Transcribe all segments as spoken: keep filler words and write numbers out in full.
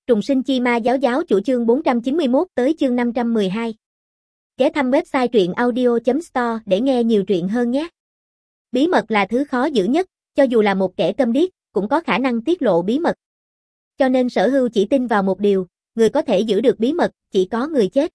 Trùng sinh chi ma giáo giáo chủ chương bốn trăm chín mươi mốt tới chương năm trăm mười hai. Ghé thăm website truyện audio chấm store để nghe nhiều truyện hơn nhé. Bí mật là thứ khó giữ nhất, cho dù là một kẻ câm điếc, cũng có khả năng tiết lộ bí mật. Cho nên Sở Hưu chỉ tin vào một điều, người có thể giữ được bí mật, chỉ có người chết.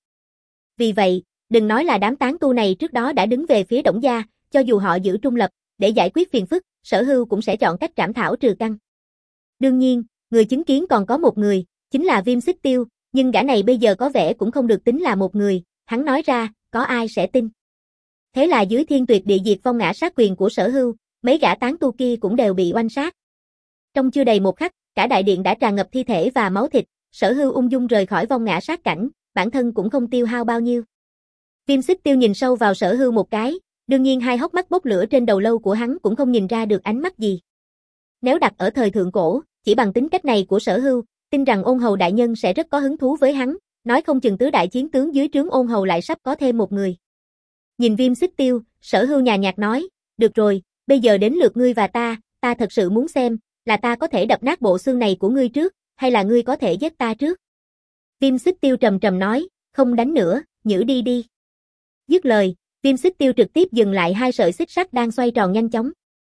Vì vậy, đừng nói là đám tán tu này trước đó đã đứng về phía Đổng gia, cho dù họ giữ trung lập, để giải quyết phiền phức, Sở Hưu cũng sẽ chọn cách trảm thảo trừ căn. Đương nhiên, người chứng kiến còn có một người, chính là Viêm Xích Tiêu, nhưng gã này bây giờ có vẻ cũng không được tính là một người, hắn nói ra, có ai sẽ tin. Thế là dưới thiên tuyệt địa diệt vong ngã sát quyền của Sở Hưu, mấy gã tán tu kia cũng đều bị oanh sát. Trong chưa đầy một khắc, cả đại điện đã tràn ngập thi thể và máu thịt, Sở Hưu ung dung rời khỏi vong ngã sát cảnh, bản thân cũng không tiêu hao bao nhiêu. Viêm Xích Tiêu nhìn sâu vào Sở Hưu một cái, đương nhiên hai hốc mắt bốc lửa trên đầu lâu của hắn cũng không nhìn ra được ánh mắt gì. Nếu đặt ở thời thượng cổ, chỉ bằng tính cách này của Sở Hưu, tin rằng Ôn Hầu đại nhân sẽ rất có hứng thú với hắn, nói không chừng tứ đại chiến tướng dưới trướng Ôn Hầu lại sắp có thêm một người. Nhìn Viêm Xích Tiêu, Sở Hưu nhàn nhạt nói, được rồi, bây giờ đến lượt ngươi và ta, ta thật sự muốn xem, là ta có thể đập nát bộ xương này của ngươi trước, hay là ngươi có thể giết ta trước. Viêm Xích Tiêu trầm trầm nói, không đánh nữa, nhử đi đi. Dứt lời, Viêm Xích Tiêu trực tiếp dừng lại hai sợi xích sắt đang xoay tròn nhanh chóng.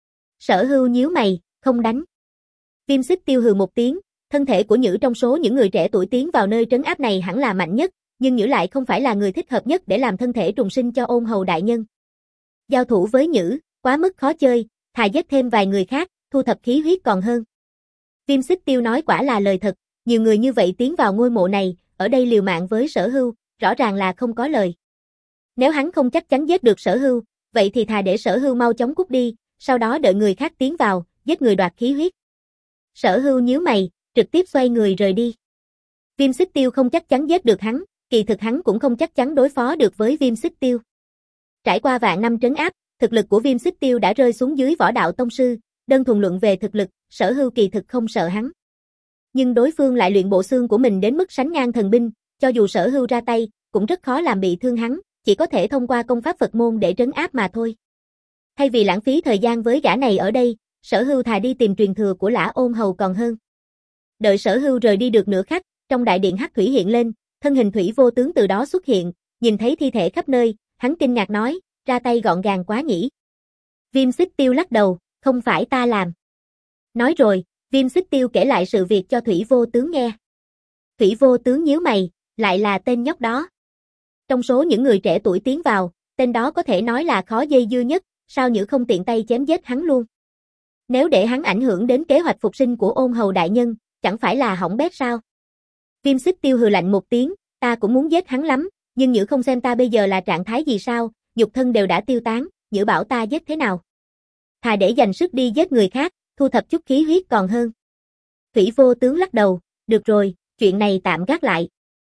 Sở Hưu nhíu mày, không đánh. Viêm Xích Tiêu hừ một tiếng, thân thể của Nhử trong số những người trẻ tuổi tiến vào nơi trấn áp này hẳn là mạnh nhất, nhưng Nhử lại không phải là người thích hợp nhất để làm thân thể trùng sinh cho Ôn Hầu đại nhân. Giao thủ với Nhử, quá mức khó chơi, thà giết thêm vài người khác, thu thập khí huyết còn hơn. Viêm Xích Tiêu nói quả là lời thật, nhiều người như vậy tiến vào ngôi mộ này, ở đây liều mạng với Sở Hưu, rõ ràng là không có lời. Nếu hắn không chắc chắn giết được Sở Hưu, vậy thì thà để Sở Hưu mau chóng cút đi, sau đó đợi người khác tiến vào, giết người đoạt khí huyết. Sở Hưu nhíu mày, trực tiếp xoay người rời đi. Viêm Xích Tiêu không chắc chắn giết được hắn, kỳ thực hắn cũng không chắc chắn đối phó được với Viêm Xích Tiêu. Trải qua vạn năm trấn áp, thực lực của Viêm Xích Tiêu đã rơi xuống dưới võ đạo tông sư, đơn thuần luận về thực lực, Sở Hưu kỳ thực không sợ hắn. Nhưng đối phương lại luyện bộ xương của mình đến mức sánh ngang thần binh, cho dù Sở Hưu ra tay, cũng rất khó làm bị thương hắn, chỉ có thể thông qua công pháp Phật môn để trấn áp mà thôi. Thay vì lãng phí thời gian với gã này ở đây, Sở Hưu thà đi tìm truyền thừa của Lã Ôn Hầu còn hơn. Đợi Sở Hưu rời đi được nửa khắc, trong đại điện hắc thủy hiện lên, thân hình Thủy Vô Tướng từ đó xuất hiện, nhìn thấy thi thể khắp nơi, hắn kinh ngạc nói, ra tay gọn gàng quá nhỉ. Viêm Xích Tiêu lắc đầu, không phải ta làm. Nói rồi, Viêm Xích Tiêu kể lại sự việc cho Thủy Vô Tướng nghe. Thủy Vô Tướng nhíu mày, lại là tên nhóc đó. Trong số những người trẻ tuổi tiến vào, tên đó có thể nói là khó dây dưa nhất, sao Nhử không tiện tay chém giết hắn luôn. Nếu để hắn ảnh hưởng đến kế hoạch phục sinh của Ôn Hầu đại nhân, chẳng phải là hỏng bét sao? Viêm Xích Tiêu hừ lạnh một tiếng, ta cũng muốn giết hắn lắm, nhưng Nhử không xem ta bây giờ là trạng thái gì sao, nhục thân đều đã tiêu tán, Nhử bảo ta giết thế nào? Thà để dành sức đi giết người khác, thu thập chút khí huyết còn hơn. Thủy Vô Tướng lắc đầu, được rồi, chuyện này tạm gác lại.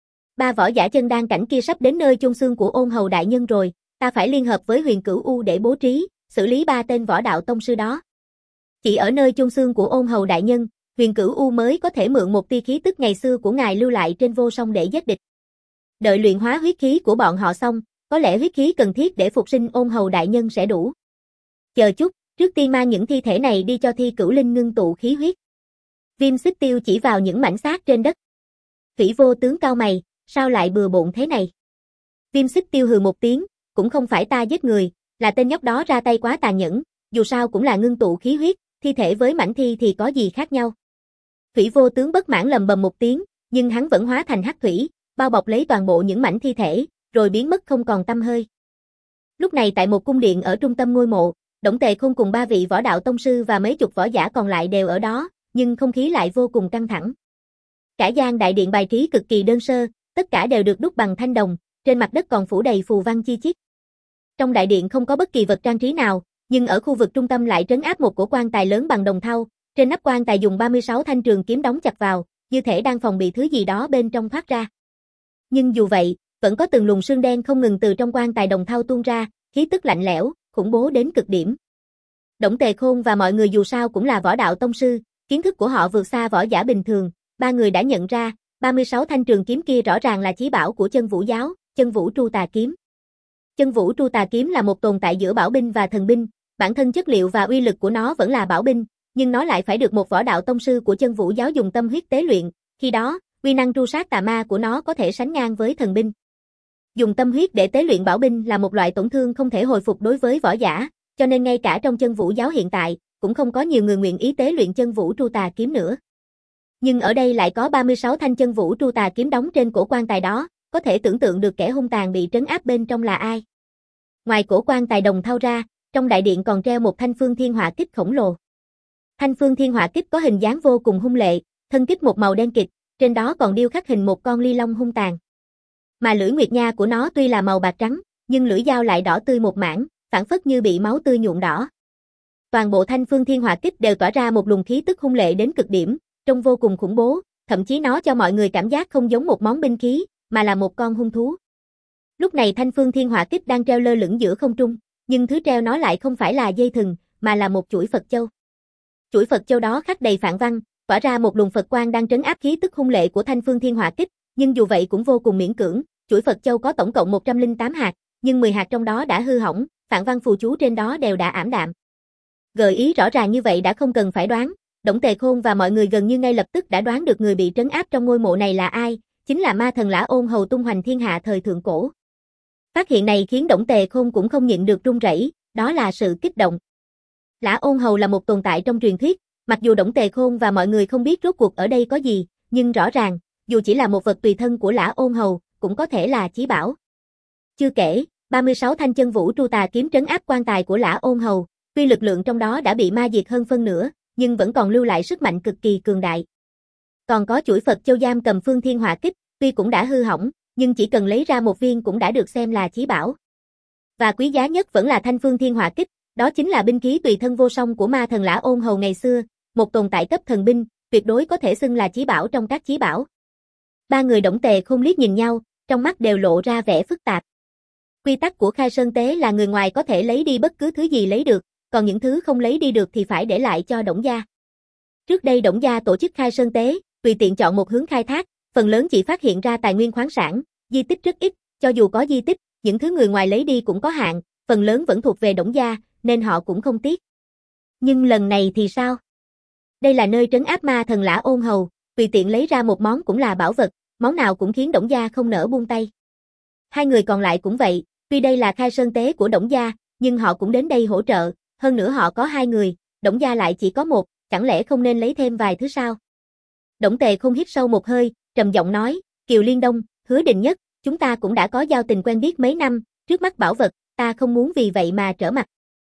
Ba võ giả chân đan cảnh kia sắp đến nơi chôn xương của Ôn Hầu đại nhân rồi, ta phải liên hợp với Huyền Cửu U để bố trí, xử lý ba tên võ đạo tông sư đó. Chỉ ở nơi chôn xương của Ôn Hầu đại nhân, Huyền Cửu U mới có thể mượn một tia khí tức ngày xưa của ngài lưu lại trên vô song để giết địch. Đợi luyện hóa huyết khí của bọn họ xong, có lẽ huyết khí cần thiết để phục sinh Ôn Hầu đại nhân sẽ đủ. Chờ chút, trước tiên mang những thi thể này đi cho Thi Cửu Linh ngưng tụ khí huyết. Viêm Xích Tiêu chỉ vào những mảnh xác trên đất. Thủy Vô Tướng cau mày, sao lại bừa bộn thế này? Viêm Xích Tiêu hừ một tiếng, cũng không phải ta giết người, là tên nhóc đó ra tay quá tàn nhẫn, dù sao cũng là ngưng tụ khí huyết, thi thể với mảnh thi thì có gì khác nhau. Thủy Vô Tướng bất mãn lầm bầm một tiếng, nhưng hắn vẫn hóa thành hắc thủy, bao bọc lấy toàn bộ những mảnh thi thể, rồi biến mất không còn tăm hơi. Lúc này tại một cung điện ở trung tâm ngôi mộ, Đổng Tề Khôn cùng ba vị võ đạo tông sư và mấy chục võ giả còn lại đều ở đó, nhưng không khí lại vô cùng căng thẳng. Cả gian đại điện bài trí cực kỳ đơn sơ, tất cả đều được đúc bằng thanh đồng, trên mặt đất còn phủ đầy phù văn chi chít. Trong đại điện không có bất kỳ vật trang trí nào, nhưng ở khu vực trung tâm lại trấn áp một cổ quan tài lớn bằng đồng thau, trên nắp quan tài dùng ba mươi sáu thanh trường kiếm đóng chặt vào, như thể đang phòng bị thứ gì đó bên trong thoát ra. Nhưng dù vậy, vẫn có từng luồng sương đen không ngừng từ trong quan tài đồng thau tuôn ra, khí tức lạnh lẽo, khủng bố đến cực điểm. Đổng Tề Khôn và mọi người dù sao cũng là võ đạo tông sư, kiến thức của họ vượt xa võ giả bình thường, ba người đã nhận ra, ba mươi sáu thanh trường kiếm kia rõ ràng là chí bảo của Chân Vũ giáo, Chân Vũ Tru Tà kiếm. Chân Vũ Tru Tà kiếm là một tồn tại giữa bảo binh và thần binh, bản thân chất liệu và uy lực của nó vẫn là bảo binh, nhưng nó lại phải được một võ đạo tông sư của Chân Vũ giáo dùng tâm huyết tế luyện, khi đó, uy năng tru sát tà ma của nó có thể sánh ngang với thần binh. Dùng tâm huyết để tế luyện bảo binh là một loại tổn thương không thể hồi phục đối với võ giả, cho nên ngay cả trong chân vũ giáo hiện tại, cũng không có nhiều người nguyện ý tế luyện chân vũ tru tà kiếm nữa. Nhưng ở đây lại có ba mươi sáu thanh chân vũ tru tà kiếm đóng trên cổ quan tài đó, có thể tưởng tượng được kẻ hung tàn bị trấn áp bên trong là ai. Ngoài cổ quan tài đồng thau ra, trong đại điện còn treo một thanh phương thiên hỏa kích khổng lồ. Thanh phương thiên hỏa kích có hình dáng vô cùng hung lệ, thân kích một màu đen kịt, trên đó còn điêu khắc hình một con ly long hung tàn. Mà lưỡi nguyệt nha của nó tuy là màu bạc trắng, nhưng lưỡi dao lại đỏ tươi một mảng, phản phất như bị máu tươi nhuộm đỏ. Toàn bộ thanh phương thiên hỏa kích đều tỏa ra một luồng khí tức hung lệ đến cực điểm, trông vô cùng khủng bố, thậm chí nó cho mọi người cảm giác không giống một món binh khí, mà là một con hung thú. Lúc này thanh phương thiên hỏa kích đang treo lơ lửng giữa không trung, nhưng thứ treo nó lại không phải là dây thừng, mà là một chuỗi Phật châu. Chuỗi Phật châu đó khắc đầy phạn văn, tỏa ra một luồng Phật quang đang trấn áp khí tức hung lệ của thanh phương thiên hỏa kích, nhưng dù vậy cũng vô cùng miễn cưỡng. Chuỗi Phật châu có tổng cộng một trăm lẻ tám hạt, nhưng mười hạt trong đó đã hư hỏng, phạn văn phù chú trên đó đều đã ảm đạm. Gợi ý rõ ràng như vậy đã không cần phải đoán, Đổng Tề Khôn và mọi người gần như ngay lập tức đã đoán được người bị trấn áp trong ngôi mộ này là ai, chính là ma thần Lã Ôn Hầu tung hoành thiên hạ thời thượng cổ. Phát hiện này khiến Đổng Tề Khôn cũng không nhịn được run rẩy, đó là sự kích động. Lã Ôn Hầu là một tồn tại trong truyền thuyết, mặc dù Đổng Tề Khôn và mọi người không biết rốt cuộc ở đây có gì, nhưng rõ ràng, dù chỉ là một vật tùy thân của Lã Ôn Hầu, cũng có thể là chí bảo. Chưa kể, ba mươi sáu thanh chân vũ tru tà kiếm trấn áp quan tài của Lã Ôn Hầu, tuy lực lượng trong đó đã bị ma diệt hơn phân nửa, nhưng vẫn còn lưu lại sức mạnh cực kỳ cường đại. Còn có chuỗi Phật châu giam cầm phương thiên hỏa kích, tuy cũng đã hư hỏng, nhưng chỉ cần lấy ra một viên cũng đã được xem là chí bảo. Và quý giá nhất vẫn là thanh phương thiên hỏa kích, đó chính là binh khí tùy thân vô song của ma thần Lã Ôn Hầu ngày xưa, một tồn tại cấp thần binh, tuyệt đối có thể xưng là chí bảo trong các chí bảo. Ba người Đổng Tề Khôn liếc nhìn nhau, trong mắt đều lộ ra vẻ phức tạp. Quy tắc của Khai Sơn Tế là người ngoài có thể lấy đi bất cứ thứ gì lấy được, còn những thứ không lấy đi được thì phải để lại cho Đổng gia. Trước đây Đổng gia tổ chức Khai Sơn Tế, tùy tiện chọn một hướng khai thác, phần lớn chỉ phát hiện ra tài nguyên khoáng sản, di tích rất ít, cho dù có di tích, những thứ người ngoài lấy đi cũng có hạn, phần lớn vẫn thuộc về Đổng gia, nên họ cũng không tiếc. Nhưng lần này thì sao? Đây là nơi trấn áp ma thần Lã Ôn Hầu, tùy tiện lấy ra một món cũng là bảo vật, món nào cũng khiến Đổng gia không nỡ buông tay. Hai người còn lại cũng vậy, tuy đây là Khai Sơn Tế của Đổng gia, nhưng họ cũng đến đây hỗ trợ, hơn nữa họ có hai người, Đổng gia lại chỉ có một, chẳng lẽ không nên lấy thêm vài thứ sao? Đổng Tề Khôn hít sâu một hơi, trầm giọng nói, Kiều Liên Đông, Hứa Định Nhất, chúng ta cũng đã có giao tình quen biết mấy năm, trước mắt bảo vật, ta không muốn vì vậy mà trở mặt.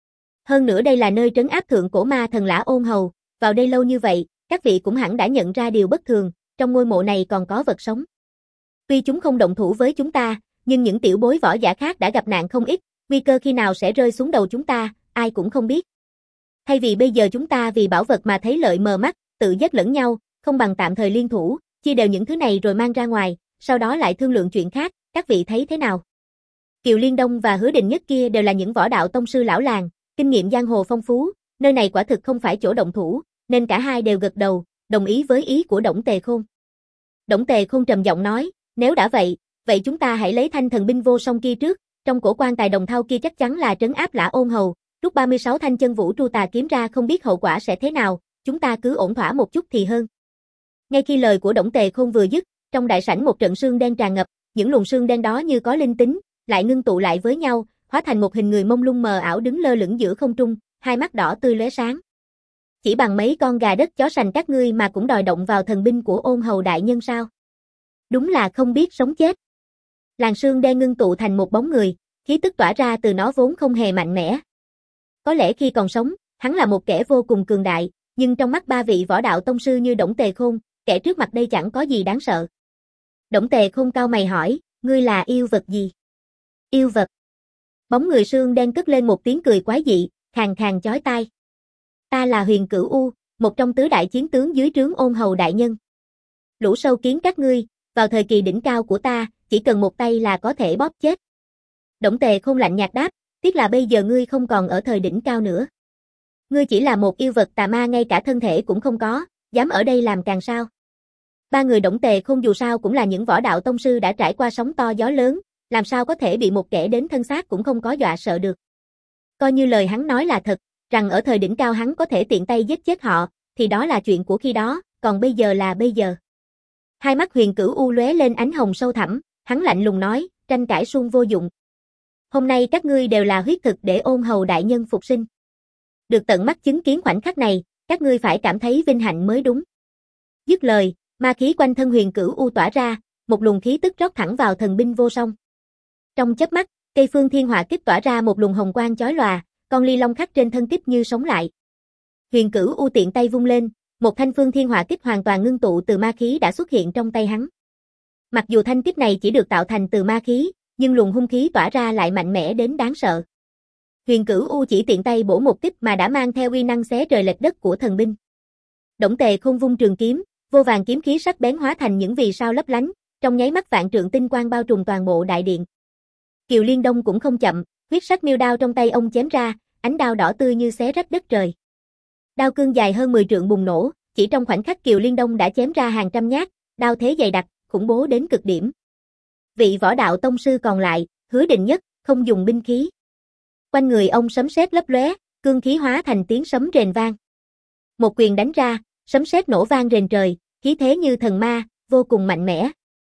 Hơn nữa đây là nơi trấn áp thượng cổ ma thần Lã Ôn Hầu, vào đây lâu như vậy, các vị cũng hẳn đã nhận ra điều bất thường, trong ngôi mộ này còn có vật sống. Tuy chúng không động thủ với chúng ta, nhưng những tiểu bối võ giả khác đã gặp nạn không ít, nguy cơ khi nào sẽ rơi xuống đầu chúng ta, ai cũng không biết. Thay vì bây giờ chúng ta vì bảo vật mà thấy lợi mờ mắt, tự giết lẫn nhau, không bằng tạm thời liên thủ, chia đều những thứ này rồi mang ra ngoài, sau đó lại thương lượng chuyện khác, các vị thấy thế nào? Kiều Liên Đông và Hứa Định Nhất kia đều là những võ đạo tông sư lão làng, kinh nghiệm giang hồ phong phú, nơi này quả thực không phải chỗ động thủ, nên cả hai đều gật đầu, đồng ý với ý của Đổng Tề Khôn. Đổng Tề Khôn trầm giọng nói, nếu đã vậy, vậy chúng ta hãy lấy thanh thần binh vô song kia trước, trong cổ quan tài đồng thau kia chắc chắn là trấn áp Lã Ôn Hầu, rút ba mươi sáu thanh chân vũ tru tà kiếm ra không biết hậu quả sẽ thế nào, chúng ta cứ ổn thỏa một chút thì hơn. Ngay khi lời của Đổng Tề Khôn vừa dứt, trong đại sảnh một trận sương đen tràn ngập, những luồng sương đen đó như có linh tính, lại ngưng tụ lại với nhau, hóa thành một hình người mông lung mờ ảo đứng lơ lửng giữa không trung, hai mắt đỏ tươi lóe sáng. Chỉ bằng mấy con gà đất chó sành các ngươi mà cũng đòi động vào thần binh của Ôn Hầu đại nhân sao? Đúng là không biết sống chết. Làn sương đen ngưng tụ thành một bóng người, khí tức tỏa ra từ nó vốn không hề mạnh mẽ. Có lẽ khi còn sống, hắn là một kẻ vô cùng cường đại, nhưng trong mắt ba vị võ đạo tông sư như Đổng Tề Khôn, kẻ trước mặt đây chẳng có gì đáng sợ. Đổng Tề Khôn cau mày hỏi, ngươi là yêu vật gì? Yêu vật. Bóng người sương đen cất lên một tiếng cười quái dị, khàn khàn chói tai. Ta là Huyền Cửu U, một trong tứ đại chiến tướng dưới trướng Ôn Hầu đại nhân. Lũ sâu kiến các ngươi, vào thời kỳ đỉnh cao của ta, chỉ cần một tay là có thể bóp chết. Đổng Tề Khôn lạnh nhạt đáp, tiếc là bây giờ ngươi không còn ở thời đỉnh cao nữa. Ngươi chỉ là một yêu vật tà ma ngay cả thân thể cũng không có, dám ở đây làm càng sao. Ba người Đổng Tề Khôn dù sao cũng là những võ đạo tông sư đã trải qua sóng to gió lớn, làm sao có thể bị một kẻ đến thân xác cũng không có dọa sợ được. Coi như lời hắn nói là thật, rằng ở thời đỉnh cao hắn có thể tiện tay giết chết họ, thì đó là chuyện của khi đó, còn bây giờ là bây giờ. Hai mắt Huyền Cửu U lóe lên ánh hồng sâu thẳm, hắn lạnh lùng nói, tranh cãi suông vô dụng. Hôm nay các ngươi đều là huyết thực để Ôn Hầu đại nhân phục sinh. Được tận mắt chứng kiến khoảnh khắc này, các ngươi phải cảm thấy vinh hạnh mới đúng. Dứt lời, ma khí quanh thân Huyền Cửu U tỏa ra, một luồng khí tức rót thẳng vào thần binh vô song. Trong chớp mắt, cây Phương Thiên Hỏa Kích tỏa ra một luồng hồng quang chói lòa, con ly long khắc trên thân kích như sống lại. Huyền Cửu U tiện tay vung lên, một thanh Phương Thiên Hỏa Kích hoàn toàn ngưng tụ từ ma khí đã xuất hiện trong tay hắn. Mặc dù thanh kích này chỉ được tạo thành từ ma khí, nhưng luồng hung khí tỏa ra lại mạnh mẽ đến đáng sợ. Huyền Cửu U chỉ tiện tay bổ một kích mà đã mang theo uy năng xé trời lệch đất của thần binh. Đổng Tề Khôn vung trường kiếm, vô vàng kiếm khí sắc bén hóa thành những vì sao lấp lánh, trong nháy mắt vạn trượng tinh quang bao trùm toàn bộ đại điện. Kiều Liên Đông cũng không chậm, huyết sắc miêu đao trong tay ông chém ra, ánh đao đỏ tươi như xé rách đất trời. Đao cương dài hơn mười trượng bùng nổ, chỉ trong khoảnh khắc Kiều Liên Đông đã chém ra hàng trăm nhát, đao thế dày đặc, khủng bố đến cực điểm. Vị võ đạo tông sư còn lại, Hứa Định Nhất, không dùng binh khí. Quanh người ông sấm sét lấp lóe, cương khí hóa thành tiếng sấm rền vang. Một quyền đánh ra, sấm sét nổ vang rền trời, khí thế như thần ma, vô cùng mạnh mẽ.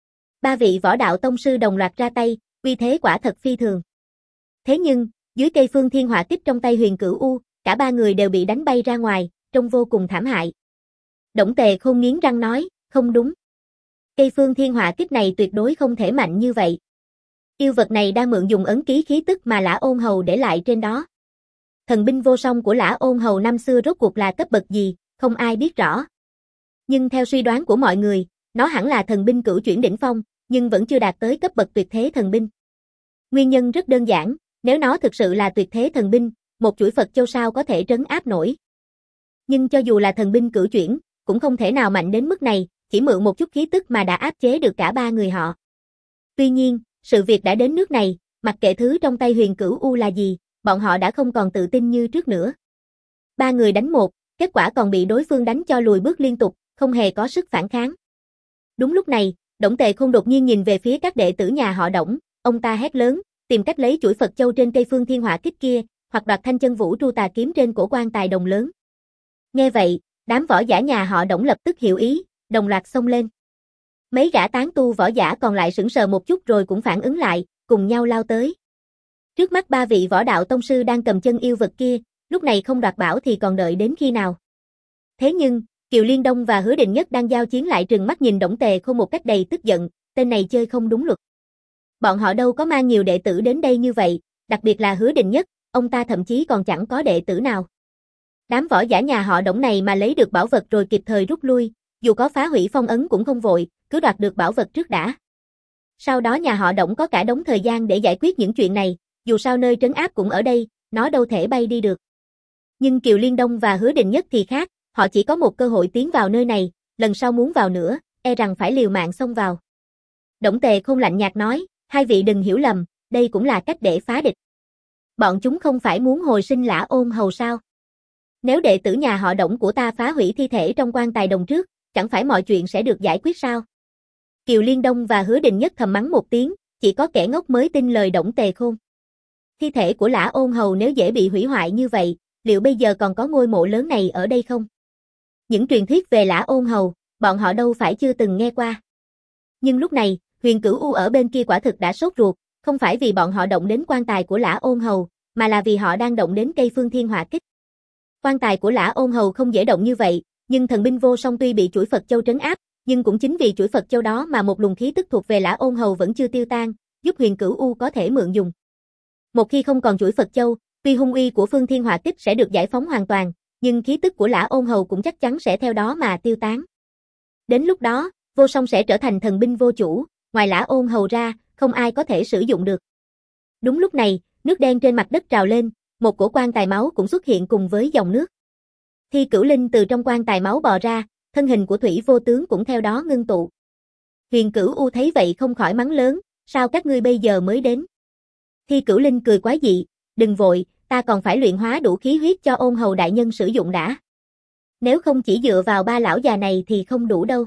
Ba vị võ đạo tông sư đồng loạt ra tay, uy thế quả thật phi thường. Thế nhưng, dưới cây Phương Thiên Hỏa Kích trong tay Huyền Cửu U, cả ba người đều bị đánh bay ra ngoài, trông vô cùng thảm hại. Đổng Tề Khôn nghiến răng nói, không đúng. Cây Phương Thiên Hỏa Kích này tuyệt đối không thể mạnh như vậy. Yêu vật này đang mượn dùng ấn ký khí tức mà Lã Ôn Hầu để lại trên đó. Thần binh vô song của Lã Ôn Hầu năm xưa rốt cuộc là cấp bậc gì, không ai biết rõ. Nhưng theo suy đoán của mọi người, nó hẳn là thần binh cửu chuyển đỉnh phong, nhưng vẫn chưa đạt tới cấp bậc tuyệt thế thần binh. Nguyên nhân rất đơn giản, nếu nó thực sự là tuyệt thế thần binh, một chuỗi Phật Châu sao có thể trấn áp nổi. Nhưng cho dù là thần binh cửu chuyển, cũng không thể nào mạnh đến mức này, chỉ mượn một chút khí tức mà đã áp chế được cả ba người họ. Tuy nhiên, sự việc đã đến nước này, mặc kệ thứ trong tay Huyền Cửu U là gì, bọn họ đã không còn tự tin như trước nữa. Ba người đánh một, kết quả còn bị đối phương đánh cho lùi bước liên tục, không hề có sức phản kháng. Đúng lúc này, Đổng Tề Khôn đột nhiên nhìn về phía các đệ tử nhà họ Đổng, ông ta hét lớn, tìm cách lấy chuỗi Phật Châu trên cây Phương Thiên Hỏa Kích kia, hoặc đoạt thanh chân vũ tru tà kiếm trên cổ quan tài đồng lớn. Nghe vậy, đám võ giả nhà họ Đổng lập tức hiểu ý, đồng loạt xông lên. Mấy gã tán tu võ giả còn lại sững sờ một chút rồi cũng phản ứng lại, cùng nhau lao tới. Trước mắt ba vị võ đạo tông sư đang cầm chân yêu vật kia, lúc này không đoạt bảo thì còn đợi đến khi nào. Thế nhưng, Kiều Liên Đông và Hứa Định Nhất đang giao chiến lại trừng mắt nhìn Đổng Tề Khôn một cách đầy tức giận, tên này chơi không đúng luật. Bọn họ đâu có mang nhiều đệ tử đến đây như vậy, đặc biệt là Hứa Định Nhất, ông ta thậm chí còn chẳng có đệ tử nào. Đám võ giả nhà họ Đổng này mà lấy được bảo vật rồi kịp thời rút lui, dù có phá hủy phong ấn cũng không vội, cứ đoạt được bảo vật trước đã. Sau đó nhà họ Đổng có cả đống thời gian để giải quyết những chuyện này, dù sao nơi trấn áp cũng ở đây, nó đâu thể bay đi được. Nhưng Kiều Liên Đông và Hứa Định Nhất thì khác, họ chỉ có một cơ hội tiến vào nơi này, lần sau muốn vào nữa, e rằng phải liều mạng xông vào. Đổng Tề Khôn lạnh nhạt nói, hai vị đừng hiểu lầm, đây cũng là cách để phá địch. Bọn chúng không phải muốn hồi sinh Lã Ôn Hầu sao? Nếu đệ tử nhà họ Đổng của ta phá hủy thi thể trong quan tài đồng trước, chẳng phải mọi chuyện sẽ được giải quyết sao? Kiều Liên Đông và Hứa Định Nhất thầm mắng một tiếng, chỉ có kẻ ngốc mới tin lời Đổng Tề Khôn. Thi thể của Lã Ôn Hầu nếu dễ bị hủy hoại như vậy, liệu bây giờ còn có ngôi mộ lớn này ở đây không? Những truyền thuyết về Lã Ôn Hầu, bọn họ đâu phải chưa từng nghe qua. Nhưng lúc này, Huyền Cửu U ở bên kia quả thực đã sốt ruột, không phải vì bọn họ động đến quan tài của Lã Ôn Hầu, mà là vì họ đang động đến cây Phương Thiên Hỏa Kích. Quan tài của Lã Ôn Hầu không dễ động như vậy, nhưng thần binh vô song tuy bị chuỗi Phật Châu trấn áp, nhưng cũng chính vì chuỗi Phật Châu đó mà một luồng khí tức thuộc về Lã Ôn Hầu vẫn chưa tiêu tan, giúp Huyền Cửu U có thể mượn dùng. Một khi không còn chuỗi Phật Châu, tuy hung uy của Phương Thiên Hỏa Kích sẽ được giải phóng hoàn toàn, nhưng khí tức của Lã Ôn Hầu cũng chắc chắn sẽ theo đó mà tiêu tán. Đến lúc đó, vô song sẽ trở thành thần binh vô chủ, ngoài Lã Ôn Hầu ra, không ai có thể sử dụng được. Đúng lúc này, nước đen trên mặt đất trào lên, một cổ quan tài máu cũng xuất hiện cùng với dòng nước. Thi Cửu Linh từ trong quan tài máu bò ra, thân hình của Thủy Vô Tướng cũng theo đó ngưng tụ. Huyền Cửu U thấy vậy không khỏi mắng lớn, sao các ngươi bây giờ mới đến? Thi Cửu Linh cười quái dị, đừng vội, ta còn phải luyện hóa đủ khí huyết cho Ôn Hầu đại nhân sử dụng đã. Nếu không chỉ dựa vào ba lão già này thì không đủ đâu.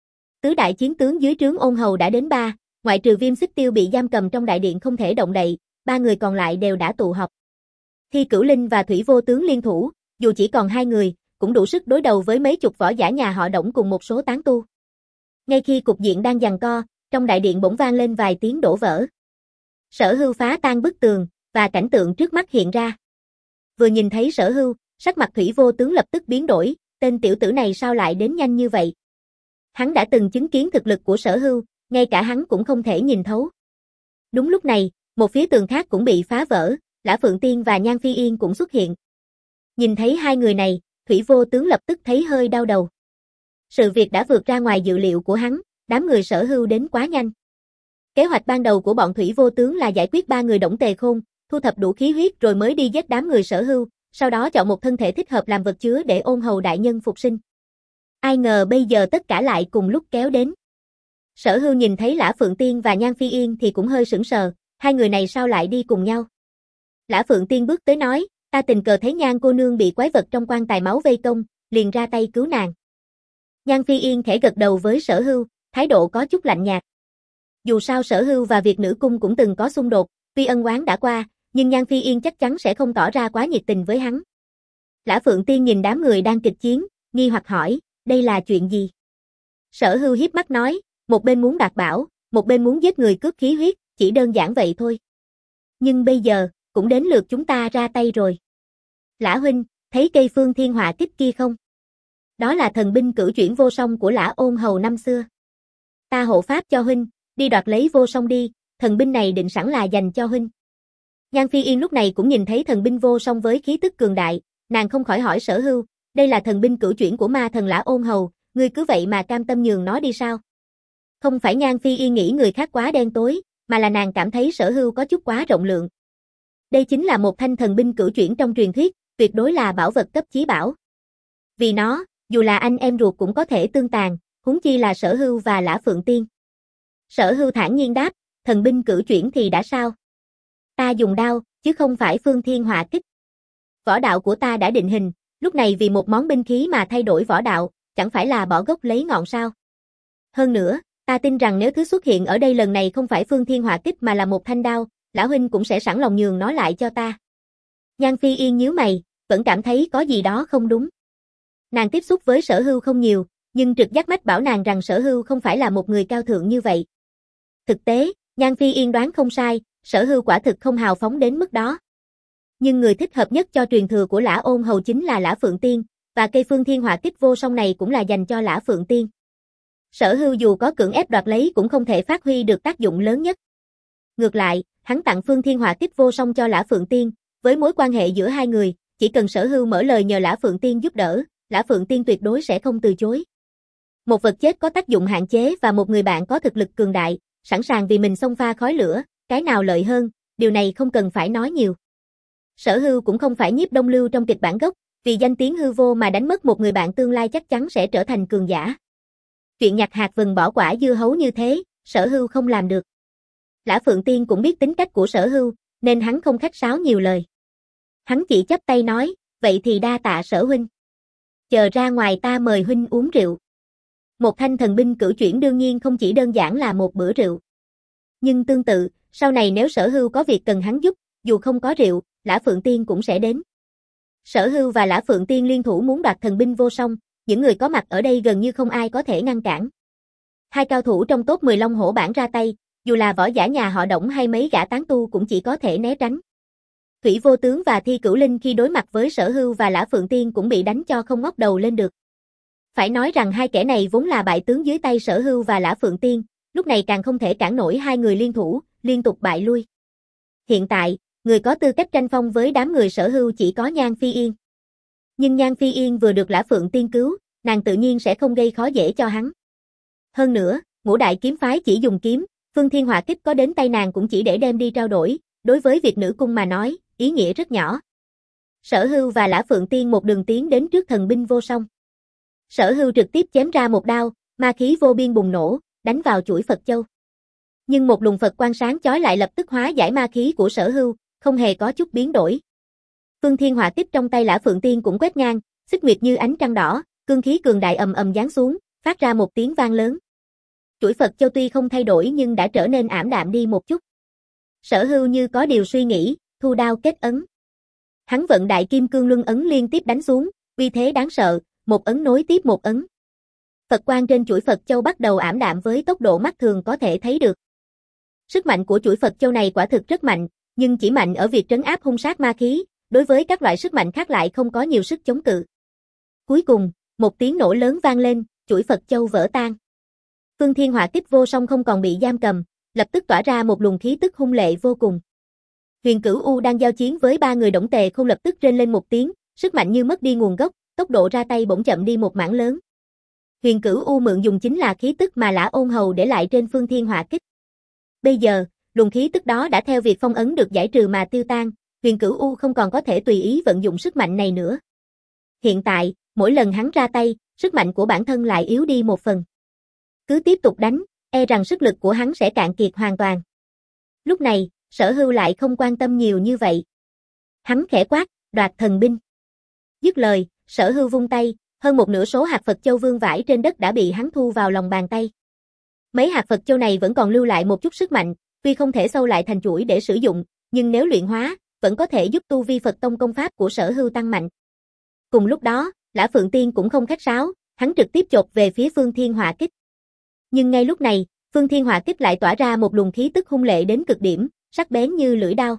Tứ đại chiến tướng dưới trướng Ôn Hầu đã đến ba, ngoại trừ Viêm Xích Tiêu bị giam cầm trong đại điện không thể động đậy, ba người còn lại đều đã tụ họp. Thi Cửu Linh và Thủy Vô Tướng liên thủ, dù chỉ còn hai người, cũng đủ sức đối đầu với mấy chục võ giả nhà họ Đổng cùng một số tán tu. Ngay khi cục diện đang giằng co, trong đại điện bỗng vang lên vài tiếng đổ vỡ. Sở Hưu phá tan bức tường, và cảnh tượng trước mắt hiện ra. Vừa nhìn thấy Sở Hưu, sắc mặt Thủy Vô Tướng lập tức biến đổi, tên tiểu tử này sao lại đến nhanh như vậy? Hắn đã từng chứng kiến thực lực của Sở Hưu, ngay cả hắn cũng không thể nhìn thấu. Đúng lúc này, một phía tường khác cũng bị phá vỡ, Lã Phượng Tiên và Nhan Phi Yên cũng xuất hiện. Nhìn thấy hai người này, Thủy Vô Tướng lập tức thấy hơi đau đầu. Sự việc đã vượt ra ngoài dự liệu của hắn, đám người Sở Hưu đến quá nhanh. Kế hoạch ban đầu của bọn Thủy Vô Tướng là giải quyết ba người Đổng Tề Khôn, thu thập đủ khí huyết rồi mới đi giết đám người Sở Hưu, sau đó chọn một thân thể thích hợp làm vật chứa để ôn hầu đại nhân phục sinh. Ai ngờ bây giờ tất cả lại cùng lúc kéo đến. Sở Hưu nhìn thấy Lã Phượng Tiên và Nhan Phi Yên thì cũng hơi sững sờ, hai người này sao lại đi cùng nhau? Lã Phượng Tiên bước tới nói, ta tình cờ thấy Nhan cô nương bị quái vật trong quan tài máu vây công, liền ra tay cứu nàng. Nhan Phi Yên khẽ gật đầu với Sở Hưu, thái độ có chút lạnh nhạt. Dù sao Sở Hưu và Việt Nữ Cung cũng từng có xung đột, tuy ân oán đã qua, nhưng Nhan Phi Yên chắc chắn sẽ không tỏ ra quá nhiệt tình với hắn. Lã Phượng Tiên nhìn đám người đang kịch chiến, nghi hoặc hỏi, đây là chuyện gì? Sở Hưu hiếp mắt nói, một bên muốn đoạt bảo, một bên muốn giết người cướp khí huyết, chỉ đơn giản vậy thôi. Nhưng bây giờ, cũng đến lượt chúng ta ra tay rồi. Lã huynh, thấy cây phương thiên họa kích kia không? Đó là thần binh cửu chuyển vô song của Lã Ôn Hầu năm xưa. Ta hộ pháp cho huynh, đi đoạt lấy vô song đi, thần binh này định sẵn là dành cho huynh. Nhan Phi Yên lúc này cũng nhìn thấy thần binh vô song với khí tức cường đại, nàng không khỏi hỏi Sở Hưu, đây là thần binh cửu chuyển của ma thần Lã Ôn Hầu, ngươi cứ vậy mà cam tâm nhường nó đi sao? Không phải Nhan Phi Yên nghĩ người khác quá đen tối, mà là nàng cảm thấy Sở Hưu có chút quá rộng lượng. Đây chính là một thanh thần binh cửu chuyển trong truyền thuyết, tuyệt đối là bảo vật cấp chí bảo. Vì nó, dù là anh em ruột cũng có thể tương tàn, huống chi là Sở Hưu và Lã Phượng Tiên. Sở Hưu thản nhiên đáp, thần binh cửu chuyển thì đã sao? Ta dùng đao, chứ không phải phương thiên họa kích. Võ đạo của ta đã định hình, lúc này vì một món binh khí mà thay đổi võ đạo, chẳng phải là bỏ gốc lấy ngọn sao? Hơn nữa, ta tin rằng nếu thứ xuất hiện ở đây lần này không phải phương thiên họa kích mà là một thanh đao, Lã huynh cũng sẽ sẵn lòng nhường nó lại cho ta. Nhan Phi Yên nhíu mày, vẫn cảm thấy có gì đó không đúng. Nàng tiếp xúc với Sở Hưu không nhiều, nhưng trực giác mách bảo nàng rằng Sở Hưu không phải là một người cao thượng như vậy. Thực tế, Nhan Phi Yên đoán không sai, Sở Hưu quả thực không hào phóng đến mức đó. Nhưng người thích hợp nhất cho truyền thừa của Lã Ôn Hầu chính là Lã Phượng Tiên, và cây phương thiên họa kích vô song này cũng là dành cho Lã Phượng Tiên. Sở Hưu dù có cưỡng ép đoạt lấy cũng không thể phát huy được tác dụng lớn nhất. Ngược lại, hắn tặng phương thiên họa kích vô song cho Lã Phượng Tiên, với mối quan hệ giữa hai người, chỉ cần Sở Hưu mở lời nhờ Lã Phượng Tiên giúp đỡ, Lã Phượng Tiên tuyệt đối sẽ không từ chối. Một vật chết có tác dụng hạn chế và một người bạn có thực lực cường đại, sẵn sàng vì mình xông pha khói lửa, cái nào lợi hơn, điều này không cần phải nói nhiều. Sở Hưu cũng không phải Nhiếp Đông Lưu trong kịch bản gốc, vì danh tiếng hư vô mà đánh mất một người bạn tương lai chắc chắn sẽ trở thành cường giả. Chuyện nhặt hạt vừng bỏ quả dưa hấu như thế, Sở Hưu không làm được. Lã Phượng Tiên cũng biết tính cách của Sở Hưu, nên hắn không khách sáo nhiều lời. Hắn chỉ chắp tay nói, vậy thì đa tạ Sở huynh. Chờ ra ngoài ta mời huynh uống rượu. Một thanh thần binh cửu chuyển đương nhiên không chỉ đơn giản là một bữa rượu. Nhưng tương tự, sau này nếu Sở Hưu có việc cần hắn giúp, dù không có rượu, Lã Phượng Tiên cũng sẽ đến. Sở Hưu và Lã Phượng Tiên liên thủ muốn đoạt thần binh vô song, những người có mặt ở đây gần như không ai có thể ngăn cản. Hai cao thủ trong top mười Long Hổ bảng ra tay, dù là võ giả nhà họ Đổng hay mấy gã tán tu cũng chỉ có thể né tránh. Thủy Vô Tướng và Thi Cửu Linh khi đối mặt với Sở Hưu và Lã Phượng Tiên cũng bị đánh cho không ngóc đầu lên được. Phải nói rằng hai kẻ này vốn là bại tướng dưới tay Sở Hưu và Lã Phượng Tiên, lúc này càng không thể cản nổi hai người liên thủ, liên tục bại lui. Hiện tại, người có tư cách tranh phong với đám người Sở Hưu chỉ có Nhan Phi Yên. Nhưng Nhan Phi Yên vừa được Lã Phượng Tiên cứu, nàng tự nhiên sẽ không gây khó dễ cho hắn. Hơn nữa, Ngũ Đại kiếm phái chỉ dùng kiếm, phương thiên họa kích có đến tay nàng cũng chỉ để đem đi trao đổi, đối với Việt Nữ Cung mà nói, ý nghĩa rất nhỏ. Sở Hưu và Lã Phượng Tiên một đường tiến đến trước thần binh vô song. Sở Hưu trực tiếp chém ra một đao, ma khí vô biên bùng nổ, đánh vào chuỗi Phật Châu. Nhưng một luồng Phật quang sáng chói lại lập tức hóa giải ma khí của Sở Hưu, không hề có chút biến đổi. Phương thiên họa kích trong tay Lã Phượng Tiên cũng quét ngang, xích nguyệt như ánh trăng đỏ, cương khí cường đại ầm ầm giáng xuống, phát ra một tiếng vang lớn. Chuỗi Phật Châu tuy không thay đổi nhưng đã trở nên ảm đạm đi một chút. Sở Hưu như có điều suy nghĩ, thu đao kết ấn. Hắn vận đại kim cương luân ấn liên tiếp đánh xuống, uy thế đáng sợ, một ấn nối tiếp một ấn. Phật quang trên chuỗi Phật châu bắt đầu ảm đạm với tốc độ mắt thường có thể thấy được. Sức mạnh của chuỗi Phật châu này quả thực rất mạnh, nhưng chỉ mạnh ở việc trấn áp hung sát ma khí, đối với các loại sức mạnh khác lại không có nhiều sức chống cự. Cuối cùng, một tiếng nổ lớn vang lên, chuỗi Phật châu vỡ tan. Phương Thiên Hỏa Kích vô song không còn bị giam cầm, lập tức tỏa ra một luồng khí tức hung lệ vô cùng. Huyền Cửu U đang giao chiến với ba người Đổng Tề không lập tức rên lên một tiếng, sức mạnh như mất đi nguồn gốc, tốc độ ra tay bỗng chậm đi một mảng lớn. Huyền Cửu U mượn dùng chính là khí tức mà Lã Ôn Hầu để lại trên Phương Thiên Hỏa Kích. Bây giờ, luồng khí tức đó đã theo việc phong ấn được giải trừ mà tiêu tan, Huyền Cửu U không còn có thể tùy ý vận dụng sức mạnh này nữa. Hiện tại, mỗi lần hắn ra tay, sức mạnh của bản thân lại yếu đi một phần. Cứ tiếp tục đánh, e rằng sức lực của hắn sẽ cạn kiệt hoàn toàn. Lúc này, Sở Hưu lại không quan tâm nhiều như vậy. Hắn khẽ quát, đoạt thần binh. Dứt lời, Sở Hưu vung tay, hơn một nửa số hạt Phật châu vương vãi trên đất đã bị hắn thu vào lòng bàn tay. Mấy hạt Phật châu này vẫn còn lưu lại một chút sức mạnh, tuy không thể sâu lại thành chuỗi để sử dụng, nhưng nếu luyện hóa, vẫn có thể giúp tu vi Phật tông công pháp của Sở Hưu tăng mạnh. Cùng lúc đó, Lã Phượng Tiên cũng không khách sáo, hắn trực tiếp chộp về phía Phương Thiên Hỏa Kích. Nhưng ngay lúc này, Phương Thiên Hỏa Kích lại tỏa ra một luồng khí tức hung lệ đến cực điểm, sắc bén như lưỡi đao.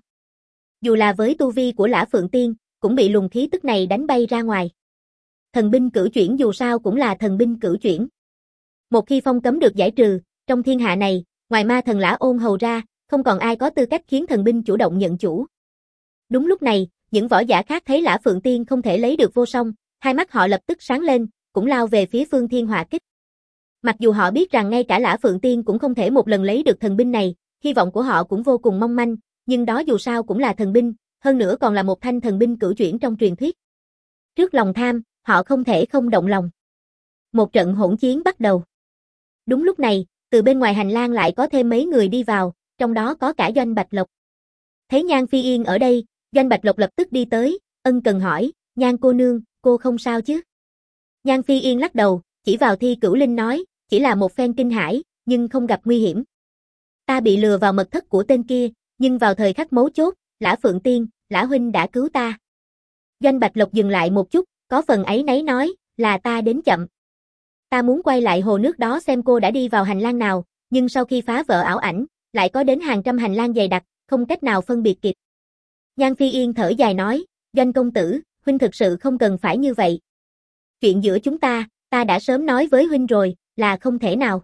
Dù là với tu vi của Lã Phượng Tiên, cũng bị luồng khí tức này đánh bay ra ngoài. Thần binh cửu chuyển dù sao cũng là thần binh cửu chuyển. Một khi phong cấm được giải trừ, trong thiên hạ này, ngoài ma thần Lã Ôn Hầu ra, không còn ai có tư cách khiến thần binh chủ động nhận chủ. Đúng lúc này, những võ giả khác thấy Lã Phượng Tiên không thể lấy được vô song, hai mắt họ lập tức sáng lên, cũng lao về phía Phương Thiên Hỏa Kích. Mặc dù họ biết rằng ngay cả Lã Phượng Tiên cũng không thể một lần lấy được thần binh này, hy vọng của họ cũng vô cùng mong manh, nhưng đó dù sao cũng là thần binh, hơn nữa còn là một thanh thần binh cửu chuyển trong truyền thuyết. Trước lòng tham, họ không thể không động lòng. Một trận hỗn chiến bắt đầu. Đúng lúc này, từ bên ngoài hành lang lại có thêm mấy người đi vào, trong đó có cả Doanh Bạch Lộc. Thấy Nhan Phi Yên ở đây, Doanh Bạch Lộc lập tức đi tới, ân cần hỏi, Nhan cô nương, cô không sao chứ? Nhan Phi Yên lắc đầu, chỉ vào Thi Cửu Linh nói, chỉ là một phen kinh hãi, nhưng không gặp nguy hiểm. Ta bị lừa vào mật thất của tên kia, nhưng vào thời khắc mấu chốt, Lã Phượng Tiên, Lã huynh đã cứu ta. Doanh Bạch Lộc dừng lại một chút, có phần áy náy nói, là ta đến chậm. Ta muốn quay lại hồ nước đó xem cô đã đi vào hành lang nào, nhưng sau khi phá vỡ ảo ảnh, lại có đến hàng trăm hành lang dày đặc, không cách nào phân biệt kịp. Nhan Phi Yên thở dài nói, Doanh công tử, huynh thực sự không cần phải như vậy. Chuyện giữa chúng ta, ta đã sớm nói với huynh rồi, là không thể nào.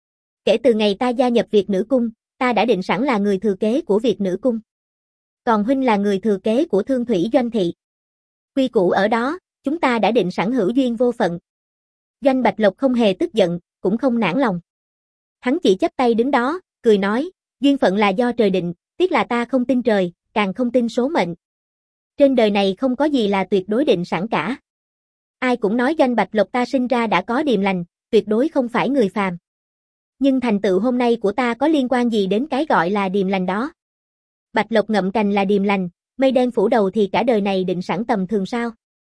Kể từ ngày ta gia nhập Việt Nữ Cung, ta đã định sẵn là người thừa kế của Việt Nữ Cung. Còn huynh là người thừa kế của Thương Thủy Doanh thị. Quy củ ở đó, chúng ta đã định sẵn hữu duyên vô phận. Doanh Bạch Lộc không hề tức giận, cũng không nản lòng. Hắn chỉ chắp tay đứng đó, cười nói, duyên phận là do trời định, tiếc là ta không tin trời, càng không tin số mệnh. Trên đời này không có gì là tuyệt đối định sẵn cả. Ai cũng nói Doanh Bạch Lộc ta sinh ra đã có điềm lành, tuyệt đối không phải người phàm. Nhưng thành tựu hôm nay của ta có liên quan gì đến cái gọi là điềm lành đó? Bạch Lộc ngậm cành là điềm lành, mây đen phủ đầu thì cả đời này định sẵn tầm thường sao?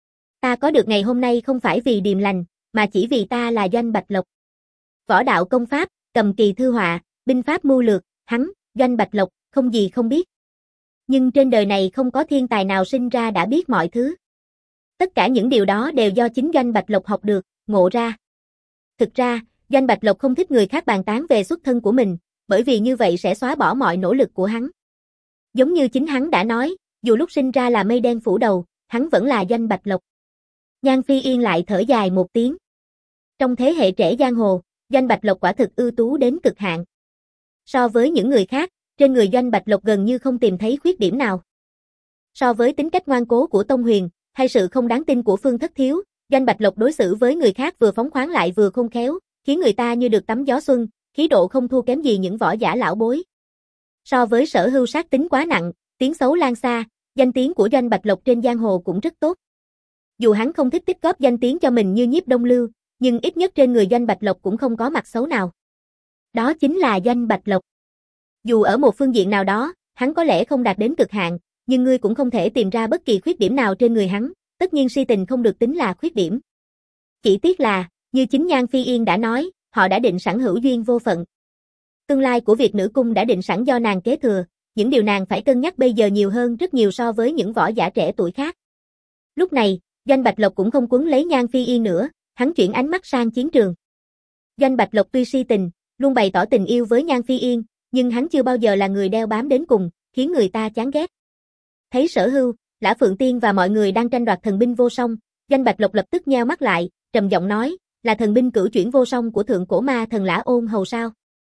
Ta có được ngày hôm nay không phải vì điềm lành, mà chỉ vì ta là Doanh Bạch Lộc. Võ đạo công pháp, cầm kỳ thư họa, binh pháp mưu lược, hắn, Doanh Bạch Lộc, không gì không biết. Nhưng trên đời này không có thiên tài nào sinh ra đã biết mọi thứ. Tất cả những điều đó đều do chính Doanh Bạch Lộc học được, ngộ ra. Thực ra, Doanh Bạch Lộc không thích người khác bàn tán về xuất thân của mình, bởi vì như vậy sẽ xóa bỏ mọi nỗ lực của hắn. Giống như chính hắn đã nói, dù lúc sinh ra là mây đen phủ đầu, hắn vẫn là Doanh Bạch Lộc. Nhan Phi Yên lại thở dài một tiếng. Trong thế hệ trẻ giang hồ, Doanh Bạch Lộc quả thực ưu tú đến cực hạn. So với những người khác, trên người Doanh Bạch Lộc gần như không tìm thấy khuyết điểm nào. So với tính cách ngoan cố của Tông Huyền, hay sự không đáng tin của Phương Thất Thiếu, Doanh Bạch Lộc đối xử với người khác vừa phóng khoáng lại vừa khôn khéo, khiến người ta như được tắm gió xuân, khí độ không thua kém gì những võ giả lão bối. So với Sở Hưu sát tính quá nặng, tiếng xấu lan xa, danh tiếng của Doanh Bạch Lộc trên giang hồ cũng rất tốt. Dù hắn không thích tích góp danh tiếng cho mình như Nhiếp Đông Lưu, nhưng ít nhất trên người Doanh Bạch Lộc cũng không có mặt xấu nào. Đó chính là Doanh Bạch Lộc. Dù ở một phương diện nào đó, hắn có lẽ không đạt đến cực hạn, nhưng ngươi cũng không thể tìm ra bất kỳ khuyết điểm nào trên người hắn, tất nhiên si tình không được tính là khuyết điểm. Chỉ tiếc là, như chính Nhan Phi Yên đã nói, họ đã định sẵn hữu duyên vô phận. Tương lai của Việt Nữ Cung đã định sẵn do nàng kế thừa, những điều nàng phải cân nhắc bây giờ nhiều hơn rất nhiều so với những võ giả trẻ tuổi khác. Lúc này, Doanh Bạch Lộc cũng không quấn lấy Nhan Phi Yên nữa, hắn chuyển ánh mắt sang chiến trường. Doanh Bạch Lộc tuy si tình, luôn bày tỏ tình yêu với Nhan Phi Yên, nhưng hắn chưa bao giờ là người đeo bám đến cùng, khiến người ta chán ghét. Thấy Sở Hưu, Lã Phượng Tiên và mọi người đang tranh đoạt thần binh vô song, Doanh Bạch Lộc lập tức nheo mắt lại, trầm giọng nói, là thần binh cửu chuyển vô song của thượng cổ ma thần Lã Ôn Hầu sao?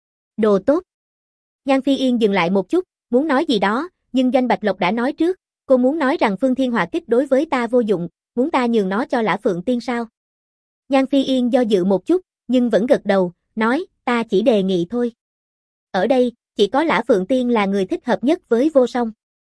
Đồ tốt. Nhan Phi Yên dừng lại một chút, muốn nói gì đó, nhưng Doanh Bạch Lộc đã nói trước, cô muốn nói rằng Phương Thiên Hỏa Kích đối với ta vô dụng, muốn ta nhường nó cho Lã Phượng Tiên sao? Nhan Phi Yên do dự một chút, nhưng vẫn gật đầu, nói, ta chỉ đề nghị thôi. Ở đây, chỉ có Lã Phượng Tiên là người thích hợp nhất với vô song.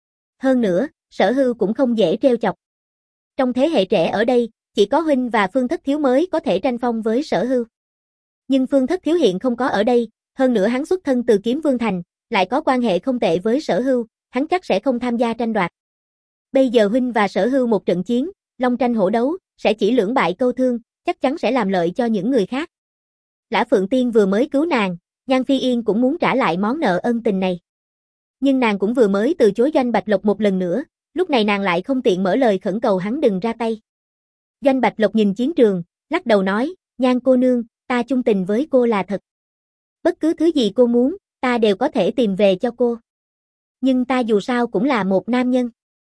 Hơn nữa, Sở Hưu cũng không dễ trêu chọc. Trong thế hệ trẻ ở đây, chỉ có huynh và Phương Thất Thiếu mới có thể tranh phong với Sở Hưu. Nhưng Phương Thất Thiếu hiện không có ở đây, hơn nữa hắn xuất thân từ Kiếm Vương Thành, lại có quan hệ không tệ với Sở Hưu, hắn chắc sẽ không tham gia tranh đoạt. Bây giờ huynh và Sở Hưu một trận chiến, long tranh hổ đấu, sẽ chỉ lưỡng bại câu thương, chắc chắn sẽ làm lợi cho những người khác. Lã Phượng Tiên vừa mới cứu nàng, Nhan Phi Yên cũng muốn trả lại món nợ ân tình này. Nhưng nàng cũng vừa mới từ chối Doanh Bạch Lộc một lần nữa, lúc này nàng lại không tiện mở lời khẩn cầu hắn đừng ra tay. Doanh Bạch Lộc nhìn chiến trường, lắc đầu nói, Nhan cô nương, ta chung tình với cô là thật. Bất cứ thứ gì cô muốn, ta đều có thể tìm về cho cô. Nhưng ta dù sao cũng là một nam nhân.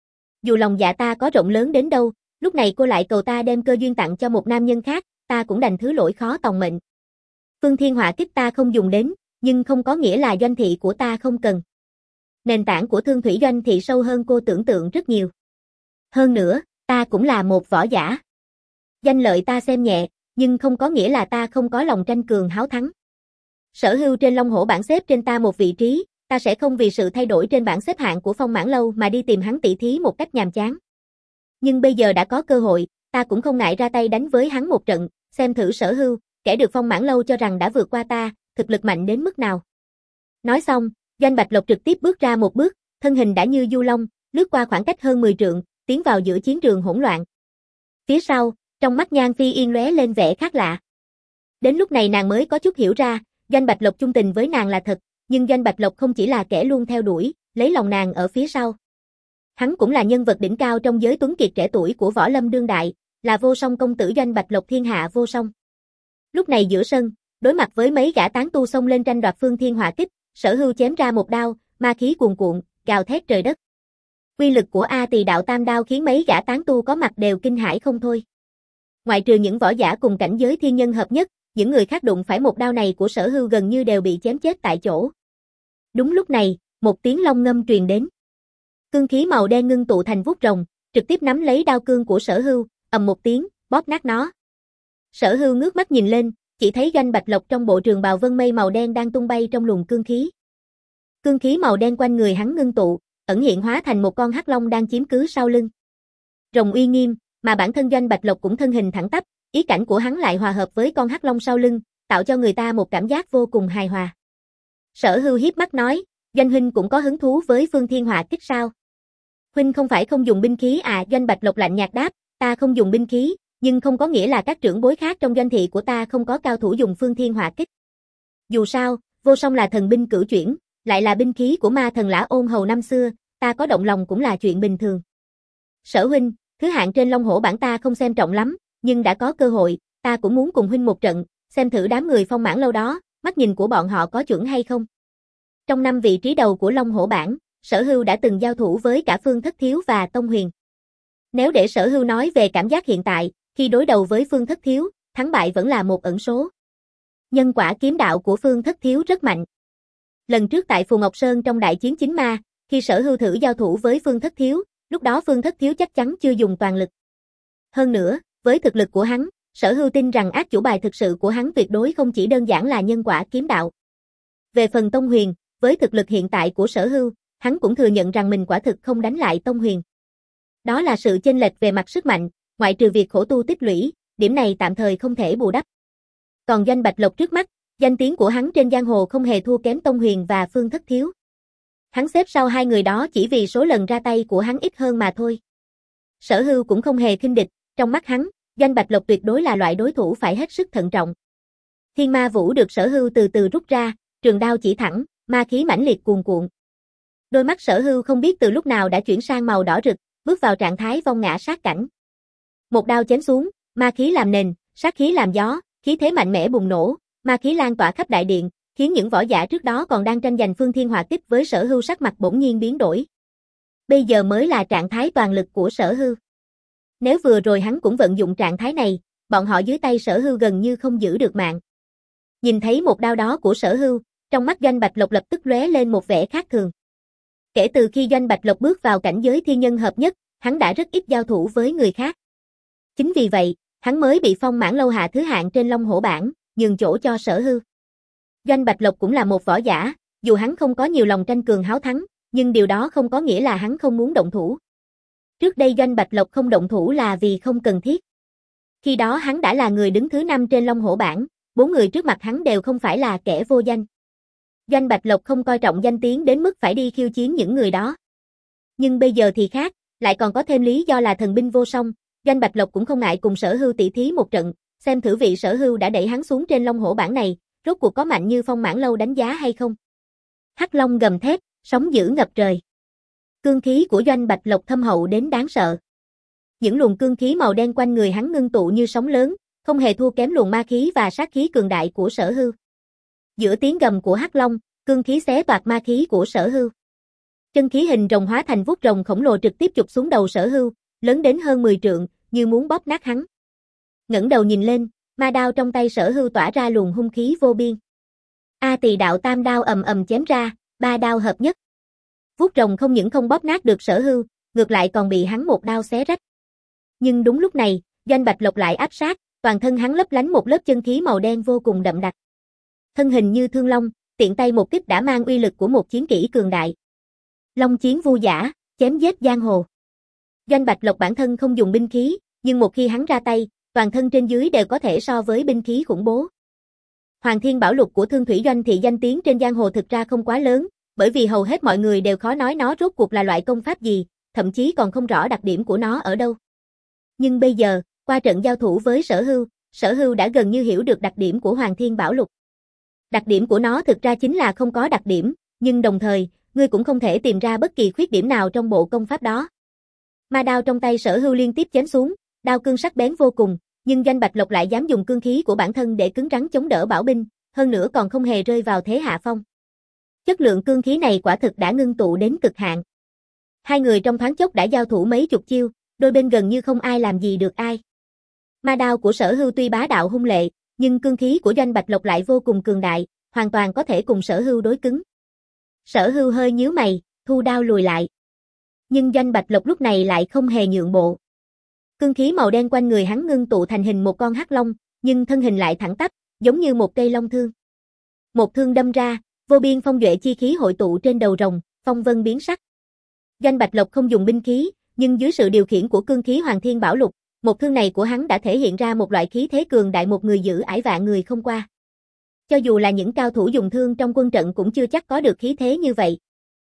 Dù lòng dạ ta có rộng lớn đến đâu, lúc này cô lại cầu ta đem cơ duyên tặng cho một nam nhân khác, ta cũng đành thứ lỗi khó tòng mệnh. Phương Thiên Hỏa Kích ta không dùng đến, nhưng không có nghĩa là doanh thị của ta không cần. Nền tảng của Thương Thủy doanh thị sâu hơn cô tưởng tượng rất nhiều. Hơn nữa, ta cũng là một võ giả. Danh lợi ta xem nhẹ, nhưng không có nghĩa là ta không có lòng tranh cường háo thắng. Sở Hưu trên Long Hổ bảng xếp trên ta một vị trí, ta sẽ không vì sự thay đổi trên bảng xếp hạng của Phong Mãn Lâu mà đi tìm hắn tỉ thí một cách nhàm chán. Nhưng bây giờ đã có cơ hội, ta cũng không ngại ra tay đánh với hắn một trận, xem thử Sở Hưu, kẻ được Phong Mãn Lâu cho rằng đã vượt qua ta, thực lực mạnh đến mức nào. Nói xong, Doanh Bạch Lộc trực tiếp bước ra một bước, thân hình đã như du long, lướt qua khoảng cách hơn mười trượng, tiến vào giữa chiến trường hỗn loạn. Phía sau, trong mắt Nhan Phi Yên lóe lên vẻ khác lạ. Đến lúc này nàng mới có chút hiểu ra, Doanh Bạch Lộc chung tình với nàng là thật, nhưng Doanh Bạch Lộc không chỉ là kẻ luôn theo đuổi, lấy lòng nàng ở phía sau. Hắn cũng là nhân vật đỉnh cao trong giới tuấn kiệt trẻ tuổi của võ lâm đương đại, là vô song công tử Doanh Bạch Lộc thiên hạ vô song. Lúc này giữa sân, đối mặt với mấy gã tán tu xông lên tranh đoạt Phương Thiên Hỏa Kích, Sở Hưu chém ra một đao, ma khí cuồn cuộn, gào thét trời đất. Uy lực của A Tỳ Đạo Tam đao khiến mấy gã tán tu có mặt đều kinh hãi không thôi. Ngoại trừ những võ giả cùng cảnh giới thiên nhân hợp nhất, những người khác đụng phải một đao này của Sở Hưu gần như đều bị chém chết tại chỗ. Đúng lúc này, một tiếng long ngâm truyền đến. Cương khí màu đen ngưng tụ thành vuốt rồng, trực tiếp nắm lấy đao cương của Sở Hưu, ầm một tiếng, bóp nát nó. Sở Hưu ngước mắt nhìn lên, chỉ thấy Doanh Bạch Lộc trong bộ trường bào vân mây màu đen đang tung bay trong luồng cương khí. Cương khí màu đen quanh người hắn ngưng tụ, ẩn hiện hóa thành một con hắc long đang chiếm cứ sau lưng. Rồng uy nghiêm, mà bản thân Doanh Bạch Lộc cũng thân hình thẳng tắp, ý cảnh của hắn lại hòa hợp với con hắc long sau lưng, tạo cho người ta một cảm giác vô cùng hài hòa. Sở Hưu hiếp mắt nói, Doanh huynh cũng có hứng thú với Phương Thiên Hỏa Kích sao? Huynh không phải không dùng binh khí à? Doanh Bạch Lộc lạnh nhạt đáp, ta không dùng binh khí, nhưng không có nghĩa là các trưởng bối khác trong doanh thị của ta không có cao thủ dùng Phương Thiên Hỏa Kích. Dù sao, vô song là thần binh cửu chuyển, lại là binh khí của ma thần Lã Ôn Hầu năm xưa, ta có động lòng cũng là chuyện bình thường. Sở huynh, thứ hạng trên Long Hổ bảng ta không xem trọng lắm, nhưng đã có cơ hội, ta cũng muốn cùng huynh một trận, xem thử đám người Phong Mãn Lâu đó, mắt nhìn của bọn họ có chuẩn hay không. Trong năm vị trí đầu của Long Hổ bảng, Sở Hưu đã từng giao thủ với cả Phương Thất Thiếu và Tông Huyền. Nếu để Sở Hưu nói về cảm giác hiện tại, khi đối đầu với Phương Thất Thiếu, thắng bại vẫn là một ẩn số. Nhân quả kiếm đạo của Phương Thất Thiếu rất mạnh. Lần trước tại Phù Ngọc Sơn trong đại chiến chính ma, khi Sở Hưu thử giao thủ với Phương Thất Thiếu, lúc đó Phương Thất Thiếu chắc chắn chưa dùng toàn lực. Hơn nữa, với thực lực của hắn, Sở Hưu tin rằng ác chủ bài thực sự của hắn tuyệt đối không chỉ đơn giản là nhân quả kiếm đạo. Về phần Tông Huyền, với thực lực hiện tại của Sở Hưu, hắn cũng thừa nhận rằng mình quả thực không đánh lại Tông Huyền. Đó là sự chênh lệch về mặt sức mạnh, ngoại trừ việc khổ tu tích lũy, điểm này tạm thời không thể bù đắp. Còn Doanh Bạch Lộc trước mắt, danh tiếng của hắn trên giang hồ không hề thua kém Tông Huyền và Phương Thất Thiếu. Hắn xếp sau hai người đó chỉ vì số lần ra tay của hắn ít hơn mà thôi. Sở Hưu cũng không hề khinh địch, trong mắt hắn, Doanh Bạch Lộc tuyệt đối là loại đối thủ phải hết sức thận trọng. Thiên Ma Vũ được Sở Hưu từ từ rút ra, trường đao chỉ thẳng, ma khí mãnh liệt cuồn cuộn. Đôi mắt Sở Hưu không biết từ lúc nào đã chuyển sang màu đỏ rực, bước vào trạng thái vong ngã sát cảnh. Một đao chém xuống, ma khí làm nền, sát khí làm gió, khí thế mạnh mẽ bùng nổ, Ma khí lan tỏa khắp đại điện, khiến những võ giả trước đó còn đang tranh giành phương thiên hỏa kích với Sở Hưu sắc mặt bỗng nhiên biến đổi. Bây giờ mới là trạng thái toàn lực của Sở Hưu. Nếu vừa rồi hắn cũng vận dụng trạng thái này, bọn họ dưới tay Sở Hưu gần như không giữ được mạng. Nhìn thấy một đao đó của Sở Hưu, trong mắt Doanh Bạch Lộc lập tức lóe lên một vẻ khác thường. Kể từ khi Doanh Bạch Lộc bước vào cảnh giới thiên nhân hợp nhất, hắn đã rất ít giao thủ với người khác. Chính vì vậy, hắn mới bị phong mãn lâu hạ thứ hạng trên Long Hổ bảng, nhường chỗ cho Sở Hưu. Doanh Bạch Lộc cũng là một võ giả, dù hắn không có nhiều lòng tranh cường háo thắng, nhưng điều đó không có nghĩa là hắn không muốn động thủ. Trước đây Doanh Bạch Lộc không động thủ là vì không cần thiết. Khi đó hắn đã là người đứng thứ năm trên Long Hổ bảng, bốn người trước mặt hắn đều không phải là kẻ vô danh. Doanh Bạch Lộc không coi trọng danh tiếng đến mức phải đi khiêu chiến những người đó. Nhưng bây giờ thì khác, lại còn có thêm lý do là thần binh vô song, Doanh Bạch Lộc cũng không ngại cùng Sở Hưu tỷ thí một trận, xem thử vị Sở Hưu đã đẩy hắn xuống trên Long Hổ bảng này, rốt cuộc có mạnh như phong mãn lâu đánh giá hay không. Hắc Long gầm thét, sóng dữ ngập trời. Cương khí của Doanh Bạch Lộc thâm hậu đến đáng sợ. Những luồng cương khí màu đen quanh người hắn ngưng tụ như sóng lớn, không hề thua kém luồng ma khí và sát khí cường đại của Sở Hưu. Giữa tiếng gầm của Hắc Long, cương khí xé toạc ma khí của Sở Hưu. Chân khí hình rồng hóa thành vuốt rồng khổng lồ trực tiếp chụp xuống đầu Sở Hưu, lớn đến hơn mười trượng, như muốn bóp nát hắn. Ngẩng đầu nhìn lên, ma đao trong tay Sở Hưu tỏa ra luồng hung khí vô biên. A Tỳ đạo tam đao ầm ầm chém ra, ba đao hợp nhất. Vuốt rồng không những không bóp nát được Sở Hưu, ngược lại còn bị hắn một đao xé rách. Nhưng đúng lúc này, Doanh Bạch Lộc lại áp sát, toàn thân hắn lấp lánh một lớp chân khí màu đen vô cùng đậm đặc. Thân hình như thương long, tiện tay một kích đã mang uy lực của một chiến kỹ cường đại. Long chiến vu giả, chém giết giang hồ. Doanh Bạch Lộc bản thân không dùng binh khí, nhưng một khi hắn ra tay, toàn thân trên dưới đều có thể so với binh khí khủng bố. Hoàng Thiên Bảo Lục của Thương Thủy Doanh thì danh tiếng trên giang hồ thực ra không quá lớn, bởi vì hầu hết mọi người đều khó nói nó rốt cuộc là loại công pháp gì, thậm chí còn không rõ đặc điểm của nó ở đâu. Nhưng bây giờ, qua trận giao thủ với Sở Hưu, Sở Hưu đã gần như hiểu được đặc điểm của Hoàng Thiên Bảo Lục. Đặc điểm của nó thực ra chính là không có đặc điểm, nhưng đồng thời, ngươi cũng không thể tìm ra bất kỳ khuyết điểm nào trong bộ công pháp đó. Ma đao trong tay Sở Hưu liên tiếp chém xuống, đao cương sắc bén vô cùng, nhưng Doanh Bạch Lộc lại dám dùng cương khí của bản thân để cứng rắn chống đỡ bảo binh, hơn nữa còn không hề rơi vào thế hạ phong. Chất lượng cương khí này quả thực đã ngưng tụ đến cực hạn. Hai người trong thoáng chốc đã giao thủ mấy chục chiêu, đôi bên gần như không ai làm gì được ai. Ma đao của Sở Hưu tuy bá đạo hung lệ, nhưng cương khí của Doanh Bạch Lộc lại vô cùng cường đại, hoàn toàn có thể cùng Sở Hưu đối cứng. Sở Hưu hơi nhíu mày, thu đao lùi lại. Nhưng Doanh Bạch Lộc lúc này lại không hề nhượng bộ. Cương khí màu đen quanh người hắn ngưng tụ thành hình một con hắc long, nhưng thân hình lại thẳng tắp, giống như một cây long thương. Một thương đâm ra, vô biên phong duệ chi khí hội tụ trên đầu rồng, phong vân biến sắc. Doanh Bạch Lộc không dùng binh khí, nhưng dưới sự điều khiển của cương khí Hoàng Thiên Bảo Lục, một thương này của hắn đã thể hiện ra một loại khí thế cường đại một người giữ ải vạn người không qua. Cho dù là những cao thủ dùng thương trong quân trận cũng chưa chắc có được khí thế như vậy.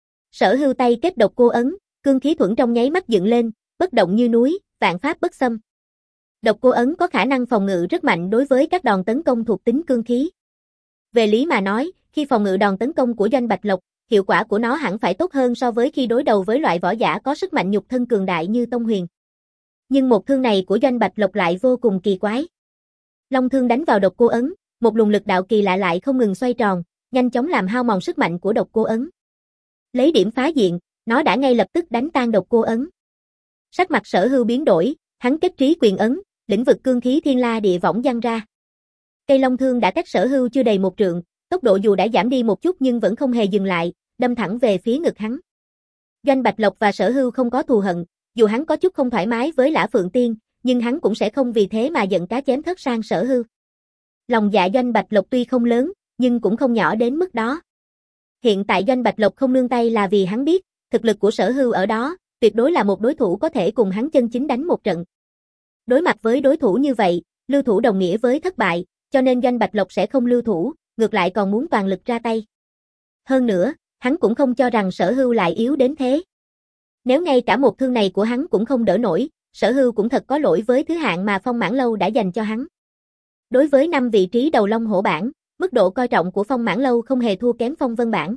Sở Hưu tay kết độc cô ấn, cương khí thuẫn trong nháy mắt dựng lên, bất động như núi, vạn pháp bất xâm. Độc cô ấn có khả năng phòng ngự rất mạnh đối với các đòn tấn công thuộc tính cương khí. Về lý mà nói, khi phòng ngự đòn tấn công của Doanh Bạch Lộc, hiệu quả của nó hẳn phải tốt hơn so với khi đối đầu với loại võ giả có sức mạnh nhục thân cường đại như Tông Huyền. Nhưng một thương này của Doanh Bạch Lộc lại vô cùng kỳ quái. Long thương đánh vào độc cô ấn, một luồng lực đạo kỳ lạ lại không ngừng xoay tròn, nhanh chóng làm hao mòn sức mạnh của độc cô ấn. Lấy điểm phá diện, nó đã ngay lập tức đánh tan độc cô ấn. Sắc mặt Sở Hưu biến đổi, hắn kết trí quyền ấn, lĩnh vực cương khí thiên la địa võng giăng ra. Cây long thương đã cách Sở Hưu chưa đầy một trượng, tốc độ dù đã giảm đi một chút nhưng vẫn không hề dừng lại, đâm thẳng về phía ngực hắn. Doanh Bạch Lộc và Sở Hưu không có thù hận, dù hắn có chút không thoải mái với Lã Phượng Tiên, nhưng hắn cũng sẽ không vì thế mà giận cá chém thớt sang Sở Hưu. Lòng dạ Doanh Bạch Lộc tuy không lớn, nhưng cũng không nhỏ đến mức đó. Hiện tại Doanh Bạch Lộc không nương tay là vì hắn biết, thực lực của Sở Hưu ở đó, tuyệt đối là một đối thủ có thể cùng hắn chân chính đánh một trận. Đối mặt với đối thủ như vậy, lưu thủ đồng nghĩa với thất bại, cho nên Doanh Bạch Lộc sẽ không lưu thủ, ngược lại còn muốn toàn lực ra tay. Hơn nữa, hắn cũng không cho rằng Sở Hưu lại yếu đến thế. Nếu ngay cả một thương này của hắn cũng không đỡ nổi, Sở Hưu cũng thật có lỗi với thứ hạng mà Phong Mãn Lâu đã dành cho hắn. Đối với năm vị trí đầu Long Hổ bảng, mức độ coi trọng của Phong Mãn Lâu không hề thua kém Phong Vân bảng.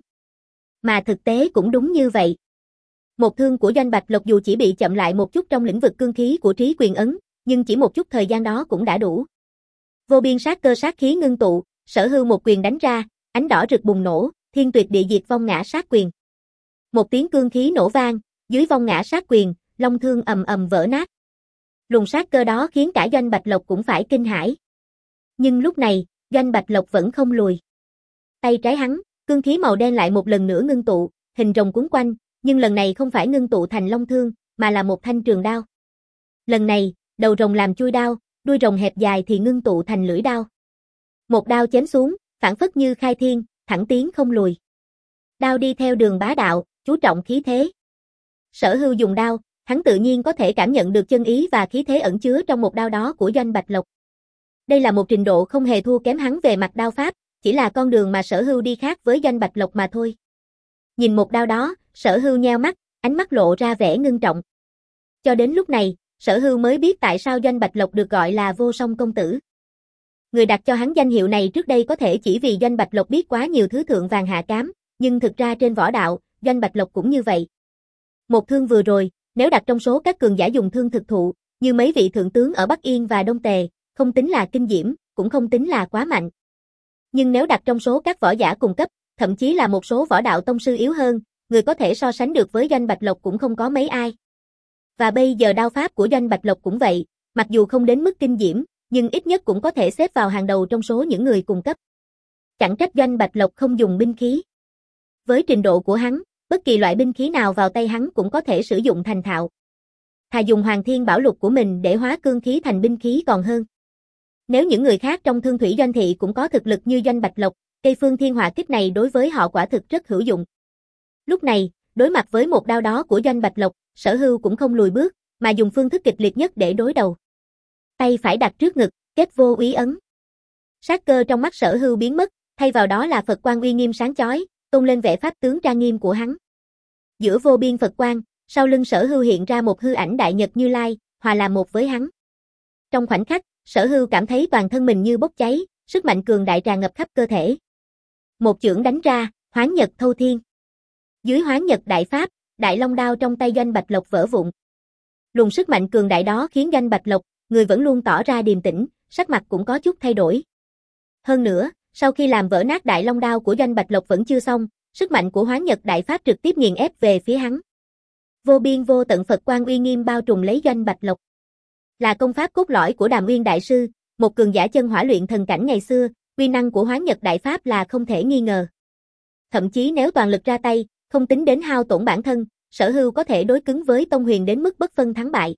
Mà thực tế cũng đúng như vậy. Một thương của Doanh Bạch Lộc dù chỉ bị chậm lại một chút trong lĩnh vực cương khí của trí quyền ấn, nhưng chỉ một chút thời gian đó cũng đã đủ. Vô biên sát cơ sát khí ngưng tụ, Sở Hưu một quyền đánh ra, ánh đỏ rực bùng nổ, thiên tuyệt địa diệt vong ngã sát quyền. Một tiếng cương khí nổ vang, dưới vong ngã sát quyền, long thương ầm ầm vỡ nát. Luồng sát cơ đó khiến cả Doanh Bạch Lộc cũng phải kinh hãi. Nhưng lúc này, Doanh Bạch Lộc vẫn không lùi. Tay trái hắn, cương khí màu đen lại một lần nữa ngưng tụ, hình rồng cuốn quanh, nhưng lần này không phải ngưng tụ thành long thương, mà là một thanh trường đao. Lần này, đầu rồng làm chui đao, đuôi rồng hẹp dài thì ngưng tụ thành lưỡi đao. Một đao chém xuống, phảng phất như khai thiên, thẳng tiến không lùi. Đao đi theo đường bá đạo, chú trọng khí thế. Sở Hưu dùng đao, hắn tự nhiên có thể cảm nhận được chân ý và khí thế ẩn chứa trong một đao đó của Doanh Bạch Lộc. Đây là một trình độ không hề thua kém hắn về mặt đao pháp, chỉ là con đường mà Sở Hưu đi khác với Doanh Bạch Lộc mà thôi. Nhìn một đao đó, Sở Hưu nheo mắt, ánh mắt lộ ra vẻ ngưng trọng. Cho đến lúc này, Sở Hưu mới biết tại sao Doanh Bạch Lộc được gọi là vô song công tử. Người đặt cho hắn danh hiệu này trước đây có thể chỉ vì Doanh Bạch Lộc biết quá nhiều thứ thượng vàng hạ cám, nhưng thực ra trên võ đạo, Doanh Bạch Lộc cũng như vậy. Một thương vừa rồi, nếu đặt trong số các cường giả dùng thương thực thụ, như mấy vị thượng tướng ở Bắc Yên và Đông Tề, không tính là kinh diễm, cũng không tính là quá mạnh. Nhưng nếu đặt trong số các võ giả cùng cấp, thậm chí là một số võ đạo tông sư yếu hơn, người có thể so sánh được với Doanh Bạch Lộc cũng không có mấy ai. Và bây giờ đao pháp của Doanh Bạch Lộc cũng vậy, mặc dù không đến mức kinh diễm, nhưng ít nhất cũng có thể xếp vào hàng đầu trong số những người cùng cấp. Chẳng trách Doanh Bạch Lộc không dùng binh khí. Với trình độ của hắn, bất kỳ loại binh khí nào vào tay hắn cũng có thể sử dụng thành thạo. Thà dùng Hoàng Thiên Bảo Lục của mình để hóa cương khí thành binh khí còn hơn. Nếu những người khác trong Thương Thủy Doanh thị cũng có thực lực như Doanh Bạch Lộc, cây Phương Thiên Hỏa Kích này đối với họ quả thực rất hữu dụng. Lúc này, đối mặt với một đao đó của Doanh Bạch Lộc, Sở Hưu cũng không lùi bước, mà dùng phương thức kịch liệt nhất để đối đầu. Tay phải đặt trước ngực, kết vô úy ấn. Sát cơ trong mắt Sở Hưu biến mất, thay vào đó là Phật quang uy nghiêm sáng chói, tôn lên vẻ pháp tướng trang nghiêm của hắn. Giữa vô biên Phật quang, sau lưng Sở Hưu hiện ra một hư ảnh Đại Nhật Như Lai, hòa làm một với hắn. Trong khoảnh khắc, Sở Hưu cảm thấy toàn thân mình như bốc cháy, sức mạnh cường đại tràn ngập khắp cơ thể. Một chưởng đánh ra, Hoán Nhật Thâu Thiên. Dưới Hoán Nhật Đại Pháp, Đại Long đao trong tay Doanh Bạch Lộc vỡ vụn. Luồng sức mạnh cường đại đó khiến Doanh Bạch Lộc, người vẫn luôn tỏ ra điềm tĩnh, sắc mặt cũng có chút thay đổi. Hơn nữa, sau khi làm vỡ nát Đại Long đao của Doanh Bạch Lộc vẫn chưa xong, sức mạnh của Hoán Nhật Đại Pháp trực tiếp nghiền ép về phía hắn. Vô biên vô tận Phật quang uy nghiêm bao trùm lấy Doanh Bạch Lộc. Là công pháp cốt lõi của Đàm Uyên Đại Sư, một cường giả chân hỏa luyện thần cảnh ngày xưa, uy năng của Hoán Nhật Đại Pháp là không thể nghi ngờ. Thậm chí nếu toàn lực ra tay, không tính đến hao tổn bản thân, Sở Hưu có thể đối cứng với Tông Huyền đến mức bất phân thắng bại.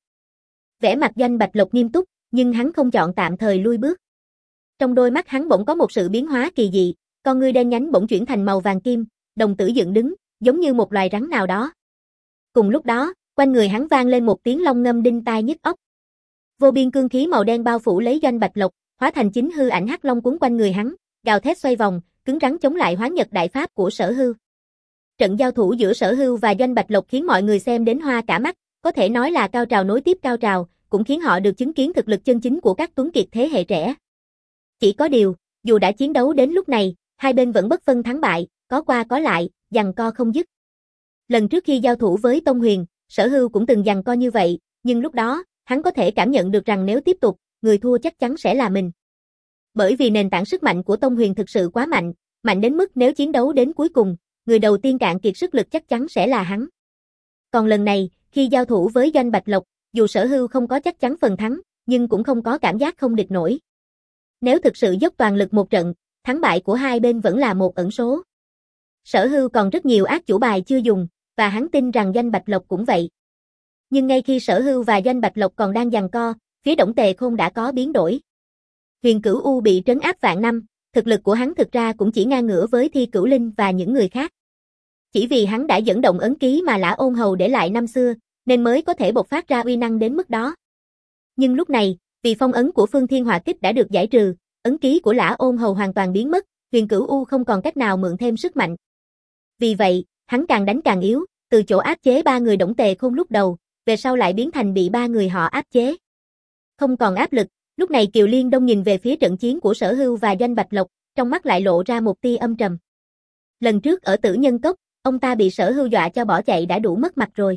Vẻ mặt Doanh Bạch Lộc nghiêm túc, nhưng hắn không chọn tạm thời lui bước. Trong đôi mắt hắn bỗng có một sự biến hóa kỳ dị, con ngươi đen nhánh bỗng chuyển thành màu vàng kim, đồng tử dựng đứng, giống như một loài rắn nào đó. Cùng lúc đó, quanh người hắn vang lên một tiếng long ngâm đinh tai nhức óc. Vô biên cương khí màu đen bao phủ lấy Doanh Bạch Lộc, hóa thành chính hư ảnh hắc long cuốn quanh người hắn, gào thét xoay vòng, cứng rắn chống lại Hoán Nhật Đại Pháp của Sở Hưu. Trận giao thủ giữa Sở Hưu và Doanh Bạch Lộc khiến mọi người xem đến hoa cả mắt, có thể nói là cao trào nối tiếp cao trào, cũng khiến họ được chứng kiến thực lực chân chính của các tuấn kiệt thế hệ trẻ. Chỉ có điều, dù đã chiến đấu đến lúc này, hai bên vẫn bất phân thắng bại, có qua có lại, giằng co không dứt. Lần trước khi giao thủ với Tông Huyền, Sở Hưu cũng từng giằng co như vậy, nhưng lúc đó, hắn có thể cảm nhận được rằng nếu tiếp tục, người thua chắc chắn sẽ là mình. Bởi vì nền tảng sức mạnh của Tông Huyền thực sự quá mạnh, mạnh đến mức nếu chiến đấu đến cuối cùng, người đầu tiên cạn kiệt sức lực chắc chắn sẽ là hắn. Còn lần này, khi giao thủ với Doanh Bạch Lộc, dù Sở Hưu không có chắc chắn phần thắng, nhưng cũng không có cảm giác không địch nổi. Nếu thực sự dốc toàn lực một trận, thắng bại của hai bên vẫn là một ẩn số. Sở Hưu còn rất nhiều ác chủ bài chưa dùng, và hắn tin rằng Doanh Bạch Lộc cũng vậy. Nhưng ngay khi Sở Hưu và Doanh Bạch Lộc còn đang giằng co, phía Đổng Tề Khôn đã có biến đổi. Huyền Cửu U bị trấn áp vạn năm, thực lực của hắn thực ra cũng chỉ ngang ngửa với Thi Cửu Linh và những người khác. Chỉ vì hắn đã dẫn động ấn ký mà Lã Ôn Hầu để lại năm xưa, nên mới có thể bộc phát ra uy năng đến mức đó. Nhưng lúc này, vì phong ấn của Phương Thiên Hỏa Kích đã được giải trừ, ấn ký của Lã Ôn Hầu hoàn toàn biến mất, Huyền Cửu U không còn cách nào mượn thêm sức mạnh. Vì vậy, hắn càng đánh càng yếu, từ chỗ áp chế ba người Đổng Tề Khôn lúc đầu, về sau lại biến thành bị ba người họ áp chế. Không còn áp lực, lúc này Kiều Liên Đông nhìn về phía trận chiến của Sở Hưu và Doanh Bạch Lộc, trong mắt lại lộ ra một tia âm trầm. Lần trước ở Tử Nhân Cốc, ông ta bị Sở Hưu dọa cho bỏ chạy đã đủ mất mặt rồi.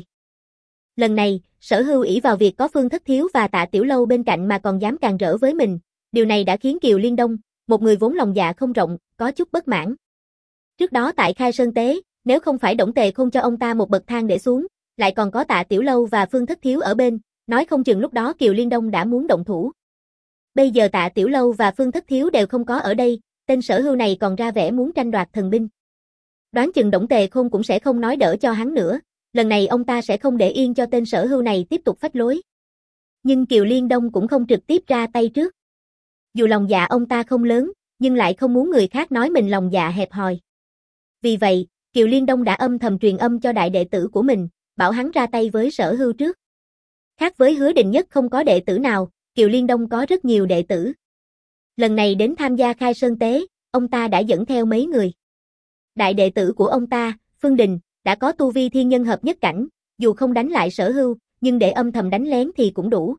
Lần này, Sở Hưu ỷ vào việc có Phương Thất Thiếu và Tạ Tiểu Lâu bên cạnh mà còn dám càn rỡ với mình, điều này đã khiến Kiều Liên Đông, một người vốn lòng dạ không rộng, có chút bất mãn. Trước đó tại Khai Sơn Tế, nếu không phải Đổng Tề Khôn cho ông ta một bậc thang để xuống, lại còn có Tạ Tiểu Lâu và Phương Thất Thiếu ở bên, nói không chừng lúc đó Kiều Liên Đông đã muốn động thủ. Bây giờ Tạ Tiểu Lâu và Phương Thất Thiếu đều không có ở đây, tên Sở Hưu này còn ra vẻ muốn tranh đoạt thần binh. Đoán chừng Đổng Tề Khôn cũng sẽ không nói đỡ cho hắn nữa, lần này ông ta sẽ không để yên cho tên Sở Hưu này tiếp tục phách lối. Nhưng Kiều Liên Đông cũng không trực tiếp ra tay trước. Dù lòng dạ ông ta không lớn, nhưng lại không muốn người khác nói mình lòng dạ hẹp hòi. Vì vậy, Kiều Liên Đông đã âm thầm truyền âm cho đại đệ tử của mình, bảo hắn ra tay với Sở Hưu trước. Khác với Hứa Định Nhất không có đệ tử nào, Kiều Liên Đông có rất nhiều đệ tử. Lần này đến tham gia Khai Sơn Tế, ông ta đã dẫn theo mấy người. Đại đệ tử của ông ta, Phương Đình, đã có tu vi thiên nhân hợp nhất cảnh, dù không đánh lại Sở Hưu, nhưng để âm thầm đánh lén thì cũng đủ.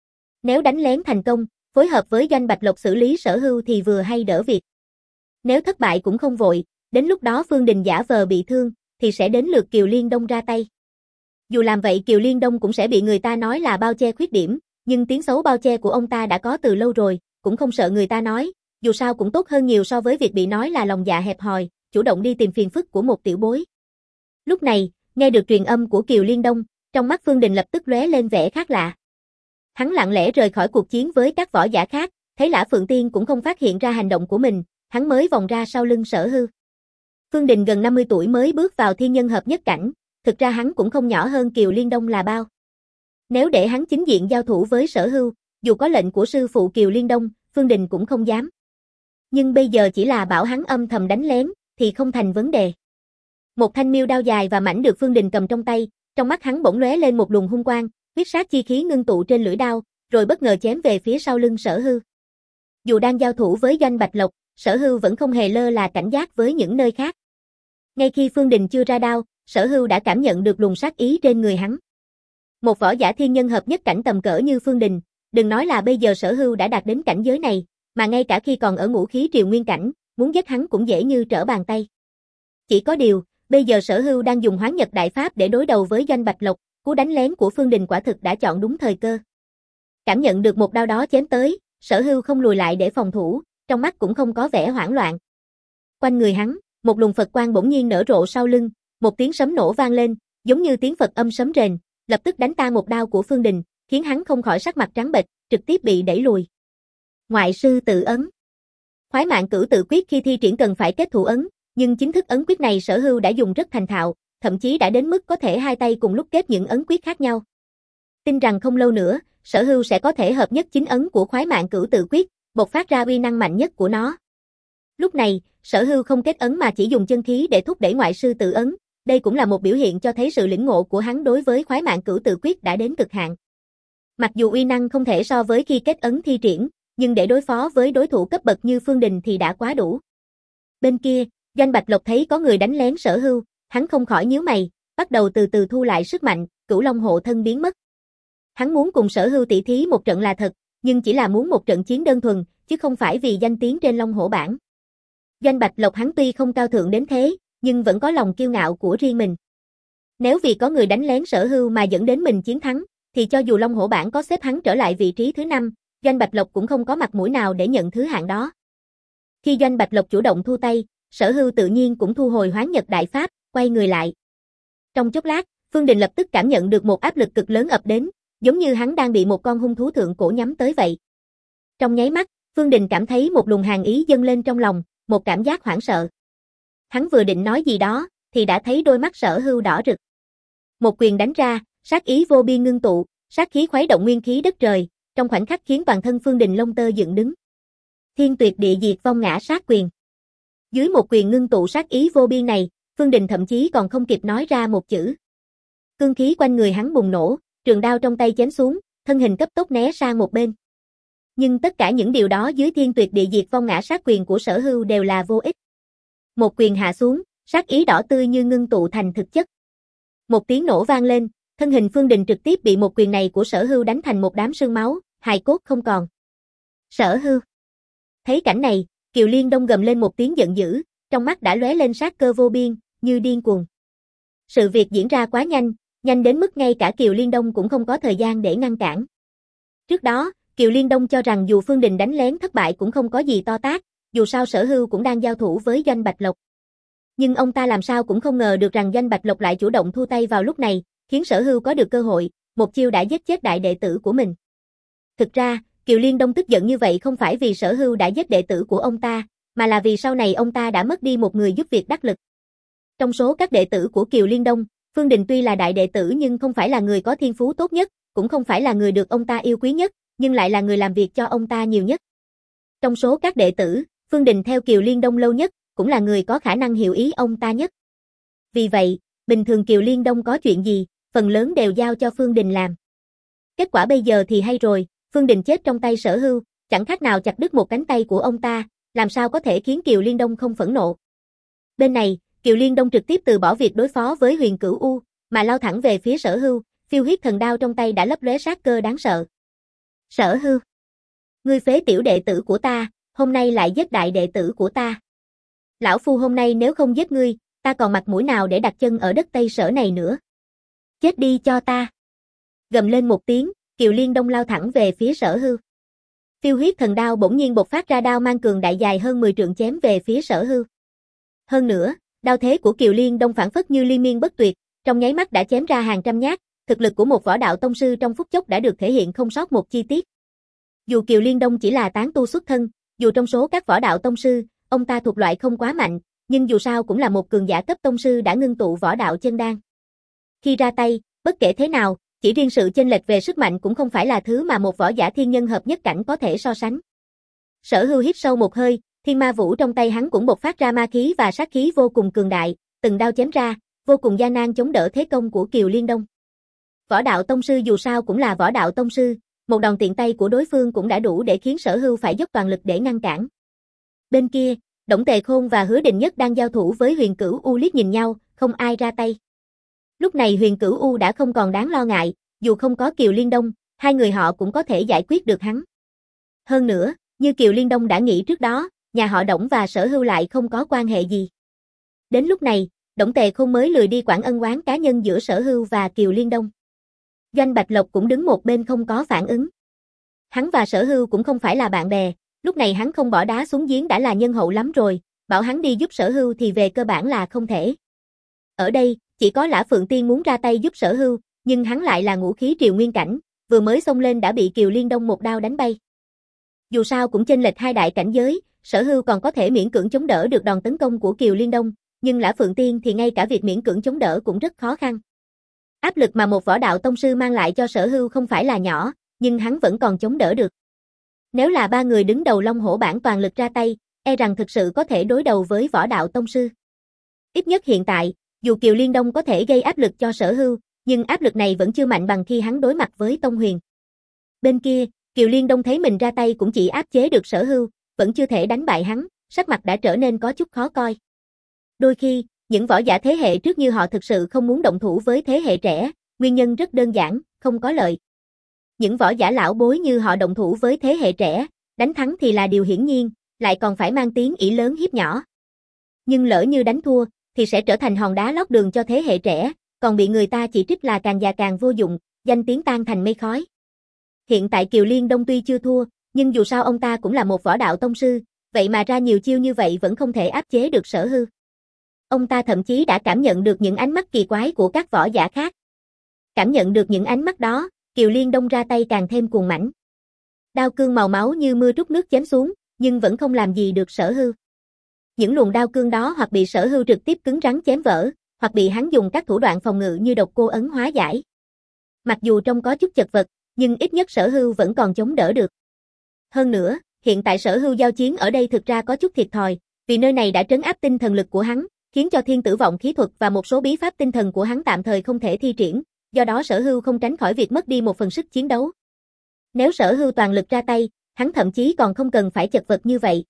Nếu đánh lén thành công, phối hợp với Doanh Bạch Lộc xử lý Sở Hưu thì vừa hay đỡ việc. Nếu thất bại cũng không vội, đến lúc đó Phương Đình giả vờ bị thương, thì sẽ đến lượt Kiều Liên Đông ra tay. Dù làm vậy Kiều Liên Đông cũng sẽ bị người ta nói là bao che khuyết điểm, nhưng tiếng xấu bao che của ông ta đã có từ lâu rồi, cũng không sợ người ta nói, dù sao cũng tốt hơn nhiều so với việc bị nói là lòng dạ hẹp hòi, chủ động đi tìm phiền phức của một tiểu bối. Lúc này, nghe được truyền âm của Kiều Liên Đông, trong mắt Phương Đình lập tức lóe lên vẻ khác lạ. Hắn lặng lẽ rời khỏi cuộc chiến với các võ giả khác, thấy Lã Phượng Tiên cũng không phát hiện ra hành động của mình, hắn mới vòng ra sau lưng Sở Hưu. Phương Đình gần năm mươi tuổi mới bước vào thiên nhân hợp nhất cảnh, thực ra hắn cũng không nhỏ hơn Kiều Liên Đông là bao. Nếu để hắn chính diện giao thủ với Sở Hưu, dù có lệnh của sư phụ Kiều Liên Đông, Phương Đình cũng không dám. Nhưng bây giờ chỉ là bảo hắn âm thầm đánh lén, thì không thành vấn đề. Một thanh miêu đao dài và mảnh được Phương Đình cầm trong tay, trong mắt hắn bỗng lóe lên một luồng hung quang, huyết sát chi khí ngưng tụ trên lưỡi đao, rồi bất ngờ chém về phía sau lưng Sở Hưu. Dù đang giao thủ với Doanh Bạch Lộc, Sở Hưu vẫn không hề lơ là cảnh giác với những nơi khác. Ngay khi Phương Đình chưa ra đao, Sở Hưu đã cảm nhận được luồng sát ý trên người hắn. Một võ giả thiên nhân hợp nhất cảnh tầm cỡ như Phương Đình, đừng nói là bây giờ Sở Hưu đã đạt đến cảnh giới này, mà ngay cả khi còn ở ngũ khí triều nguyên cảnh, muốn giết hắn cũng dễ như trở bàn tay. Chỉ có điều, bây giờ Sở Hưu đang dùng Hoán Nhật Đại Pháp để đối đầu với Doanh Bạch Lộc, cú đánh lén của Phương Đình quả thực đã chọn đúng thời cơ. Cảm nhận được một đao đó chém tới, Sở Hưu không lùi lại để phòng thủ, trong mắt cũng không có vẻ hoảng loạn. Quanh người hắn, một luồng Phật quang bỗng nhiên nở rộ sau lưng, một tiếng sấm nổ vang lên, giống như tiếng Phật âm sấm rền, lập tức đánh tan một đao của Phương Đình, khiến hắn không khỏi sắc mặt trắng bệch, trực tiếp bị đẩy lùi. Ngoại sư tự ấn. Khoái Mạng Cửu Tự Quyết khi thi triển cần phải kết thủ ấn, nhưng chính thức ấn quyết này Sở Hưu đã dùng rất thành thạo, thậm chí đã đến mức có thể hai tay cùng lúc kết những ấn quyết khác nhau. Tin rằng không lâu nữa, Sở Hưu sẽ có thể hợp nhất chính ấn của Khoái Mạng Cửu Tự Quyết, bộc phát ra uy năng mạnh nhất của nó. Lúc này, Sở Hưu không kết ấn mà chỉ dùng chân khí để thúc đẩy ngoại sư tự ấn, đây cũng là một biểu hiện cho thấy sự lĩnh ngộ của hắn đối với Khoái Mạng Cửu Tự Quyết đã đến cực hạn. Mặc dù uy năng không thể so với khi kết ấn thi triển, nhưng để đối phó với đối thủ cấp bậc như Phương Đình thì đã quá đủ. Bên kia, Doanh Bạch Lộc thấy có người đánh lén Sở Hưu, hắn không khỏi nhíu mày, bắt đầu từ từ thu lại sức mạnh, Cửu Long hộ thân biến mất. Hắn muốn cùng Sở Hưu tỷ thí một trận là thật, nhưng chỉ là muốn một trận chiến đơn thuần, chứ không phải vì danh tiếng trên Long Hổ bảng. Doanh Bạch Lộc hắn tuy không cao thượng đến thế, nhưng vẫn có lòng kiêu ngạo của riêng mình. Nếu vì có người đánh lén Sở Hưu mà dẫn đến mình chiến thắng, thì cho dù Long Hổ bảng có xếp hắn trở lại vị trí thứ năm, Doanh Bạch Lộc cũng không có mặt mũi nào để nhận thứ hạng đó. Khi Doanh Bạch Lộc chủ động thu tay, Sở Hưu tự nhiên cũng thu hồi Hoán Nhật Đại Pháp, quay người lại. Trong chốc lát, Phương Đình lập tức cảm nhận được một áp lực cực lớn ập đến, giống như hắn đang bị một con hung thú thượng cổ nhắm tới vậy. Trong nháy mắt, Phương Đình cảm thấy một luồng hàn ý dâng lên trong lòng, một cảm giác hoảng sợ. Hắn vừa định nói gì đó, thì đã thấy đôi mắt Sở Hưu đỏ rực. Một quyền đánh ra, sát ý vô biên ngưng tụ, sát khí khuấy động nguyên khí đất trời, trong khoảnh khắc khiến toàn thân Phương Đình lông tơ dựng đứng. Thiên Tuyệt Địa Diệt Vong Ngã Sát Quyền. Dưới một quyền ngưng tụ sát ý vô biên này, Phương Đình thậm chí còn không kịp nói ra một chữ. Cương khí quanh người hắn bùng nổ, trường đao trong tay chém xuống, thân hình cấp tốc né sang một bên. Nhưng tất cả những điều đó dưới Thiên Tuyệt Địa Diệt Vong Ngã Sát Quyền của Sở Hưu đều là vô ích. Một quyền hạ xuống, sát ý đỏ tươi như ngưng tụ thành thực chất. Một tiếng nổ vang lên, thân hình Phương Đình trực tiếp bị một quyền này của Sở Hưu đánh thành một đám sương máu, hài cốt không còn. Sở Hưu. Thấy cảnh này, Kiều Liên Đông gầm lên một tiếng giận dữ, trong mắt đã lóe lên sát cơ vô biên, như điên cuồng. Sự việc diễn ra quá nhanh, nhanh đến mức ngay cả Kiều Liên Đông cũng không có thời gian để ngăn cản. Trước đó, Kiều Liên Đông cho rằng dù Phương Đình đánh lén thất bại cũng không có gì to tát, dù sao Sở Hưu cũng đang giao thủ với Doanh Bạch Lộc. Nhưng ông ta làm sao cũng không ngờ được rằng Doanh Bạch Lộc lại chủ động thu tay vào lúc này, khiến Sở Hưu có được cơ hội, một chiêu đã giết chết đại đệ tử của mình. Thực ra, Kiều Liên Đông tức giận như vậy không phải vì Sở Hưu đã giết đệ tử của ông ta, mà là vì sau này ông ta đã mất đi một người giúp việc đắc lực. Trong số các đệ tử của Kiều Liên Đông, Phương Đình tuy là đại đệ tử nhưng không phải là người có thiên phú tốt nhất, cũng không phải là người được ông ta yêu quý nhất, nhưng lại là người làm việc cho ông ta nhiều nhất. Trong số các đệ tử, Phương Đình theo Kiều Liên Đông lâu nhất, cũng là người có khả năng hiểu ý ông ta nhất. Vì vậy, bình thường Kiều Liên Đông có chuyện gì, phần lớn đều giao cho Phương Đình làm. Kết quả bây giờ thì hay rồi, Phương Đình chết trong tay Sở Hưu, chẳng khác nào chặt đứt một cánh tay của ông ta, làm sao có thể khiến Kiều Liên Đông không phẫn nộ. Bên này, Kiều Liên Đông trực tiếp từ bỏ việc đối phó với Huyền Cửu U, mà lao thẳng về phía Sở Hưu, phiêu huyết thần đao trong tay đã lấp lóe sát cơ đáng sợ. Sở Hưu, ngươi phế tiểu đệ tử của ta, hôm nay lại giết đại đệ tử của ta. Lão phu hôm nay nếu không giết ngươi, ta còn mặt mũi nào để đặt chân ở đất Tây Sở này nữa. Chết đi cho ta. Gầm lên một tiếng, Kiều Liên Đông lao thẳng về phía Sở Hưu. Phiêu huyết thần đao bỗng nhiên bộc phát ra đao mang cường đại dài hơn mười trượng chém về phía Sở Hưu. Hơn nữa, đao thế của Kiều Liên Đông phảng phất như liên miên bất tuyệt, trong nháy mắt đã chém ra hàng trăm nhát, thực lực của một võ đạo tông sư trong phút chốc đã được thể hiện không sót một chi tiết. Dù Kiều Liên Đông chỉ là tán tu xuất thân, dù trong số các võ đạo tông sư, ông ta thuộc loại không quá mạnh, nhưng dù sao cũng là một cường giả cấp tông sư đã ngưng tụ võ đạo chân đan. Khi ra tay, bất kể thế nào, chỉ riêng sự chênh lệch về sức mạnh cũng không phải là thứ mà một võ giả thiên nhân hợp nhất cảnh có thể so sánh. Sở Hưu hít sâu một hơi, thiên ma vũ trong tay hắn cũng bộc phát ra ma khí và sát khí vô cùng cường đại, từng đao chém ra, vô cùng gian nan chống đỡ thế công của Kiều Liên Đông. Võ đạo tông sư dù sao cũng là võ đạo tông sư, một đòn tiện tay của đối phương cũng đã đủ để khiến Sở Hưu phải dốc toàn lực để ngăn cản. Bên kia, Đổng Tề Khôn và Hứa Định Nhất đang giao thủ với Huyền Cửu U liếc nhìn nhau, không ai ra tay. Lúc này Huyền Cửu U đã không còn đáng lo ngại, dù không có Kiều Liên Đông, hai người họ cũng có thể giải quyết được hắn. Hơn nữa, như Kiều Liên Đông đã nghĩ trước đó, nhà họ Đổng và Sở Hưu lại không có quan hệ gì. Đến lúc này, Đổng Tề Khôn mới lười đi quản ân oán cá nhân giữa Sở Hưu và Kiều Liên Đông. Doanh Bạch Lộc cũng đứng một bên không có phản ứng. Hắn và Sở Hưu cũng không phải là bạn bè, lúc này hắn không bỏ đá xuống giếng đã là nhân hậu lắm rồi, bảo hắn đi giúp Sở Hưu thì về cơ bản là không thể. Ở đây, chỉ có Lã Phượng Tiên muốn ra tay giúp Sở Hưu, nhưng hắn lại là ngũ khí triều nguyên cảnh, vừa mới xông lên đã bị Kiều Liên Đông một đao đánh bay. Dù sao cũng chênh lệch hai đại cảnh giới, Sở Hưu còn có thể miễn cưỡng chống đỡ được đòn tấn công của Kiều Liên Đông, nhưng Lã Phượng Tiên thì ngay cả việc miễn cưỡng chống đỡ cũng rất khó khăn. Áp lực mà một võ đạo tông sư mang lại cho Sở Hưu không phải là nhỏ, nhưng hắn vẫn còn chống đỡ được. Nếu là ba người đứng đầu Long Hổ bảng toàn lực ra tay, e rằng thực sự có thể đối đầu với võ đạo tông sư. Ít nhất hiện tại, dù Kiều Liên Đông có thể gây áp lực cho Sở Hưu, nhưng áp lực này vẫn chưa mạnh bằng khi hắn đối mặt với Tông Huyền. Bên kia, Kiều Liên Đông thấy mình ra tay cũng chỉ áp chế được Sở Hưu, vẫn chưa thể đánh bại hắn, sắc mặt đã trở nên có chút khó coi. Đôi khi, những võ giả thế hệ trước như họ thực sự không muốn động thủ với thế hệ trẻ, nguyên nhân rất đơn giản, không có lợi. Những võ giả lão bối như họ động thủ với thế hệ trẻ, đánh thắng thì là điều hiển nhiên, lại còn phải mang tiếng ỷ lớn hiếp nhỏ. Nhưng lỡ như đánh thua, thì sẽ trở thành hòn đá lót đường cho thế hệ trẻ, còn bị người ta chỉ trích là càng già càng vô dụng, danh tiếng tan thành mây khói. Hiện tại Kiều Liên Đông tuy chưa thua, nhưng dù sao ông ta cũng là một võ đạo tông sư, vậy mà ra nhiều chiêu như vậy vẫn không thể áp chế được Sở Hưu. Ông ta thậm chí đã cảm nhận được những ánh mắt kỳ quái của các võ giả khác. Cảm nhận được những ánh mắt đó, Kiều Liên Đông ra tay càng thêm cuồng mãnh. Đao cương màu máu như mưa trút nước chém xuống, nhưng vẫn không làm gì được Sở Hưu. Những luồng đao cương đó hoặc bị Sở Hưu trực tiếp cứng rắn chém vỡ, hoặc bị hắn dùng các thủ đoạn phòng ngự như độc cô ấn hóa giải. Mặc dù trông có chút chật vật, nhưng ít nhất Sở Hưu vẫn còn chống đỡ được. Hơn nữa, hiện tại Sở Hưu giao chiến ở đây thực ra có chút thiệt thòi, vì nơi này đã trấn áp tinh thần lực của hắn, khiến cho thiên tử vọng khí thuật và một số bí pháp tinh thần của hắn tạm thời không thể thi triển, do đó Sở Hưu không tránh khỏi việc mất đi một phần sức chiến đấu. Nếu Sở Hưu toàn lực ra tay, hắn thậm chí còn không cần phải chật vật như vậy.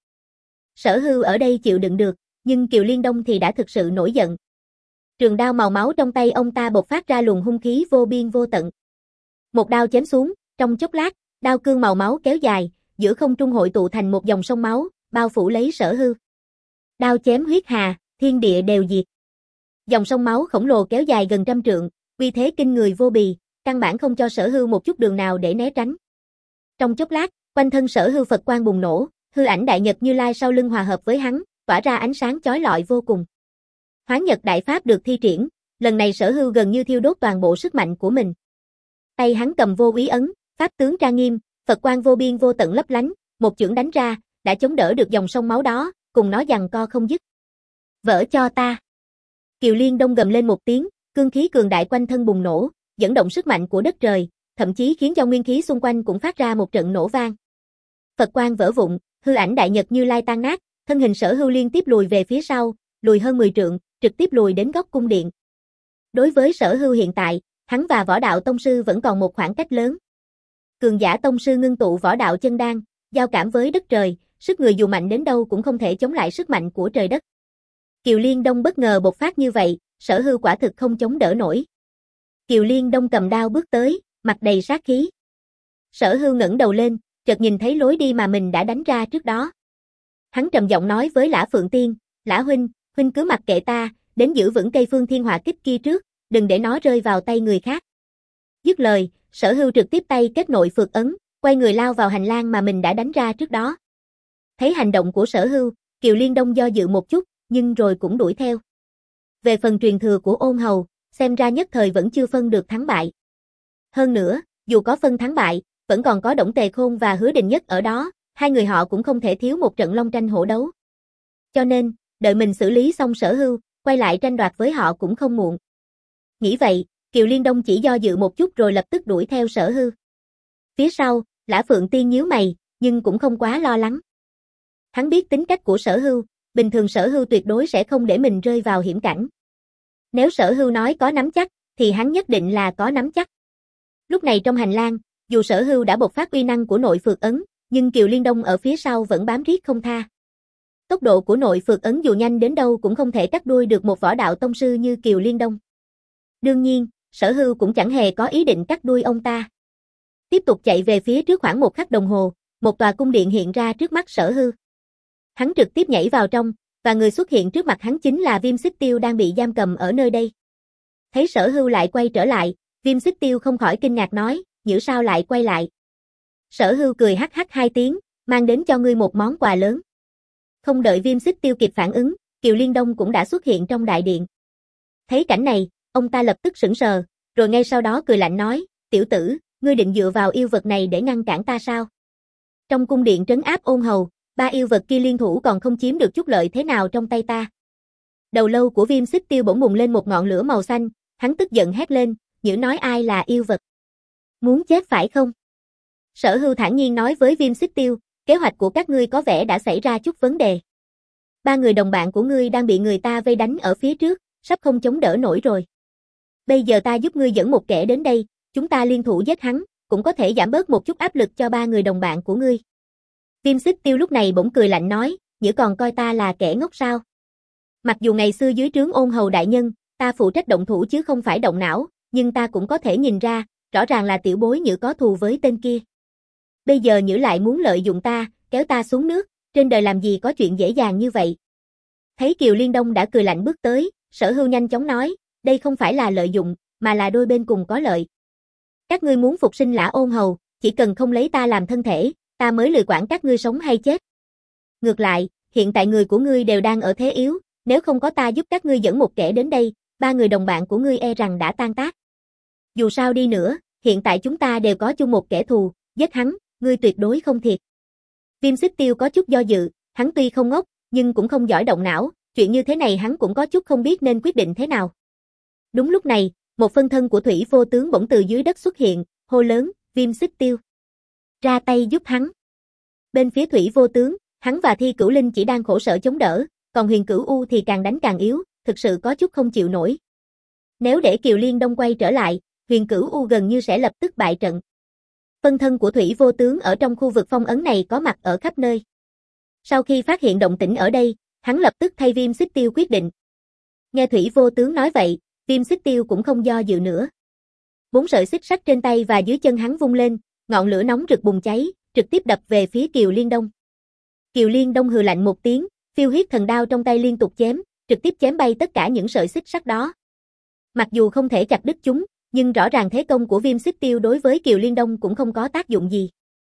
Sở Hưu ở đây chịu đựng được, nhưng Kiều Liên Đông thì đã thực sự nổi giận. Trường đao màu máu trong tay ông ta bộc phát ra luồng hung khí vô biên vô tận. Một đao chém xuống, trong chốc lát, đao cương màu máu kéo dài, giữa không trung hội tụ thành một dòng sông máu, bao phủ lấy Sở Hưu. Đao chém huyết hà, thiên địa đều diệt. Dòng sông máu khổng lồ kéo dài gần trăm trượng, uy thế kinh người vô bì, căn bản không cho Sở Hưu một chút đường nào để né tránh. Trong chốc lát, quanh thân Sở Hưu Phật quang bùng nổ, hư ảnh đại nhật Như Lai sau lưng hòa hợp với hắn, tỏa ra ánh sáng chói lọi vô cùng. Hoán Nhật đại pháp được thi triển, lần này Sở Hưu gần như thiêu đốt toàn bộ sức mạnh của mình. Tay hắn cầm vô úy ấn, pháp tướng trang nghiêm, Phật quang vô biên vô tận lấp lánh, một chưởng đánh ra, đã chống đỡ được dòng sông máu đó, cùng nó giằng co không dứt. Vỡ cho ta. Kiều Liên Đông gầm lên một tiếng, cương khí cường đại quanh thân bùng nổ, dẫn động sức mạnh của đất trời, thậm chí khiến cho nguyên khí xung quanh cũng phát ra một trận nổ vang. Phật quang vỡ vụn, hư ảnh đại nhật Như Lai tan nát, thân hình Sở Hưu liên tiếp lùi về phía sau, lùi hơn mười trượng, trực tiếp lùi đến góc cung điện. Đối với Sở Hưu hiện tại, hắn và võ đạo tông sư vẫn còn một khoảng cách lớn. Cường giả tông sư ngưng tụ võ đạo chân đan, giao cảm với đất trời, sức người dù mạnh đến đâu cũng không thể chống lại sức mạnh của trời đất. Kiều Liên Đông bất ngờ bộc phát như vậy, Sở Hưu quả thực không chống đỡ nổi. Kiều Liên Đông cầm đao bước tới, mặt đầy sát khí. Sở Hưu ngẩng đầu lên, chợt nhìn thấy lối đi mà mình đã đánh ra trước đó. Hắn trầm giọng nói với Lã Phượng Tiên, Lã huynh, huynh cứ mặc kệ ta, đến giữ vững cây phương thiên hỏa kích kia trước, đừng để nó rơi vào tay người khác. Dứt lời, Sở Hưu trực tiếp tay kết nội phược ấn, quay người lao vào hành lang mà mình đã đánh ra trước đó. Thấy hành động của Sở Hưu, Kiều Liên Đông do dự một chút, nhưng rồi cũng đuổi theo. Về phần truyền thừa của Ôn Hầu, xem ra nhất thời vẫn chưa phân được thắng bại. Hơn nữa, dù có phân thắng bại, vẫn còn có Đổng Tề Khôn và Hứa Đình Nhất ở đó, hai người họ cũng không thể thiếu một trận long tranh hổ đấu. Cho nên, đợi mình xử lý xong Sở Hưu, quay lại tranh đoạt với họ cũng không muộn. Nghĩ vậy, Kiều Liên Đông chỉ do dự một chút rồi lập tức đuổi theo Sở Hưu. Phía sau, Lã Phượng Tiên nhíu mày, nhưng cũng không quá lo lắng. Hắn biết tính cách của Sở Hưu, bình thường Sở Hưu tuyệt đối sẽ không để mình rơi vào hiểm cảnh. Nếu Sở Hưu nói có nắm chắc, thì hắn nhất định là có nắm chắc. Lúc này trong hành lang, dù Sở Hưu đã bộc phát uy năng của nội phược ấn, nhưng Kiều Liên Đông ở phía sau vẫn bám riết không tha. Tốc độ của nội phược ấn dù nhanh đến đâu cũng không thể cắt đuôi được một võ đạo tông sư như Kiều Liên Đông. Đương nhiên, Sở Hưu cũng chẳng hề có ý định cắt đuôi ông ta. Tiếp tục chạy về phía trước khoảng một khắc đồng hồ, một tòa cung điện hiện ra trước mắt Sở Hưu. Hắn trực tiếp nhảy vào trong, và người xuất hiện trước mặt hắn chính là Viêm Xích Tiêu đang bị giam cầm ở nơi đây. Thấy Sở Hưu lại quay trở lại, Viêm Xích Tiêu không khỏi kinh ngạc nói, nhỡ sao lại quay lại. Sở Hưu cười hắc hắc hai tiếng, mang đến cho ngươi một món quà lớn. Không đợi Viêm Xích Tiêu kịp phản ứng, Kiều Liên Đông cũng đã xuất hiện trong đại điện. Thấy cảnh này, ông ta lập tức sững sờ, rồi ngay sau đó cười lạnh nói, tiểu tử, ngươi định dựa vào yêu vật này để ngăn cản ta sao? Trong cung điện trấn áp Ôn Hầu, ba yêu vật kia liên thủ còn không chiếm được chút lợi thế nào trong tay ta. Đầu lâu của Viêm Xích Tiêu bỗng bùng lên một ngọn lửa màu xanh, hắn tức giận hét lên, nhỡ nói ai là yêu vật? Muốn chết phải không? Sở Hưu thản nhiên nói với Viêm Xích Tiêu, kế hoạch của các ngươi có vẻ đã xảy ra chút vấn đề. Ba người đồng bạn của ngươi đang bị người ta vây đánh ở phía trước, sắp không chống đỡ nổi rồi. Bây giờ ta giúp ngươi dẫn một kẻ đến đây, chúng ta liên thủ giết hắn, cũng có thể giảm bớt một chút áp lực cho ba người đồng bạn của ngươi. Viêm Xích Tiêu lúc này bỗng cười lạnh nói, nhỡ còn coi ta là kẻ ngốc sao? Mặc dù ngày xưa dưới trướng Ôn Hầu đại nhân, ta phụ trách động thủ chứ không phải động não, nhưng ta cũng có thể nhìn ra, rõ ràng là tiểu bối nhỡ có thù với tên kia. Bây giờ nhỡ lại muốn lợi dụng ta, kéo ta xuống nước, trên đời làm gì có chuyện dễ dàng như vậy. Thấy Kiều Liên Đông đã cười lạnh bước tới, Sở Hưu nhanh chóng nói, đây không phải là lợi dụng, mà là đôi bên cùng có lợi. Các ngươi muốn phục sinh Lã Ôn Hầu, chỉ cần không lấy ta làm thân thể, ta mới lười quản các ngươi sống hay chết. Ngược lại, hiện tại người của ngươi đều đang ở thế yếu, nếu không có ta giúp các ngươi dẫn một kẻ đến đây, ba người đồng bạn của ngươi e rằng đã tan tác. Dù sao đi nữa, hiện tại chúng ta đều có chung một kẻ thù, giết hắn, ngươi tuyệt đối không thiệt. Viêm Xích Tiêu có chút do dự, hắn tuy không ngốc, nhưng cũng không giỏi động não, chuyện như thế này hắn cũng có chút không biết nên quyết định thế nào. Đúng lúc này, một phân thân của Thủy Vô Tướng bỗng từ dưới đất xuất hiện, hô lớn, Viêm Xích Tiêu, ra tay giúp hắn. Bên phía Thủy Vô Tướng, hắn và Thi Cửu Linh chỉ đang khổ sở chống đỡ, còn Huyền Cửu U thì càng đánh càng yếu, thực sự có chút không chịu nổi. Nếu để Kiều Liên Đông quay trở lại, Huyền Cửu U gần như sẽ lập tức bại trận. Phân thân của Thủy Vô Tướng ở trong khu vực phong ấn này có mặt ở khắp nơi. Sau khi phát hiện động tĩnh ở đây, hắn lập tức thay Viêm Xích Tiêu quyết định. Nghe Thủy Vô Tướng nói vậy, Viêm Xích Tiêu cũng không do dự nữa. Bốn sợi xích sắt trên tay và dưới chân hắn vung lên, ngọn lửa nóng rực bùng cháy, trực tiếp đập về phía Kiều Liên Đông. Kiều Liên Đông hừ lạnh một tiếng, phiêu huyết thần đao trong tay liên tục chém, trực tiếp chém bay tất cả những sợi xích sắt đó. Mặc dù không thể chặt đứt chúng, nhưng rõ ràng thế công của Viêm Xích Tiêu đối với Kiều Liên Đông cũng không có tác dụng gì.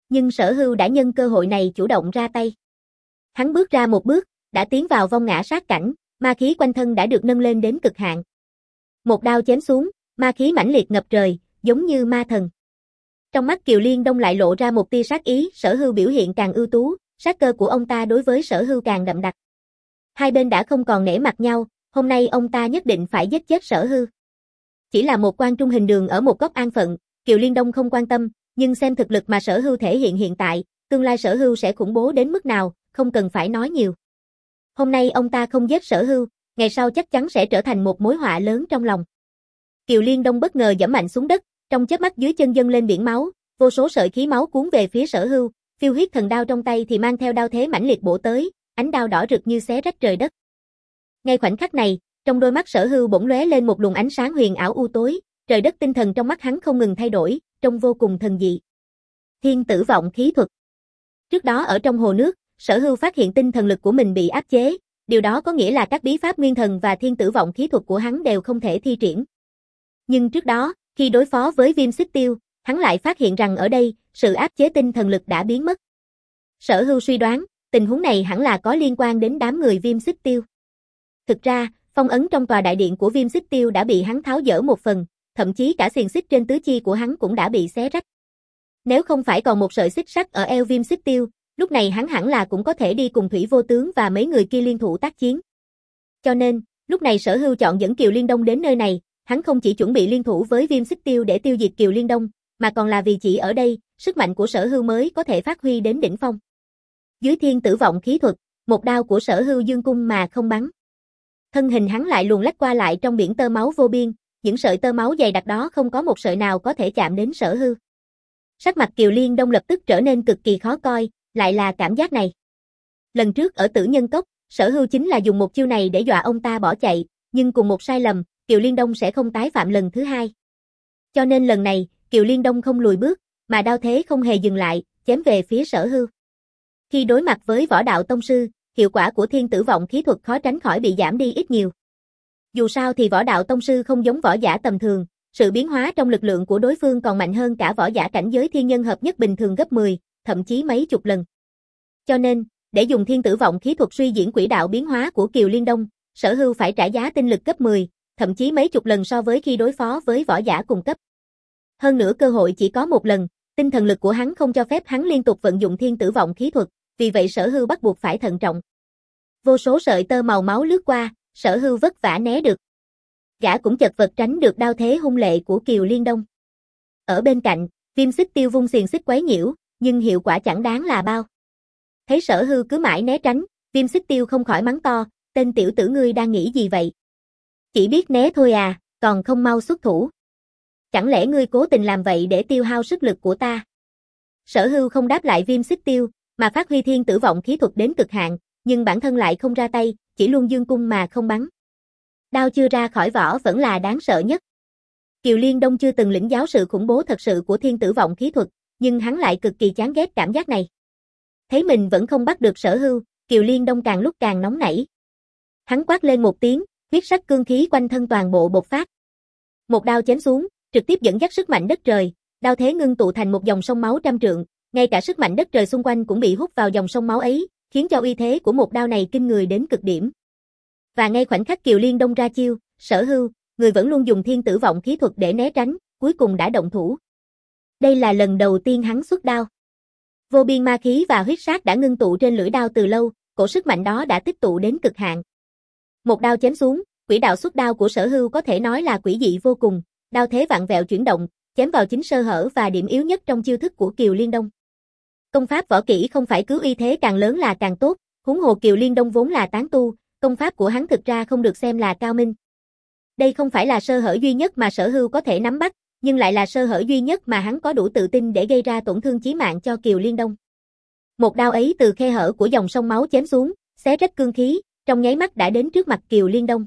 Nhưng Sở Hưu đã nhân cơ hội này chủ động ra tay. Hắn bước ra một bước, đã tiến vào vong ngã sát cảnh, ma khí quanh thân đã được nâng lên đến cực hạn. Một đao chém xuống, ma khí mãnh liệt ngập trời, giống như ma thần. Trong mắt Kiều Liên Đông lại lộ ra một tia sát ý, Sở Hưu biểu hiện càng ưu tú, sát cơ của ông ta đối với Sở Hưu càng đậm đặc. Hai bên đã không còn nể mặt nhau, hôm nay ông ta nhất định phải giết chết Sở Hưu. Chỉ là một quan trung hình đường ở một góc an phận, Kiều Liên Đông không quan tâm, nhưng xem thực lực mà Sở Hưu thể hiện hiện tại, tương lai Sở Hưu sẽ khủng bố đến mức nào, không cần phải nói nhiều. Hôm nay ông ta không giết Sở Hưu, ngày sau chắc chắn sẽ trở thành một mối họa lớn trong lòng. Kiều Liên Đông bất ngờ giẫm mạnh xuống đất, trong chớp mắt dưới chân dâng lên biển máu, vô số sợi khí máu cuốn về phía Sở Hưu, phiêu huyết thần đao trong tay thì mang theo đao thế mãnh liệt bổ tới, ánh đao đỏ rực như xé rách trời đất. Ngay khoảnh khắc này, trong đôi mắt Sở Hưu bỗng lóe lên một luồng ánh sáng huyền ảo u tối, trời đất tinh thần trong mắt hắn không ngừng thay đổi, trông vô cùng thần dị. Thiên tử vọng khí thuật. Trước đó ở trong hồ nước, Sở Hưu phát hiện tinh thần lực của mình bị áp chế, điều đó có nghĩa là các bí pháp nguyên thần và thiên tử vọng khí thuật của hắn đều không thể thi triển. Nhưng trước đó, khi đối phó với Viêm Xích Tiêu, hắn lại phát hiện rằng ở đây, sự áp chế tinh thần lực đã biến mất. Sở Hưu suy đoán, tình huống này hẳn là có liên quan đến đám người Viêm Xích Tiêu. Thực ra, phong ấn trong tòa đại điện của Viêm Xích Tiêu đã bị hắn tháo dỡ một phần, thậm chí cả xiềng xích trên tứ chi của hắn cũng đã bị xé rách. Nếu không phải còn một sợi xích sắt ở eo Viêm Xích Tiêu, lúc này hắn hẳn là cũng có thể đi cùng Thủy Vô Tướng và mấy người kia liên thủ tác chiến. Cho nên, lúc này Sở Hưu chọn dẫn Kiều Liên Đông đến nơi này, hắn không chỉ chuẩn bị liên thủ với Viêm Xích Tiêu để tiêu diệt Kiều Liên Đông, mà còn là vì chỉ ở đây, sức mạnh của Sở Hưu mới có thể phát huy đến đỉnh phong. Dưới thiên tử vọng khí thuật, một đao của Sở Hưu dương cung mà không bắn. Thân hình hắn lại luồn lách qua lại trong biển tơ máu vô biên, những sợi tơ máu dày đặc đó không có một sợi nào có thể chạm đến Sở Hưu. Sắc mặt Kiều Liên Đông lập tức trở nên cực kỳ khó coi, lại là cảm giác này. Lần trước ở Tử Nhân Cốc, Sở Hưu chính là dùng một chiêu này để dọa ông ta bỏ chạy, nhưng cùng một sai lầm, Kiều Liên Đông sẽ không tái phạm lần thứ hai. Cho nên lần này, Kiều Liên Đông không lùi bước, mà đao thế không hề dừng lại, chém về phía Sở Hưu. Khi đối mặt với võ đạo tông sư, hiệu quả của thiên tử vọng khí thuật khó tránh khỏi bị giảm đi ít nhiều. Dù sao thì võ đạo tông sư không giống võ giả tầm thường, sự biến hóa trong lực lượng của đối phương còn mạnh hơn cả võ giả cảnh giới thiên nhân hợp nhất bình thường gấp mười, thậm chí mấy chục lần. Cho nên, để dùng thiên tử vọng khí thuật suy diễn quỹ đạo biến hóa của Kiều Liên Đông, Sở Hưu phải trả giá tinh lực gấp mười, thậm chí mấy chục lần so với khi đối phó với võ giả cùng cấp. Hơn nữa cơ hội chỉ có một lần, tinh thần lực của hắn không cho phép hắn liên tục vận dụng thiên tử vọng khí thuật, vì vậy Sở Hưu bắt buộc phải thận trọng. Vô số sợi tơ màu máu lướt qua, Sở Hưu vất vả né được. Gã cũng chật vật tránh được đao thế hung lệ của Kiều Liên Đông. Ở bên cạnh, Viêm Xích Tiêu vung xiềng xích quấy nhiễu, nhưng hiệu quả chẳng đáng là bao. Thấy Sở Hưu cứ mãi né tránh, Viêm Xích Tiêu không khỏi mắng to, tên tiểu tử ngươi đang nghĩ gì vậy? Chỉ biết né thôi à, còn không mau xuất thủ. Chẳng lẽ ngươi cố tình làm vậy để tiêu hao sức lực của ta? Sở Hưu không đáp lại Viêm Xích Tiêu, mà phát huy thiên tử vọng khí thuật đến cực hạn, nhưng bản thân lại không ra tay, chỉ luôn dương cung mà không bắn. Đao chưa ra khỏi vỏ vẫn là đáng sợ nhất. Kiều Liên Đông chưa từng lĩnh giáo sự khủng bố thật sự của thiên tử vọng khí thuật, nhưng hắn lại cực kỳ chán ghét cảm giác này. Thấy mình vẫn không bắt được Sở Hưu, Kiều Liên Đông càng lúc càng nóng nảy. Hắn quát lên một tiếng, huyết sắc cương khí quanh thân toàn bộ bộc phát. Một đao chém xuống, trực tiếp dẫn dắt sức mạnh đất trời, đao thế ngưng tụ thành một dòng sông máu trăm trượng, ngay cả sức mạnh đất trời xung quanh cũng bị hút vào dòng sông máu ấy, khiến cho uy thế của một đao này kinh người đến cực điểm. Và ngay khoảnh khắc Kiều Liên Đông ra chiêu, Sở Hưu, người vẫn luôn dùng thiên tử vọng khí thuật để né tránh, cuối cùng đã động thủ. Đây là lần đầu tiên hắn xuất đao. Vô biên ma khí và huyết sát đã ngưng tụ trên lưỡi đao từ lâu, cổ sức mạnh đó đã tích tụ đến cực hạn. Một đao chém xuống, quỹ đạo xuất đao của Sở Hưu có thể nói là quỷ dị vô cùng, đao thế vặn vẹo chuyển động, chém vào chính sơ hở và điểm yếu nhất trong chiêu thức của Kiều Liên Đông. Công pháp võ kỹ không phải cứ uy thế càng lớn là càng tốt, huống hồ Kiều Liên Đông vốn là tán tu, công pháp của hắn thực ra không được xem là cao minh. Đây không phải là sơ hở duy nhất mà Sở Hưu có thể nắm bắt, nhưng lại là sơ hở duy nhất mà hắn có đủ tự tin để gây ra tổn thương chí mạng cho Kiều Liên Đông. Một đao ấy từ khe hở của dòng sông máu chém xuống, xé rách cương khí, trong nháy mắt đã đến trước mặt Kiều Liên Đông.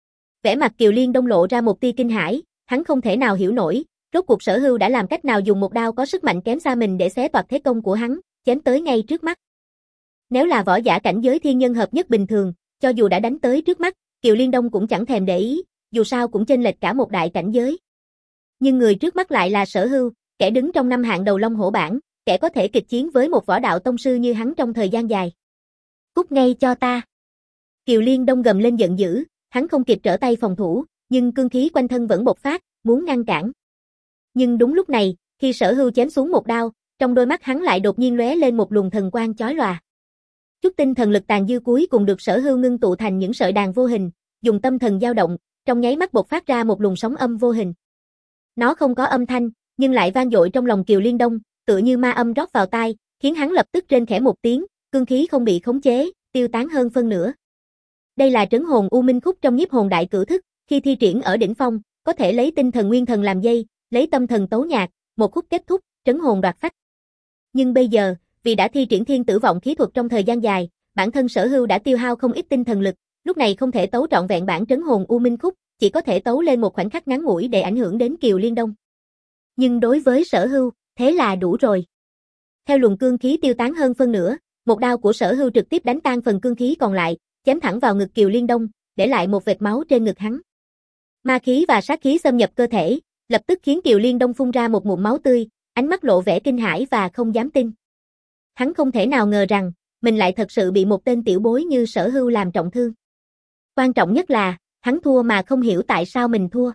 Vẻ mặt Kiều Liên Đông lộ ra một tia kinh hãi, hắn không thể nào hiểu nổi, rốt cuộc Sở Hưu đã làm cách nào dùng một đao có sức mạnh kém xa mình để xé toạc thế công của hắn, chém tới ngay trước mắt. Nếu là võ giả cảnh giới thiên nhân hợp nhất bình thường, cho dù đã đánh tới trước mắt, Kiều Liên Đông cũng chẳng thèm để ý, dù sao cũng chênh lệch cả một đại cảnh giới. Nhưng người trước mắt lại là Sở Hưu, kẻ đứng trong năm hạng đầu Long Hổ bảng, kẻ kẻ có thể kịch chiến với một võ đạo tông sư như hắn trong thời gian dài. Cút ngay cho ta. Kiều Liên Đông gầm lên giận dữ, hắn không kịp trở tay phòng thủ, nhưng cương khí quanh thân vẫn bộc phát, muốn ngăn cản. Nhưng đúng lúc này, khi Sở Hưu chém xuống một đao, trong đôi mắt hắn lại đột nhiên lóe lên một luồng thần quang chói lòa. Chút tinh thần lực tàn dư cuối cùng được Sở Hưu ngưng tụ thành những sợi đàn vô hình, dùng tâm thần dao động, trong nháy mắt bộc phát ra một luồng sóng âm vô hình. Nó không có âm thanh, nhưng lại vang dội trong lòng Kiều Liên Đông, tựa như ma âm rót vào tai, khiến hắn lập tức rên khẽ một tiếng, cương khí không bị khống chế, tiêu tán hơn phân nửa. Đây là trấn hồn U Minh Khúc trong Nhiếp Hồn Đại Cửu Thức, khi thi triển ở đỉnh phong, có thể lấy tinh thần nguyên thần làm dây, lấy tâm thần tấu nhạc, một khúc kết thúc, trấn hồn đoạt phách. Nhưng bây giờ, vì đã thi triển Thiên Tử Vọng khí thuật trong thời gian dài, bản thân Sở Hưu đã tiêu hao không ít tinh thần lực, lúc này không thể tấu trọn vẹn bản trấn hồn U Minh Khúc, chỉ có thể tấu lên một khoảnh khắc ngắn ngủi để ảnh hưởng đến Kiều Liên Đông. Nhưng đối với Sở Hưu, thế là đủ rồi. Theo luồng cương khí tiêu tán hơn phân nửa, một đao của Sở Hưu trực tiếp đánh tan phần cương khí còn lại, chém thẳng vào ngực Kiều Liên Đông, để lại một vệt máu trên ngực hắn. Ma khí và sát khí xâm nhập cơ thể, lập tức khiến Kiều Liên Đông phun ra một ngụm máu tươi, ánh mắt lộ vẻ kinh hãi và không dám tin. Hắn không thể nào ngờ rằng, mình lại thật sự bị một tên tiểu bối như Sở Hưu làm trọng thương. Quan trọng nhất là, hắn thua mà không hiểu tại sao mình thua.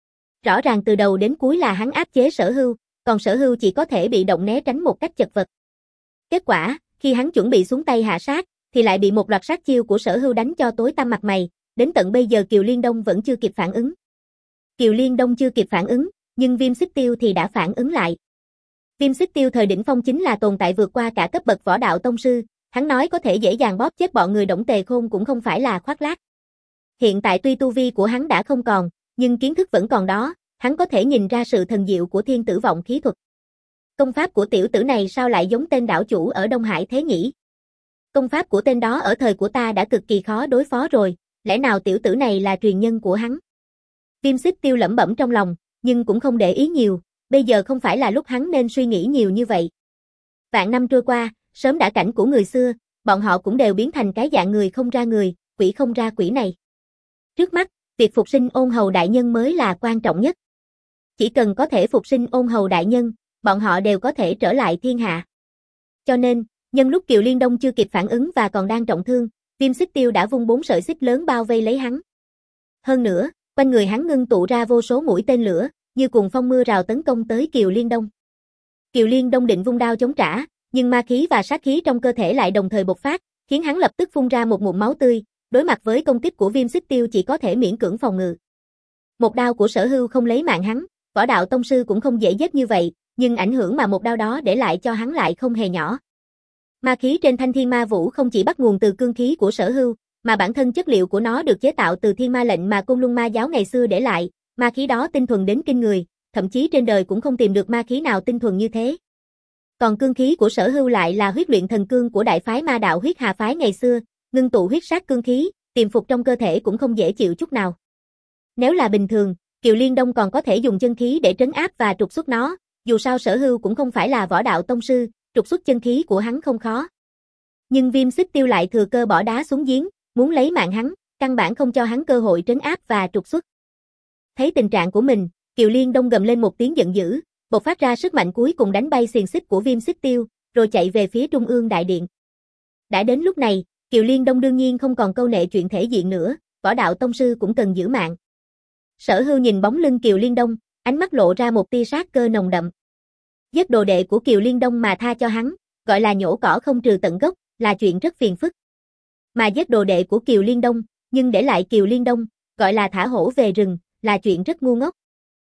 Rõ ràng từ đầu đến cuối là hắn áp chế Sở Hưu, còn Sở Hưu chỉ có thể bị động né tránh một cách chật vật. Kết quả, khi hắn chuẩn bị xuống tay hạ sát, thì lại bị một loạt sát chiêu của Sở Hưu đánh cho tối tăm mặt mày, đến tận bây giờ Kiều Liên Đông vẫn chưa kịp phản ứng. Kiều Liên Đông chưa kịp phản ứng, nhưng Viêm Xích Tiêu thì đã phản ứng lại. Viêm Xích Tiêu thời đỉnh phong chính là tồn tại vượt qua cả cấp bậc võ đạo tông sư, hắn nói có thể dễ dàng bóp chết bọn người Đổng Tề Khôn cũng không phải là khoác lác. Hiện tại tuy tu vi của hắn đã không còn, nhưng kiến thức vẫn còn đó, hắn có thể nhìn ra sự thần diệu của Thiên Tử Vọng khí thuật. Công pháp của tiểu tử này sao lại giống tên đảo chủ ở Đông Hải thế nhỉ? Công pháp của tên đó ở thời của ta đã cực kỳ khó đối phó rồi, lẽ nào tiểu tử này là truyền nhân của hắn? Viêm Xích Tiêu lẩm bẩm trong lòng, nhưng cũng không để ý nhiều, bây giờ không phải là lúc hắn nên suy nghĩ nhiều như vậy. Vạn năm trôi qua, sớm đã cảnh của người xưa, bọn họ cũng đều biến thành cái dạng người không ra người, quỷ không ra quỷ này. Trước mắt, việc phục sinh Ôn Hầu đại nhân mới là quan trọng nhất. Chỉ cần có thể phục sinh Ôn Hầu đại nhân, bọn họ đều có thể trở lại thiên hạ. Cho nên, nhân lúc Kiều Liên Đông chưa kịp phản ứng và còn đang trọng thương, Viêm Xích Tiêu đã vung bốn sợi xích lớn bao vây lấy hắn. Hơn nữa, quanh người hắn ngưng tụ ra vô số mũi tên lửa, như cuồng phong mưa rào tấn công tới Kiều Liên Đông. Kiều Liên Đông định vung đao chống trả, nhưng ma khí và sát khí trong cơ thể lại đồng thời bộc phát, khiến hắn lập tức phun ra một ngụm máu tươi, đối mặt với công kích của Viêm Xích Tiêu chỉ có thể miễn cưỡng phòng ngự. Một đao của Sở Hưu không lấy mạng hắn, võ đạo tông sư cũng không dễ giết như vậy, nhưng ảnh hưởng mà một đao đó để lại cho hắn lại không hề nhỏ. Ma khí trên thanh thiên ma vũ không chỉ bắt nguồn từ cương khí của Sở Hưu, mà bản thân chất liệu của nó được chế tạo từ thiên ma lệnh mà Côn Luân ma giáo ngày xưa để lại, ma khí đó tinh thuần đến kinh người, thậm chí trên đời cũng không tìm được ma khí nào tinh thuần như thế. Còn cương khí của Sở Hưu lại là huyết luyện thần cương của đại phái ma đạo huyết hà phái ngày xưa, ngưng tụ huyết sát cương khí, tiềm phục trong cơ thể cũng không dễ chịu chút nào. Nếu là bình thường, Kiều Liên Đông còn có thể dùng chân khí để trấn áp và trục xuất nó, dù sao Sở Hưu cũng không phải là võ đạo tông sư, trục xuất chân khí của hắn không khó. Nhưng Viêm Xích Tiêu lại thừa cơ bỏ đá xuống giếng, muốn lấy mạng hắn, căn bản không cho hắn cơ hội trấn áp và trục xuất. Thấy tình trạng của mình, Kiều Liên Đông gầm lên một tiếng giận dữ, bộc phát ra sức mạnh cuối cùng đánh bay xiềng xích của Viêm Xích Tiêu, rồi chạy về phía Trung ương đại điện. Đã đến lúc này, Kiều Liên Đông đương nhiên không còn câu nệ chuyện thể diện nữa, võ đạo tông sư cũng cần giữ mạng. Sở Hưu nhìn bóng lưng Kiều Liên Đông, ánh mắt lộ ra một tia sát cơ nồng đậm. Giết đồ đệ của Kiều Liên Đông mà tha cho hắn, gọi là nhổ cỏ không trừ tận gốc, là chuyện rất phiền phức. Mà giết đồ đệ của Kiều Liên Đông, nhưng để lại Kiều Liên Đông, gọi là thả hổ về rừng, là chuyện rất ngu ngốc.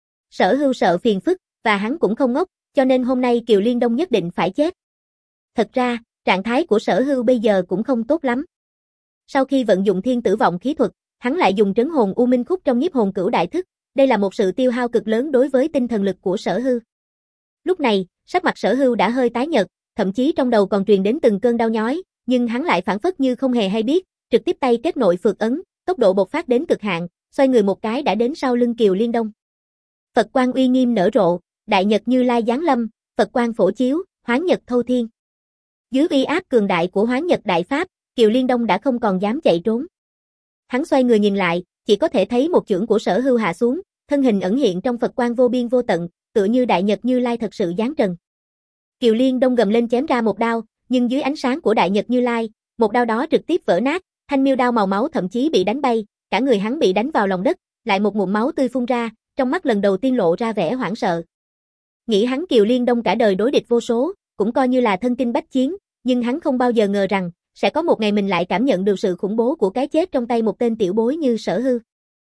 Sở Hưu sợ phiền phức, và hắn cũng không ngốc, cho nên hôm nay Kiều Liên Đông nhất định phải chết. Thật ra, trạng thái của Sở Hưu bây giờ cũng không tốt lắm. Sau khi vận dụng Thiên Tử Vọng khí thuật, hắn lại dùng trấn hồn U Minh Khúc trong Nhiếp Hồn Cửu Đại Thức, đây là một sự tiêu hao cực lớn đối với tinh thần lực của Sở Hưu. Lúc này, sắc mặt Sở Hưu đã hơi tái nhợt, thậm chí trong đầu còn truyền đến từng cơn đau nhói, nhưng hắn lại phản phất như không hề hay biết, trực tiếp tay kết nội phược ấn, tốc độ bộc phát đến cực hạn, xoay người một cái đã đến sau lưng Kiều Liên Đông. Phật quang uy nghiêm nở rộ, đại nhật Như Lai giáng lâm, Phật quang phổ chiếu, hoán nhật thâu thiên. Dưới uy áp cường đại của hoán nhật đại pháp, Kiều Liên Đông đã không còn dám chạy trốn. Hắn xoay người nhìn lại, chỉ có thể thấy một chưởng của Sở Hưu hạ xuống, thân hình ẩn hiện trong Phật quang vô biên vô tận, tựa như đại nhật Như Lai thật sự giáng trần. Kiều Liên Đông gầm lên chém ra một đao, nhưng dưới ánh sáng của Đại Nhật Như Lai, một đao đó trực tiếp vỡ nát, thanh miêu đao màu máu thậm chí bị đánh bay, cả người hắn bị đánh vào lòng đất, lại một ngụm máu tươi phun ra, trong mắt lần đầu tiên lộ ra vẻ hoảng sợ. Nghĩ hắn Kiều Liên Đông cả đời đối địch vô số, cũng coi như là thân kinh bách chiến, nhưng hắn không bao giờ ngờ rằng, sẽ có một ngày mình lại cảm nhận được sự khủng bố của cái chết trong tay một tên tiểu bối như Sở Hưu.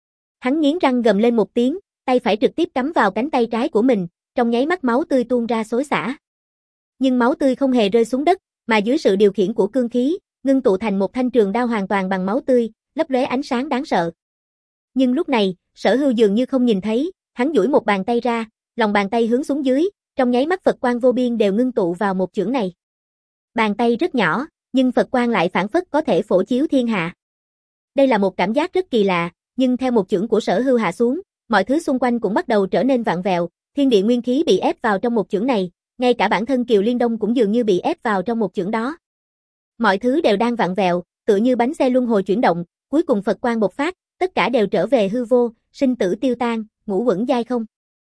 Hắn nghiến răng gầm lên một tiếng, tay phải trực tiếp cắm vào cánh tay trái của mình, trong nháy mắt máu tươi tuôn ra xối xả. Nhưng máu tươi không hề rơi xuống đất, mà dưới sự điều khiển của cương khí, ngưng tụ thành một thanh trường đao hoàn toàn bằng máu tươi, lấp lóe ánh sáng đáng sợ. Nhưng lúc này, Sở Hưu dường như không nhìn thấy, hắn duỗi một bàn tay ra, lòng bàn tay hướng xuống dưới, trong nháy mắt Phật quang vô biên đều ngưng tụ vào một chưởng này. Bàn tay rất nhỏ, nhưng Phật quang lại phảng phất có thể phổ chiếu thiên hạ. Đây là một cảm giác rất kỳ lạ, nhưng theo một chưởng của Sở Hưu hạ xuống, mọi thứ xung quanh cũng bắt đầu trở nên vặn vẹo, thiên địa nguyên khí bị ép vào trong một chưởng này, ngay cả bản thân Kiều Liên Đông cũng dường như bị ép vào trong một chưởng đó. Mọi thứ đều đang vặn vẹo, tựa như bánh xe luân hồi chuyển động, cuối cùng Phật quang bộc phát, tất cả đều trở về hư vô, sinh tử tiêu tan, ngũ uẩn giai không.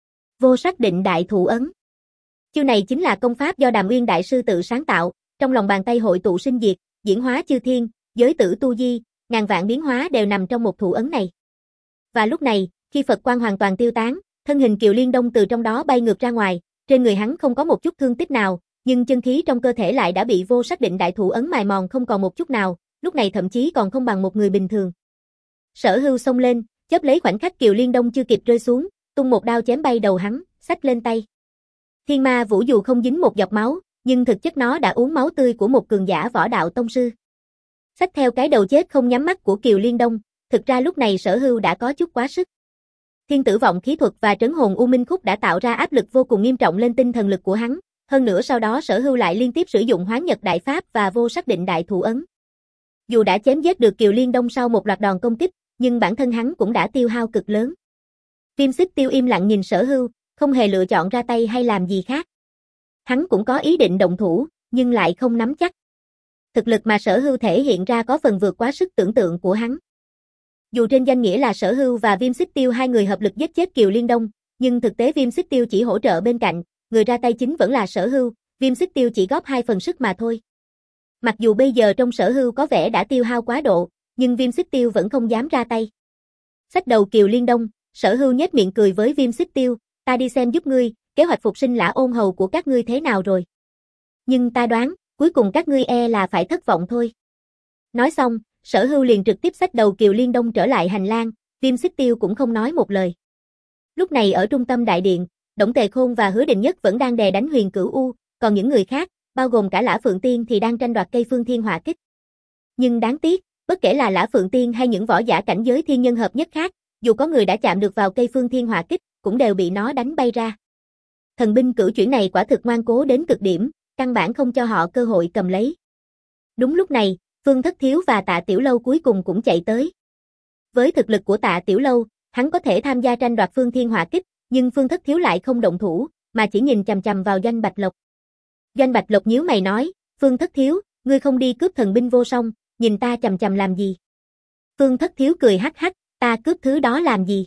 Vô sắc định đại thủ ấn. Chiêu này chính là công pháp do Đàm Uyên đại sư tự sáng tạo, trong lòng bàn tay hội tụ sinh diệt, diễn hóa chư thiên, giới tử tu di, ngàn vạn biến hóa đều nằm trong một thủ ấn này. Và lúc này, khi Phật quang hoàn toàn tiêu tán, thân hình Kiều Liên Đông từ trong đó bay ngược ra ngoài, trên người hắn không có một chút thương tích nào, nhưng chân khí trong cơ thể lại đã bị vô sắc định đại thủ ấn mài mòn không còn một chút nào, lúc này thậm chí còn không bằng một người bình thường. Sở Hưu xông lên, chớp lấy khoảnh khắc Kiều Liên Đông chưa kịp rơi xuống, tung một đao chém bay đầu hắn, xách lên tay. Thiên Ma Vũ dù không dính một giọt máu, nhưng thực chất nó đã uống máu tươi của một cường giả võ đạo tông sư. Xách theo cái đầu chết không nhắm mắt của Kiều Liên Đông, thực ra lúc này Sở Hưu đã có chút quá sức. Thiên tử vọng khí thuật và trấn hồn U Minh Khúc đã tạo ra áp lực vô cùng nghiêm trọng lên tinh thần lực của hắn, hơn nữa sau đó Sở Hưu lại liên tiếp sử dụng Hoán Nhật Đại Pháp và vô sắc định đại thủ ấn. Dù đã chém giết được Kiều Liên Đông sau một loạt đòn công kích, nhưng bản thân hắn cũng đã tiêu hao cực lớn. Viêm Xích Tiêu im lặng nhìn Sở Hưu, không hề lựa chọn ra tay hay làm gì khác. Hắn cũng có ý định động thủ, nhưng lại không nắm chắc. Thực lực mà Sở Hưu thể hiện ra có phần vượt quá sức tưởng tượng của hắn. Dù trên danh nghĩa là Sở Hưu và Viêm Xích Tiêu hai người hợp lực giết chết Kiều Liên Đông, nhưng thực tế Viêm Xích Tiêu chỉ hỗ trợ bên cạnh, người ra tay chính vẫn là Sở Hưu, Viêm Xích Tiêu chỉ góp hai phần sức mà thôi. Mặc dù bây giờ trong Sở Hưu có vẻ đã tiêu hao quá độ, nhưng Viêm Xích Tiêu vẫn không dám ra tay. Xách đầu Kiều Liên Đông, Sở Hưu nhếch miệng cười với Viêm Xích Tiêu, ta đi xem giúp ngươi, kế hoạch phục sinh Lã Ôn Hầu của các ngươi thế nào rồi. Nhưng ta đoán, cuối cùng các ngươi e là phải thất vọng thôi. Nói xong, Sở Hưu liền trực tiếp xách đầu Kiều Liên Đông trở lại hành lang, Viêm Xích Tiêu cũng không nói một lời. Lúc này ở trung tâm đại điện, Đổng Tề Khôn và Hứa Định Nhất vẫn đang đè đánh Huyền Cửu U, còn những người khác, bao gồm cả Lã Phượng Tiên thì đang tranh đoạt cây Phương Thiên Hỏa Kích. Nhưng đáng tiếc, bất kể là Lã Phượng Tiên hay những võ giả cảnh giới thiên nhân hợp nhất khác, dù có người đã chạm được vào cây Phương Thiên Hỏa Kích, cũng đều bị nó đánh bay ra. Thần binh cửu chuyển này quả thực ngoan cố đến cực điểm, căn bản không cho họ cơ hội cầm lấy. Đúng lúc này, Phương Thất Thiếu và Tạ Tiểu Lâu cuối cùng cũng chạy tới. Với thực lực của Tạ Tiểu Lâu, hắn có thể tham gia tranh đoạt Phương Thiên Hỏa Kích, nhưng Phương Thất Thiếu lại không động thủ, mà chỉ nhìn chằm chằm vào Doanh Bạch Lộc. Doanh Bạch Lộc nhíu mày nói, Phương Thất Thiếu, ngươi không đi cướp thần binh vô song, nhìn ta chằm chằm làm gì? Phương Thất Thiếu cười hắc hắc, ta cướp thứ đó làm gì?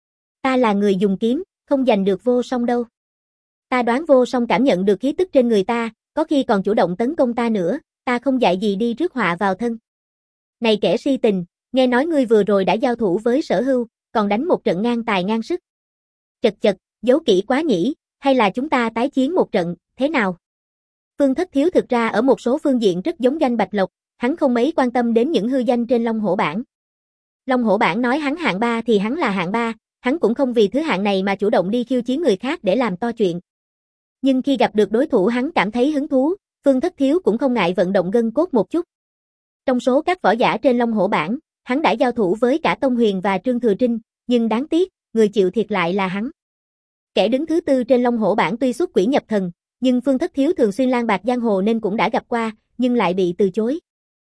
Ta là người dùng kiếm, không giành được vô song đâu. Ta đoán vô song cảm nhận được khí tức trên người ta, có khi còn chủ động tấn công ta nữa, ta không dạy gì đi rước họa vào thân. Này kẻ si tình, nghe nói ngươi vừa rồi đã giao thủ với Sở Hưu, còn đánh một trận ngang tài ngang sức. Chật chật, giấu kỹ quá nhỉ, hay là chúng ta tái chiến một trận, thế nào? Phương Thất Thiếu thực ra ở một số phương diện rất giống Doanh Bạch Lộc, hắn không mấy quan tâm đến những hư danh trên Long Hổ bảng. Long Hổ bảng nói hắn hạng ba thì hắn là hạng ba, hắn cũng không vì thứ hạng này mà chủ động đi khiêu chiến người khác để làm to chuyện. Nhưng khi gặp được đối thủ hắn cảm thấy hứng thú, Phương Thất Thiếu cũng không ngại vận động gân cốt một chút. Trong số các võ giả trên Long Hổ bảng, hắn đã giao thủ với cả Tông Huyền và Trương Thừa Trinh, nhưng đáng tiếc, người chịu thiệt lại là hắn. Kẻ đứng thứ tư trên Long Hổ bảng tuy xuất quỷ nhập thần, nhưng Phương Thất Thiếu thường xuyên lang bạc giang hồ nên cũng đã gặp qua, nhưng lại bị từ chối.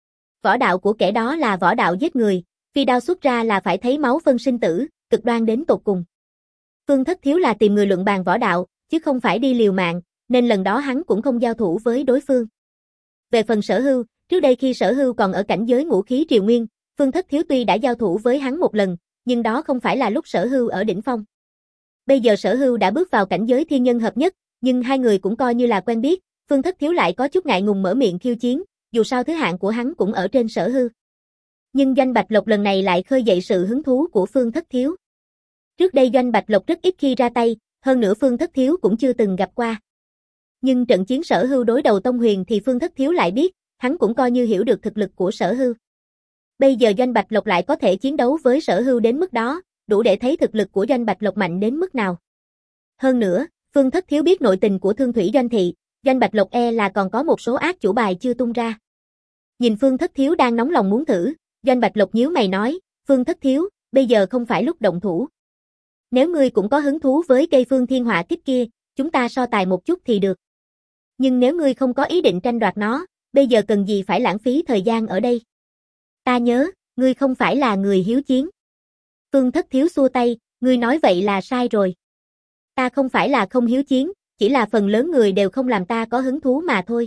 Võ đạo của kẻ đó là võ đạo giết người, phi đao xuất ra là phải thấy máu phân sinh tử, cực đoan đến tột cùng. Phương Thất Thiếu là tìm người luận bàn võ đạo, chứ không phải đi liều mạng, nên lần đó hắn cũng không giao thủ với đối phương. Về phần Sở Hưu, trước đây khi Sở Hưu còn ở cảnh giới ngũ khí triều nguyên, Phương Thất Thiếu tuy đã giao thủ với hắn một lần, nhưng đó không phải là lúc Sở Hưu ở đỉnh phong. Bây giờ Sở Hưu đã bước vào cảnh giới thiên nhân hợp nhất, nhưng hai người cũng coi như là quen biết, Phương Thất Thiếu lại có chút ngại ngùng mở miệng khiêu chiến, dù sao thứ hạng của hắn cũng ở trên Sở Hư. Nhưng Doanh Bạch Lộc lần này lại khơi dậy sự hứng thú của Phương Thất Thiếu. Trước đây Doanh Bạch Lộc rất ít khi ra tay, hơn nữa Phương Thất Thiếu cũng chưa từng gặp qua. Nhưng trận chiến Sở Hư đối đầu Tông Huyền thì Phương Thất Thiếu lại biết, hắn cũng coi như hiểu được thực lực của Sở Hư. Bây giờ Doanh Bạch Lộc lại có thể chiến đấu với Sở Hư đến mức đó, đủ để thấy thực lực của Doanh Bạch Lộc mạnh đến mức nào. Hơn nữa, Phương Thất Thiếu biết nội tình của Thương Thủy Doanh thị, Doanh Bạch Lộc e là còn có một số ác chủ bài chưa tung ra. Nhìn Phương Thất Thiếu đang nóng lòng muốn thử, Doanh Bạch Lộc nhíu mày nói, Phương Thất Thiếu, bây giờ không phải lúc động thủ. Nếu ngươi cũng có hứng thú với cây Phương Thiên Hỏa Kích kia, chúng ta so tài một chút thì được. Nhưng nếu ngươi không có ý định tranh đoạt nó, bây giờ cần gì phải lãng phí thời gian ở đây. Ta nhớ, ngươi không phải là người hiếu chiến. Phương Thất Thiếu xua tay, ngươi nói vậy là sai rồi. Ta không phải là không hiếu chiến, chỉ là phần lớn người đều không làm ta có hứng thú mà thôi.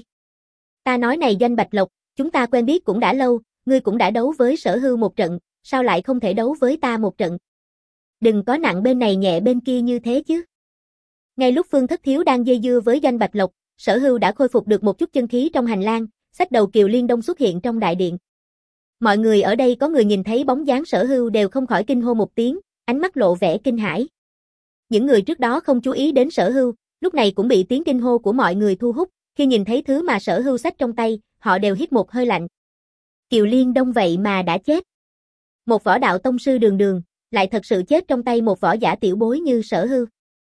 Ta nói này Doanh Bạch Lộc, chúng ta quen biết cũng đã lâu, ngươi cũng đã đấu với Sở Hư một trận, sao lại không thể đấu với ta một trận? Đừng có nặng bên này nhẹ bên kia như thế chứ. Ngay lúc Phương Thất Thiếu đang dây dưa với Doanh Bạch Lộc, Sở Hư đã khôi phục được một chút chân khí trong hành lang, xách đầu Kiều Liên Đông xuất hiện trong đại điện. Mọi người ở đây có người nhìn thấy bóng dáng Sở Hư đều không khỏi kinh hô một tiếng, ánh mắt lộ vẻ kinh hãi. Những người trước đó không chú ý đến Sở Hư, lúc này cũng bị tiếng kinh hô của mọi người thu hút, khi nhìn thấy thứ mà Sở Hư xách trong tay, họ đều hít một hơi lạnh. Kiều Liên Đông vậy mà đã chết. Một võ đạo tông sư đường đường, lại thật sự chết trong tay một võ giả tiểu bối như Sở Hư.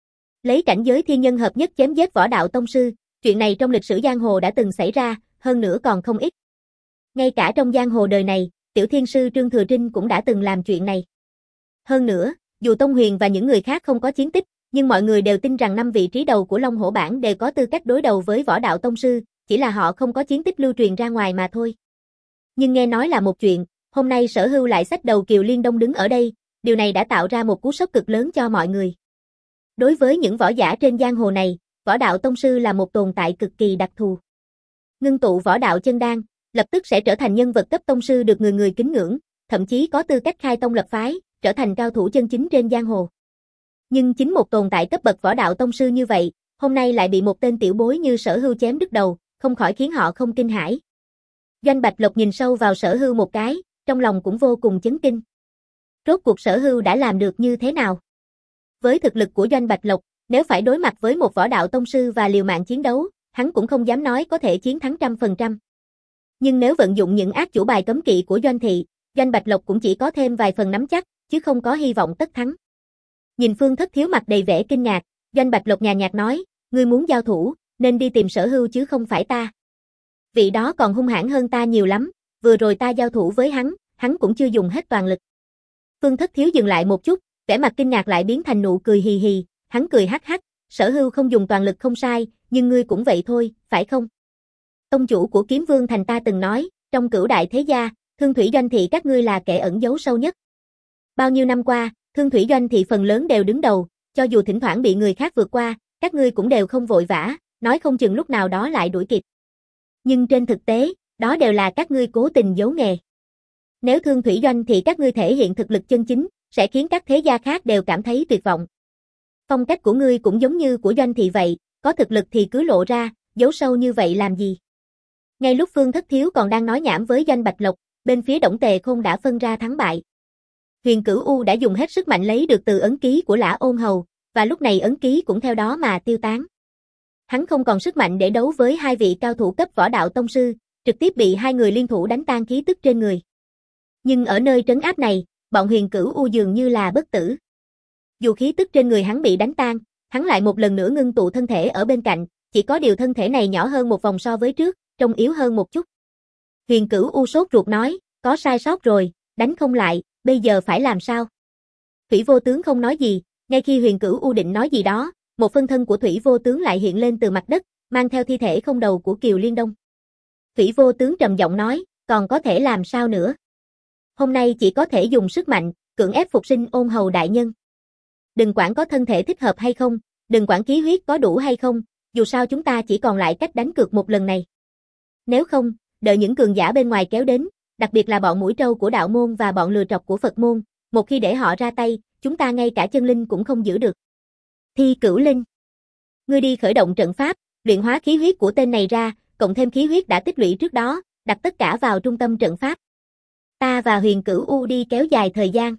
Lấy cảnh giới thiên nhân hợp nhất chém giết võ đạo tông sư, chuyện này trong lịch sử giang hồ đã từng xảy ra, hơn nữa còn không ít. Ngay cả trong giang hồ đời này, tiểu thiên sư Trương Thừa Trinh cũng đã từng làm chuyện này. Hơn nữa, dù Tông Huyền và những người khác không có chiến tích, nhưng mọi người đều tin rằng năm vị trí đầu của Long Hổ bảng đều có tư cách đối đầu với võ đạo tông sư, chỉ là họ không có chiến tích lưu truyền ra ngoài mà thôi. Nhưng nghe nói là một chuyện, hôm nay Sở Hưu lại xách đầu Kiều Liên Đông đứng ở đây, điều này đã tạo ra một cú sốc cực lớn cho mọi người. Đối với những võ giả trên giang hồ này, võ đạo tông sư là một tồn tại cực kỳ đặc thù. Ngưng tụ võ đạo chân đan, lập tức sẽ trở thành nhân vật cấp tông sư được người người kính ngưỡng, thậm chí có tư cách khai tông lập phái, trở thành cao thủ chân chính trên giang hồ. Nhưng chính một tồn tại cấp bậc võ đạo tông sư như vậy, hôm nay lại bị một tên tiểu bối như Sở Hưu chém đứt đầu, không khỏi khiến họ không kinh hãi. Doanh Bạch Lộc nhìn sâu vào Sở Hưu một cái, trong lòng cũng vô cùng chấn kinh. Rốt cuộc Sở Hưu đã làm được như thế nào? Với thực lực của Doanh Bạch Lộc, nếu phải đối mặt với một võ đạo tông sư và liều mạng chiến đấu, hắn cũng không dám nói có thể chiến thắng trăm phần trăm. Nhưng nếu vận dụng những ác chủ bài cấm kỵ của Doanh thị, Doanh Bạch Lộc cũng chỉ có thêm vài phần nắm chắc, chứ không có hy vọng tất thắng. Nhìn Phương Thất Thiếu mặt đầy vẻ kinh ngạc, Doanh Bạch Lộc nhàn nhạt nói, ngươi muốn giao thủ, nên đi tìm Sở Hưu chứ không phải ta. Vị đó còn hung hãn hơn ta nhiều lắm, vừa rồi ta giao thủ với hắn, hắn cũng chưa dùng hết toàn lực. Phương Thất Thiếu dừng lại một chút, vẻ mặt kinh ngạc lại biến thành nụ cười hì hì, hắn cười hắc hắc, Sở Hưu không dùng toàn lực không sai, nhưng ngươi cũng vậy thôi, phải không? Tông chủ của Kiếm Vương Thành ta từng nói, trong cửu đại thế gia, Thương Thủy Doanh thị các ngươi là kẻ ẩn giấu sâu nhất. Bao nhiêu năm qua, Thương Thủy Doanh thị phần lớn đều đứng đầu, cho dù thỉnh thoảng bị người khác vượt qua, các ngươi cũng đều không vội vã, nói không chừng lúc nào đó lại đuổi kịp. Nhưng trên thực tế, đó đều là các ngươi cố tình giấu nghề. Nếu Thương Thủy Doanh thì các ngươi thể hiện thực lực chân chính, sẽ khiến các thế gia khác đều cảm thấy tuyệt vọng. Phong cách của ngươi cũng giống như của Doanh thị vậy, có thực lực thì cứ lộ ra, giấu sâu như vậy làm gì? Ngay lúc Phương Thất Thiếu còn đang nói nhảm với Doanh Bạch Lộc, bên phía Đổng Tề Khôn đã phân ra thắng bại. Huyền Cửu U đã dùng hết sức mạnh lấy được từ ấn ký của Lã Ôn Hầu, và lúc này ấn ký cũng theo đó mà tiêu tán. Hắn không còn sức mạnh để đấu với hai vị cao thủ cấp võ đạo tông sư, trực tiếp bị hai người liên thủ đánh tan khí tức trên người. Nhưng ở nơi trấn áp này, bọn Huyền Cửu U dường như là bất tử. Dù khí tức trên người hắn bị đánh tan, hắn lại một lần nữa ngưng tụ thân thể ở bên cạnh, chỉ có điều thân thể này nhỏ hơn một vòng so với trước, trông yếu hơn một chút. Huyền Cửu U sốt ruột nói, có sai sót rồi, đánh không lại, bây giờ phải làm sao? Thủy Vô Tướng không nói gì, ngay khi Huyền Cửu U định nói gì đó, một phân thân của Thủy Vô Tướng lại hiện lên từ mặt đất, mang theo thi thể không đầu của Kiều Liên Đông. Thủy Vô Tướng trầm giọng nói, còn có thể làm sao nữa? Hôm nay chỉ có thể dùng sức mạnh, cưỡng ép phục sinh Ôn Hầu đại nhân. Đừng quản có thân thể thích hợp hay không, đừng quản khí huyết có đủ hay không, dù sao chúng ta chỉ còn lại cách đánh cược một lần này. Nếu không, đợi những cường giả bên ngoài kéo đến, đặc biệt là bọn mũi trâu của đạo môn và bọn lừa trọc của Phật môn, một khi để họ ra tay, chúng ta ngay cả chân linh cũng không giữ được. Thi Cửu Linh, ngươi đi khởi động trận pháp, Luyện hóa khí huyết của tên này ra, cộng thêm khí huyết đã tích lũy trước đó, đặt tất cả vào trung tâm trận pháp. Ta và Huyền Cửu U đi kéo dài thời gian.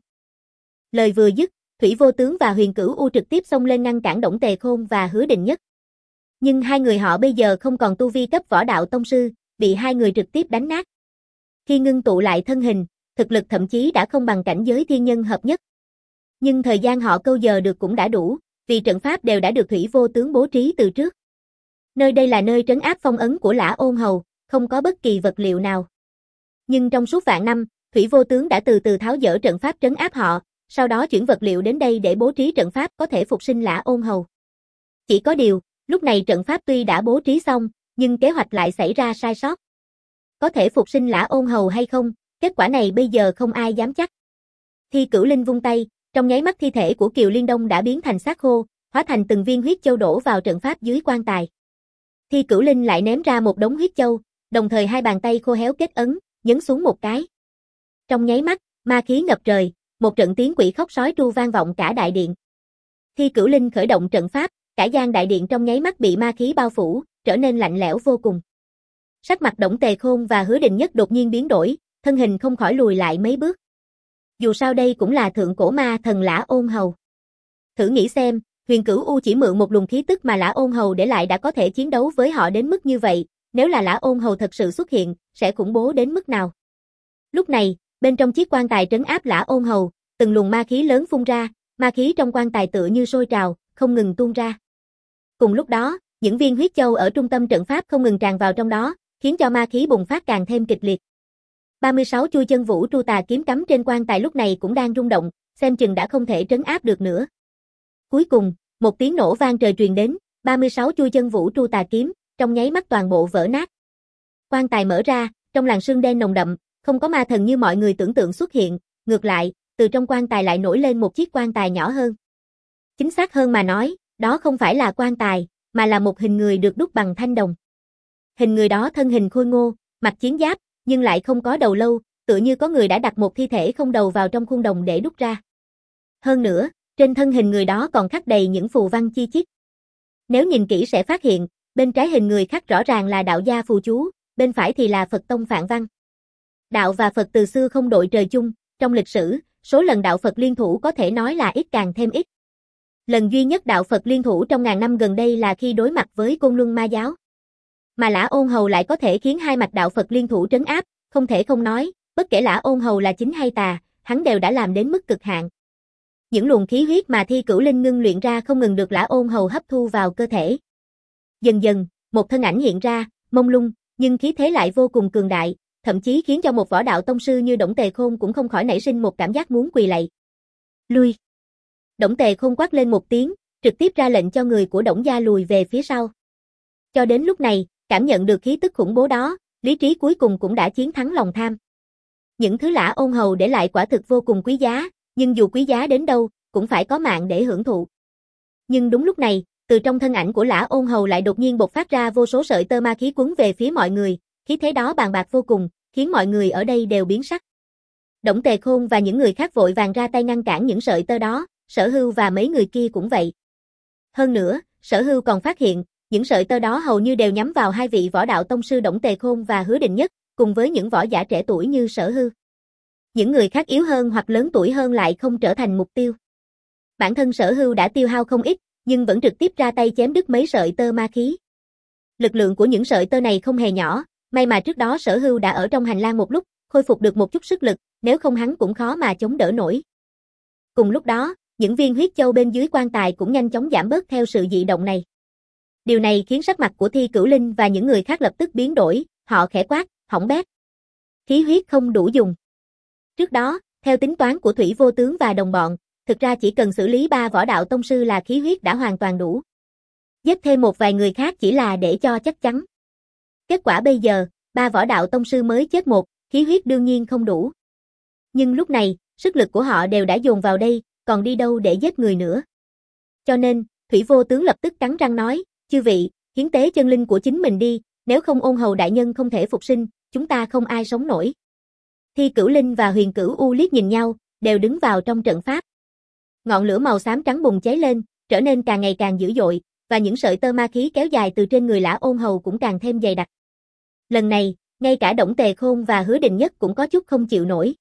Lời vừa dứt, Thủy Vô Tướng và Huyền Cửu U trực tiếp xông lên ngăn cản Đổng Tề Khôn và Hứa Định Nhất. Nhưng hai người họ bây giờ không còn tu vi cấp võ đạo tông sư, bị hai người trực tiếp đánh nát. Khi ngưng tụ lại thân hình, thực lực thậm chí đã không bằng cảnh giới thiên nhân hợp nhất. Nhưng thời gian họ câu giờ được cũng đã đủ, vì trận pháp đều đã được Thủy Vô Tướng bố trí từ trước. Nơi đây là nơi trấn áp phong ấn của Lã Ôn Hầu, không có bất kỳ vật liệu nào. Nhưng trong suốt vạn năm, Thủy Vô Tướng đã từ từ tháo dỡ trận pháp trấn áp họ, sau đó chuyển vật liệu đến đây để bố trí trận pháp có thể phục sinh Lã Ôn Hầu. Chỉ có điều, lúc này trận pháp tuy đã bố trí xong, nhưng kế hoạch lại xảy ra sai sót. Có thể phục sinh Lã Ôn Hầu hay không, kết quả này bây giờ không ai dám chắc. Thi Cửu Linh vung tay, trong nháy mắt thi thể của Kiều Liên Đông đã biến thành xác khô, hóa thành từng viên huyết châu đổ vào trận pháp dưới quan tài. Thi Cửu Linh lại ném ra một đống huyết châu, đồng thời hai bàn tay khô héo kết ấn, nhấn xuống một cái. Trong nháy mắt, ma khí ngập trời, một trận tiếng quỷ khóc sói tru vang vọng cả đại điện. Thi Cửu Linh khởi động trận pháp, cả gian đại điện trong nháy mắt bị ma khí bao phủ, trở nên lạnh lẽo vô cùng. Sắc mặt Đổng Tề Khôn và Hứa Định Nhất đột nhiên biến đổi, thân hình không khỏi lùi lại mấy bước. Dù sao đây cũng là thượng cổ ma thần Lã Ôn Hầu. Thử nghĩ xem, Huyền Cửu U chỉ mượn một luồng khí tức mà Lã Ôn Hầu để lại đã có thể chiến đấu với họ đến mức như vậy, nếu là Lã Ôn Hầu thật sự xuất hiện, sẽ khủng bố đến mức nào. Lúc này, bên trong chiếc quan tài trấn áp Lã Ôn Hầu, từng luồng ma khí lớn phun ra, ma khí trong quan tài tựa như sôi trào, không ngừng tuôn ra. Cùng lúc đó, những viên huyết châu ở trung tâm trận pháp không ngừng tràn vào trong đó, khiến cho ma khí bùng phát càng thêm kịch liệt. ba mươi sáu chuôi chân vũ tru tà kiếm cắm trên quan tài lúc này cũng đang rung động, xem chừng đã không thể trấn áp được nữa. Cuối cùng, một tiếng nổ vang trời truyền đến, ba mươi sáu chuôi chân vũ tru tà kiếm, trong nháy mắt toàn bộ vỡ nát. Quan tài mở ra, trong làn sương đen nồng đậm, không có ma thần như mọi người tưởng tượng xuất hiện, ngược lại, từ trong quan tài lại nổi lên một chiếc quan tài nhỏ hơn. Chính xác hơn mà nói, đó không phải là quan tài, mà là một hình người được đúc bằng thanh đồng. Hình người đó thân hình khôi ngô, mặc chiến giáp, nhưng lại không có đầu lâu, tựa như có người đã đặt một thi thể không đầu vào trong khuôn đồng để đúc ra. Hơn nữa, trên thân hình người đó còn khắc đầy những phù văn chi chít. Nếu nhìn kỹ sẽ phát hiện, bên trái hình người khắc rõ ràng là đạo gia phù chú, bên phải thì là Phật tông Phạn văn. Đạo và Phật từ xưa không đội trời chung, trong lịch sử, số lần đạo Phật liên thủ có thể nói là ít càng thêm ít. Lần duy nhất đạo Phật liên thủ trong ngàn năm gần đây là khi đối mặt với Côn Luân Ma giáo. Mà Lã Ôn Hầu lại có thể khiến hai mặt đạo Phật liên thủ trấn áp, không thể không nói, bất kể Lã Ôn Hầu là chính hay tà, hắn đều đã làm đến mức cực hạn. Những luồng khí huyết mà Thi Cửu Linh ngưng luyện ra không ngừng được Lã Ôn Hầu hấp thu vào cơ thể. Dần dần, một thân ảnh hiện ra, mông lung, nhưng khí thế lại vô cùng cường đại, thậm chí khiến cho một võ đạo tông sư như Đổng Tề Khôn cũng không khỏi nảy sinh một cảm giác muốn quỳ lạy. Lui. Đổng Tề Khôn quát lên một tiếng, trực tiếp ra lệnh cho người của Đổng gia lùi về phía sau. Cho đến lúc này, cảm nhận được khí tức khủng bố đó, lý trí cuối cùng cũng đã chiến thắng lòng tham. Những thứ Lã Ôn Hầu để lại quả thực vô cùng quý giá, nhưng dù quý giá đến đâu, cũng phải có mạng để hưởng thụ. Nhưng đúng lúc này, từ trong thân ảnh của Lã Ôn Hầu lại đột nhiên bộc phát ra vô số sợi tơ ma khí quấn về phía mọi người, khí thế đó bàng bạc vô cùng, khiến mọi người ở đây đều biến sắc. Đổng Tề Khôn và những người khác vội vàng ra tay ngăn cản những sợi tơ đó, Sở Hưu và mấy người kia cũng vậy. Hơn nữa, Sở Hưu còn phát hiện, những sợi tơ đó hầu như đều nhắm vào hai vị võ đạo tông sư Đổng Tề Khôn và Hứa Định Nhất, cùng với những võ giả trẻ tuổi như Sở Hưu. Những người khác yếu hơn hoặc lớn tuổi hơn lại không trở thành mục tiêu. Bản thân Sở Hưu đã tiêu hao không ít, nhưng vẫn trực tiếp ra tay chém đứt mấy sợi tơ ma khí. Lực lượng của những sợi tơ này không hề nhỏ, may mà trước đó Sở Hưu đã ở trong hành lang một lúc, khôi phục được một chút sức lực, nếu không hắn cũng khó mà chống đỡ nổi. Cùng lúc đó, những viên huyết châu bên dưới quan tài cũng nhanh chóng giảm bớt theo sự dị động này. Điều này khiến sắc mặt của Thi Cửu Linh và những người khác lập tức biến đổi, họ khẽ quát, hỏng bét. Khí huyết không đủ dùng. Trước đó, theo tính toán của Thủy Vô Tướng và đồng bọn, thực ra chỉ cần xử lý ba võ đạo tông sư là khí huyết đã hoàn toàn đủ. Giết thêm một vài người khác chỉ là để cho chắc chắn. Kết quả bây giờ, ba võ đạo tông sư mới chết một, khí huyết đương nhiên không đủ. Nhưng lúc này, sức lực của họ đều đã dồn vào đây, còn đi đâu để giết người nữa. Cho nên, Thủy Vô Tướng lập tức cắn răng nói, chư vị, hiến tế chân linh của chính mình đi, nếu không Ôn Hầu đại nhân không thể phục sinh, chúng ta không ai sống nổi. Thi Cửu Linh và Huyền Cửu U liếc nhìn nhau, đều đứng vào trong trận pháp. Ngọn lửa màu xám trắng bùng cháy lên, trở nên càng ngày càng dữ dội, và những sợi tơ ma khí kéo dài từ trên người Lã Ôn Hầu cũng càng thêm dày đặc. Lần này, ngay cả Đổng Tề Khôn và Hứa Đình Nhất cũng có chút không chịu nổi.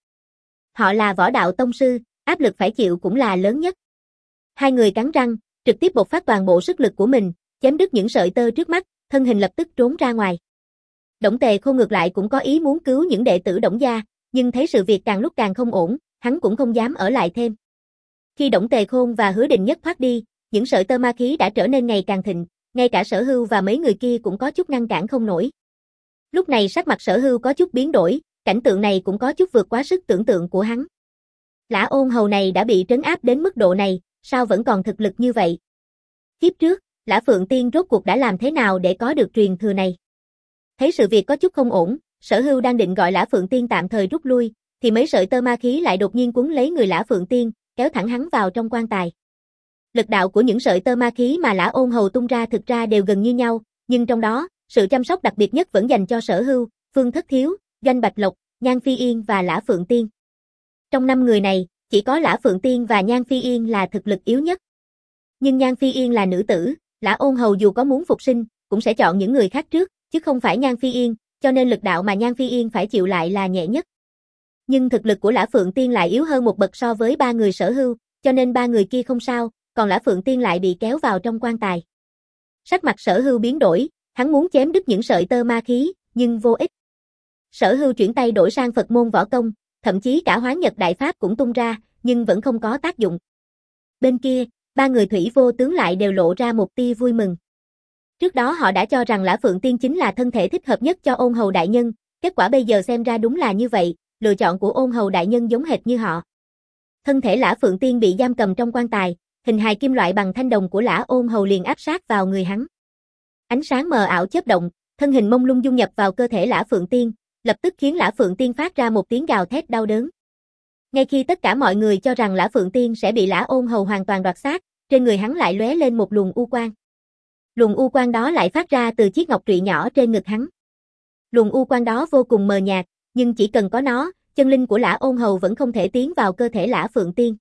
Họ là võ đạo tông sư, áp lực phải chịu cũng là lớn nhất. Hai người cắn răng, trực tiếp bộc phát toàn bộ sức lực của mình, chém đứt những sợi tơ trước mắt, thân hình lập tức trốn ra ngoài. Đổng Tề Khôn ngược lại cũng có ý muốn cứu những đệ tử Đổng gia, nhưng thấy sự việc càng lúc càng không ổn, hắn cũng không dám ở lại thêm. Khi Đổng Tề Khôn và Hứa Đình Nhất thoát đi, những sợi tơ ma khí đã trở nên ngày càng thịnh, ngay cả Sở Hưu và mấy người kia cũng có chút ngăn cản không nổi. Lúc này sắc mặt Sở Hưu có chút biến đổi, cảnh tượng này cũng có chút vượt quá sức tưởng tượng của hắn. Lã Ôn Hầu này đã bị trấn áp đến mức độ này, sao vẫn còn thực lực như vậy? Kiếp trước, Lã Phượng Tiên rốt cuộc đã làm thế nào để có được truyền thừa này? Thấy sự việc có chút không ổn, Sở Hưu đang định gọi Lã Phượng Tiên tạm thời rút lui, thì mấy sợi tơ ma khí lại đột nhiên cuốn lấy người Lã Phượng Tiên, kéo thẳng hắn vào trong quan tài. Lực đạo của những sợi tơ ma khí mà Lã Ôn Hầu tung ra thực ra đều gần như nhau, nhưng trong đó, sự chăm sóc đặc biệt nhất vẫn dành cho Sở Hưu, Phương Thất Thiếu, Doanh Bạch Lộc, Nhan Phi Yên và Lã Phượng Tiên. Trong năm người này, chỉ có Lã Phượng Tiên và Nhan Phi Yên là thực lực yếu nhất. Nhưng Nhan Phi Yên là nữ tử, Lã Ôn Hầu dù có muốn phục sinh, cũng sẽ chọn những người khác trước, chứ không phải Nhan Phi Yên, cho nên lực đạo mà Nhan Phi Yên phải chịu lại là nhẹ nhất. Nhưng thực lực của Lã Phượng Tiên lại yếu hơn một bậc so với ba người Sở Hưu, cho nên ba người kia không sao, còn Lã Phượng Tiên lại bị kéo vào trong quan tài. Sắc mặt Sở Hưu biến đổi, hắn muốn chém đứt những sợi tơ ma khí, nhưng vô ích. Sở Hưu chuyển tay đổi sang Phật môn võ công, thậm chí cả Hoán Nhật Đại Pháp cũng tung ra, nhưng vẫn không có tác dụng. Bên kia, ba người Thủy Vô Tướng lại đều lộ ra một tia vui mừng. Trước đó họ đã cho rằng Lã Phượng Tiên chính là thân thể thích hợp nhất cho Ôn Hầu đại nhân, kết quả bây giờ xem ra đúng là như vậy, lựa chọn của Ôn Hầu đại nhân giống hệt như họ. Thân thể Lã Phượng Tiên bị giam cầm trong quan tài, hình hài kim loại bằng thanh đồng của Lã Ôn Hầu liền áp sát vào người hắn. Ánh sáng mờ ảo chớp động, thân hình mông lung dung nhập vào cơ thể Lã Phượng Tiên, lập tức khiến Lã Phượng Tiên phát ra một tiếng gào thét đau đớn. Ngay khi tất cả mọi người cho rằng Lã Phượng Tiên sẽ bị Lã Ôn Hầu hoàn toàn đoạt xác, trên người hắn lại lóe lên một luồng u quang. Luồng u quang đó lại phát ra từ chiếc ngọc trụy nhỏ trên ngực hắn. Luồng u quang đó vô cùng mờ nhạt, nhưng chỉ cần có nó, chân linh của Lã Ôn Hầu vẫn không thể tiến vào cơ thể Lã Phượng Tiên.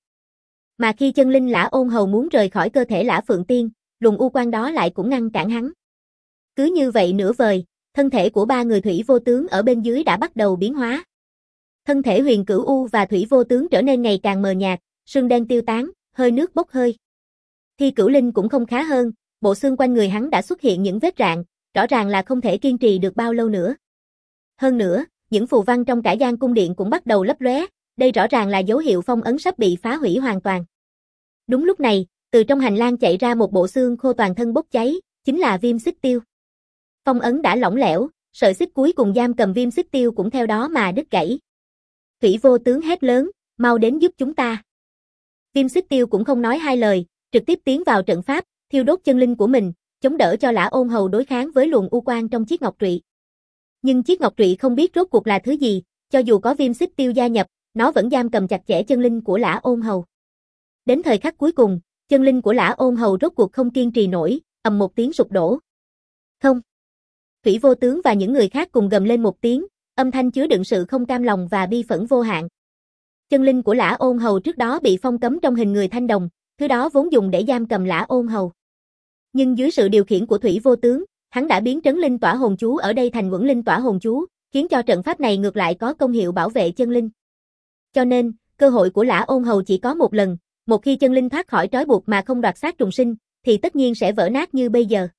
Mà khi chân linh Lã Ôn Hầu muốn rời khỏi cơ thể Lã Phượng Tiên, luồng u quang đó lại cũng ngăn cản hắn. Cứ như vậy nửa vời, thân thể của ba người Thủy Vô Tướng ở bên dưới đã bắt đầu biến hóa. Thân thể Huyền Cửu U và Thủy Vô Tướng trở nên ngày càng mờ nhạt, sương đen tiêu tán, hơi nước bốc hơi. Thi Cửu Linh cũng không khá hơn, bộ xương quanh người hắn đã xuất hiện những vết rạn, rõ ràng là không thể kiên trì được bao lâu nữa. Hơn nữa, những phù văn trong cả gian cung điện cũng bắt đầu lấp lóe, đây rõ ràng là dấu hiệu phong ấn sắp bị phá hủy hoàn toàn. Đúng lúc này, từ trong hành lang chạy ra một bộ xương khô toàn thân bốc cháy, chính là Viêm Xích Tiêu. Phong ấn đã lỏng lẻo, sợi xích cuối cùng giam cầm Viêm Xích Tiêu cũng theo đó mà đứt gãy. Thủy Vô Tướng hét lớn, mau đến giúp chúng ta. Viêm Xích Tiêu cũng không nói hai lời, trực tiếp tiến vào trận pháp, thiêu đốt chân linh của mình, chống đỡ cho Lã Ôn Hầu đối kháng với luồng u quang trong chiếc ngọc trụy. Nhưng chiếc ngọc trụy không biết rốt cuộc là thứ gì, cho dù có Viêm Xích Tiêu gia nhập, nó vẫn giam cầm chặt chẽ chân linh của Lã Ôn Hầu. Đến thời khắc cuối cùng, chân linh của Lã Ôn Hầu rốt cuộc không kiên trì nổi, ầm một tiếng sụp đổ. Không. Thủy Vô Tướng và những người khác cùng gầm lên một tiếng, âm thanh chứa đựng sự không cam lòng và bi phẫn vô hạn. Chân linh của Lã Ôn Hầu trước đó bị phong cấm trong hình người thanh đồng, thứ đó vốn dùng để giam cầm Lã Ôn Hầu. Nhưng dưới sự điều khiển của Thủy Vô Tướng, hắn đã biến trấn linh tỏa hồn chú ở đây thành Uẩn Linh tỏa hồn chú, khiến cho trận pháp này ngược lại có công hiệu bảo vệ chân linh. Cho nên, cơ hội của Lã Ôn Hầu chỉ có một lần, một khi chân linh thoát khỏi trói buộc mà không đoạt xác trùng sinh, thì tất nhiên sẽ vỡ nát như bây giờ.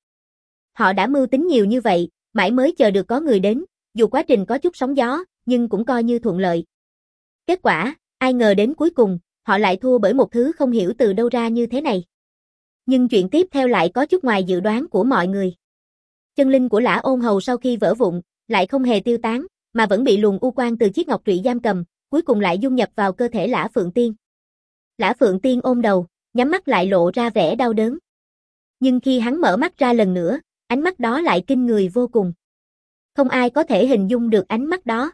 Họ đã mưu tính nhiều như vậy, mãi mới chờ được có người đến, dù quá trình có chút sóng gió, nhưng cũng coi như thuận lợi. Kết quả, ai ngờ đến cuối cùng, họ lại thua bởi một thứ không hiểu từ đâu ra như thế này. Nhưng chuyện tiếp theo lại có chút ngoài dự đoán của mọi người. Chân linh của Lã Ôn Hầu sau khi vỡ vụn, lại không hề tiêu tán, mà vẫn bị luồng u quang từ chiếc ngọc trụy giam cầm, cuối cùng lại dung nhập vào cơ thể Lã Phượng Tiên. Lã Phượng Tiên ôm đầu, nhắm mắt lại lộ ra vẻ đau đớn. Nhưng khi hắn mở mắt ra lần nữa, ánh mắt đó lại kinh người vô cùng. Không ai có thể hình dung được ánh mắt đó.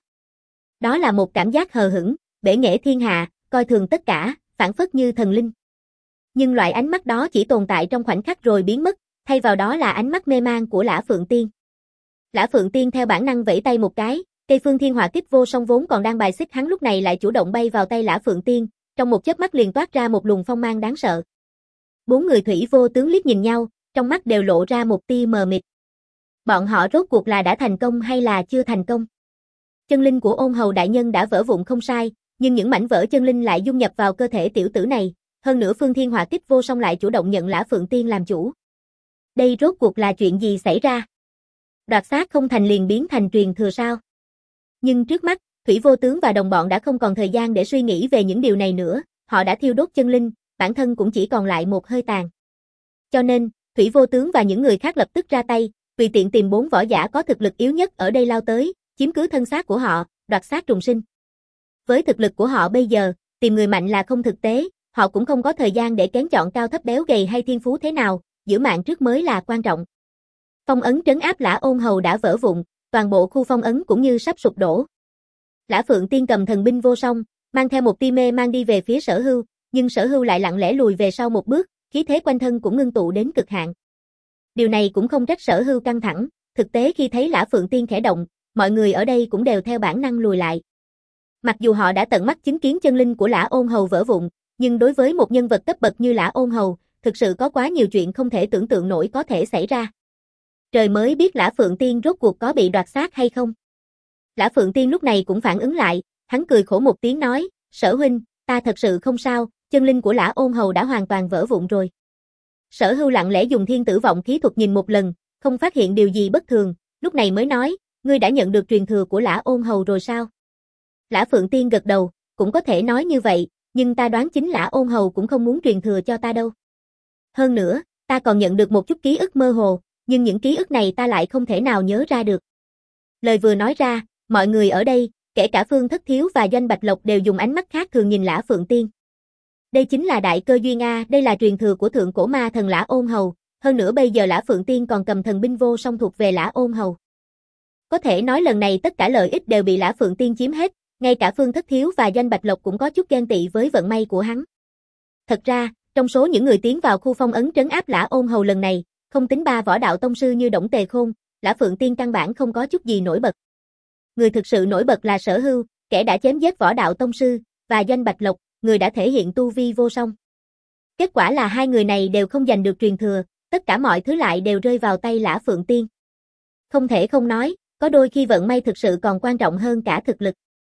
Đó là một cảm giác hờ hững, bể nghệ thiên hạ, coi thường tất cả, phảng phất như thần linh. Nhưng loại ánh mắt đó chỉ tồn tại trong khoảnh khắc rồi biến mất, thay vào đó là ánh mắt mê man của Lã Phượng Tiên. Lã Phượng Tiên theo bản năng vẫy tay một cái, cây Phương Thiên Hỏa Kích vô song vốn còn đang bài xích hắn lúc này lại chủ động bay vào tay Lã Phượng Tiên, trong một chớp mắt liền toát ra một luồng phong mang đáng sợ. Bốn người Thủy Vô Tướng liếc nhìn nhau, trong mắt đều lộ ra một tia mờ mịt. Bọn họ rốt cuộc là đã thành công hay là chưa thành công? Chân linh của Ôn Hầu đại nhân đã vỡ vụn không sai, nhưng những mảnh vỡ chân linh lại dung nhập vào cơ thể tiểu tử này, hơn nữa Phương Thiên Hỏa Kích Vô Song lại chủ động nhận Lã Phượng Tiên làm chủ. Đây rốt cuộc là chuyện gì xảy ra? Đoạt xác không thành liền biến thành truyền thừa sao? Nhưng trước mắt, Thủy Vô Tướng và đồng bọn đã không còn thời gian để suy nghĩ về những điều này nữa, họ đã thiêu đốt chân linh, bản thân cũng chỉ còn lại một hơi tàn. Cho nên, Thủy Vô Tướng và những người khác lập tức ra tay, tùy tiện tìm bốn võ giả có thực lực yếu nhất ở đây lao tới, chiếm cứ thân xác của họ, đoạt xác trùng sinh. Với thực lực của họ bây giờ, tìm người mạnh là không thực tế, họ cũng không có thời gian để kén chọn cao thấp béo gầy hay thiên phú thế nào, giữ mạng trước mới là quan trọng. Phong ấn trấn áp Lã Ôn Hầu đã vỡ vụn, toàn bộ khu phong ấn cũng như sắp sụp đổ. Lã Phượng Tiên cầm thần binh vô song, mang theo một tia mê mang đi về phía Sở Hưu, nhưng Sở Hưu lại lặng lẽ lùi về sau một bước, khí thế quanh thân cũng ngưng tụ đến cực hạn. Điều này cũng không trách Sở Hưu căng thẳng, thực tế khi thấy Lã Phượng Tiên khẽ động, mọi người ở đây cũng đều theo bản năng lùi lại. Mặc dù họ đã tận mắt chứng kiến chân linh của Lã Ôn Hầu vỡ vụn, nhưng đối với một nhân vật cấp bậc như Lã Ôn Hầu, thực sự có quá nhiều chuyện không thể tưởng tượng nổi có thể xảy ra. Trời mới biết Lã Phượng Tiên rốt cuộc có bị đoạt xác hay không. Lã Phượng Tiên lúc này cũng phản ứng lại, hắn cười khổ một tiếng nói, Sở huynh, ta thật sự không sao, chân linh của Lã Ôn Hầu đã hoàn toàn vỡ vụn rồi. Sở Hưu lặng lẽ dùng thiên tử vọng khí thuật nhìn một lần, không phát hiện điều gì bất thường, lúc này mới nói, ngươi đã nhận được truyền thừa của Lã Ôn Hầu rồi sao? Lã Phượng Tiên gật đầu, cũng có thể nói như vậy, nhưng ta đoán chính Lã Ôn Hầu cũng không muốn truyền thừa cho ta đâu. Hơn nữa, ta còn nhận được một chút ký ức mơ hồ, nhưng những ký ức này ta lại không thể nào nhớ ra được. Lời vừa nói ra, mọi người ở đây, kể cả Phương Thất Thiếu và Doanh Bạch Lộc đều dùng ánh mắt khác thường nhìn Lã Phượng Tiên. Đây chính là đại cơ duyên a, đây là truyền thừa của thượng cổ ma thần Lã Ôn Hầu, hơn nữa bây giờ Lã Phượng Tiên còn cầm thần binh vô song thuộc về Lã Ôn Hầu. Có thể nói lần này tất cả lợi ích đều bị Lã Phượng Tiên chiếm hết, ngay cả Phương Thất Thiếu và Doanh Bạch Lộc cũng có chút ghen tị với vận may của hắn. Thật ra, trong số những người tiến vào khu phong ấn trấn áp Lã Ôn Hầu lần này, không tính ba võ đạo tông sư như Đổng Tề Khôn, Lã Phượng Tiên căn bản không có chút gì nổi bật. Người thực sự nổi bật là Sở Hưu, kẻ đã chém giết võ đạo tông sư, và Doanh Bạch Lộc, người đã thể hiện tu vi vô song. Kết quả là hai người này đều không giành được truyền thừa, tất cả mọi thứ lại đều rơi vào tay Lã Phượng Tiên. Không thể không nói, có đôi khi vận may thực sự còn quan trọng hơn cả thực lực.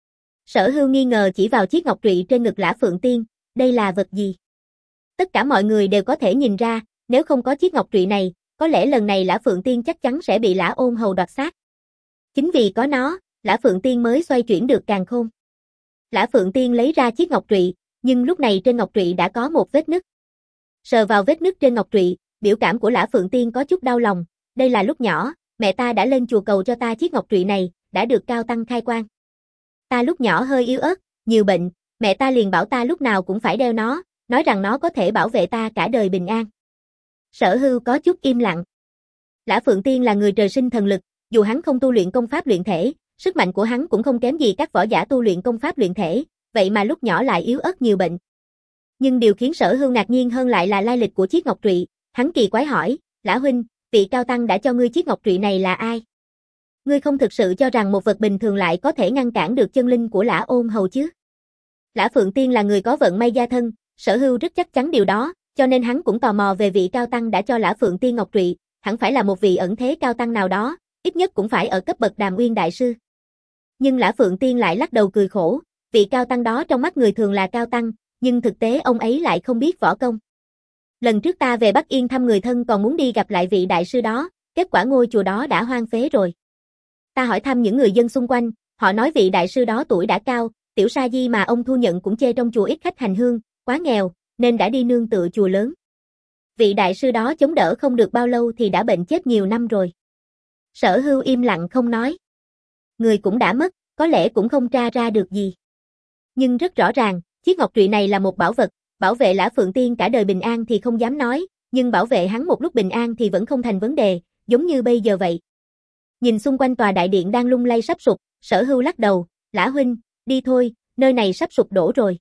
Sở Hưu nghi ngờ chỉ vào chiếc ngọc trụy trên ngực Lã Phượng Tiên, đây là vật gì? Tất cả mọi người đều có thể nhìn ra, nếu không có chiếc ngọc trụy này, có lẽ lần này Lã Phượng Tiên chắc chắn sẽ bị Lã Ôn Hầu đoạt xác. Chính vì có nó, Lã Phượng Tiên mới xoay chuyển được càn khôn. Lã Phượng Tiên lấy ra chiếc ngọc trụy, nhưng lúc này trên ngọc trụy đã có một vết nứt. Sờ vào vết nứt trên ngọc trụy, biểu cảm của Lã Phượng Tiên có chút đau lòng, đây là lúc nhỏ, mẹ ta đã lên chùa cầu cho ta chiếc ngọc trụy này, đã được cao tăng khai quang. Ta lúc nhỏ hơi yếu ớt, nhiều bệnh, mẹ ta liền bảo ta lúc nào cũng phải đeo nó, nói rằng nó có thể bảo vệ ta cả đời bình an. Sở Hưu có chút im lặng. Lã Phượng Tiên là người trời sinh thần lực, dù hắn không tu luyện công pháp luyện thể, sức mạnh của hắn cũng không kém gì các võ giả tu luyện công pháp luyện thể, vậy mà lúc nhỏ lại yếu ớt nhiều bệnh. Nhưng điều khiến Sở Hưu ngạc nhiên hơn lại là lai lịch của chiếc ngọc trụy, hắn kỳ quái hỏi, Lã huynh, vị cao tăng đã cho ngươi chiếc ngọc trụy này là ai? Ngươi không thực sự cho rằng một vật bình thường lại có thể ngăn cản được chân linh của Lã Ôn Hầu chứ? Lã Phượng Tiên là người có vận may gia thân, Sở Hưu rất chắc chắn điều đó, cho nên hắn cũng tò mò về vị cao tăng đã cho Lã Phượng Tiên ngọc trụy, hẳn phải là một vị ẩn thế cao tăng nào đó, ít nhất cũng phải ở cấp bậc Đàm Uyên đại sư. Nhưng Lã Phượng Tiên lại lắc đầu cười khổ, vị cao tăng đó trong mắt người thường là cao tăng, nhưng thực tế ông ấy lại không biết võ công. Lần trước ta về Bắc Yên thăm người thân còn muốn đi gặp lại vị đại sư đó, kết quả ngôi chùa đó đã hoang phế rồi. Ta hỏi thăm những người dân xung quanh, họ nói vị đại sư đó tuổi đã cao, tiểu sa di mà ông thu nhận cũng chê trong chùa ít khách hành hương, quá nghèo, nên đã đi nương tựa chùa lớn. Vị đại sư đó chống đỡ không được bao lâu thì đã bệnh chết nhiều năm rồi. Sở Hưu im lặng không nói. Người cũng đã mất, có lẽ cũng không tra ra được gì. Nhưng rất rõ ràng, chiếc ngọc trụy này là một bảo vật, bảo vệ Lã Phượng Tiên cả đời bình an thì không dám nói, nhưng bảo vệ hắn một lúc bình an thì vẫn không thành vấn đề, giống như bây giờ vậy. Nhìn xung quanh tòa đại điện đang lung lay sắp sụp, Sở Hưu lắc đầu, Lã huynh, đi thôi, nơi này sắp sụp đổ rồi.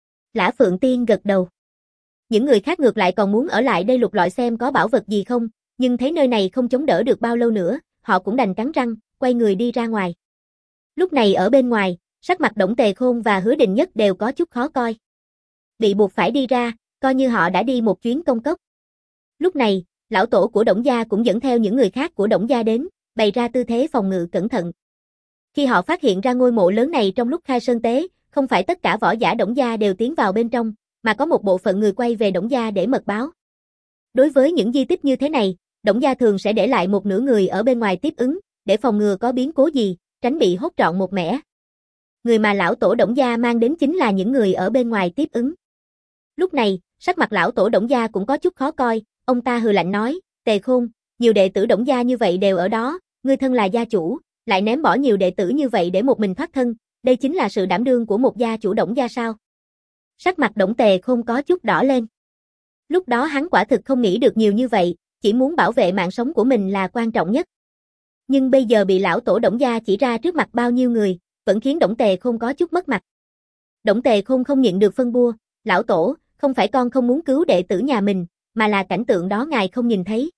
Lã Phượng Tiên gật đầu. Những người khác ngược lại còn muốn ở lại đây lục lọi xem có bảo vật gì không, nhưng thấy nơi này không chống đỡ được bao lâu nữa, họ cũng đành cắn răng, quay người đi ra ngoài. Lúc này ở bên ngoài, sắc mặt Đổng Tề Khôn và Hứa Định Nhất đều có chút khó coi. Bị buộc phải đi ra, coi như họ đã đi một chuyến công cốc. Lúc này, lão tổ của Đổng gia cũng dẫn theo những người khác của Đổng gia đến, bày ra tư thế phòng ngự cẩn thận. Khi họ phát hiện ra ngôi mộ lớn này trong lúc khai sơn tế, không phải tất cả võ giả Đổng gia đều tiến vào bên trong, mà có một bộ phận người quay về Đổng gia để mật báo. Đối với những di tích như thế này, Đổng gia thường sẽ để lại một nửa người ở bên ngoài tiếp ứng, để phòng ngừa có biến cố gì, tránh bị hốt trọn một mẻ. Người mà lão tổ Đổng gia mang đến chính là những người ở bên ngoài tiếp ứng. Lúc này, sắc mặt lão tổ Đổng gia cũng có chút khó coi, ông ta hừ lạnh nói, Tề Khôn, nhiều đệ tử Đổng gia như vậy đều ở đó, ngươi thân là gia chủ, lại ném bỏ nhiều đệ tử như vậy để một mình thoát thân, đây chính là sự đảm đương của một gia chủ Đổng gia sao? Sắc mặt Đổng Tề Khôn có chút đỏ lên. Lúc đó hắn quả thực không nghĩ được nhiều như vậy, chỉ muốn bảo vệ mạng sống của mình là quan trọng nhất. Nhưng bây giờ bị lão tổ Đổng gia chỉ ra trước mặt bao nhiêu người, vẫn khiến Đổng Tề Khôn có chút mất mặt. Đổng Tề Khôn không nhịn được phân bua, lão tổ, không phải con không muốn cứu đệ tử nhà mình, mà là cảnh tượng đó ngài không nhìn thấy.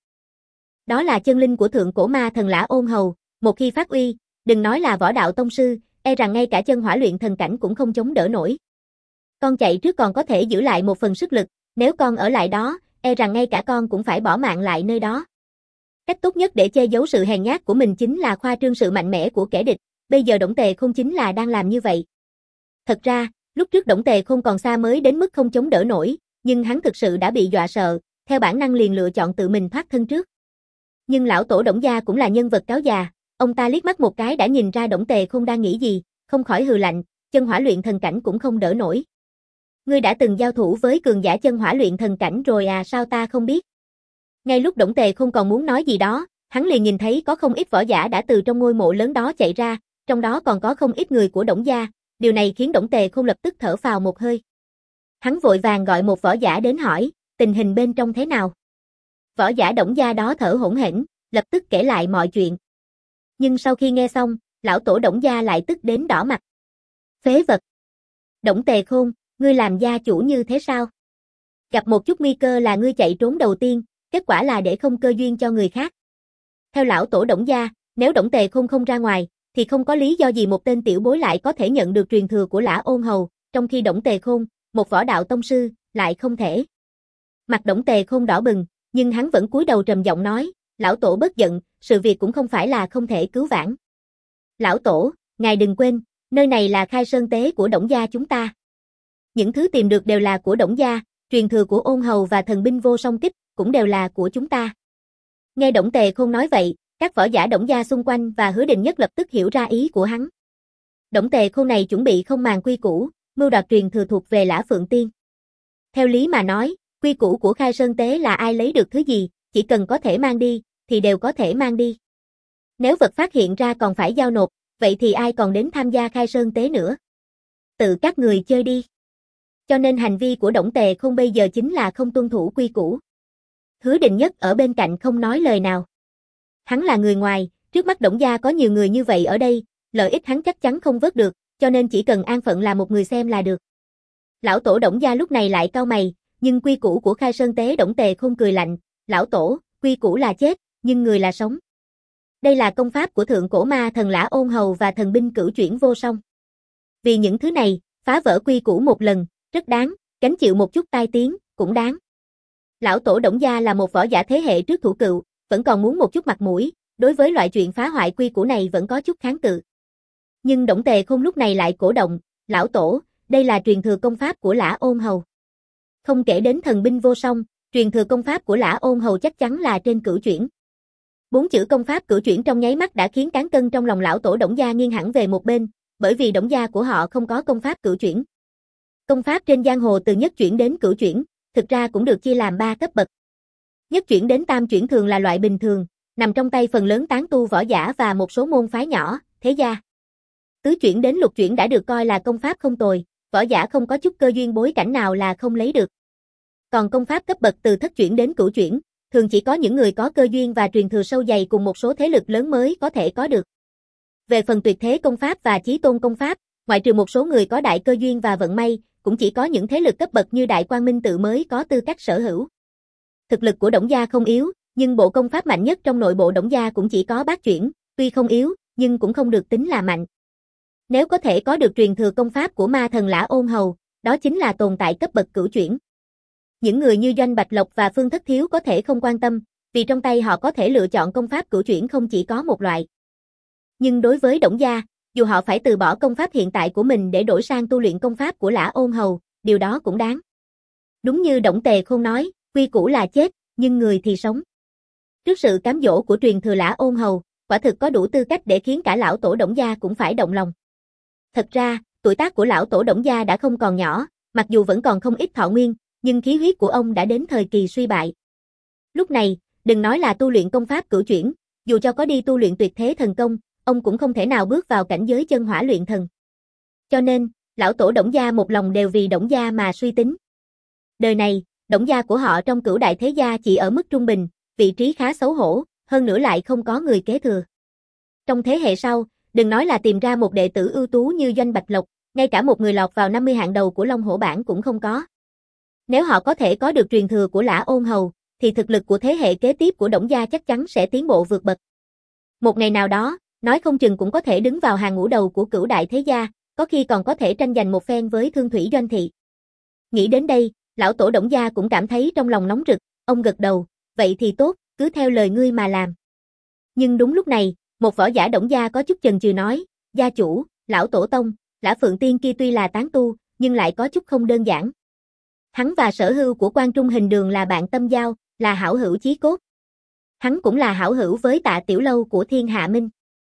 Đó là chân linh của thượng cổ ma thần Lã Ôn Hầu, một khi phát uy, đừng nói là võ đạo tông sư, e rằng ngay cả chân hỏa luyện thần cảnh cũng không chống đỡ nổi. Con chạy trước còn có thể giữ lại một phần sức lực, nếu con ở lại đó, e rằng ngay cả con cũng phải bỏ mạng lại nơi đó. Cách tốt nhất để che giấu sự hèn nhát của mình chính là khoa trương sự mạnh mẽ của kẻ địch, bây giờ Đổng Tề Khôn chính là đang làm như vậy. Thật ra, lúc trước Đổng Tề Khôn còn xa mới đến mức không chống đỡ nổi, nhưng hắn thực sự đã bị dọa sợ, theo bản năng liền lựa chọn tự mình thoát thân trước. Nhưng lão tổ Đổng gia cũng là nhân vật cáo già, ông ta liếc mắt một cái đã nhìn ra Đổng Tề Khôn đang nghĩ gì, không khỏi hừ lạnh, chân hỏa luyện thần cảnh cũng không đỡ nổi. Ngươi đã từng giao thủ với cường giả chân hỏa luyện thần cảnh rồi à, sao ta không biết? Ngay lúc Đổng Tề Khôn còn muốn nói gì đó, hắn liền nhìn thấy có không ít võ giả đã từ trong ngôi mộ lớn đó chạy ra, trong đó còn có không ít người của Đổng gia, điều này khiến Đổng Tề Khôn lập tức thở phào một hơi. Hắn vội vàng gọi một võ giả đến hỏi, tình hình bên trong thế nào? Võ giả Đổng gia đó thở hổn hển, lập tức kể lại mọi chuyện. Nhưng sau khi nghe xong, lão tổ Đổng gia lại tức đến đỏ mặt. Phế vật! Đổng Tề Khôn, ngươi làm gia chủ như thế sao? Gặp một chút nguy cơ là ngươi chạy trốn đầu tiên, kết quả là để không cơ duyên cho người khác. Theo lão tổ Đổng gia, nếu Đổng Tề Khôn không ra ngoài, thì không có lý do gì một tên tiểu bối lại có thể nhận được truyền thừa của Lã Ôn Hầu, trong khi Đổng Tề Khôn, một võ đạo tông sư, lại không thể. Mặt Đổng Tề Khôn đỏ bừng, nhưng hắn vẫn cúi đầu trầm giọng nói, lão tổ bớt giận, sự việc cũng không phải là không thể cứu vãn. Lão tổ, ngài đừng quên, nơi này là khai sơn tế của Đổng gia chúng ta. Những thứ tìm được đều là của Đổng gia, truyền thừa của Ôn Hầu và thần binh vô song kích, cũng đều là của chúng ta. Nghe Đổng Tề Khôn nói vậy, các võ giả Đổng gia xung quanh và Hứa Đình Nhất lập tức hiểu ra ý của hắn. Đổng Tề Khôn này chuẩn bị không màng quy củ, mưu đoạt truyền thừa thuộc về Lã Phượng Tiên. Theo lý mà nói, quy củ của khai sơn tế là ai lấy được thứ gì, chỉ cần có thể mang đi, thì đều có thể mang đi. Nếu vật phát hiện ra còn phải giao nộp, vậy thì ai còn đến tham gia khai sơn tế nữa? Tự các người chơi đi. Cho nên hành vi của Đổng Tề Khôn bây giờ chính là không tuân thủ quy củ. Hứa Đình Nhất ở bên cạnh không nói lời nào. Hắn là người ngoài, trước mắt Đổng gia có nhiều người như vậy ở đây, lợi ích hắn chắc chắn không vớt được, cho nên chỉ cần an phận là một người xem là được. Lão tổ Đổng gia lúc này lại cau mày, nhưng quy củ của khai sơn tế Đổng Tề Khôn cười lạnh, lão tổ, quy củ là chết, nhưng người là sống. Đây là công pháp của thượng cổ ma thần Lã Ôn Hầu và thần binh cửu chuyển vô song. Vì những thứ này, phá vỡ quy củ một lần, rất đáng, gánh chịu một chút tai tiếng, cũng đáng. Lão tổ Đổng gia là một võ giả thế hệ trước thủ cựu, vẫn còn muốn một chút mặt mũi, đối với loại chuyện phá hoại quy củ này vẫn có chút kháng cự. Nhưng Đổng Tề Khôn lúc này lại cổ động, lão tổ, đây là truyền thừa công pháp của Lã Ôn Hầu. Không kể đến thần binh vô song, truyền thừa công pháp của Lã Ôn Hầu chắc chắn là trên cửu chuyển. Bốn chữ công pháp cửu chuyển trong nháy mắt đã khiến cán cân trong lòng lão tổ Đổng gia nghiêng hẳn về một bên, bởi vì Đổng gia của họ không có công pháp cửu chuyển. Công pháp trên giang hồ từ nhất chuyển đến cửu chuyển, thực ra cũng được chia làm ba cấp bậc. Nhất chuyển đến tam chuyển thường là loại bình thường, nằm trong tay phần lớn tán tu võ giả và một số môn phái nhỏ, thế gia. Tứ chuyển đến lục chuyển đã được coi là công pháp không tồi, võ giả không có chút cơ duyên bối cảnh nào là không lấy được. Còn công pháp cấp bậc từ thất chuyển đến cửu chuyển, thường chỉ có những người có cơ duyên và truyền thừa sâu dày cùng một số thế lực lớn mới có thể có được. Về phần tuyệt thế công pháp và chí tôn công pháp, ngoại trừ một số người có đại cơ duyên và vận may, cũng chỉ có những thế lực cấp bậc như Đại Quang Minh Tự mới có tư cách sở hữu. Thực lực của Đổng gia không yếu, nhưng bộ công pháp mạnh nhất trong nội bộ Đổng gia cũng chỉ có bát chuyển, tuy không yếu, nhưng cũng không được tính là mạnh. Nếu có thể có được truyền thừa công pháp của ma thần Lã Ôn Hầu, đó chính là tồn tại cấp bậc cửu chuyển. Những người như Doanh Bạch Lộc và Phương Thất Thiếu có thể không quan tâm, vì trong tay họ có thể lựa chọn công pháp cửu chuyển không chỉ có một loại. Nhưng đối với Đổng gia, dù họ phải từ bỏ công pháp hiện tại của mình để đổi sang tu luyện công pháp của Lã Ôn Hầu, điều đó cũng đáng. Đúng như Đổng Tề Khôn nói, quy củ là chết, nhưng người thì sống. Trước sự cám dỗ của truyền thừa Lã Ôn Hầu, quả thực có đủ tư cách để khiến cả lão tổ Đổng gia cũng phải động lòng. Thật ra, tuổi tác của lão tổ Đổng gia đã không còn nhỏ, mặc dù vẫn còn không ít thọ nguyên, nhưng khí huyết của ông đã đến thời kỳ suy bại. Lúc này, đừng nói là tu luyện công pháp cửu chuyển, dù cho có đi tu luyện tuyệt thế thần công, ông cũng không thể nào bước vào cảnh giới chân hỏa luyện thần. Cho nên, lão tổ Đổng gia một lòng đều vì Đổng gia mà suy tính. Đời này, Đổng gia của họ trong cửu đại thế gia chỉ ở mức trung bình, vị trí khá xấu hổ, hơn nữa lại không có người kế thừa. Trong thế hệ sau, đừng nói là tìm ra một đệ tử ưu tú như Doanh Bạch Lộc, ngay cả một người lọt vào năm mươi hạng đầu của Long Hổ bảng cũng không có. Nếu họ có thể có được truyền thừa của Lã Ôn Hầu, thì thực lực của thế hệ kế tiếp của Đổng gia chắc chắn sẽ tiến bộ vượt bậc. Một ngày nào đó, nói không chừng cũng có thể đứng vào hàng ngũ đầu của cửu đại thế gia, có khi còn có thể tranh giành một phen với Thương Thủy Doanh thị. Nghĩ đến đây, lão tổ Đổng gia cũng cảm thấy trong lòng nóng rực, ông gật đầu, vậy thì tốt, cứ theo lời ngươi mà làm. Nhưng đúng lúc này, một võ giả Đổng gia có chút chần chừ nói, gia chủ, lão tổ tông, Lã Phượng Tiên kia tuy là tán tu, nhưng lại có chút không đơn giản. Hắn và Sở Hưu của Quan Trung Hình Đường là bạn tâm giao, là hảo hữu chí cốt. Hắn cũng là hảo hữu với Tạ Tiểu Lâu của Thiên Hạ Minh.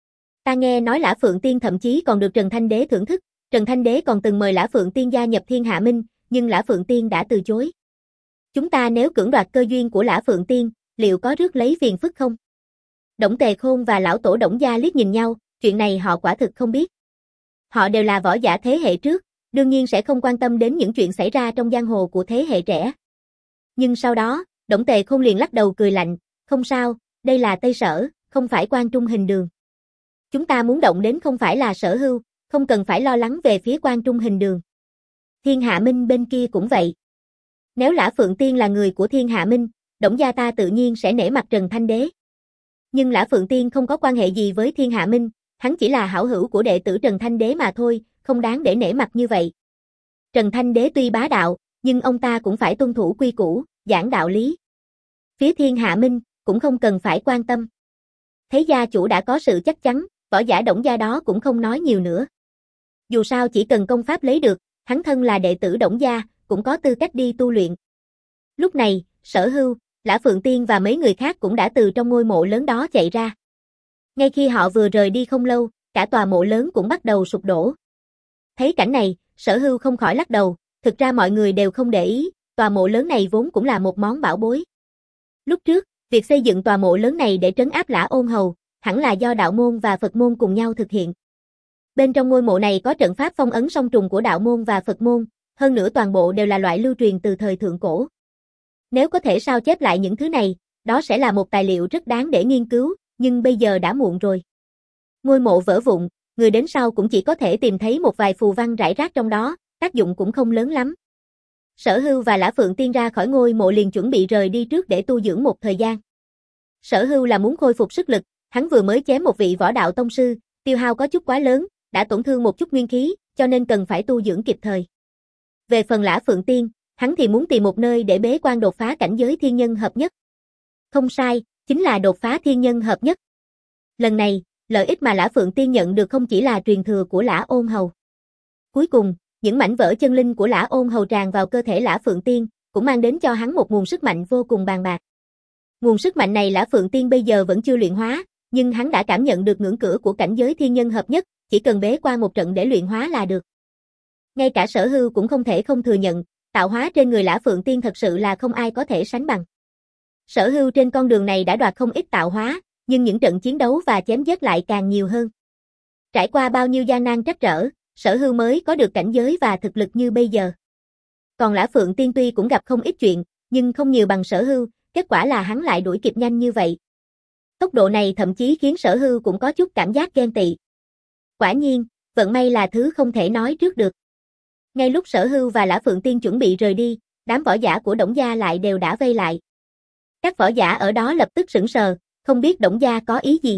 Ta nghe nói Lã Phượng Tiên thậm chí còn được Trần Thanh Đế thưởng thức, Trần Thanh Đế còn từng mời Lã Phượng Tiên gia nhập Thiên Hạ Minh, nhưng Lã Phượng Tiên đã từ chối. Chúng ta nếu cưỡng đoạt cơ duyên của Lã Phượng Tiên, liệu có rước lấy phiền phức không? Đổng Tề Khôn và lão tổ Đổng gia liếc nhìn nhau, chuyện này họ quả thực không biết. Họ đều là võ giả thế hệ trước, đương nhiên sẽ không quan tâm đến những chuyện xảy ra trong giang hồ của thế hệ trẻ. Nhưng sau đó, Đổng Tề Khôn liền lắc đầu cười lạnh, không sao, đây là Tây Sở, không phải Quan Trung Hình Đường. Chúng ta muốn động đến không phải là Sở Hưu, không cần phải lo lắng về phía Quan Trung Hình Đường. Thiên Hạ Minh bên kia cũng vậy. Nếu Lã Phượng Tiên là người của Thiên Hạ Minh, Đổng gia ta tự nhiên sẽ nể mặt Trần Thanh Đế. Nhưng Lã Phượng Tiên không có quan hệ gì với Thiên Hạ Minh, hắn chỉ là hảo hữu của đệ tử Trần Thanh Đế mà thôi, không đáng để nể mặt như vậy. Trần Thanh Đế tuy bá đạo, nhưng ông ta cũng phải tuân thủ quy củ, giảng đạo lý. Phía Thiên Hạ Minh, cũng không cần phải quan tâm. Thấy gia chủ đã có sự chắc chắn, võ giả Đổng gia đó cũng không nói nhiều nữa. Dù sao chỉ cần công pháp lấy được, hắn thân là đệ tử Đổng gia, cũng có tư cách đi tu luyện. Lúc này, Sở Hưu, Lã Phượng Tiên và mấy người khác cũng đã từ trong ngôi mộ lớn đó chạy ra. Ngay khi họ vừa rời đi không lâu, cả tòa mộ lớn cũng bắt đầu sụp đổ. Thấy cảnh này, Sở Hưu không khỏi lắc đầu, thực ra mọi người đều không để ý, tòa mộ lớn này vốn cũng là một món bảo bối. Lúc trước, việc xây dựng tòa mộ lớn này để trấn áp Lã Ôn Hầu, hẳn là do đạo môn và Phật môn cùng nhau thực hiện. Bên trong ngôi mộ này có trận pháp phong ấn song trùng của đạo môn và Phật môn, hơn nữa toàn bộ đều là loại lưu truyền từ thời thượng cổ. Nếu có thể sao chép lại những thứ này, đó sẽ là một tài liệu rất đáng để nghiên cứu, nhưng bây giờ đã muộn rồi. Ngôi mộ vỡ vụn, người đến sau cũng chỉ có thể tìm thấy một vài phù văn rải rác trong đó, tác dụng cũng không lớn lắm. Sở Hưu và Lã Phượng Tiên ra khỏi ngôi mộ liền chuẩn bị rời đi trước để tu dưỡng một thời gian. Sở Hưu là muốn khôi phục sức lực, hắn vừa mới chém một vị võ đạo tông sư, tiêu hao có chút quá lớn, đã tổn thương một chút nguyên khí, cho nên cần phải tu dưỡng kịp thời. Về phần Lã Phượng Tiên, hắn thì muốn tìm một nơi để bế quan đột phá cảnh giới thiên nhân hợp nhất. Không sai, chính là đột phá thiên nhân hợp nhất. Lần này, lợi ích mà Lã Phượng Tiên nhận được không chỉ là truyền thừa của Lã Ôn Hầu. Cuối cùng, những mảnh vỡ chân linh của Lã Ôn Hầu tràn vào cơ thể Lã Phượng Tiên, cũng mang đến cho hắn một nguồn sức mạnh vô cùng bàn bạc. Nguồn sức mạnh này Lã Phượng Tiên bây giờ vẫn chưa luyện hóa, nhưng hắn đã cảm nhận được ngưỡng cửa của cảnh giới thiên nhân hợp nhất, chỉ cần bế quan một trận để luyện hóa là được. Ngay cả Sở Hưu cũng không thể không thừa nhận, tạo hóa trên người Lã Phượng Tiên thật sự là không ai có thể sánh bằng. Sở Hưu trên con đường này đã đoạt không ít tạo hóa, nhưng những trận chiến đấu và chém giết lại càng nhiều hơn. Trải qua bao nhiêu gian nan trắc trở, Sở Hưu mới có được cảnh giới và thực lực như bây giờ. Còn Lã Phượng Tiên tuy cũng gặp không ít chuyện, nhưng không nhiều bằng Sở Hưu, kết quả là hắn lại đuổi kịp nhanh như vậy. Tốc độ này thậm chí khiến Sở Hưu cũng có chút cảm giác ghen tị. Quả nhiên, vận may là thứ không thể nói trước được. Ngay lúc Sở Hưu và Lã Phượng Tiên chuẩn bị rời đi, đám võ giả của Đổng gia lại đều đã vây lại. Các võ giả ở đó lập tức sững sờ, không biết Đổng gia có ý gì.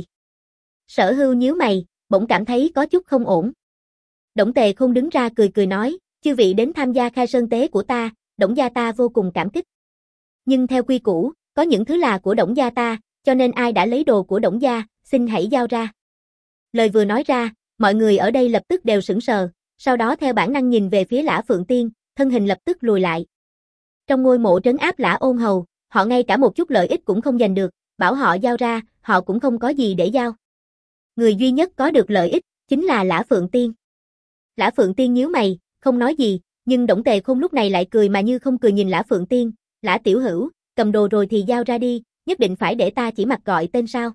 Sở Hưu nhíu mày, bỗng cảm thấy có chút không ổn. Đổng Tề Khôn đứng ra cười cười nói, chư vị đến tham gia khai sơn tế của ta, Đổng gia ta vô cùng cảm kích. Nhưng theo quy củ, có những thứ là của Đổng gia ta, cho nên ai đã lấy đồ của Đổng gia, xin hãy giao ra. Lời vừa nói ra, mọi người ở đây lập tức đều sững sờ, sau đó theo bản năng nhìn về phía Lã Phượng Tiên, thân hình lập tức lùi lại. Trong ngôi mộ trấn áp Lã Ôn Hầu, họ ngay cả một chút lợi ích cũng không giành được, bảo họ giao ra, họ cũng không có gì để giao. Người duy nhất có được lợi ích, chính là Lã Phượng Tiên. Lã Phượng Tiên nhíu mày, không nói gì, nhưng Đổng Tề Khôn lúc này lại cười mà như không cười nhìn Lã Phượng Tiên, Lã tiểu hữu, cầm đồ rồi thì giao ra đi, nhất định phải để ta chỉ mặt gọi tên sao?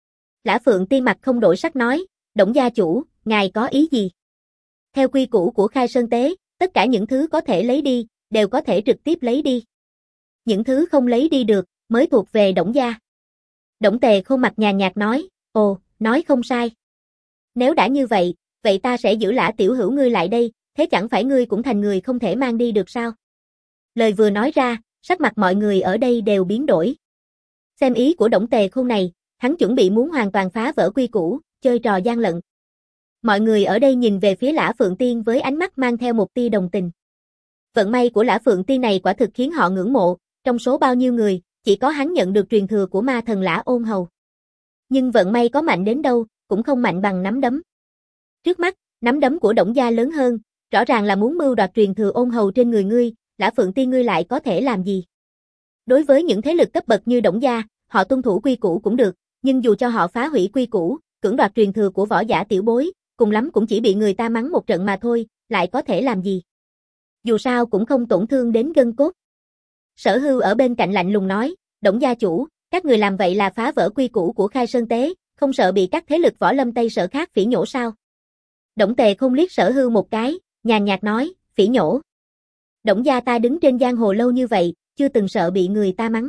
Lã Phượng Tiên mặt không đổi sắc nói, Đổng gia chủ, ngài có ý gì? Theo quy củ của Khai Sơn Tế, tất cả những thứ có thể lấy đi, đều có thể trực tiếp lấy đi. Những thứ không lấy đi được, mới thuộc về Đổng gia. Đổng Tề Khôn mặt nhàn nhạt nói, ồ, nói không sai. Nếu đã như vậy, vậy ta sẽ giữ Lã tiểu hữu ngươi lại đây, thế chẳng phải ngươi cũng thành người không thể mang đi được sao? Lời vừa nói ra, sắc mặt mọi người ở đây đều biến đổi. Xem ý của Đổng Tề Khôn này, hắn chuẩn bị muốn hoàn toàn phá vỡ quy củ, chơi trò gian lận. Mọi người ở đây nhìn về phía Lã Phượng Tiên với ánh mắt mang theo một tia đồng tình. Vận may của Lã Phượng Tiên này quả thực khiến họ ngưỡng mộ, trong số bao nhiêu người, chỉ có hắn nhận được truyền thừa của ma thần Lã Ôn Hầu. Nhưng vận may có mạnh đến đâu, cũng không mạnh bằng nắm đấm. Trước mắt, nắm đấm của Đổng gia lớn hơn, rõ ràng là muốn mưu đoạt truyền thừa Ôn Hầu trên người ngươi, Lã Phượng Tiên ngươi lại có thể làm gì? Đối với những thế lực cấp bậc như Đổng gia, họ tuân thủ quy củ cũng được, nhưng dù cho họ phá hủy quy củ, cưỡng đoạt truyền thừa của võ giả tiểu bối, cùng lắm cũng chỉ bị người ta mắng một trận mà thôi, lại có thể làm gì? Dù sao cũng không tổn thương đến gân cốt. Sở Hưu ở bên cạnh lạnh lùng nói, Đổng gia chủ, các người làm vậy là phá vỡ quy củ của Khai Sơn Tế, không sợ bị các thế lực võ lâm Tây Sở khác phỉ nhổ sao? Đổng Tề không liếc Sở Hưu một cái, nhàn nhạt nói, phỉ nhổ. Đổng gia ta đứng trên giang hồ lâu như vậy, chưa từng sợ bị người ta mắng.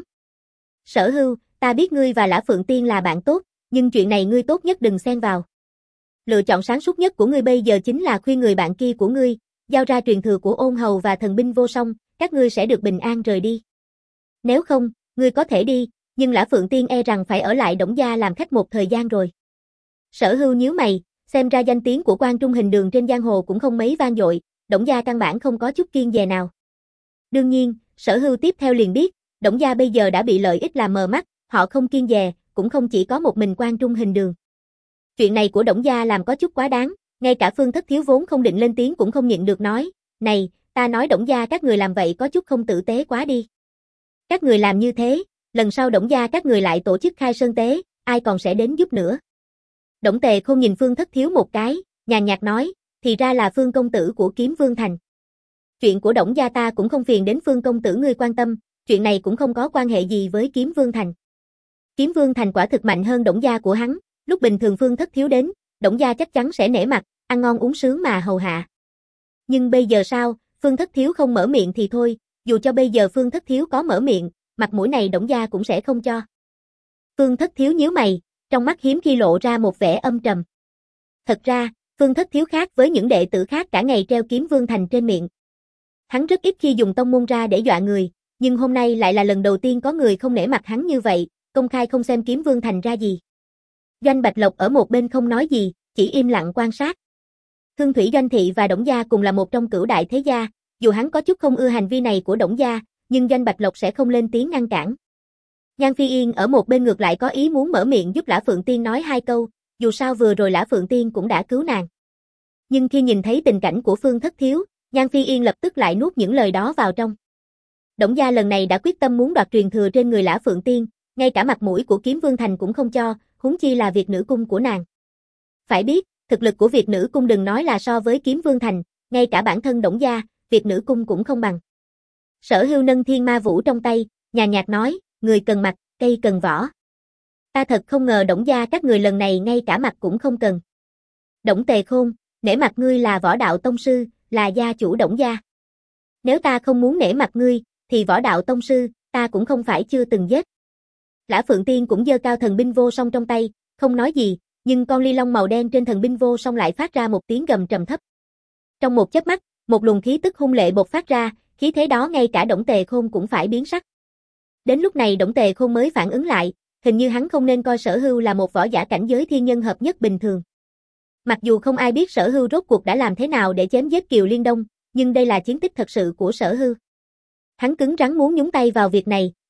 Sở Hưu, ta biết ngươi và Lã Phượng Tiên là bạn tốt, nhưng chuyện này ngươi tốt nhất đừng xen vào. Lựa chọn sáng suốt nhất của ngươi bây giờ chính là khuyên người bạn kia của ngươi, giao ra truyền thừa của Ôn Hầu và thần binh vô song, các ngươi sẽ được bình an rời đi. Nếu không, ngươi có thể đi, nhưng Lã Phượng Tiên e rằng phải ở lại Đổng gia làm khách một thời gian rồi. Sở Hưu nhíu mày, xem ra danh tiếng của Quan Trung Hình Đường trên giang hồ cũng không mấy vang dội, Đổng gia căn bản không có chút kiêng dè nào. Đương nhiên, Sở Hưu tiếp theo liền biết, Đổng gia bây giờ đã bị lợi ích làm mờ mắt, họ không kiêng dè, cũng không chỉ có một mình Quan Trung Hình Đường. Chuyện này của Đổng gia làm có chút quá đáng, ngay cả Phương Thất Thiếu vốn không định lên tiếng cũng không nhịn được nói, này, ta nói Đổng gia các người làm vậy có chút không tử tế quá đi. Các người làm như thế, lần sau Đổng gia các người lại tổ chức Khai Sơn Tế, ai còn sẽ đến giúp nữa. Đổng Tề không nhìn Phương Thất Thiếu một cái, nhàn nhạt nói, thì ra là Phương công tử của Kiếm Vương Thành. Chuyện của Đổng gia ta cũng không phiền đến Phương công tử ngươi quan tâm, chuyện này cũng không có quan hệ gì với Kiếm Vương Thành. Kiếm Vương Thành quả thực mạnh hơn Đổng gia của hắn, lúc bình thường Phương Thất Thiếu đến, Đổng gia chắc chắn sẽ nể mặt, ăn ngon uống sướng mà hầu hạ. Nhưng bây giờ sao, Phương Thất Thiếu không mở miệng thì thôi, dù cho bây giờ Phương Thất Thiếu có mở miệng, mặt mũi này Đổng gia cũng sẽ không cho. Phương Thất Thiếu nhíu mày, trong mắt hiếm khi lộ ra một vẻ âm trầm. Thật ra, Phương Thất Thiếu khác với những đệ tử khác cả ngày treo Kiếm Vương Thành trên miệng. Hắn rất ít khi dùng tông môn ra để dọa người, nhưng hôm nay lại là lần đầu tiên có người không nể mặt hắn như vậy, công khai không xem Kiếm Vương Thành ra gì. Doanh Bạch Lộc ở một bên không nói gì, chỉ im lặng quan sát. Hương Thủy Doanh Thị và Đổng gia cùng là một trong cửu đại thế gia, dù hắn có chút không ưa hành vi này của Đổng gia, nhưng Doanh Bạch Lộc sẽ không lên tiếng ngăn cản. Nhan Phi Yên ở một bên ngược lại có ý muốn mở miệng giúp Lã Phượng Tiên nói hai câu, dù sao vừa rồi Lã Phượng Tiên cũng đã cứu nàng. Nhưng khi nhìn thấy tình cảnh của Phương Thất Thiếu, Nhan Phi Yên lập tức lại nuốt những lời đó vào trong. Đổng gia lần này đã quyết tâm muốn đoạt truyền thừa trên người Lã Phượng Tiên, ngay cả mặt mũi của Kiếm Vương Thành cũng không cho, huống chi là Việt Nữ Cung của nàng. Phải biết, thực lực của Việt Nữ Cung đừng nói là so với Kiếm Vương Thành, ngay cả bản thân Đổng gia, Việt Nữ Cung cũng không bằng. Sở Hưu nâng Thiên Ma Vũ trong tay, nhàn nhạt nói, người cần mặt, cây cần vỏ. Ta thật không ngờ Đổng gia các người lần này ngay cả mặt cũng không cần. Đổng Tề Khôn, nể mặt ngươi là võ đạo tông sư, là gia chủ Đổng gia. Nếu ta không muốn nể mặt ngươi, thì võ đạo tông sư, ta cũng không phải chưa từng giết. Lã Phượng Tiên cũng giơ cao thần binh vô song trong tay, không nói gì, nhưng con ly long màu đen trên thần binh vô song lại phát ra một tiếng gầm trầm thấp. Trong một chớp mắt, một luồng khí tức hung lệ bộc phát ra, khí thế đó ngay cả Đổng Tề Khôn cũng phải biến sắc. Đến lúc này Đổng Tề Khôn mới phản ứng lại, hình như hắn không nên coi Sở Hưu là một võ giả cảnh giới thiên nhân hợp nhất bình thường. Mặc dù không ai biết Sở Hưu rốt cuộc đã làm thế nào để chém giết Kiều Liên Đông, nhưng đây là chiến tích thật sự của Sở Hưu. Hắn cứng rắn muốn nhúng tay vào việc này,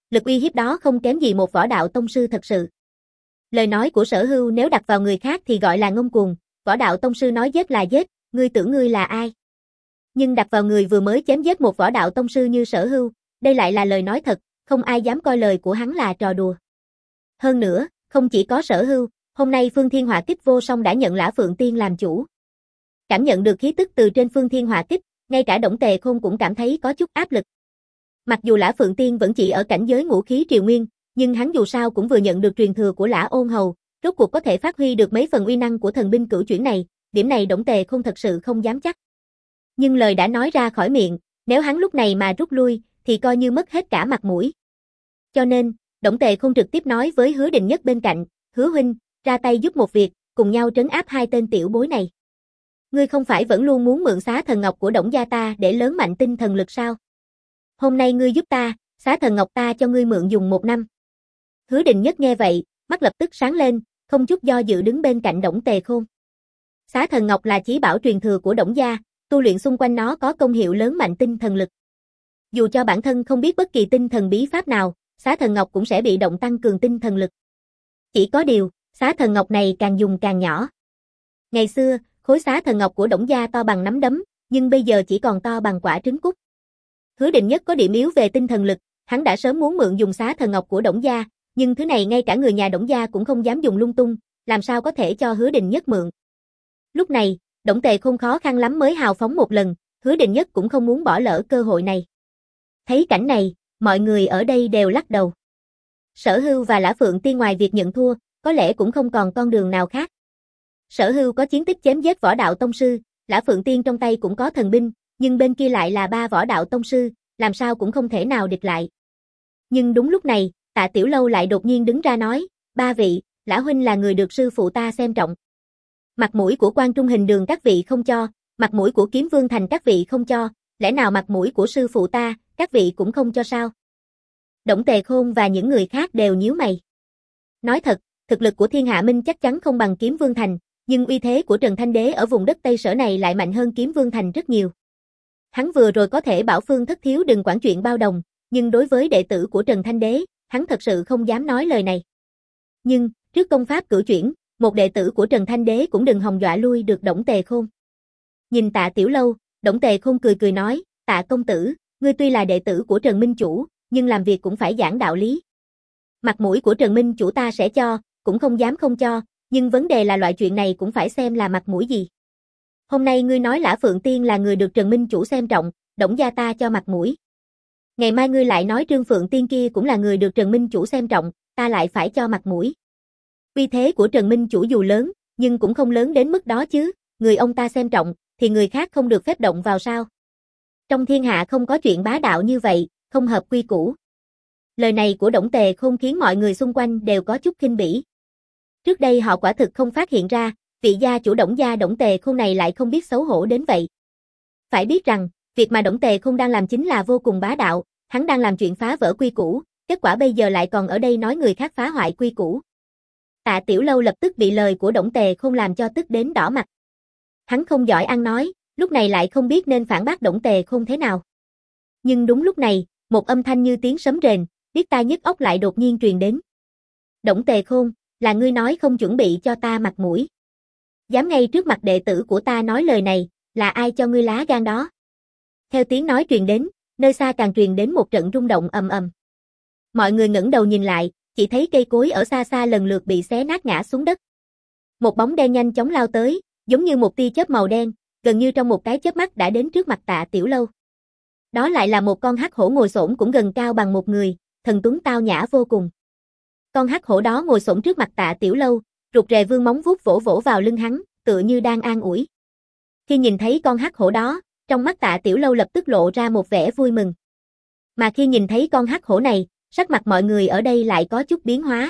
lực uy hiếp đó không kém gì một võ đạo tông sư thật sự. Lời nói của Sở Hưu nếu đặt vào người khác thì gọi là ngông cuồng, võ đạo tông sư nói giết là giết, ngươi tưởng ngươi là ai? Nhưng đặt vào người vừa mới chém giết một võ đạo tông sư như Sở Hưu, đây lại là lời nói thật, không ai dám coi lời của hắn là trò đùa. Hơn nữa, không chỉ có Sở Hưu, hôm nay Phương Thiên Hỏa Kích vô song đã nhận Lã Phượng Tiên làm chủ. Cảm nhận được khí tức từ trên Phương Thiên Hỏa Kích, ngay cả Đổng Tề Khôn cũng cảm thấy có chút áp lực. Mặc dù Lã Phượng Tiên vẫn chỉ ở cảnh giới ngũ khí triều nguyên, nhưng hắn dù sao cũng vừa nhận được truyền thừa của Lã Ôn Hầu, rốt cuộc có thể phát huy được mấy phần uy năng của thần binh cửu chuyển này, điểm này Đổng Tề Khôn thật sự không dám chắc. Nhưng lời đã nói ra khỏi miệng, nếu hắn lúc này mà rút lui, thì coi như mất hết cả mặt mũi. Cho nên, Đổng Tề Khôn trực tiếp nói với Hứa Định Nhất bên cạnh, Hứa huynh, ra tay giúp một việc, cùng nhau trấn áp hai tên tiểu bối này. Ngươi không phải vẫn luôn muốn mượn xá thần ngọc của Đổng gia ta để lớn mạnh tinh thần lực sao? Hôm nay ngươi giúp ta, xá thần ngọc ta cho ngươi mượn dùng một năm. Hứa Định Nhất nghe vậy, mắt lập tức sáng lên, không chút do dự đứng bên cạnh Đổng Tề Khôn. Xá thần ngọc là chí bảo truyền thừa của Đổng gia, tu luyện xung quanh nó có công hiệu lớn mạnh tinh thần lực. Dù cho bản thân không biết bất kỳ tinh thần bí pháp nào, xá thần ngọc cũng sẽ bị động tăng cường tinh thần lực. Chỉ có điều, xá thần ngọc này càng dùng càng nhỏ. Ngày xưa, khối xá thần ngọc của Đổng gia to bằng nắm đấm, nhưng bây giờ chỉ còn to bằng quả trứng cút. Hứa Định Nhất có điểm yếu về tinh thần lực, hắn đã sớm muốn mượn dùng xá thần ngọc của Đổng gia, nhưng thứ này ngay cả người nhà Đổng gia cũng không dám dùng lung tung, làm sao có thể cho Hứa Định Nhất mượn. Lúc này, Đổng Tề Khôn khó khăn lắm mới hào phóng một lần, Hứa Định Nhất cũng không muốn bỏ lỡ cơ hội này. Thấy cảnh này, mọi người ở đây đều lắc đầu. Sở Hưu và Lã Phượng Tiên ngoài việc nhận thua, có lẽ cũng không còn con đường nào khác. Sở Hưu có chiến tích chém giết võ đạo tông sư, Lã Phượng Tiên trong tay cũng có thần binh, nhưng bên kia lại là ba võ đạo tông sư, làm sao cũng không thể nào địch lại. Nhưng đúng lúc này, Tạ Tiểu Lâu lại đột nhiên đứng ra nói, ba vị, Lã huynh là người được sư phụ ta xem trọng. Mặt mũi của Quan Trung Hình Đường các vị không cho, mặt mũi của Kiếm Vương Thành các vị không cho, lẽ nào mặt mũi của sư phụ ta, các vị cũng không cho sao? Đổng Tề Khôn và những người khác đều nhíu mày. Nói thật, thực lực của Thiên Hạ Minh chắc chắn không bằng Kiếm Vương Thành, nhưng uy thế của Trần Thanh Đế ở vùng đất Tây Sở này lại mạnh hơn Kiếm Vương Thành rất nhiều. Hắn vừa rồi có thể bảo Phương Thất Thiếu đừng quản chuyện bao đồng, nhưng đối với đệ tử của Trần Thanh Đế, hắn thật sự không dám nói lời này. Nhưng, trước công pháp cửu chuyển, một đệ tử của Trần Thanh Đế cũng đừng hòng dọa lui được Đổng Tề Khôn. Nhìn Tạ Tiểu Lâu, Đổng Tề Khôn cười cười nói, Tạ công tử, ngươi tuy là đệ tử của Trần Minh Chủ, nhưng làm việc cũng phải giảng đạo lý. Mặt mũi của Trần Minh Chủ ta sẽ cho, cũng không dám không cho, nhưng vấn đề là loại chuyện này cũng phải xem là mặt mũi gì. Hôm nay ngươi nói Lã Phượng Tiên là người được Trần Minh Chủ xem trọng, Đổng gia ta cho mặt mũi. Ngày mai ngươi lại nói Trương Phượng Tiên kia cũng là người được Trần Minh Chủ xem trọng, ta lại phải cho mặt mũi. Uy thế của Trần Minh Chủ dù lớn, nhưng cũng không lớn đến mức đó chứ, người ông ta xem trọng, thì người khác không được phép động vào sao. Trong thiên hạ không có chuyện bá đạo như vậy, không hợp quy củ. Lời này của Đổng Tề Khôn khiến mọi người xung quanh đều có chút khinh bỉ. Trước đây họ quả thực không phát hiện ra, vị gia chủ Đổng gia Đổng Tề Khôn này lại không biết xấu hổ đến vậy. Phải biết rằng, việc mà Đổng Tề Khôn đang làm chính là vô cùng bá đạo, hắn đang làm chuyện phá vỡ quy củ, kết quả bây giờ lại còn ở đây nói người khác phá hoại quy củ. Tạ Tiểu Lâu lập tức bị lời của Đổng Tề Khôn làm cho tức đến đỏ mặt. Hắn không giỏi ăn nói, lúc này lại không biết nên phản bác Đổng Tề Khôn thế nào. Nhưng đúng lúc này, một âm thanh như tiếng sấm rền, điếc tai nhức óc lại đột nhiên truyền đến. Đổng Tề Khôn, là ngươi nói không chuẩn bị cho ta mặt mũi. Dám ngay trước mặt đệ tử của ta nói lời này, là ai cho ngươi lá gan đó? Theo tiếng nói truyền đến, nơi xa càng truyền đến một trận rung động ầm ầm. Mọi người ngẩng đầu nhìn lại, chỉ thấy cây cối ở xa xa lần lượt bị xé nát ngã xuống đất. Một bóng đen nhanh chóng lao tới, giống như một tia chớp màu đen, gần như trong một cái chớp mắt đã đến trước mặt Tạ Tiểu Lâu. Đó lại là một con hắc hổ ngồi xổm cũng gần cao bằng một người, thần tuấn tao nhã vô cùng. Con hắc hổ đó ngồi xổm trước mặt Tạ Tiểu Lâu, rụt rè vươn móng vuốt vỗ vỗ vào lưng hắn, tựa như đang an ủi. Khi nhìn thấy con hắc hổ đó, trong mắt Tạ Tiểu Lâu lập tức lộ ra một vẻ vui mừng. Mà khi nhìn thấy con hắc hổ này, sắc mặt mọi người ở đây lại có chút biến hóa.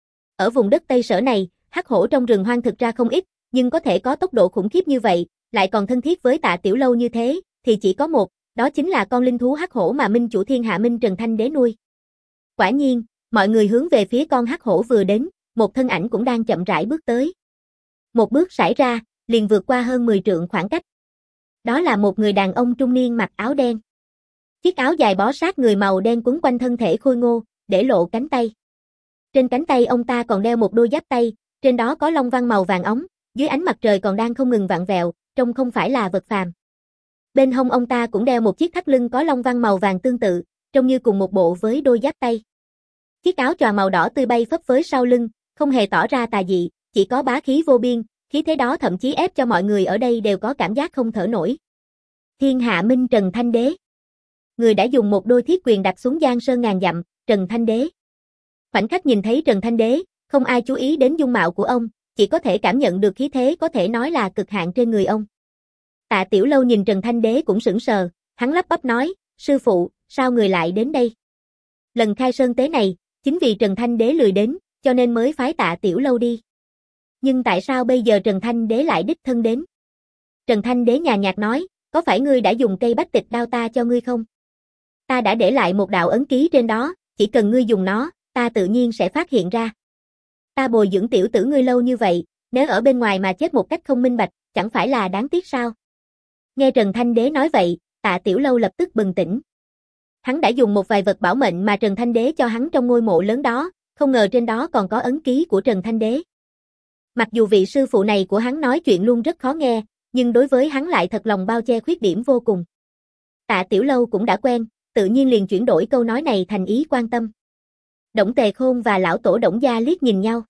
Ở vùng đất Tây Sở này, hắc hổ trong rừng hoang thực ra không ít, nhưng có thể có tốc độ khủng khiếp như vậy, lại còn thân thiết với Tạ Tiểu Lâu như thế, thì chỉ có một, đó chính là con linh thú hắc hổ mà Minh Chủ Thiên Hạ Minh Trần Thanh Đế nuôi. Quả nhiên, mọi người hướng về phía con hắc hổ vừa đến, một thân ảnh cũng đang chậm rãi bước tới. Một bước sải ra, liền vượt qua hơn mười trượng khoảng cách. Đó là một người đàn ông trung niên mặc áo đen. Chiếc áo dài bó sát người màu đen quấn quanh thân thể khôi ngô, để lộ cánh tay. Trên cánh tay ông ta còn đeo một đôi giáp tay, trên đó có long văn màu vàng óng, dưới ánh mặt trời còn đang không ngừng vặn vẹo, trông không phải là vật phàm. Bên hông ông ta cũng đeo một chiếc thắt lưng có long văn màu vàng tương tự, trông như cùng một bộ với đôi giáp tay. Chiếc áo choàng màu đỏ tươi bay phấp phới sau lưng, không hề tỏ ra tà dị, chỉ có bá khí vô biên, khí thế đó thậm chí ép cho mọi người ở đây đều có cảm giác không thở nổi. Thiên hạ minh Trần Thanh Đế. Người đã dùng một đôi thiết quyền đặt xuống giang sơn ngàn dặm, Trần Thanh Đế. Khoảnh khắc nhìn thấy Trần Thanh Đế, không ai chú ý đến dung mạo của ông, chỉ có thể cảm nhận được khí thế có thể nói là cực hạn trên người ông. Tạ Tiểu Lâu nhìn Trần Thanh Đế cũng sững sờ, hắn lắp bắp nói, sư phụ, sao người lại đến đây? Lần khai sơn tế này, chính vì Trần Thanh Đế lười đến, cho nên mới phái Tạ Tiểu Lâu đi. Nhưng tại sao bây giờ Trần Thanh Đế lại đích thân đến? Trần Thanh Đế nhàn nhạt nói, có phải ngươi đã dùng cây bách tịch đao ta cho ngươi không? Ta đã để lại một đạo ấn ký trên đó, chỉ cần ngươi dùng nó, ta tự nhiên sẽ phát hiện ra. Ta bồi dưỡng tiểu tử ngươi lâu như vậy, nếu ở bên ngoài mà chết một cách không minh bạch, chẳng phải là đáng tiếc sao? Nghe Trần Thanh Đế nói vậy, Tạ Tiểu Lâu lập tức bừng tỉnh. Hắn đã dùng một vài vật bảo mệnh mà Trần Thanh Đế cho hắn trong ngôi mộ lớn đó, không ngờ trên đó còn có ấn ký của Trần Thanh Đế. Mặc dù vị sư phụ này của hắn nói chuyện luôn rất khó nghe, nhưng đối với hắn lại thật lòng bao che khuyết điểm vô cùng. Tạ Tiểu Lâu cũng đã quen, tự nhiên liền chuyển đổi câu nói này thành ý quan tâm. Đổng Tề Khôn và lão tổ Đổng gia liếc nhìn nhau.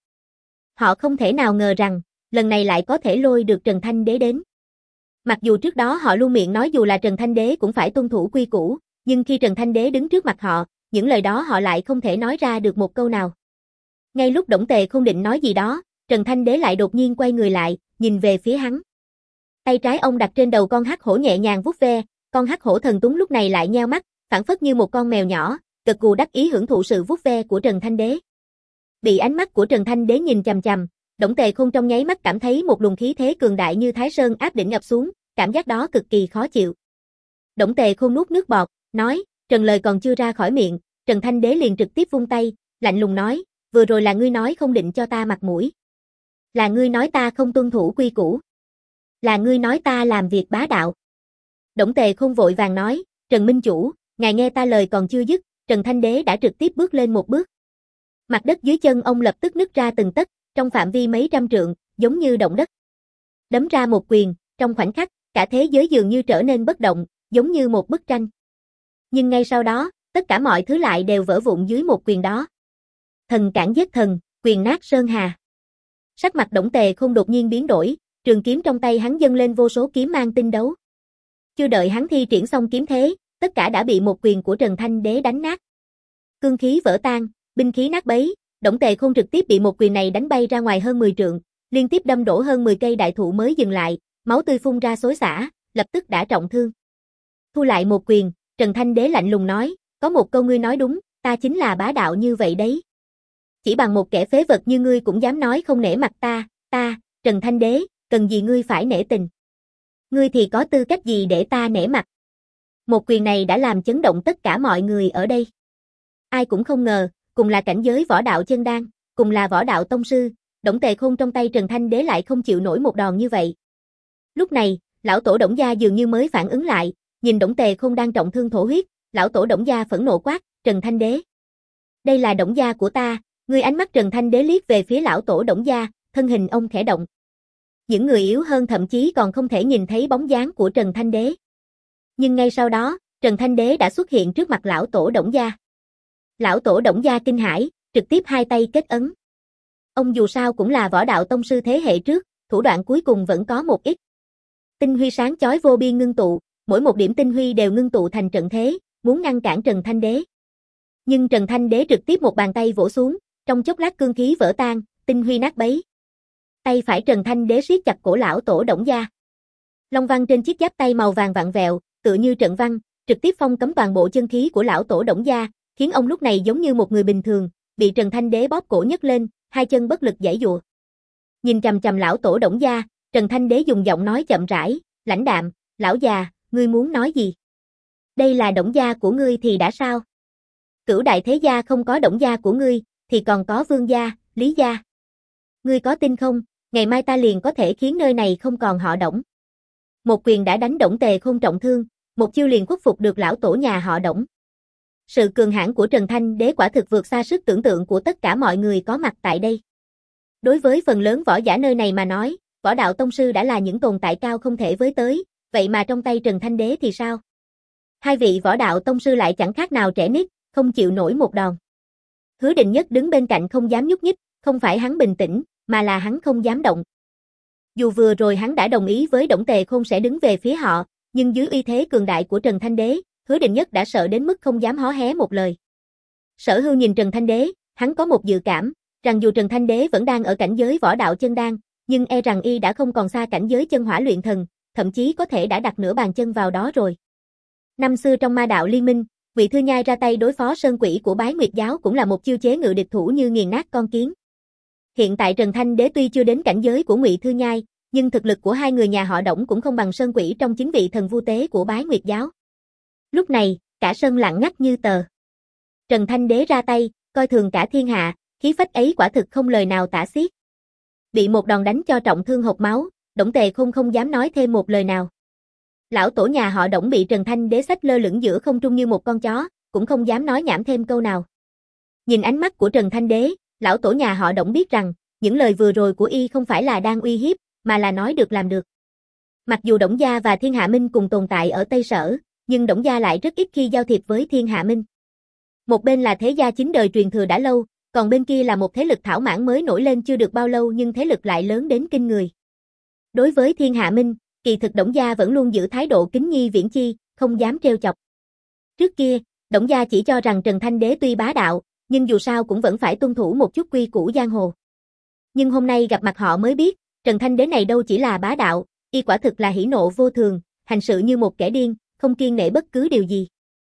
Họ không thể nào ngờ rằng, lần này lại có thể lôi được Trần Thanh Đế đến. Mặc dù trước đó họ luôn miệng nói dù là Trần Thanh Đế cũng phải tuân thủ quy củ, nhưng khi Trần Thanh Đế đứng trước mặt họ, những lời đó họ lại không thể nói ra được một câu nào. Ngay lúc Đổng Tề không định nói gì đó, Trần Thanh Đế lại đột nhiên quay người lại, nhìn về phía hắn. Tay trái ông đặt trên đầu con hắc hổ nhẹ nhàng vuốt ve, con hắc hổ thần túng lúc này lại nheo mắt, phảng phất như một con mèo nhỏ, gật gù đắc ý hưởng thụ sự vuốt ve của Trần Thanh Đế. Bị ánh mắt của Trần Thanh Đế nhìn chằm chằm, Đổng Tề Khôn trong nháy mắt cảm thấy một luồng khí thế cường đại như Thái Sơn áp đỉnh ập xuống, cảm giác đó cực kỳ khó chịu. Đổng Tề Khôn nuốt nước bọt, nói, Trần lời còn chưa ra khỏi miệng, Trần Thanh Đế liền trực tiếp vung tay, lạnh lùng nói, vừa rồi là ngươi nói không định cho ta mặt mũi. Là ngươi nói ta không tuân thủ quy củ. Là ngươi nói ta làm việc bá đạo. Đổng Tề Khôn vội vàng nói, Trần Minh Chủ, ngài nghe ta lời còn chưa dứt, Trần Thanh Đế đã trực tiếp bước lên một bước. Mặt đất dưới chân ông lập tức nứt ra từng tấc, trong phạm vi mấy trăm trượng, giống như động đất. Đấm ra một quyền, trong khoảnh khắc, cả thế giới dường như trở nên bất động, giống như một bức tranh. Nhưng ngay sau đó, tất cả mọi thứ lại đều vỡ vụn dưới một quyền đó. Thần cản giết thần, quyền nát sơn hà. Sắc mặt Đổng Tề Khôn đột nhiên biến đổi, trường kiếm trong tay hắn dâng lên vô số kiếm mang tinh đấu. Chưa đợi hắn thi triển xong kiếm thế, tất cả đã bị một quyền của Trần Thanh Đế đánh nát. Cương khí vỡ tan, binh khí nát bấy, Đổng Tề Khôn trực tiếp bị một quyền này đánh bay ra ngoài hơn mười trượng, liên tiếp đâm đổ hơn mười cây đại thụ mới dừng lại, máu tươi phun ra xối xả, lập tức đã trọng thương. Thu lại một quyền, Trần Thanh Đế lạnh lùng nói, có một câu ngươi nói đúng, ta chính là bá đạo như vậy đấy. Chỉ bằng một kẻ phế vật như ngươi cũng dám nói không nể mặt ta, ta, Trần Thanh Đế, cần gì ngươi phải nể tình. Ngươi thì có tư cách gì để ta nể mặt. Một quyền này đã làm chấn động tất cả mọi người ở đây. Ai cũng không ngờ, cùng là cảnh giới võ đạo chân đan, cùng là võ đạo tông sư, Đổng Tề Khôn trong tay Trần Thanh Đế lại không chịu nổi một đòn như vậy. Lúc này, lão tổ Đổng gia dường như mới phản ứng lại, nhìn Đổng Tề Khôn đang trọng thương thổ huyết, lão tổ Đổng gia phẫn nộ quát, Trần Thanh Đế. Đây là Đổng gia của ta, người ánh mắt Trần Thanh Đế liếc về phía lão tổ Đổng gia, thân hình ông khẽ động. Những người yếu hơn thậm chí còn không thể nhìn thấy bóng dáng của Trần Thanh Đế. Nhưng ngay sau đó, Trần Thanh Đế đã xuất hiện trước mặt lão tổ Đổng gia. Lão tổ Đổng gia kinh hãi, trực tiếp hai tay kết ấn. Ông dù sao cũng là võ đạo tông sư thế hệ trước, thủ đoạn cuối cùng vẫn có một ít. Tinh huy sáng chói vô biên ngưng tụ, mỗi một điểm tinh huy đều ngưng tụ thành trận thế, muốn ngăn cản Trần Thanh Đế. Nhưng Trần Thanh Đế trực tiếp một bàn tay vỗ xuống, trong chốc lát cương khí vỡ tan, tinh huy nát bấy. Tay phải Trần Thanh Đế siết chặt cổ lão tổ Đổng gia. Long văn trên chiếc giáp tay màu vàng vặn vẹo, tựa như trận văn, trực tiếp phong cấm toàn bộ chân khí của lão tổ Đổng gia, khiến ông lúc này giống như một người bình thường, bị Trần Thanh Đế bóp cổ nhấc lên, hai chân bất lực giãy giụa. Nhìn chằm chằm lão tổ Đổng gia, Trần Thanh Đế dùng giọng nói chậm rãi, lãnh đạm, "Lão già, ngươi muốn nói gì? Đây là Đổng gia của ngươi thì đã sao? Cửu đại thế gia không có Đổng gia của ngươi, thì còn có Vương gia, Lý gia. Ngươi có tin không, ngày mai ta liền có thể khiến nơi này không còn họ Đổng." Một quyền đã đánh Đổng Tề Khôn trọng thương, một chiêu liền khuất phục được lão tổ nhà họ Đổng. Sự cường hãn của Trần Thanh Đế quả thực vượt xa sức tưởng tượng của tất cả mọi người có mặt tại đây. Đối với phần lớn võ giả nơi này mà nói, võ đạo tông sư đã là những tồn tại cao không thể với tới, vậy mà trong tay Trần Thanh Đế thì sao? Hai vị võ đạo tông sư lại chẳng khác nào trẻ nít, không chịu nổi một đòn. Hứa Định Nhất đứng bên cạnh không dám nhúc nhích, không phải hắn bình tĩnh, mà là hắn không dám động. Dù vừa rồi hắn đã đồng ý với Đổng Tề Khôn sẽ đứng về phía họ, nhưng dưới uy thế cường đại của Trần Thanh Đế, Hứa Định Nhất đã sợ đến mức không dám hó hé một lời. Sở Hưu nhìn Trần Thanh Đế, hắn có một dự cảm, rằng dù Trần Thanh Đế vẫn đang ở cảnh giới võ đạo chân đan, nhưng e rằng y đã không còn xa cảnh giới chân hỏa luyện thần, thậm chí có thể đã đặt nửa bàn chân vào đó rồi. Năm xưa trong Ma Đạo Liên Minh, Ngụy Thư Nhai ra tay đối phó sơn quỷ của Bái Nguyệt giáo cũng là một chiêu chế ngự địch thủ như nghiền nát con kiến. Hiện tại Trần Thanh Đế tuy chưa đến cảnh giới của Ngụy Thư Nhai, nhưng thực lực của hai người nhà họ Đổng cũng không bằng sơn quỷ trong chính vị thần vu tế của Bái Nguyệt giáo. Lúc này, cả sân lặng ngắt như tờ. Trần Thanh Đế ra tay, coi thường cả thiên hạ, khí phách ấy quả thực không lời nào tả xiết. Bị một đòn đánh cho trọng thương hộc máu, Đổng Tề Khôn không dám nói thêm một lời nào. Lão tổ nhà họ Đổng bị Trần Thanh Đế xách lơ lửng giữa không trung như một con chó, cũng không dám nói nhảm thêm câu nào. Nhìn ánh mắt của Trần Thanh Đế, lão tổ nhà họ Đổng biết rằng, những lời vừa rồi của y không phải là đang uy hiếp, mà là nói được làm được. Mặc dù Đổng gia và Thiên Hạ Minh cùng tồn tại ở Tây Sở, nhưng Đổng gia lại rất ít khi giao thiệp với Thiên Hạ Minh. Một bên là thế gia chính đời truyền thừa đã lâu, còn bên kia là một thế lực thảo mãn mới nổi lên chưa được bao lâu nhưng thế lực lại lớn đến kinh người. Đối với Thiên Hạ Minh, kỳ thực Đổng gia vẫn luôn giữ thái độ kính nhi viễn chi, không dám trêu chọc. Trước kia, Đổng gia chỉ cho rằng Trần Thanh Đế tuy bá đạo, nhưng dù sao cũng vẫn phải tuân thủ một chút quy củ giang hồ. Nhưng hôm nay gặp mặt họ mới biết, Trần Thanh Đế này đâu chỉ là bá đạo, y quả thực là hỉ nộ vô thường, hành sự như một kẻ điên, không kiêng nể bất cứ điều gì.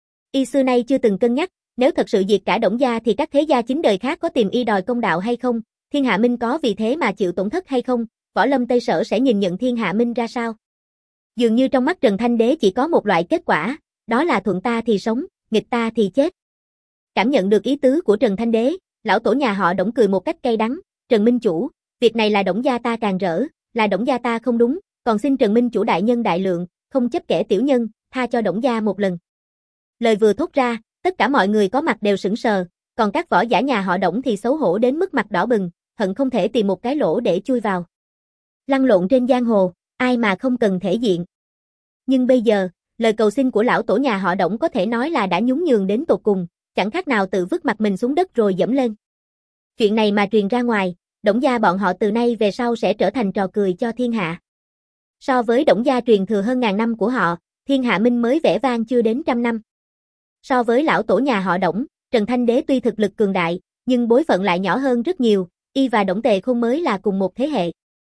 Y xưa nay chưa từng cân nhắc, nếu thật sự diệt cả Đổng gia thì các thế gia chính đời khác có tìm y đòi công đạo hay không, Thiên Hạ Minh có vì thế mà chịu tổn thất hay không, võ lâm Tây Sở sẽ nhìn nhận Thiên Hạ Minh ra sao. Dường như trong mắt Trần Thanh Đế chỉ có một loại kết quả, đó là thuận ta thì sống, nghịch ta thì chết. Cảm nhận được ý tứ của Trần Thanh Đế, lão tổ nhà họ Đổng cười một cách cay đắng, Trần Minh Chủ, việc này là Đổng gia ta càng rỡ, là Đổng gia ta không đúng, còn xin Trần Minh Chủ đại nhân đại lượng, không chấp kẻ tiểu nhân, tha cho Đổng gia một lần. Lời vừa thốt ra, tất cả mọi người có mặt đều sững sờ, còn các võ giả nhà họ Đổng thì xấu hổ đến mức mặt đỏ bừng, hận không thể tìm một cái lỗ để chui vào. Lăn lộn trên giang hồ, ai mà không cần thể diện. Nhưng bây giờ, lời cầu xin của lão tổ nhà họ Đổng có thể nói là đã nhún nhường đến tột cùng, chẳng khác nào tự vứt mặt mình xuống đất rồi dẫm lên. Chuyện này mà truyền ra ngoài, Đổng gia bọn họ từ nay về sau sẽ trở thành trò cười cho thiên hạ. So với Đổng gia truyền thừa hơn ngàn năm của họ, Thiên Hạ Minh mới vẻ vang chưa đến trăm năm. So với lão tổ nhà họ Đổng, Trần Thanh Đế tuy thực lực cường đại, nhưng bối phận lại nhỏ hơn rất nhiều, y và Đổng Tề Khôn mới là cùng một thế hệ.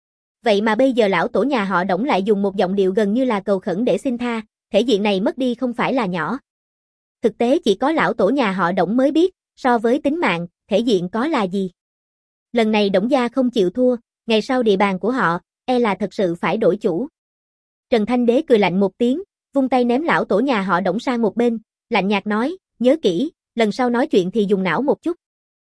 Vậy mà bây giờ lão tổ nhà họ Đổng lại dùng một giọng điệu gần như là cầu khẩn để xin tha, thể diện này mất đi không phải là nhỏ. Thực tế chỉ có lão tổ nhà họ Đổng mới biết, so với tính mạng, thể diện có là gì. Lần này Đổng gia không chịu thua, ngày sau địa bàn của họ, e là thật sự phải đổi chủ. Trần Thanh Đế cười lạnh một tiếng, vung tay ném lão tổ nhà họ Đổng sang một bên, lạnh nhạt nói, nhớ kỹ, lần sau nói chuyện thì dùng não một chút.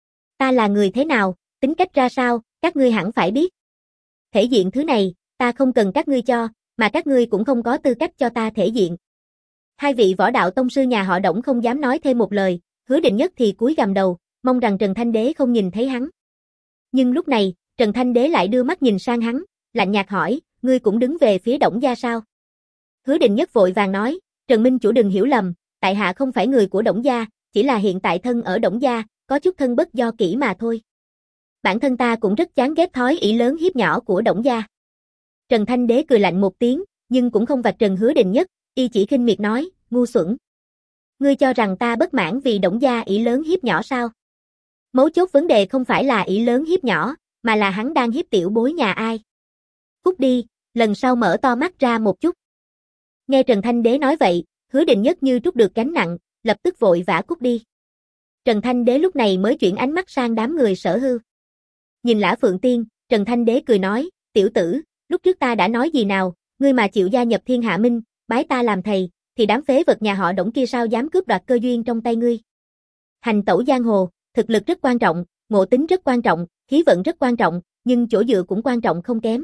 Ta là người thế nào, tính cách ra sao, các ngươi hẳn phải biết. Thể diện thứ này, ta không cần các ngươi cho, mà các ngươi cũng không có tư cách cho ta thể diện. Hai vị võ đạo tông sư nhà họ Đổng không dám nói thêm một lời, Hứa Định Nhất thì cúi gằm đầu, mong rằng Trần Thanh Đế không nhìn thấy hắn. Nhưng lúc này, Trần Thanh Đế lại đưa mắt nhìn sang hắn, lạnh nhạt hỏi, ngươi cũng đứng về phía Đổng gia sao? Hứa Định Nhất vội vàng nói, Trần Minh Chủ đừng hiểu lầm, tại hạ không phải người của Đổng gia, chỉ là hiện tại thân ở Đổng gia, có chút thân bất do kỹ mà thôi. Bản thân ta cũng rất chán ghét thói ỷ lớn hiếp nhỏ của Đổng gia. Trần Thanh Đế cười lạnh một tiếng, nhưng cũng không vạch trần Hứa Định Nhất, y chỉ khinh miệt nói, ngu xuẩn. Ngươi cho rằng ta bất mãn vì Đổng gia ỷ lớn hiếp nhỏ sao? Mấu chốt vấn đề không phải là ỷ lớn hiếp nhỏ, mà là hắn đang hiếp tiểu bối nhà ai. Cút đi, lần sau mở to mắt ra một chút. Nghe Trần Thanh Đế nói vậy, Hứa Định Nhất như trút được gánh nặng, lập tức vội vã cút đi. Trần Thanh Đế lúc này mới chuyển ánh mắt sang đám người Sở Hưu. Nhìn Lã Phượng Tiên, Trần Thanh Đế cười nói, tiểu tử, lúc trước ta đã nói gì nào, ngươi mà chịu gia nhập Thiên Hạ Minh, bái ta làm thầy, thì đám phế vật nhà họ Đổng kia sao dám cướp đoạt cơ duyên trong tay ngươi. Hành tẩu giang hồ, thực lực rất quan trọng, ngộ tính rất quan trọng, khí vận rất quan trọng, nhưng chỗ dựa cũng quan trọng không kém.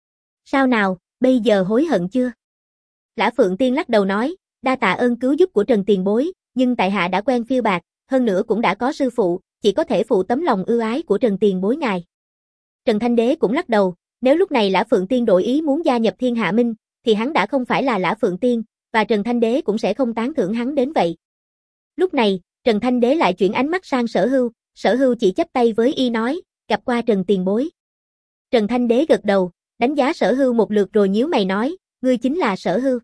Sao nào, bây giờ hối hận chưa? Lã Phượng Tiên lắc đầu nói, đa tạ ơn cứu giúp của Trần tiền bối, nhưng tại hạ đã quen phiêu bạc, hơn nữa cũng đã có sư phụ, chỉ có thể phụ tấm lòng ưu ái của Trần tiền bối ngài. Trần Thanh Đế cũng lắc đầu, nếu lúc này Lã Phượng Tiên đổi ý muốn gia nhập Thiên Hạ Minh, thì hắn đã không phải là Lã Phượng Tiên, và Trần Thanh Đế cũng sẽ không tán thưởng hắn đến vậy. Lúc này, Trần Thanh Đế lại chuyển ánh mắt sang Sở Hưu, Sở Hưu chỉ chắp tay với y nói, gặp qua Trần tiền bối. Trần Thanh Đế gật đầu, đánh giá Sở Hưu một lượt rồi nhíu mày nói, ngươi chính là Sở Hưu.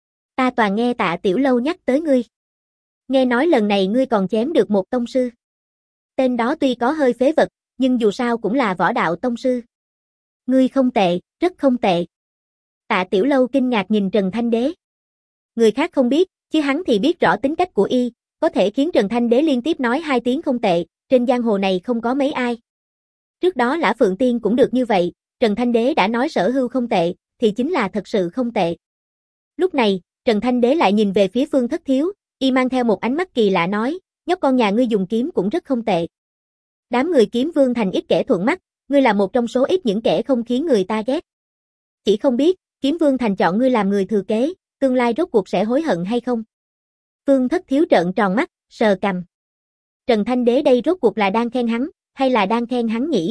Ta toàn nghe Tạ Tiểu Lâu nhắc tới ngươi. Nghe nói lần này ngươi còn chém được một tông sư. Tên đó tuy có hơi phế vật, nhưng dù sao cũng là võ đạo tông sư. Ngươi không tệ, rất không tệ. Tạ Tiểu Lâu kinh ngạc nhìn Trần Thanh Đế. Người khác không biết, chứ hắn thì biết rõ tính cách của y, có thể khiến Trần Thanh Đế liên tiếp nói hai tiếng không tệ, trên giang hồ này không có mấy ai. Trước đó Lã Phượng Tiên cũng được như vậy, Trần Thanh Đế đã nói Sở Hưu không tệ, thì chính là thật sự không tệ. Lúc này, Trần Thanh Đế lại nhìn về phía Phương Thất Thiếu, y mang theo một ánh mắt kỳ lạ nói, nhóc con nhà ngươi dùng kiếm cũng rất không tệ. Đám người Kiếm Vương thành ít kẻ thuận mắt, ngươi là một trong số ít những kẻ không khiến người ta ghét. Chỉ không biết, Kiếm Vương thành chọn ngươi làm người thừa kế, tương lai rốt cuộc sẽ hối hận hay không? Phương Thất Thiếu trợn tròn mắt, sờ cằm. Trần Thanh Đế đây rốt cuộc là đang khen hắn, hay là đang khen hắn nhỉ?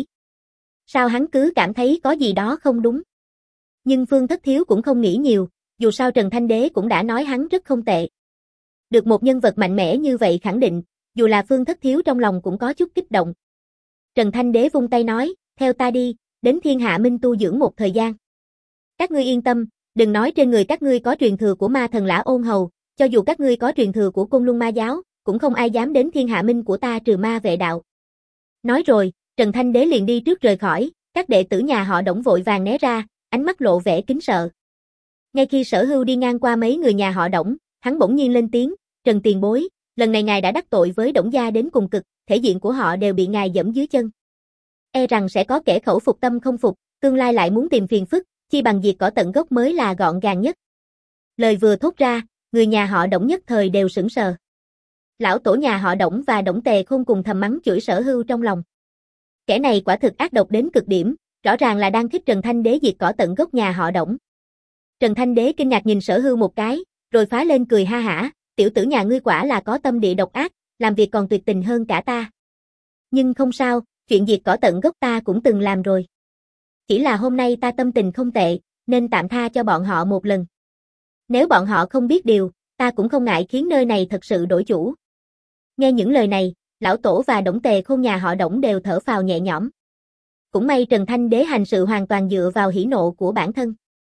Sao hắn cứ cảm thấy có gì đó không đúng? Nhưng Phương Thất Thiếu cũng không nghĩ nhiều, dù sao Trần Thanh Đế cũng đã nói hắn rất không tệ. Được một nhân vật mạnh mẽ như vậy khẳng định, dù là Phương Thất Thiếu trong lòng cũng có chút kích động. Trần Thanh Đế vung tay nói, theo ta đi, đến Thiên Hạ Minh tu dưỡng một thời gian. Các ngươi yên tâm, đừng nói trên người các ngươi có truyền thừa của ma thần Lã Ôn Hầu, cho dù các ngươi có truyền thừa của Côn Luân Ma Giáo, cũng không ai dám đến Thiên Hạ Minh của ta trừ ma vệ đạo. Nói rồi, Trần Thanh Đế liền đi trước rời khỏi, các đệ tử nhà họ Đổng vội vàng né ra, ánh mắt lộ vẻ kính sợ. Ngay khi Sở Hưu đi ngang qua mấy người nhà họ Đổng, hắn bỗng nhiên lên tiếng, Trần tiền bối, lần này ngài đã đắc tội với Đổng gia đến cùng cực, thể diện của họ đều bị ngài dẫm dưới chân. E rằng sẽ có kẻ khẩu phục tâm không phục, tương lai lại muốn tìm phiền phức, chi bằng diệt cỏ tận gốc mới là gọn gàng nhất. Lời vừa thốt ra, người nhà họ Đổng nhất thời đều sững sờ. Lão tổ nhà họ Đổng và Đổng Tề Khôn cùng thầm mắng chửi Sở Hưu trong lòng. Kẻ này quả thực ác độc đến cực điểm, rõ ràng là đang khích Trần Thanh Đế diệt cỏ tận gốc nhà họ Đổng. Trần Thanh Đế kinh ngạc nhìn Sở Hưu một cái, rồi phá lên cười ha hả, tiểu tử nhà ngươi quả là có tâm địa độc ác, làm việc còn tuyệt tình hơn cả ta. Nhưng không sao, chuyện diệt cỏ tận gốc ta cũng từng làm rồi. Chỉ là hôm nay ta tâm tình không tệ, nên tạm tha cho bọn họ một lần. Nếu bọn họ không biết điều, ta cũng không ngại khiến nơi này thật sự đổi chủ. Nghe những lời này, lão tổ và Đổng Tề Khôn nhà họ Đổng đều thở phào nhẹ nhõm. Cũng may Trần Thanh Đế hành sự hoàn toàn dựa vào hỉ nộ của bản thân.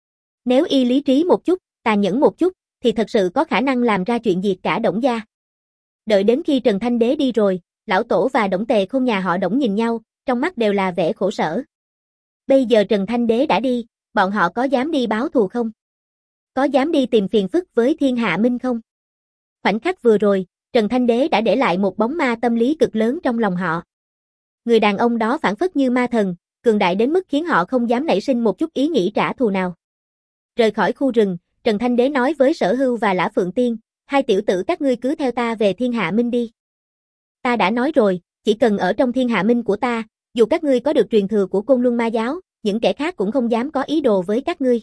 Nếu y lý trí một chút, tàn nhẫn một chút, thì thật sự có khả năng làm ra chuyện diệt cả Đổng gia. Đợi đến khi Trần Thanh Đế đi rồi, lão tổ và Đổng Tề Khôn nhà họ Đổng nhìn nhau, trong mắt đều là vẻ khổ sở. Bây giờ Trần Thanh Đế đã đi, bọn họ có dám đi báo thù không? Có dám đi tìm phiền phức với Thiên Hạ Minh không? Khoảnh khắc vừa rồi, Trần Thanh Đế đã để lại một bóng ma tâm lý cực lớn trong lòng họ. Người đàn ông đó phảng phất như ma thần, cường đại đến mức khiến họ không dám nảy sinh một chút ý nghĩ trả thù nào. Rời khỏi khu rừng, Trần Thanh Đế nói với Sở Hưu và Lã Phượng Tiên, hai tiểu tử các ngươi cứ theo ta về Thiên Hạ Minh đi. Ta đã nói rồi, chỉ cần ở trong Thiên Hạ Minh của ta, dù các ngươi có được truyền thừa của Côn Luân Ma Giáo, những kẻ khác cũng không dám có ý đồ với các ngươi.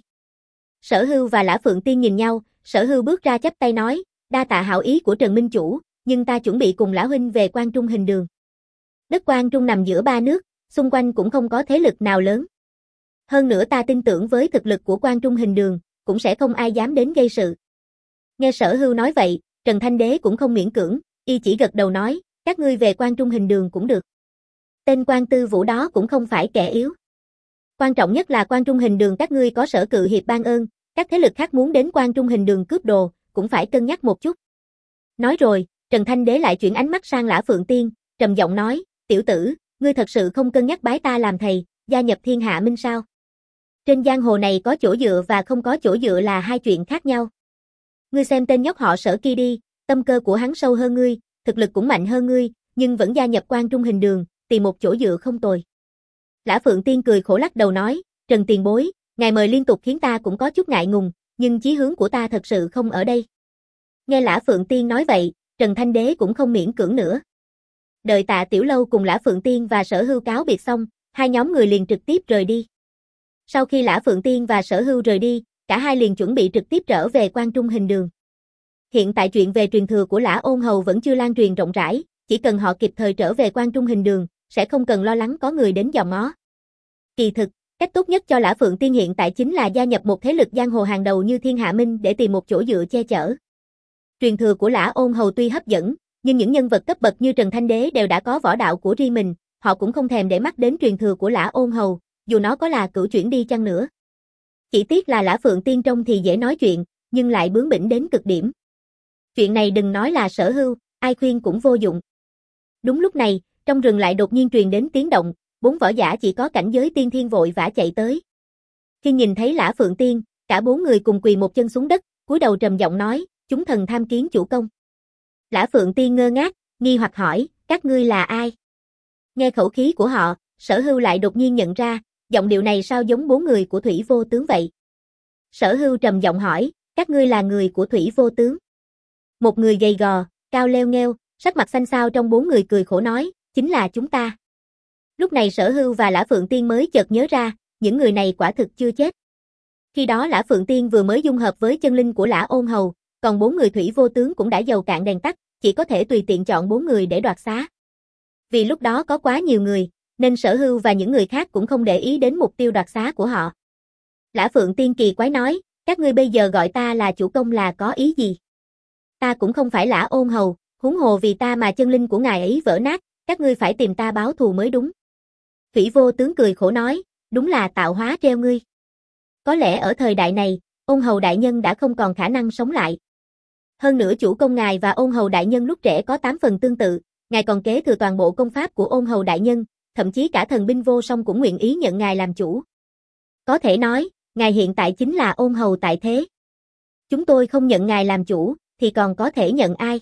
Sở Hưu và Lã Phượng Tiên nhìn nhau, Sở Hưu bước ra chắp tay nói, đa tạ hảo ý của Trần Minh Chủ, nhưng ta chuẩn bị cùng Lã Huynh về Quan Trung Hình Đường. Đất Quan Trung nằm giữa ba nước, xung quanh cũng không có thế lực nào lớn. Hơn nữa ta tin tưởng với thực lực của Quan Trung Hình Đường, cũng sẽ không ai dám đến gây sự. Nghe Sở Hưu nói vậy, Trần Thanh Đế cũng không miễn cưỡng, y chỉ gật đầu nói, các ngươi về Quan Trung Hình Đường cũng được. Tên Quan Tư Vũ đó cũng không phải kẻ yếu. Quan trọng nhất là Quan Trung Hình Đường các ngươi có Sở Cự Hiệp ban ơn, các thế lực khác muốn đến Quan Trung Hình Đường cướp đồ, cũng phải cân nhắc một chút. Nói rồi, Trần Thanh Đế lại chuyển ánh mắt sang Lã Phượng Tiên, trầm giọng nói, tiểu tử, ngươi thật sự không cân nhắc bái ta làm thầy, gia nhập Thiên Hạ Minh sao? Trên giang hồ này có chỗ dựa và không có chỗ dựa là hai chuyện khác nhau. Ngươi xem tên nhóc họ Sở kia đi, tâm cơ của hắn sâu hơn ngươi, thực lực cũng mạnh hơn ngươi, nhưng vẫn gia nhập Quan Trung Hình Đường, tìm một chỗ dựa không tồi. Lã Phượng Tiên cười khổ lắc đầu nói, Trần tiền bối, ngài mời liên tục khiến ta cũng có chút ngại ngùng, nhưng chí hướng của ta thật sự không ở đây. Nghe Lã Phượng Tiên nói vậy, Trần Thanh Đế cũng không miễn cưỡng nữa. Đợi Tạ Tiểu Lâu cùng Lã Phượng Tiên và Sở Hưu cáo biệt xong, hai nhóm người liền trực tiếp rời đi. Sau khi Lã Phượng Tiên và Sở Hưu rời đi, cả hai liền chuẩn bị trực tiếp trở về Quan Trung Hình Đường. Hiện tại chuyện về truyền thừa của Lã Ôn Hầu vẫn chưa lan truyền rộng rãi, chỉ cần họ kịp thời trở về Quan Trung Hình Đường, sẽ không cần lo lắng có người đến dòm ngó. Kỳ thực, cách tốt nhất cho Lã Phượng Tiên hiện tại chính là gia nhập một thế lực giang hồ hàng đầu như Thiên Hạ Minh để tìm một chỗ dựa che chở. Truyền thừa của Lã Ôn Hầu tuy hấp dẫn, nhưng những nhân vật cấp bậc như Trần Thanh Đế đều đã có võ đạo của riêng mình, họ cũng không thèm để mắt đến truyền thừa của Lã Ôn Hầu, dù nó có là cửu chuyển đi chăng nữa. Chỉ tiếc là Lã Phượng Tiên trông thì dễ nói chuyện, nhưng lại bướng bỉnh đến cực điểm. Chuyện này đừng nói là Sở Hưu, ai khuyên cũng vô dụng. Đúng lúc này, trong rừng lại đột nhiên truyền đến tiếng động, bốn võ giả chỉ có cảnh giới tiên thiên vội vã chạy tới. Khi nhìn thấy Lã Phượng Tiên, cả bốn người cùng quỳ một chân xuống đất, cúi đầu trầm giọng nói, chúng thần tham kiến chủ công. Lã Phượng Tiên ngơ ngác, nghi hoặc hỏi, các ngươi là ai? Nghe khẩu khí của họ, Sở Hưu lại đột nhiên nhận ra, giọng điệu này sao giống bốn người của Thủy Vô Tướng vậy? Sở Hưu trầm giọng hỏi, các ngươi là người của Thủy Vô Tướng? Một người gầy gò, cao leo nghêu, sắc mặt xanh xao trong bốn người cười khổ nói, chính là chúng ta. Lúc này Sở Hưu và Lã Phượng Tiên mới chợt nhớ ra, những người này quả thực chưa chết. Khi đó Lã Phượng Tiên vừa mới dung hợp với chân linh của Lã Ôn Hầu, còn bốn người Thủy Vô Tướng cũng đã dầu cạn đèn tắt, chỉ có thể tùy tiện chọn bốn người để đoạt xá. Vì lúc đó có quá nhiều người, nên Sở Hưu và những người khác cũng không để ý đến mục tiêu đoạt xá của họ. Lã Phượng Tiên kỳ quái nói, các ngươi bây giờ gọi ta là chủ công là có ý gì? Ta cũng không phải Lã Ôn Hầu, huống hồ vì ta mà chân linh của ngài ấy vỡ nát, các ngươi phải tìm ta báo thù mới đúng. Thủy Vô Tướng cười khổ nói, đúng là tạo hóa treo ngươi. Có lẽ ở thời đại này, Ôn Hầu đại nhân đã không còn khả năng sống lại. Hơn nữa chủ công ngài và Ôn Hầu đại nhân lúc trẻ có tám phần tương tự, ngài còn kế thừa toàn bộ công pháp của Ôn Hầu đại nhân, thậm chí cả thần binh vô song cũng nguyện ý nhận ngài làm chủ. Có thể nói, ngài hiện tại chính là Ôn Hầu tại thế. Chúng tôi không nhận ngài làm chủ, thì còn có thể nhận ai?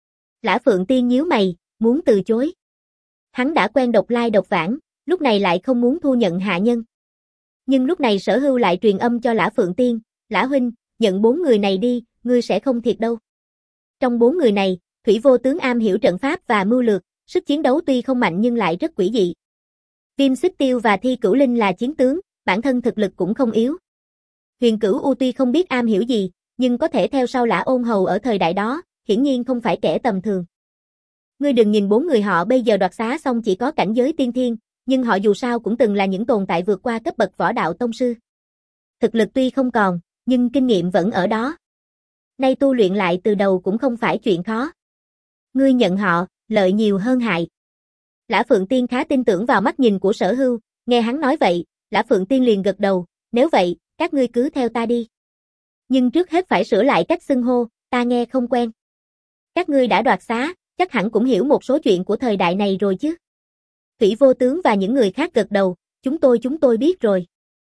Lã Phượng Tiên nhíu mày, muốn từ chối. Hắn đã quen độc lai độc vãng, lúc này lại không muốn thu nhận hạ nhân. Nhưng lúc này Sở Hưu lại truyền âm cho Lã Phượng Tiên, Lã huynh, nhận bốn người này đi, ngươi sẽ không thiệt đâu. Trong bốn người này, Thủy Vô Tướng am hiểu trận pháp và mưu lược, sức chiến đấu tuy không mạnh nhưng lại rất quỷ dị. Viêm Xích Tiêu và Thi Cửu Linh là chiến tướng, bản thân thực lực cũng không yếu. Huyền Cửu U tuy không biết am hiểu gì, nhưng có thể theo sau Lã Ôn Hầu ở thời đại đó, hiển nhiên không phải kẻ tầm thường. Ngươi đừng nhìn bốn người họ bây giờ đoạt xá xong chỉ có cảnh giới tiên thiên, nhưng họ dù sao cũng từng là những tồn tại vượt qua cấp bậc võ đạo tông sư. Thực lực tuy không còn, nhưng kinh nghiệm vẫn ở đó. Nay tu luyện lại từ đầu cũng không phải chuyện khó. Ngươi nhận họ, lợi nhiều hơn hại. Lã Phượng Tiên khá tin tưởng vào mắt nhìn của Sở Hưu, nghe hắn nói vậy, Lã Phượng Tiên liền gật đầu, nếu vậy, các ngươi cứ theo ta đi. Nhưng trước hết phải sửa lại cách xưng hô, ta nghe không quen. Các ngươi đã đoạt xá, chắc hẳn cũng hiểu một số chuyện của thời đại này rồi chứ. Thủy Vô Tướng và những người khác gật đầu, chúng tôi chúng tôi biết rồi.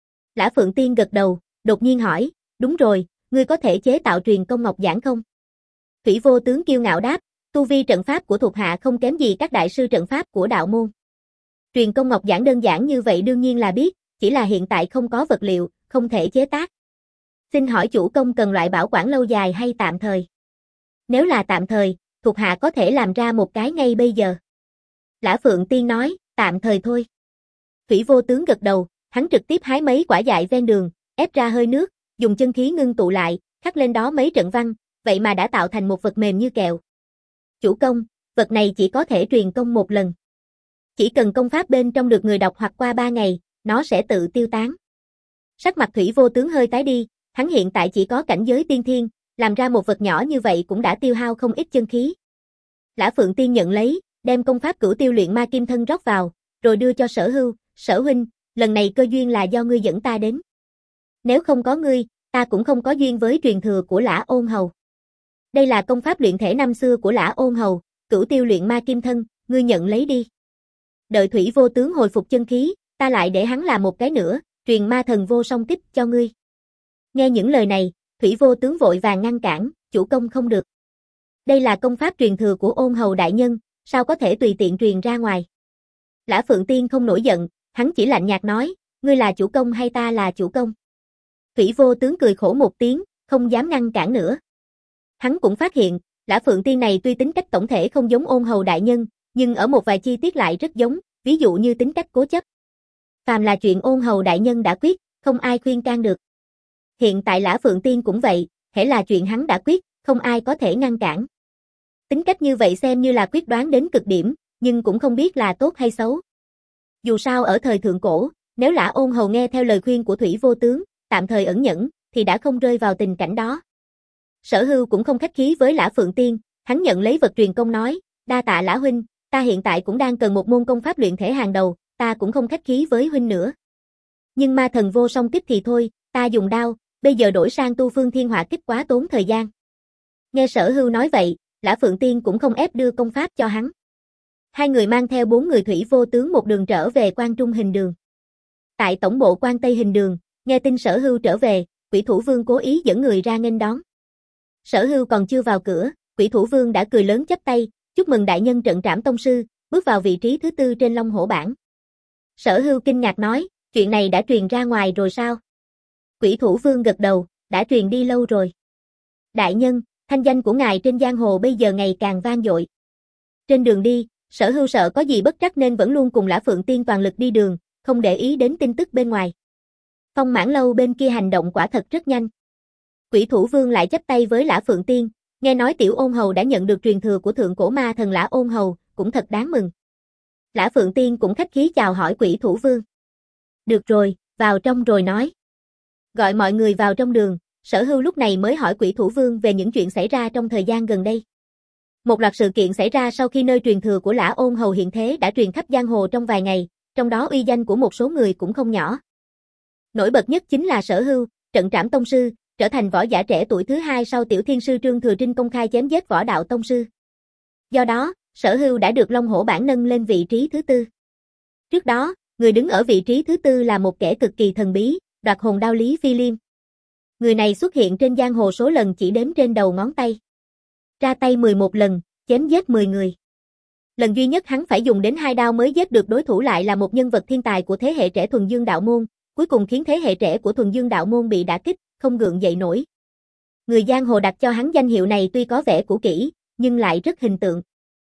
Lã Phượng Tiên gật đầu, đột nhiên hỏi, đúng rồi, ngươi có thể chế tạo truyền công ngọc giản không? Thủy Vô Tướng kiêu ngạo đáp, tu vi trận pháp của thuộc hạ không kém gì các đại sư trận pháp của đạo môn. Truyền công ngọc giản đơn giản như vậy đương nhiên là biết, chỉ là hiện tại không có vật liệu, không thể chế tác. Xin hỏi chủ công cần loại bảo quản lâu dài hay tạm thời? Nếu là tạm thời, thuộc hạ có thể làm ra một cái ngay bây giờ. Lã Phượng Tiên nói, tạm thời thôi. Thủy Vô Tướng gật đầu, hắn trực tiếp hái mấy quả dại ven đường, ép ra hơi nước, dùng chân khí ngưng tụ lại, khắc lên đó mấy trận văn, vậy mà đã tạo thành một vật mềm như kẹo. Chủ công, vật này chỉ có thể truyền công một lần. Chỉ cần công pháp bên trong được người đọc hoặc qua ba ngày, nó sẽ tự tiêu tán. Sắc mặt Thủy Vô Tướng hơi tái đi, hắn hiện tại chỉ có cảnh giới tiên thiên, làm ra một vật nhỏ như vậy cũng đã tiêu hao không ít chân khí. Lã Phượng Tiên nhận lấy, đem công pháp cửu tiêu luyện ma kim thân rót vào, rồi đưa cho Sở Hưu, Sở huynh, lần này cơ duyên là do ngươi dẫn ta đến. Nếu không có ngươi, ta cũng không có duyên với truyền thừa của Lã Ôn Hầu. Đây là công pháp luyện thể năm xưa của Lã Ôn Hầu, cửu tiêu luyện ma kim thân, ngươi nhận lấy đi. Đợi Thủy Vô Tướng hồi phục chân khí, ta lại để hắn làm một cái nữa, truyền ma thần vô song kích cho ngươi. Nghe những lời này, Thủy Vô Tướng vội vàng ngăn cản, chủ công không được. Đây là công pháp truyền thừa của Ôn Hầu đại nhân, sao có thể tùy tiện truyền ra ngoài. Lã Phượng Tiên không nổi giận, hắn chỉ lạnh nhạt nói, ngươi là chủ công hay ta là chủ công. Thủy Vô Tướng cười khổ một tiếng, không dám ngăn cản nữa. Hắn cũng phát hiện, Lã Phượng Tiên này tuy tính cách tổng thể không giống Ôn Hầu đại nhân, nhưng ở một vài chi tiết lại rất giống, ví dụ như tính cách cố chấp. Phàm là chuyện Ôn Hầu đại nhân đã quyết, không ai khuyên can được. Hiện tại Lã Phượng Tiên cũng vậy, hễ là chuyện hắn đã quyết, không ai có thể ngăn cản. Tính cách như vậy xem như là quyết đoán đến cực điểm, nhưng cũng không biết là tốt hay xấu. Dù sao ở thời thượng cổ, nếu Lã Ôn Hầu nghe theo lời khuyên của Thủy Vô Tướng, tạm thời ẩn nhẫn, thì đã không rơi vào tình cảnh đó. Sở Hưu cũng không khách khí với Lã Phượng Tiên, hắn nhận lấy vật truyền công nói, đa tạ Lã huynh, ta hiện tại cũng đang cần một môn công pháp luyện thể hàng đầu, ta cũng không khách khí với huynh nữa. Nhưng ma thần vô song kích thì thôi, ta dùng đao, bây giờ đổi sang tu phương thiên hỏa kích quá tốn thời gian. Nghe Sở Hưu nói vậy, Lã Phượng Tiên cũng không ép đưa công pháp cho hắn. Hai người mang theo bốn người Thủy Vô Tướng một đường trở về Quan Trung Hình Đường. Tại tổng bộ Quan Tây Hình Đường, nghe tin Sở Hưu trở về, Quỷ Thủ Vương cố ý dẫn người ra nghênh đón. Sở Hưu còn chưa vào cửa, Quỷ Thủ Vương đã cười lớn chắp tay, chúc mừng đại nhân trận trảm tông sư, bước vào vị trí thứ tư trên Long Hổ bảng. Sở Hưu kinh ngạc nói, chuyện này đã truyền ra ngoài rồi sao? Quỷ Thủ Vương gật đầu, đã truyền đi lâu rồi. Đại nhân, thanh danh của ngài trên giang hồ bây giờ ngày càng vang dội. Trên đường đi, Sở Hưu sợ có gì bất trắc nên vẫn luôn cùng Lã Phượng Tiên toàn lực đi đường, không để ý đến tin tức bên ngoài. Phong Mãn Lâu bên kia hành động quả thật rất nhanh. Quỷ Thủ Vương lại chắp tay với Lã Phượng Tiên, nghe nói Tiểu Ôn Hầu đã nhận được truyền thừa của thượng cổ ma thần Lã Ôn Hầu, cũng thật đáng mừng. Lã Phượng Tiên cũng khách khí chào hỏi Quỷ Thủ Vương. Được rồi, vào trong rồi nói. Gọi mọi người vào trong đường, Sở Hưu lúc này mới hỏi Quỷ Thủ Vương về những chuyện xảy ra trong thời gian gần đây. Một loạt sự kiện xảy ra sau khi nơi truyền thừa của Lã Ôn Hầu hiện thế đã truyền khắp giang hồ trong vài ngày, trong đó uy danh của một số người cũng không nhỏ. Nổi bật nhất chính là Sở Hưu, trận trảm tông sư, trở thành võ giả trẻ tuổi thứ hai sau Tiểu Thiên sư Trương Thừa Trinh công khai chém giết võ đạo tông sư. Do đó, Sở Hưu đã được Long Hổ bảng nâng lên vị trí thứ tư. Trước đó, người đứng ở vị trí thứ tư là một kẻ cực kỳ thần bí, Đoạt Hồn Đao Lý Phi Liêm. Người này xuất hiện trên giang hồ số lần chỉ đếm trên đầu ngón tay. Ra tay mười một lần, chém giết mười người. Lần duy nhất hắn phải dùng đến hai đao mới giết được đối thủ lại là một nhân vật thiên tài của thế hệ trẻ Thuần Dương đạo môn, cuối cùng khiến thế hệ trẻ của Thuần Dương đạo môn bị đả kích, không gượng dậy nổi. Người giang hồ đặt cho hắn danh hiệu này tuy có vẻ cũ kỹ, nhưng lại rất hình tượng.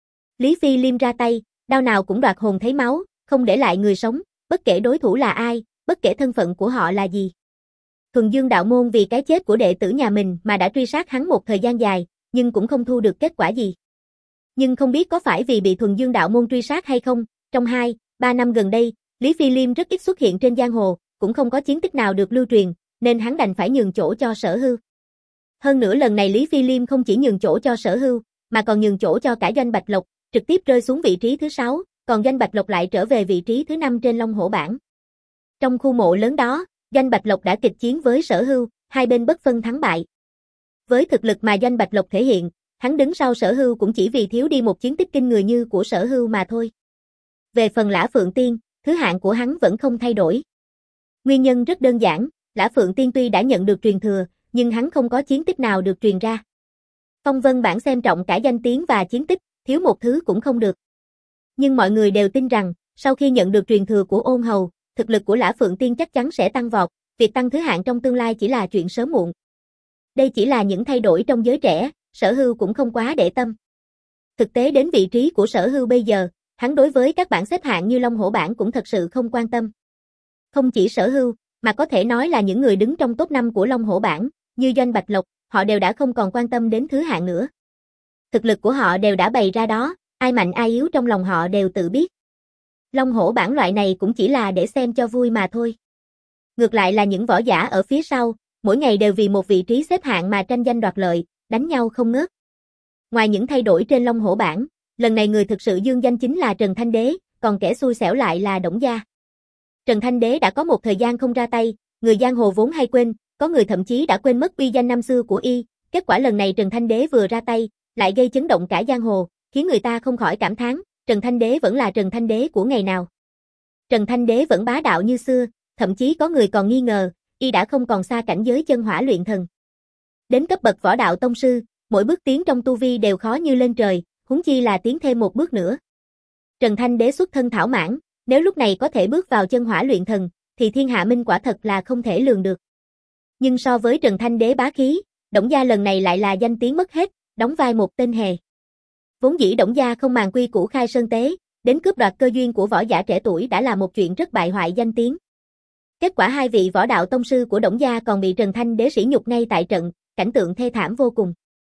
Lý Phi Liêm ra tay, đao nào cũng đoạt hồn thấy máu, không để lại người sống, bất kể đối thủ là ai, bất kể thân phận của họ là gì. Thuần Dương đạo môn vì cái chết của đệ tử nhà mình mà đã truy sát hắn một thời gian dài, nhưng cũng không thu được kết quả gì. Nhưng không biết có phải vì bị Thuần Dương đạo môn truy sát hay không, trong hai, ba năm gần đây, Lý Phi Liêm rất ít xuất hiện trên giang hồ, cũng không có chiến tích nào được lưu truyền, nên hắn đành phải nhường chỗ cho Sở Hưu. Hơn nữa lần này Lý Phi Liêm không chỉ nhường chỗ cho Sở Hưu, mà còn nhường chỗ cho cả Doanh Bạch Lộc, trực tiếp rơi xuống vị trí thứ sáu, còn Doanh Bạch Lộc lại trở về vị trí thứ năm trên Long Hổ bảng. Trong khu mộ lớn đó, Doanh Bạch Lộc đã kịch chiến với Sở Hưu, hai bên bất phân thắng bại. Với thực lực mà Doanh Bạch Lộc thể hiện, hắn đứng sau Sở Hưu cũng chỉ vì thiếu đi một chiến tích kinh người như của Sở Hưu mà thôi. Về phần Lã Phượng Tiên, thứ hạng của hắn vẫn không thay đổi. Nguyên nhân rất đơn giản, Lã Phượng Tiên tuy đã nhận được truyền thừa, nhưng hắn không có chiến tích nào được truyền ra. Phong vân bảng xem trọng cả danh tiếng và chiến tích, thiếu một thứ cũng không được. Nhưng mọi người đều tin rằng, sau khi nhận được truyền thừa của Ôn Hầu, thực lực của Lã Phượng Tiên chắc chắn sẽ tăng vọt, việc tăng thứ hạng trong tương lai chỉ là chuyện sớm muộn. Đây chỉ là những thay đổi trong giới trẻ, Sở Hưu cũng không quá để tâm. Thực tế đến vị trí của Sở Hưu bây giờ, hắn đối với các bảng xếp hạng như Long Hổ bảng cũng thật sự không quan tâm. Không chỉ Sở Hưu, mà có thể nói là những người đứng trong top năm của Long Hổ bảng, như Doanh Bạch Lộc, họ đều đã không còn quan tâm đến thứ hạng nữa. Thực lực của họ đều đã bày ra đó, ai mạnh ai yếu trong lòng họ đều tự biết. Long Hổ bảng loại này cũng chỉ là để xem cho vui mà thôi. Ngược lại là những võ giả ở phía sau, mỗi ngày đều vì một vị trí xếp hạng mà tranh danh đoạt lợi, đánh nhau không ngớt. Ngoài những thay đổi trên Long Hổ bảng, lần này người thực sự dương danh chính là Trần Thanh Đế, còn kẻ xui xẻo lại là Đổng Gia. Trần Thanh Đế đã có một thời gian không ra tay, người giang hồ vốn hay quên, có người thậm chí đã quên mất uy danh năm xưa của y, kết quả lần này Trần Thanh Đế vừa ra tay, lại gây chấn động cả giang hồ, khiến người ta không khỏi cảm thán, Trần Thanh Đế vẫn là Trần Thanh Đế của ngày nào. Trần Thanh Đế vẫn bá đạo như xưa, thậm chí có người còn nghi ngờ, y đã không còn xa cảnh giới chân hỏa luyện thần. Đến cấp bậc võ đạo tông sư, mỗi bước tiến trong tu vi đều khó như lên trời, huống chi là tiến thêm một bước nữa. Trần Thanh Đế xuất thân thảo mãn, nếu lúc này có thể bước vào chân hỏa luyện thần, thì thiên hạ minh quả thật là không thể lường được. Nhưng so với Trần Thanh Đế bá khí, Đổng Gia lần này lại là danh tiếng mất hết, đóng vai một tên hề. Vốn dĩ Đổng Gia không màng quy củ khai sơn tế, đến cướp đoạt cơ duyên của võ giả trẻ tuổi đã là một chuyện rất bại hoại danh tiếng. Kết quả hai vị võ đạo tông sư của Đổng Gia còn bị Trần Thanh Đế sỉ nhục ngay tại trận, cảnh tượng thê thảm vô cùng.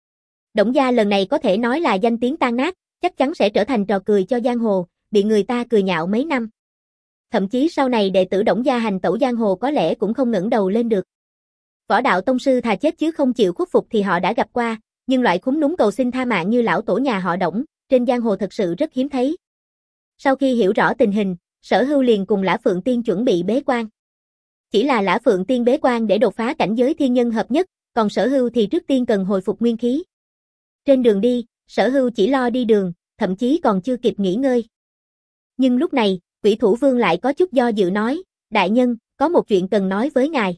Đổng gia lần này có thể nói là danh tiếng tan nát, chắc chắn sẽ trở thành trò cười cho giang hồ, bị người ta cười nhạo mấy năm. Thậm chí sau này đệ tử Đổng gia hành tẩu giang hồ có lẽ cũng không ngẩng đầu lên được. Võ đạo tông sư thà chết chứ không chịu khuất phục thì họ đã gặp qua, nhưng loại khúm núm cầu xin tha mạng như lão tổ nhà họ Đổng, trên giang hồ thật sự rất hiếm thấy. Sau khi hiểu rõ tình hình, Sở Hưu liền cùng Lã Phượng Tiên chuẩn bị bế quan. Chỉ là Lã Phượng Tiên bế quan để đột phá cảnh giới thiên nhân hợp nhất, còn Sở Hưu thì trước tiên cần hồi phục nguyên khí. Trên đường đi, Sở Hưu chỉ lo đi đường, thậm chí còn chưa kịp nghỉ ngơi. Nhưng lúc này, Quỷ Thủ Vương lại có chút do dự nói, đại nhân, có một chuyện cần nói với ngài.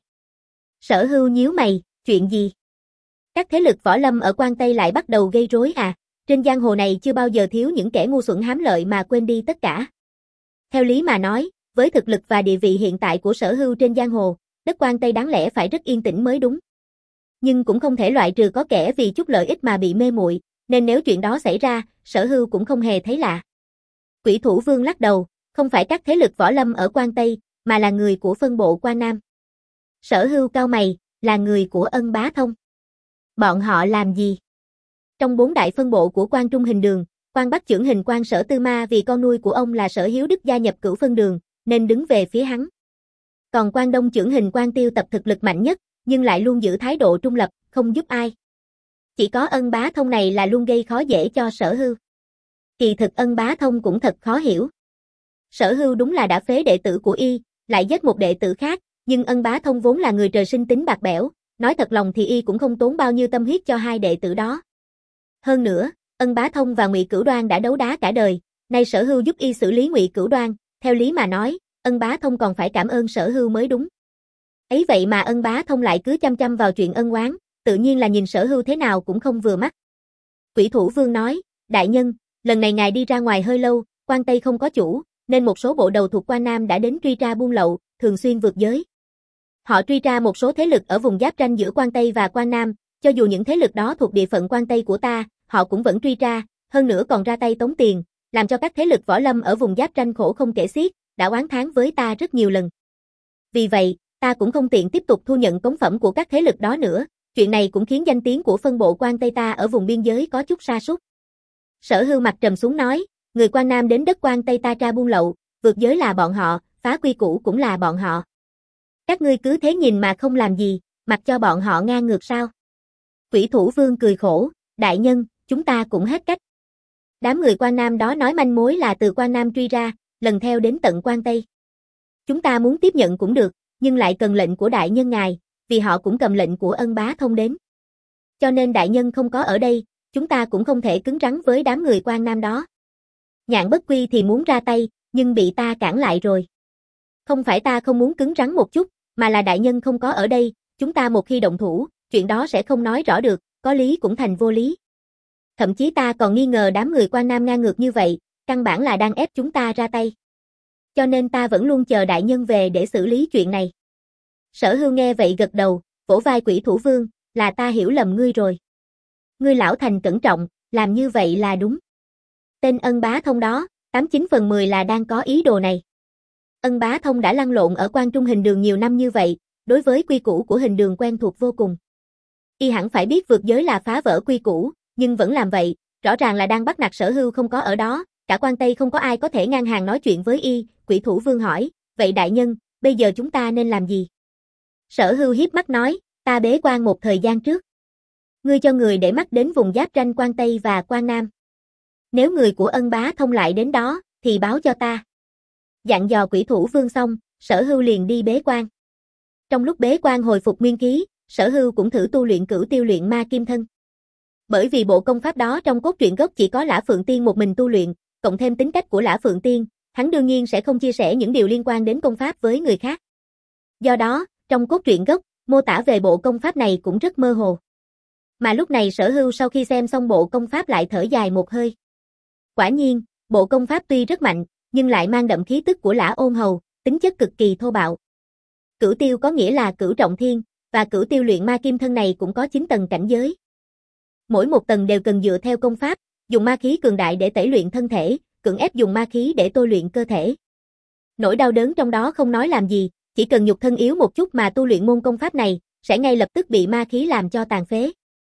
Sở Hưu nhíu mày, chuyện gì? Các thế lực võ lâm ở Quan Tây lại bắt đầu gây rối à? Trên giang hồ này chưa bao giờ thiếu những kẻ ngu xuẩn hám lợi mà quên đi tất cả. Theo lý mà nói, với thực lực và địa vị hiện tại của Sở Hưu trên giang hồ, đất Quan Tây đáng lẽ phải rất yên tĩnh mới đúng. Nhưng cũng không thể loại trừ có kẻ vì chút lợi ích mà bị mê muội, nên nếu chuyện đó xảy ra, Sở Hưu cũng không hề thấy lạ. Quỷ Thủ Vương lắc đầu, không phải các thế lực võ lâm ở Quan Tây, mà là người của phân bộ Quan Nam. Sở Hưu cau mày, là người của Ân Bá Thông. Bọn họ làm gì? Trong bốn đại phân bộ của Quan Trung Hình Đường, Quan Bắc chưởng hình Quan Sở Tư Ma vì con nuôi của ông là Sở Hiếu Đức gia nhập Cửu Phân Đường, nên đứng về phía hắn. Còn Quan Đông chưởng hình Quan Tiêu Tập thực lực mạnh nhất, nhưng lại luôn giữ thái độ trung lập, không giúp ai. Chỉ có Ân Bá Thông này là luôn gây khó dễ cho Sở Hưu. Kỳ thực Ân Bá Thông cũng thật khó hiểu. Sở Hưu đúng là đã phế đệ tử của y, lại giết một đệ tử khác, nhưng Ân Bá Thông vốn là người trời sinh tính bạc bẽo, nói thật lòng thì y cũng không tốn bao nhiêu tâm huyết cho hai đệ tử đó. Hơn nữa, Ân Bá Thông và Ngụy Cửu Đoan đã đấu đá cả đời, nay Sở Hưu giúp y xử lý Ngụy Cửu Đoan, theo lý mà nói, Ân Bá Thông còn phải cảm ơn Sở Hưu mới đúng. Ấy vậy mà Ân Bá Thông lại cứ chăm chăm vào chuyện ân oán, tự nhiên là nhìn Sở Hưu thế nào cũng không vừa mắt. Quỷ Thủ Vương nói, đại nhân, lần này ngài đi ra ngoài hơi lâu, Quan Tây không có chủ, nên một số bộ đầu thuộc Quan Nam đã đến truy tra buôn lậu, thường xuyên vượt giới. Họ truy tra một số thế lực ở vùng giáp ranh giữa Quan Tây và Quan Nam, cho dù những thế lực đó thuộc địa phận Quan Tây của ta, họ cũng vẫn truy tra, hơn nữa còn ra tay tống tiền, làm cho các thế lực võ lâm ở vùng giáp ranh khổ không kể xiết, đã oán thán với ta rất nhiều lần. Vì vậy, ta cũng không tiện tiếp tục thu nhận cống phẩm của các thế lực đó nữa, chuyện này cũng khiến danh tiếng của phân bộ Quan Tây ta ở vùng biên giới có chút sa sút. Sở Hưu mặt trầm xuống nói, người Quan Nam đến đất Quan Tây ta tra buôn lậu, vượt giới là bọn họ, phá quy củ cũng là bọn họ. Các ngươi cứ thế nhìn mà không làm gì, mặc cho bọn họ ngang ngược sao? Quỷ Thủ Vương cười khổ, đại nhân, chúng ta cũng hết cách. Đám người Quan Nam đó nói manh mối là từ Quan Nam truy ra, lần theo đến tận Quan Tây. Chúng ta muốn tiếp nhận cũng được, nhưng lại cần lệnh của đại nhân ngài, vì họ cũng cầm lệnh của Ân Bá Thông đến. Cho nên đại nhân không có ở đây, chúng ta cũng không thể cứng rắn với đám người Quan Nam đó. Nhạn Bất Quy thì muốn ra tay, nhưng bị ta cản lại rồi. Không phải ta không muốn cứng rắn một chút, mà là đại nhân không có ở đây, chúng ta một khi động thủ, chuyện đó sẽ không nói rõ được, có lý cũng thành vô lý. Thậm chí ta còn nghi ngờ đám người Quan Nam ngang ngược như vậy, căn bản là đang ép chúng ta ra tay. Cho nên ta vẫn luôn chờ đại nhân về để xử lý chuyện này. Sở Hưu nghe vậy gật đầu, vỗ vai Quỷ Thủ Vương, là ta hiểu lầm ngươi rồi. Ngươi lão thành cẩn trọng, làm như vậy là đúng. Tên Ân Bá Thông đó, tám chín phần mười là đang có ý đồ này. Ân Bá Thông đã lăn lộn ở Quan Trung Hình Đường nhiều năm như vậy, đối với quy củ của Hình Đường quen thuộc vô cùng. Y hẳn phải biết vượt giới là phá vỡ quy củ, nhưng vẫn làm vậy, rõ ràng là đang bắt nạt Sở Hưu không có ở đó, cả Quan Tây không có ai có thể ngang hàng nói chuyện với y. Quỷ Thủ Vương hỏi, vậy đại nhân, bây giờ chúng ta nên làm gì? Sở Hưu hiếp mắt nói, ta bế quan một thời gian trước. Ngươi cho người để mắt đến vùng giáp ranh Quan Tây và Quan Nam. Nếu người của Ân Bá Thông lại đến đó, thì báo cho ta. Dặn dò Quỷ Thủ Vương xong, Sở Hưu liền đi bế quan. Trong lúc bế quan hồi phục nguyên khí, Sở Hưu cũng thử tu luyện Cửu Tiêu Luyện Ma Kim Thân. Bởi vì bộ công pháp đó trong cốt truyện gốc chỉ có Lã Phượng Tiên một mình tu luyện, cộng thêm tính cách của Lã Phượng Tiên, hắn đương nhiên sẽ không chia sẻ những điều liên quan đến công pháp với người khác. Do đó, trong cốt truyện gốc, mô tả về bộ công pháp này cũng rất mơ hồ. Mà lúc này Sở Hưu sau khi xem xong bộ công pháp lại thở dài một hơi. Quả nhiên, bộ công pháp tuy rất mạnh, nhưng lại mang đậm khí tức của Lã Ôn Hầu, tính chất cực kỳ thô bạo. Cửu tiêu có nghĩa là cửu trọng thiên, và Cửu Tiêu Luyện Ma Kim Thân này cũng có chín tầng cảnh giới. Mỗi một tầng đều cần dựa theo công pháp, dùng ma khí cường đại để tẩy luyện thân thể, cưỡng ép dùng ma khí để tôi luyện cơ thể. Nỗi đau đớn trong đó không nói làm gì, chỉ cần nhục thân yếu một chút mà tu luyện môn công pháp này, sẽ ngay lập tức bị ma khí làm cho tàn phế.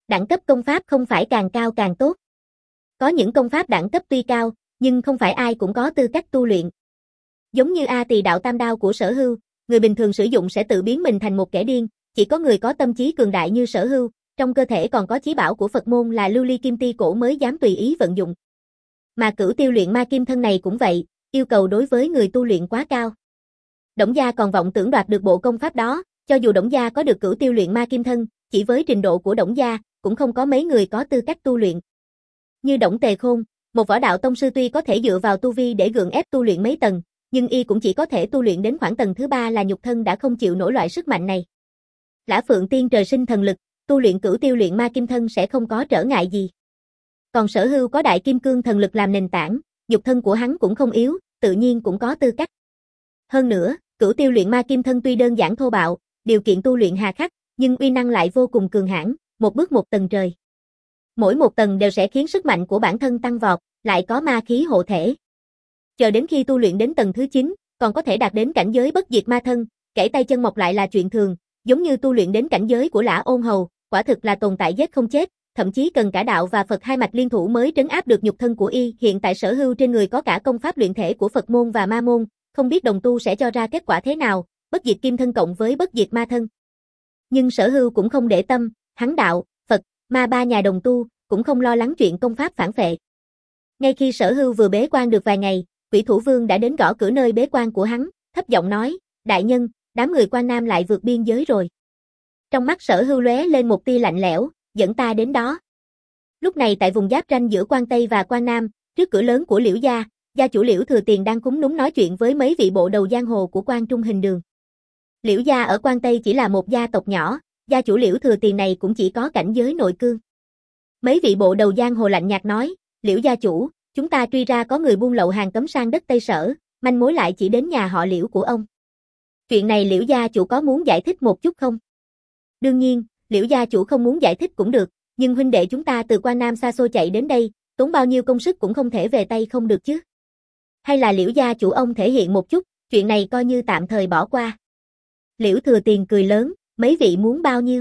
Đẳng cấp công pháp không phải càng cao càng tốt. Có những công pháp đẳng cấp tuy cao, nhưng không phải ai cũng có tư cách tu luyện. Giống như A Tỳ đạo tam đao của Sở Hưu, người bình thường sử dụng sẽ tự biến mình thành một kẻ điên, chỉ có người có tâm trí cường đại như Sở Hưu, trong cơ thể còn có chí bảo của Phật môn là lưu ly kim ti cổ mới dám tùy ý vận dụng. Mà cửu tiêu luyện ma kim thân này cũng vậy, yêu cầu đối với người tu luyện quá cao. Đổng Gia còn vọng tưởng đoạt được bộ công pháp đó, cho dù Đổng Gia có được cửu tiêu luyện ma kim thân, chỉ với trình độ của Đổng Gia, cũng không có mấy người có tư cách tu luyện. Như Đổng Tề Khôn, một võ đạo tông sư tuy có thể dựa vào tu vi để gượng ép tu luyện mấy tầng, nhưng y cũng chỉ có thể tu luyện đến khoảng tầng thứ ba là nhục thân đã không chịu nổi loại sức mạnh này. Lã Phượng Tiên trời sinh thần lực, tu luyện cửu tiêu luyện ma kim thân sẽ không có trở ngại gì. Còn Sở Hưu có đại kim cương thần lực làm nền tảng, nhục thân của hắn cũng không yếu, tự nhiên cũng có tư cách. Hơn nữa, cửu tiêu luyện ma kim thân tuy đơn giản thô bạo, điều kiện tu luyện hà khắc, nhưng uy năng lại vô cùng cường hãn, một bước một tầng trời. Mỗi một tầng đều sẽ khiến sức mạnh của bản thân tăng vọt, lại có ma khí hộ thể. Chờ đến khi tu luyện đến tầng thứ chín, còn có thể đạt đến cảnh giới bất diệt ma thân, kể tay chân mọc lại là chuyện thường, giống như tu luyện đến cảnh giới của Lã Ôn Hầu, quả thực là tồn tại giết không chết, thậm chí cần cả đạo và Phật hai mạch liên thủ mới trấn áp được nhục thân của y. Hiện tại Sở Hưu trên người có cả công pháp luyện thể của Phật môn và ma môn, không biết đồng tu sẽ cho ra kết quả thế nào, bất diệt kim thân cộng với bất diệt ma thân. Nhưng Sở Hưu cũng không để tâm, hắn đạo, Phật, ma ba nhà đồng tu, cũng không lo lắng chuyện công pháp phản phệ. Ngay khi Sở Hưu vừa bế quan được vài ngày, Quỷ Thủ Vương đã đến gõ cửa nơi bế quan của hắn, thấp giọng nói, đại nhân, đám người Quan Nam lại vượt biên giới rồi. Trong mắt Sở Hưu lóe lên một tia lạnh lẽo, dẫn ta đến đó. Lúc này tại vùng giáp ranh giữa Quan Tây và Quan Nam, trước cửa lớn của Liễu gia, gia chủ Liễu Thừa Tiền đang cúng núm nói chuyện với mấy vị bộ đầu giang hồ của Quan Trung Hình Đường. Liễu gia ở Quan Tây chỉ là một gia tộc nhỏ, gia chủ Liễu Thừa Tiền này cũng chỉ có cảnh giới nội cương. Mấy vị bộ đầu giang hồ lạnh nhạt nói, Liễu gia chủ, chúng ta truy ra có người buôn lậu hàng cấm sang đất Tây Sở, manh mối lại chỉ đến nhà họ Liễu của ông. Chuyện này Liễu gia chủ có muốn giải thích một chút không? Đương nhiên, Liễu gia chủ không muốn giải thích cũng được, nhưng huynh đệ chúng ta từ Quan Nam xa xôi chạy đến đây, tốn bao nhiêu công sức cũng không thể về Tây không được chứ. Hay là Liễu gia chủ ông thể hiện một chút, chuyện này coi như tạm thời bỏ qua. Liễu Thừa Tiền cười lớn, mấy vị muốn bao nhiêu?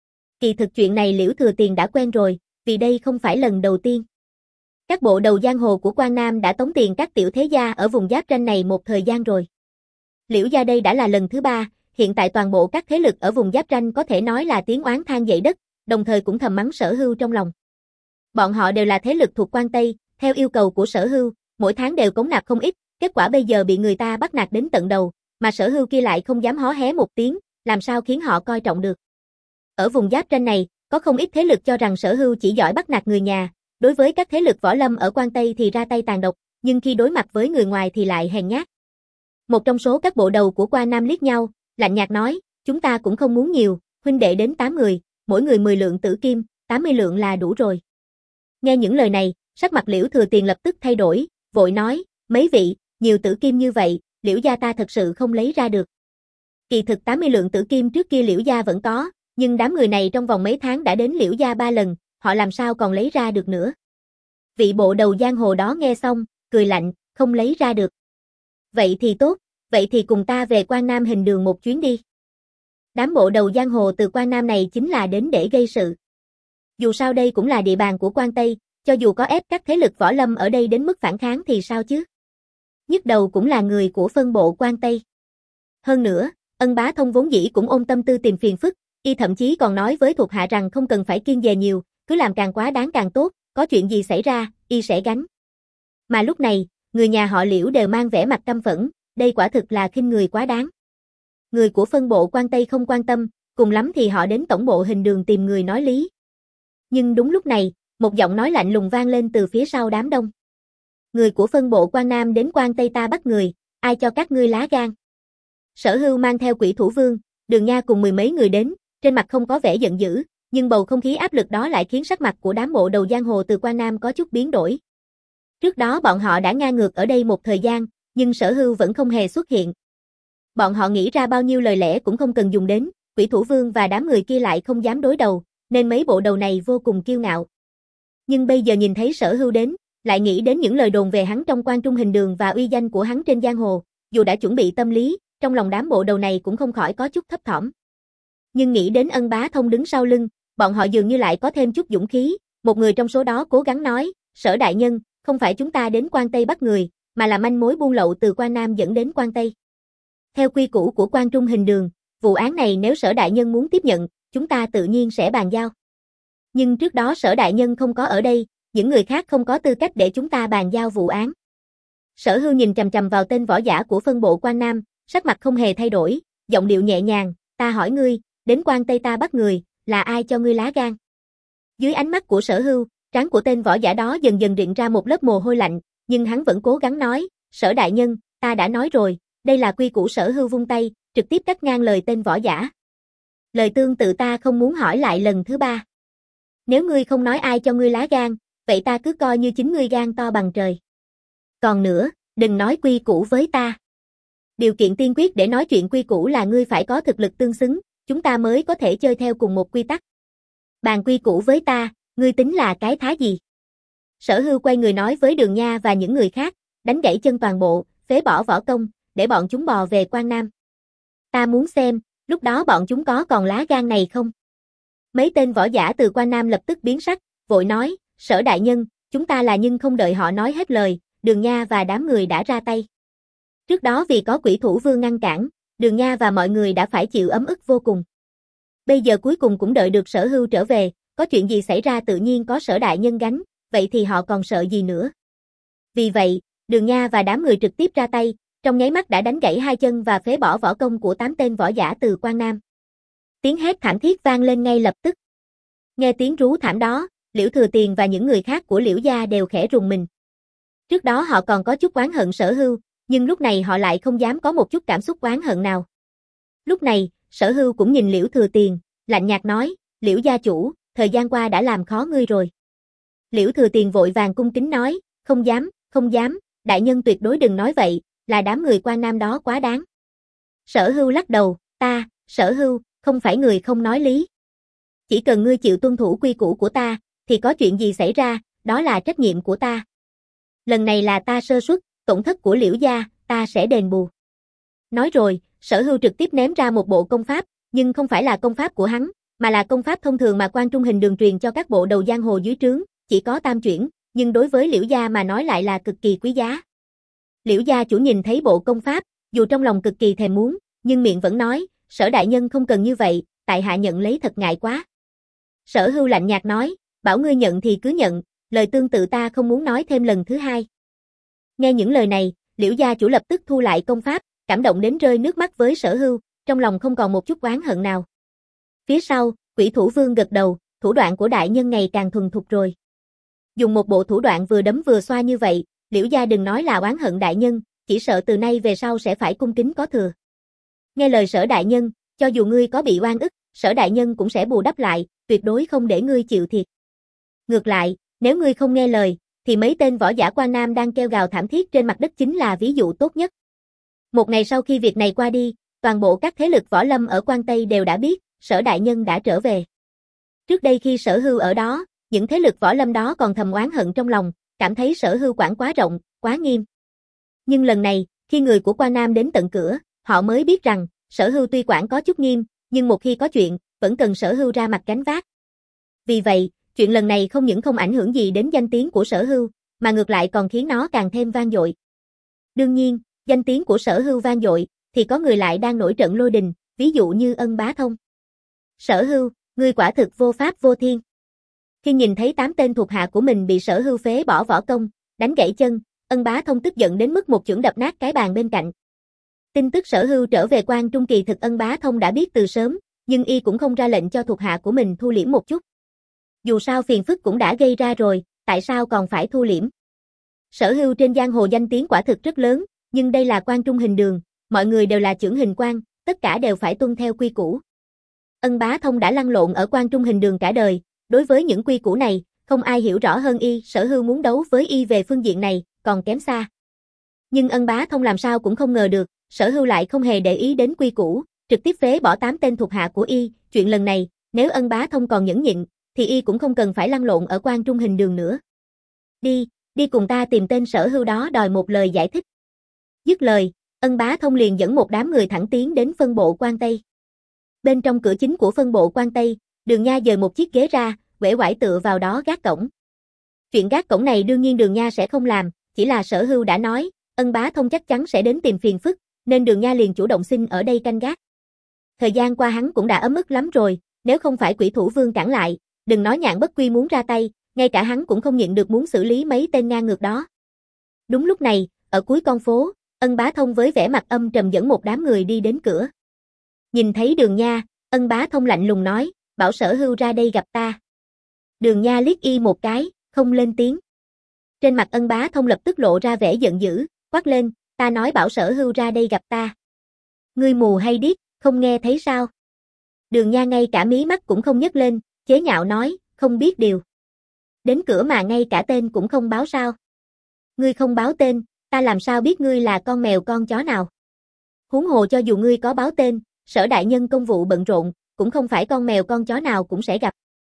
Kỳ thực chuyện này Liễu Thừa Tiền đã quen rồi, vì đây không phải lần đầu tiên. Các bộ đầu giang hồ của Quan Nam đã tống tiền các tiểu thế gia ở vùng giáp ranh này một thời gian rồi. Liễu gia đây đã là lần thứ ba, hiện tại toàn bộ các thế lực ở vùng giáp ranh có thể nói là tiếng oán than dậy đất, đồng thời cũng thầm mắng Sở Hưu trong lòng. Bọn họ đều là thế lực thuộc Quan Tây, theo yêu cầu của Sở Hưu, mỗi tháng đều cống nạp không ít, kết quả bây giờ bị người ta bắt nạt đến tận đầu, mà Sở Hưu kia lại không dám hó hé một tiếng, làm sao khiến họ coi trọng được. Ở vùng giáp ranh này, có không ít thế lực cho rằng Sở Hưu chỉ giỏi bắt nạt người nhà, đối với các thế lực võ lâm ở Quan Tây thì ra tay tàn độc, nhưng khi đối mặt với người ngoài thì lại hèn nhát. Một trong số các bộ đầu của Quan Nam liếc nhau, lạnh nhạt nói, chúng ta cũng không muốn nhiều, huynh đệ đến tám người, mỗi người mười lượng tử kim, tám mươi lượng là đủ rồi. Nghe những lời này, sắc mặt Liễu Thừa Tiền lập tức thay đổi, vội nói, mấy vị, nhiều tử kim như vậy, Liễu gia ta thật sự không lấy ra được. Kỳ thực tám mươi lượng tử kim trước kia Liễu gia vẫn có, nhưng đám người này trong vòng mấy tháng đã đến Liễu gia ba lần, họ làm sao còn lấy ra được nữa. Vị bộ đầu giang hồ đó nghe xong, cười lạnh, không lấy ra được. Vậy thì tốt, vậy thì cùng ta về Quan Nam Hình Đường một chuyến đi. Đám bộ đầu giang hồ từ Quan Nam này chính là đến để gây sự. Dù sao đây cũng là địa bàn của Quan Tây, cho dù có ép các thế lực võ lâm ở đây đến mức phản kháng thì sao chứ? Nhức đầu cũng là người của phân bộ Quan Tây. Hơn nữa, Ân Bá Thông vốn dĩ cũng ôm tâm tư tìm phiền phức, y thậm chí còn nói với thuộc hạ rằng không cần phải kiêng dè nhiều, cứ làm càng quá đáng càng tốt, có chuyện gì xảy ra, y sẽ gánh. Mà lúc này, người nhà họ Liễu đều mang vẻ mặt căm phẫn, đây quả thực là khinh người quá đáng. Người của phân bộ Quan Tây không quan tâm, cùng lắm thì họ đến tổng bộ Hình Đường tìm người nói lý. Nhưng đúng lúc này, một giọng nói lạnh lùng vang lên từ phía sau đám đông. Người của phân bộ Quan Nam đến Quan Tây ta bắt người, ai cho các ngươi lá gan? Sở Hưu mang theo Quỷ Thủ Vương, Đường Nha cùng mười mấy người đến, trên mặt không có vẻ giận dữ, nhưng bầu không khí áp lực đó lại khiến sắc mặt của đám bộ đầu giang hồ từ Quan Nam có chút biến đổi. Trước đó bọn họ đã ngang ngược ở đây một thời gian, nhưng Sở Hưu vẫn không hề xuất hiện. Bọn họ nghĩ ra bao nhiêu lời lẽ cũng không cần dùng đến, Quỷ Thủ Vương và đám người kia lại không dám đối đầu, nên mấy bộ đầu này vô cùng kiêu ngạo. Nhưng bây giờ nhìn thấy Sở Hưu đến, lại nghĩ đến những lời đồn về hắn trong Quan Trung Hình Đường và uy danh của hắn trên giang hồ, dù đã chuẩn bị tâm lý, trong lòng đám bộ đầu này cũng không khỏi có chút thấp thỏm. Nhưng nghĩ đến Ân Bá Thông đứng sau lưng, bọn họ dường như lại có thêm chút dũng khí, một người trong số đó cố gắng nói, Sở đại nhân, không phải chúng ta đến Quan Tây bắt người, mà là manh mối buôn lậu từ Quan Nam dẫn đến Quan Tây. Theo quy củ của Quan Trung Hình Đường, vụ án này nếu Sở đại nhân muốn tiếp nhận, chúng ta tự nhiên sẽ bàn giao. Nhưng trước đó Sở đại nhân không có ở đây, những người khác không có tư cách để chúng ta bàn giao vụ án. Sở Hưu nhìn chằm chằm vào tên võ giả của phân bộ Quan Nam, sắc mặt không hề thay đổi, giọng điệu nhẹ nhàng, ta hỏi ngươi, đến Quan Tây ta bắt người, là ai cho ngươi lá gan? Dưới ánh mắt của Sở Hưu, trán của tên võ giả đó dần dần rịn ra một lớp mồ hôi lạnh, nhưng hắn vẫn cố gắng nói, Sở đại nhân, ta đã nói rồi, đây là quy củ. Sở Hưu vung tay, trực tiếp cắt ngang lời tên võ giả. Lời tương tự ta không muốn hỏi lại lần thứ ba. Nếu ngươi không nói ai cho ngươi lá gan, vậy ta cứ coi như chính ngươi gan to bằng trời. Còn nữa, đừng nói quy củ với ta. Điều kiện tiên quyết để nói chuyện quy củ là ngươi phải có thực lực tương xứng, chúng ta mới có thể chơi theo cùng một quy tắc. Bàn quy củ với ta, ngươi tính là cái thá gì? Sở Hưu quay người nói với Đường Nha và những người khác, đánh gãy chân toàn bộ, phế bỏ võ công, để bọn chúng bò về Quan Nam. Ta muốn xem, lúc đó bọn chúng có còn lá gan này không? Mấy tên võ giả từ Quan Nam lập tức biến sắc, vội nói, Sở đại nhân, chúng ta là. Nhưng không đợi họ nói hết lời, Đường Nha và đám người đã ra tay. Trước đó vì có Quỷ Thủ Vương ngăn cản, Đường Nha và mọi người đã phải chịu ấm ức vô cùng. Bây giờ cuối cùng cũng đợi được Sở Hưu trở về, có chuyện gì xảy ra tự nhiên có Sở đại nhân gánh, vậy thì họ còn sợ gì nữa. Vì vậy, Đường Nha và đám người trực tiếp ra tay, trong nháy mắt đã đánh gãy hai chân và phế bỏ võ công của tám tên võ giả từ Quan Nam. Tiếng hét thảm thiết vang lên ngay lập tức. Nghe tiếng rú thảm đó, Liễu Thừa Tiền và những người khác của Liễu gia đều khẽ rùng mình. Trước đó họ còn có chút oán hận Sở Hưu, nhưng lúc này họ lại không dám có một chút cảm xúc oán hận nào. Lúc này, Sở Hưu cũng nhìn Liễu Thừa Tiền, lạnh nhạt nói, Liễu gia chủ, thời gian qua đã làm khó ngươi rồi. Liễu Thừa Tiền vội vàng cung kính nói, không dám, không dám, đại nhân tuyệt đối đừng nói vậy, là đám người Quan Nam đó quá đáng. Sở Hưu lắc đầu, ta, Sở Hưu, không phải người không nói lý. Chỉ cần ngươi chịu tuân thủ quy củ của ta, thì có chuyện gì xảy ra, đó là trách nhiệm của ta. Lần này là ta sơ suất, tổn thất của Liễu gia, ta sẽ đền bù. Nói rồi, Sở Hưu trực tiếp ném ra một bộ công pháp, nhưng không phải là công pháp của hắn, mà là công pháp thông thường mà Quan Trung Hình Đường truyền cho các bộ đầu giang hồ dưới trướng, chỉ có tam chuyển, nhưng đối với Liễu gia mà nói lại là cực kỳ quý giá. Liễu gia chủ nhìn thấy bộ công pháp, dù trong lòng cực kỳ thèm muốn, nhưng miệng vẫn nói, Sở đại nhân không cần như vậy, tại hạ nhận lấy thật ngại quá. Sở Hưu lạnh nhạt nói, bảo ngươi nhận thì cứ nhận, lời tương tự ta không muốn nói thêm lần thứ hai. Nghe những lời này, Liễu gia chủ lập tức thu lại công pháp, cảm động đến rơi nước mắt với Sở Hưu, trong lòng không còn một chút oán hận nào. Phía sau, Quỷ Thủ Vương gật đầu, thủ đoạn của đại nhân ngày càng thuần thục rồi. Dùng một bộ thủ đoạn vừa đấm vừa xoa như vậy, Liễu gia đừng nói là oán hận đại nhân, chỉ sợ từ nay về sau sẽ phải cung kính có thừa. Nghe lời Sở đại nhân, cho dù ngươi có bị oan ức, Sở đại nhân cũng sẽ bù đắp lại, tuyệt đối không để ngươi chịu thiệt. Ngược lại, nếu ngươi không nghe lời, thì mấy tên võ giả Quan Nam đang kêu gào thảm thiết trên mặt đất chính là ví dụ tốt nhất. Một ngày sau khi việc này qua đi, toàn bộ các thế lực võ lâm ở Quan Tây đều đã biết, Sở đại nhân đã trở về. Trước đây khi Sở Hưu ở đó, những thế lực võ lâm đó còn thầm oán hận trong lòng, cảm thấy Sở Hưu quản quá rộng, quá nghiêm. Nhưng lần này, khi người của Quan Nam đến tận cửa, họ mới biết rằng, Sở Hưu tuy quản có chút nghiêm, nhưng một khi có chuyện, vẫn cần Sở Hưu ra mặt gánh vác. Vì vậy, chuyện lần này không những không ảnh hưởng gì đến danh tiếng của Sở Hưu, mà ngược lại còn khiến nó càng thêm vang dội. Đương nhiên, danh tiếng của Sở Hưu vang dội, thì có người lại đang nổi trận lôi đình, ví dụ như Ân Bá Thông. Sở Hưu, ngươi quả thực vô pháp vô thiên. Khi nhìn thấy tám tên thuộc hạ của mình bị Sở Hưu phế bỏ võ công, đánh gãy chân, Ân Bá Thông tức giận đến mức một chưởng đập nát cái bàn bên cạnh. Tin tức Sở Hưu trở về Quan Trung kỳ thực Ân Bá Thông đã biết từ sớm, nhưng y cũng không ra lệnh cho thuộc hạ của mình thu liễm một chút. Dù sao phiền phức cũng đã gây ra rồi, tại sao còn phải thu liễm? Sở Hưu trên giang hồ danh tiếng quả thực rất lớn, nhưng đây là Quan Trung Hình Đường, mọi người đều là chưởng hình quan, tất cả đều phải tuân theo quy củ. Ân Bá Thông đã lăn lộn ở Quan Trung Hình Đường cả đời, đối với những quy củ này, không ai hiểu rõ hơn y. Sở Hưu muốn đấu với y về phương diện này, còn kém xa. Nhưng Ân Bá Thông làm sao cũng không ngờ được, Sở Hưu lại không hề để ý đến quy củ, trực tiếp phế bỏ tám tên thuộc hạ của y. Chuyện lần này, nếu Ân Bá Thông còn nhẫn nhịn, thì y cũng không cần phải lăn lộn ở Quan Trung Hình Đường nữa. Đi, đi cùng ta tìm tên Sở Hưu đó đòi một lời giải thích. Dứt lời, Ân Bá Thông liền dẫn một đám người thẳng tiến đến phân bộ Quan Tây. Bên trong cửa chính của phân bộ Quan Tây, Đường Nha dời một chiếc ghế ra, uể oải tựa vào đó gác cổng. Chuyện gác cổng này đương nhiên Đường Nha sẽ không làm, chỉ là Sở Hưu đã nói, Ân Bá Thông chắc chắn sẽ đến tìm phiền phức, nên Đường Nha liền chủ động xin ở đây canh gác. Thời gian qua hắn cũng đã ấm ức lắm rồi, nếu không phải Quỷ Thủ Vương cản lại, đừng nói Nhạn Bất Quy muốn ra tay, ngay cả hắn cũng không nhịn được muốn xử lý mấy tên ngang ngược đó. Đúng lúc này, ở cuối con phố, Ân Bá Thông với vẻ mặt âm trầm dẫn một đám người đi đến cửa. Nhìn thấy Đường Nha, Ân Bá Thông lạnh lùng nói, bảo Sở Hưu ra đây gặp ta. Đường Nha liếc y một cái, không lên tiếng. Trên mặt Ân Bá Thông lập tức lộ ra vẻ giận dữ, quát lên, ta nói bảo Sở Hưu ra đây gặp ta. Ngươi mù hay điếc, không nghe thấy sao? Đường Nha ngay cả mí mắt cũng không nhấc lên, chế nhạo nói, không biết điều. Đến cửa mà ngay cả tên cũng không báo sao? Ngươi không báo tên, ta làm sao biết ngươi là con mèo con chó nào? Huống hồ cho dù ngươi có báo tên, Sở đại nhân công vụ bận rộn, cũng không phải con mèo con chó nào cũng sẽ gặp.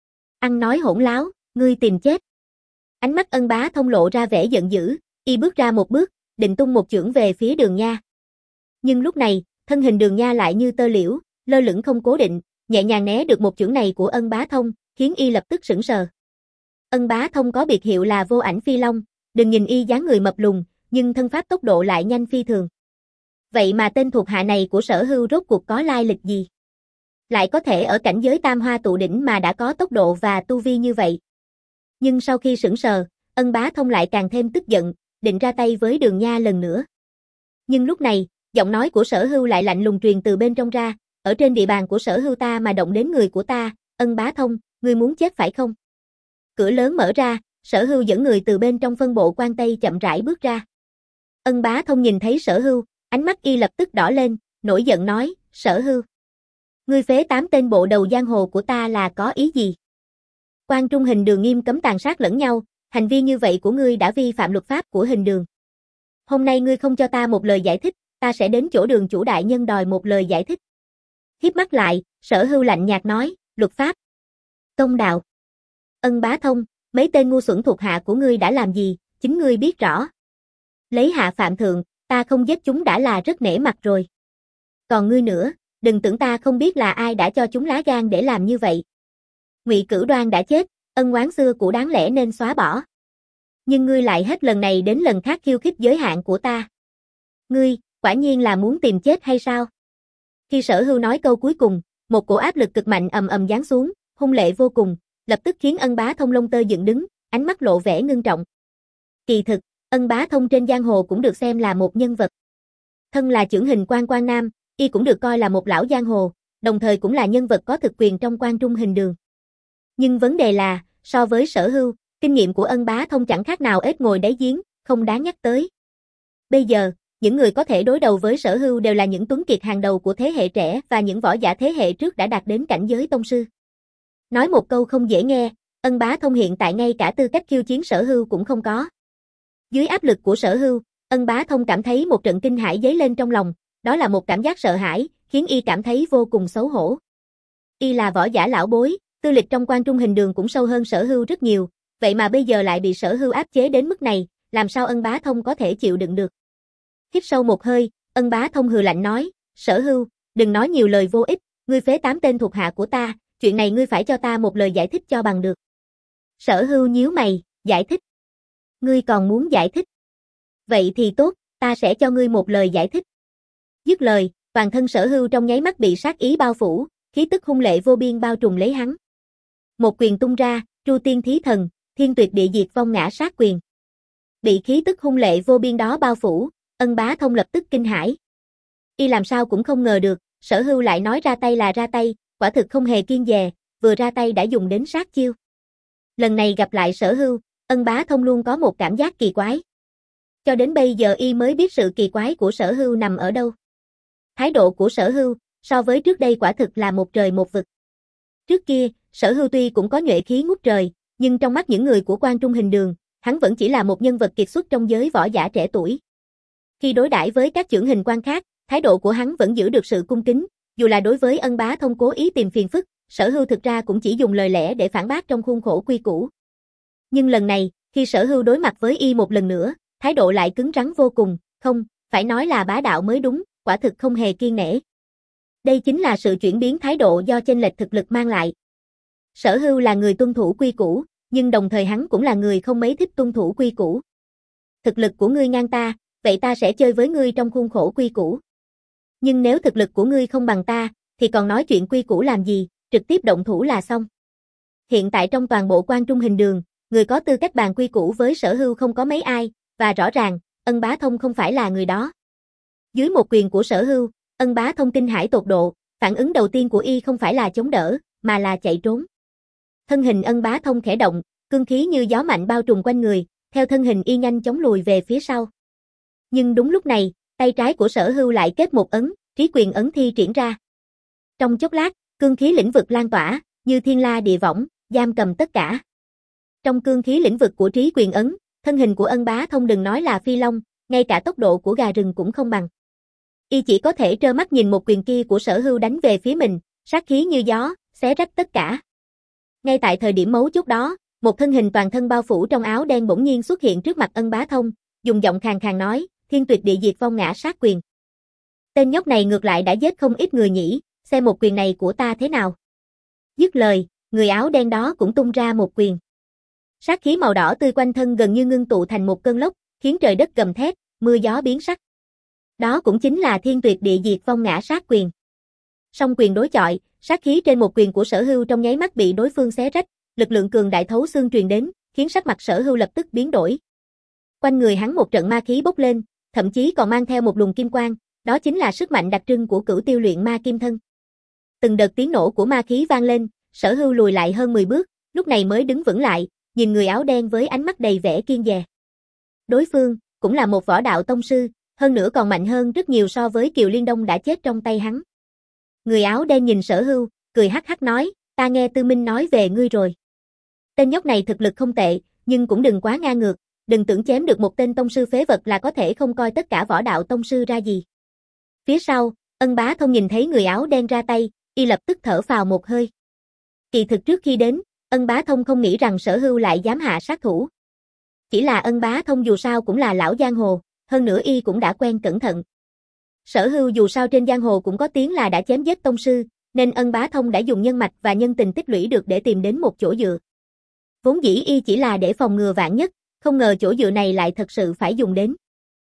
Ăn nói hỗn láo, ngươi tìm chết. Ánh mắt Ân Bá Thông lộ ra vẻ giận dữ, y bước ra một bước, định tung một chưởng về phía Đường Nha. Nhưng lúc này, thân hình Đường Nha lại như tơ liễu, lơ lửng không cố định, nhẹ nhàng né được một chưởng này của Ân Bá Thông, khiến y lập tức sững sờ. Ân Bá Thông có biệt hiệu là Vô Ảnh Phi Long, đừng nhìn y dáng người mập lùn, nhưng thân pháp tốc độ lại nhanh phi thường. Vậy mà tên thuộc hạ này của Sở Hưu rốt cuộc có lai lịch gì? Lại có thể ở cảnh giới Tam Hoa tụ đỉnh mà đã có tốc độ và tu vi như vậy. Nhưng sau khi sững sờ, Ân Bá Thông lại càng thêm tức giận, định ra tay với Đường Nha lần nữa. Nhưng lúc này, giọng nói của Sở Hưu lại lạnh lùng truyền từ bên trong ra, ở trên địa bàn của Sở Hưu ta mà động đến người của ta, Ân Bá Thông, ngươi muốn chết phải không? Cửa lớn mở ra, Sở Hưu dẫn người từ bên trong phân bộ quan Tây chậm rãi bước ra. Ân Bá Thông nhìn thấy Sở Hưu, ánh mắt y lập tức đỏ lên, nổi giận nói, Sở Hưu. Ngươi phế tám tên bộ đầu giang hồ của ta là có ý gì? Quan Trung Hình Đường nghiêm cấm tàn sát lẫn nhau, hành vi như vậy của ngươi đã vi phạm luật pháp của Hình Đường. Hôm nay ngươi không cho ta một lời giải thích, ta sẽ đến chỗ Đường chủ đại nhân đòi một lời giải thích. Hiếp mắt lại, Sở Hưu lạnh nhạt nói, luật pháp, công đạo. Ân Bá Thông, mấy tên ngu xuẩn thuộc hạ của ngươi đã làm gì, chính ngươi biết rõ. Lấy hạ phạm thượng, ta không giết chúng đã là rất nể mặt rồi. Còn ngươi nữa, đừng tưởng ta không biết là ai đã cho chúng lá gan để làm như vậy. Ngụy Cửu Đoan đã chết, ân oán xưa cũ đáng lẽ nên xóa bỏ. Nhưng ngươi lại hết lần này đến lần khác khiêu khích giới hạn của ta. Ngươi, quả nhiên là muốn tìm chết hay sao? Khi Sở Hưu nói câu cuối cùng, một cổ áp lực cực mạnh ầm ầm giáng xuống, hung lệ vô cùng, lập tức khiến Ân Bá Thông lông tơ dựng đứng, ánh mắt lộ vẻ ngưng trọng. Kỳ thực, Ân Bá Thông trên giang hồ cũng được xem là một nhân vật. Thân là chưởng hình quan Quan Nam, y cũng được coi là một lão giang hồ, đồng thời cũng là nhân vật có thực quyền trong Quan Trung Hình Đường. Nhưng vấn đề là, so với Sở Hưu, kinh nghiệm của Ân Bá Thông chẳng khác nào ếch ngồi đáy giếng, không đáng nhắc tới. Bây giờ, những người có thể đối đầu với Sở Hưu đều là những tuấn kiệt hàng đầu của thế hệ trẻ và những võ giả thế hệ trước đã đạt đến cảnh giới tông sư. Nói một câu không dễ nghe, Ân Bá Thông hiện tại ngay cả tư cách khiêu chiến Sở Hưu cũng không có. Dưới áp lực của Sở Hưu, Ân Bá Thông cảm thấy một trận kinh hãi dấy lên trong lòng, đó là một cảm giác sợ hãi, khiến y cảm thấy vô cùng xấu hổ. Y là võ giả lão bối, tư lịch trong Quan Trung Hình Đường cũng sâu hơn Sở Hưu rất nhiều, vậy mà bây giờ lại bị Sở Hưu áp chế đến mức này, làm sao Ân Bá Thông có thể chịu đựng được. Hít sâu một hơi, Ân Bá Thông hừ lạnh nói, Sở Hưu, đừng nói nhiều lời vô ích, ngươi phế tám tên thuộc hạ của ta, chuyện này ngươi phải cho ta một lời giải thích cho bằng được. Sở Hưu nhíu mày, giải thích. Ngươi còn muốn giải thích? Vậy thì tốt, ta sẽ cho ngươi một lời giải thích. Dứt lời, toàn thân Sở Hưu trong nháy mắt bị sát ý bao phủ, khí tức hung lệ vô biên bao trùm lấy hắn. Một quyền tung ra, Tru Tiên Thí Thần, Thiên Tuyệt Địa Diệt Vong Ngã Sát Quyền. Bị khí tức hung lệ vô biên đó bao phủ, Ân Bá Thông lập tức kinh hãi. Y làm sao cũng không ngờ được, Sở Hưu lại nói ra tay là ra tay, quả thực không hề kiêng dè, vừa ra tay đã dùng đến sát chiêu. Lần này gặp lại Sở Hưu, Ân Bá Thông luôn có một cảm giác kỳ quái. Cho đến bây giờ y mới biết sự kỳ quái của Sở Hưu nằm ở đâu. Thái độ của Sở Hưu, so với trước đây quả thực là một trời một vực. Trước kia, Sở Hưu tuy cũng có nhuệ khí ngút trời, nhưng trong mắt những người của Quan Trung Hình Đường, hắn vẫn chỉ là một nhân vật kiệt xuất trong giới võ giả trẻ tuổi. Khi đối đãi với các chưởng hình quan khác, thái độ của hắn vẫn giữ được sự cung kính, dù là đối với Ân Bá Thông cố ý tìm phiền phức, Sở Hưu thực ra cũng chỉ dùng lời lẽ để phản bác trong khuôn khổ quy củ. Nhưng lần này, khi Sở Hưu đối mặt với y một lần nữa, thái độ lại cứng rắn vô cùng, không, phải nói là bá đạo mới đúng, quả thực không hề kiêng nể. Đây chính là sự chuyển biến thái độ do chênh lệch thực lực mang lại. Sở Hưu là người tuân thủ quy củ, nhưng đồng thời hắn cũng là người không mấy thích tuân thủ quy củ. Thực lực của ngươi ngang ta, vậy ta sẽ chơi với ngươi trong khuôn khổ quy củ. Nhưng nếu thực lực của ngươi không bằng ta, thì còn nói chuyện quy củ làm gì, trực tiếp động thủ là xong. Hiện tại trong toàn bộ Quan Trung Hình Đường, người có tư cách bàn quy củ với Sở Hưu không có mấy ai, và rõ ràng, Ân Bá Thông không phải là người đó. Dưới một quyền của Sở Hưu, Ân Bá Thông kinh hãi tột độ, phản ứng đầu tiên của y không phải là chống đỡ, mà là chạy trốn. Thân hình Ân Bá Thông khẽ động, cương khí như gió mạnh bao trùm quanh người, theo thân hình y nhanh chóng lùi về phía sau. Nhưng đúng lúc này, tay trái của Sở Hưu lại kết một ấn, trí quyền ấn thi triển ra. Trong chốc lát, cương khí lĩnh vực lan tỏa, như thiên la địa võng, giam cầm tất cả. Trong cương khí lĩnh vực của trí quyền ấn, thân hình của Ân Bá Thông đừng nói là phi long, ngay cả tốc độ của gà rừng cũng không bằng. Y chỉ có thể trơ mắt nhìn một quyền kia của Sở Hưu đánh về phía mình, sát khí như gió, xé rách tất cả. Ngay tại thời điểm mấu chốt đó, một thân hình toàn thân bao phủ trong áo đen bỗng nhiên xuất hiện trước mặt Ân Bá Thông, dùng giọng khàn khàn nói, thiên tuyệt địa diệt vong ngã sát quyền. Tên nhóc này ngược lại đã giết không ít người nhỉ, xem một quyền này của ta thế nào. Dứt lời, người áo đen đó cũng tung ra một quyền. Sát khí màu đỏ tươi quanh thân gần như ngưng tụ thành một cơn lốc, khiến trời đất gầm thét, mưa gió biến sắc. Đó cũng chính là thiên tuyệt địa diệt vong ngã sát quyền. Song quyền đối chọi, sát khí trên một quyền của Sở Hưu trong nháy mắt bị đối phương xé rách, lực lượng cường đại thấu xương truyền đến, khiến sắc mặt Sở Hưu lập tức biến đổi. Quanh người hắn một trận ma khí bốc lên, thậm chí còn mang theo một luồng kim quang, đó chính là sức mạnh đặc trưng của Cửu Tiêu luyện ma kim thân. Từng đợt tiếng nổ của ma khí vang lên, Sở Hưu lùi lại hơn mười bước, lúc này mới đứng vững lại, nhìn người áo đen với ánh mắt đầy vẻ kiên dè. Đối phương cũng là một võ đạo tông sư, hơn nữa còn mạnh hơn rất nhiều so với Kiều Liên Đông đã chết trong tay hắn. Người áo đen nhìn Sở Hưu, cười hắc hắc nói, ta nghe Tư Minh nói về ngươi rồi. Tên nhóc này thực lực không tệ, nhưng cũng đừng quá ngang ngược, đừng tưởng chém được một tên tông sư phế vật là có thể không coi tất cả võ đạo tông sư ra gì. Phía sau, Ân Bá Thông nhìn thấy người áo đen ra tay, y lập tức thở phào một hơi. Kỳ thực trước khi đến, Ân Bá Thông không nghĩ rằng Sở Hưu lại dám hạ sát thủ. Chỉ là Ân Bá Thông dù sao cũng là lão giang hồ, hơn nữa y cũng đã quen cẩn thận. Sở Hưu dù sao trên giang hồ cũng có tiếng là đã chém giết tông sư, nên Ân Bá Thông đã dùng nhân mạch và nhân tình tích lũy được để tìm đến một chỗ dựa. Vốn dĩ y chỉ là để phòng ngừa vạn nhất, không ngờ chỗ dựa này lại thật sự phải dùng đến.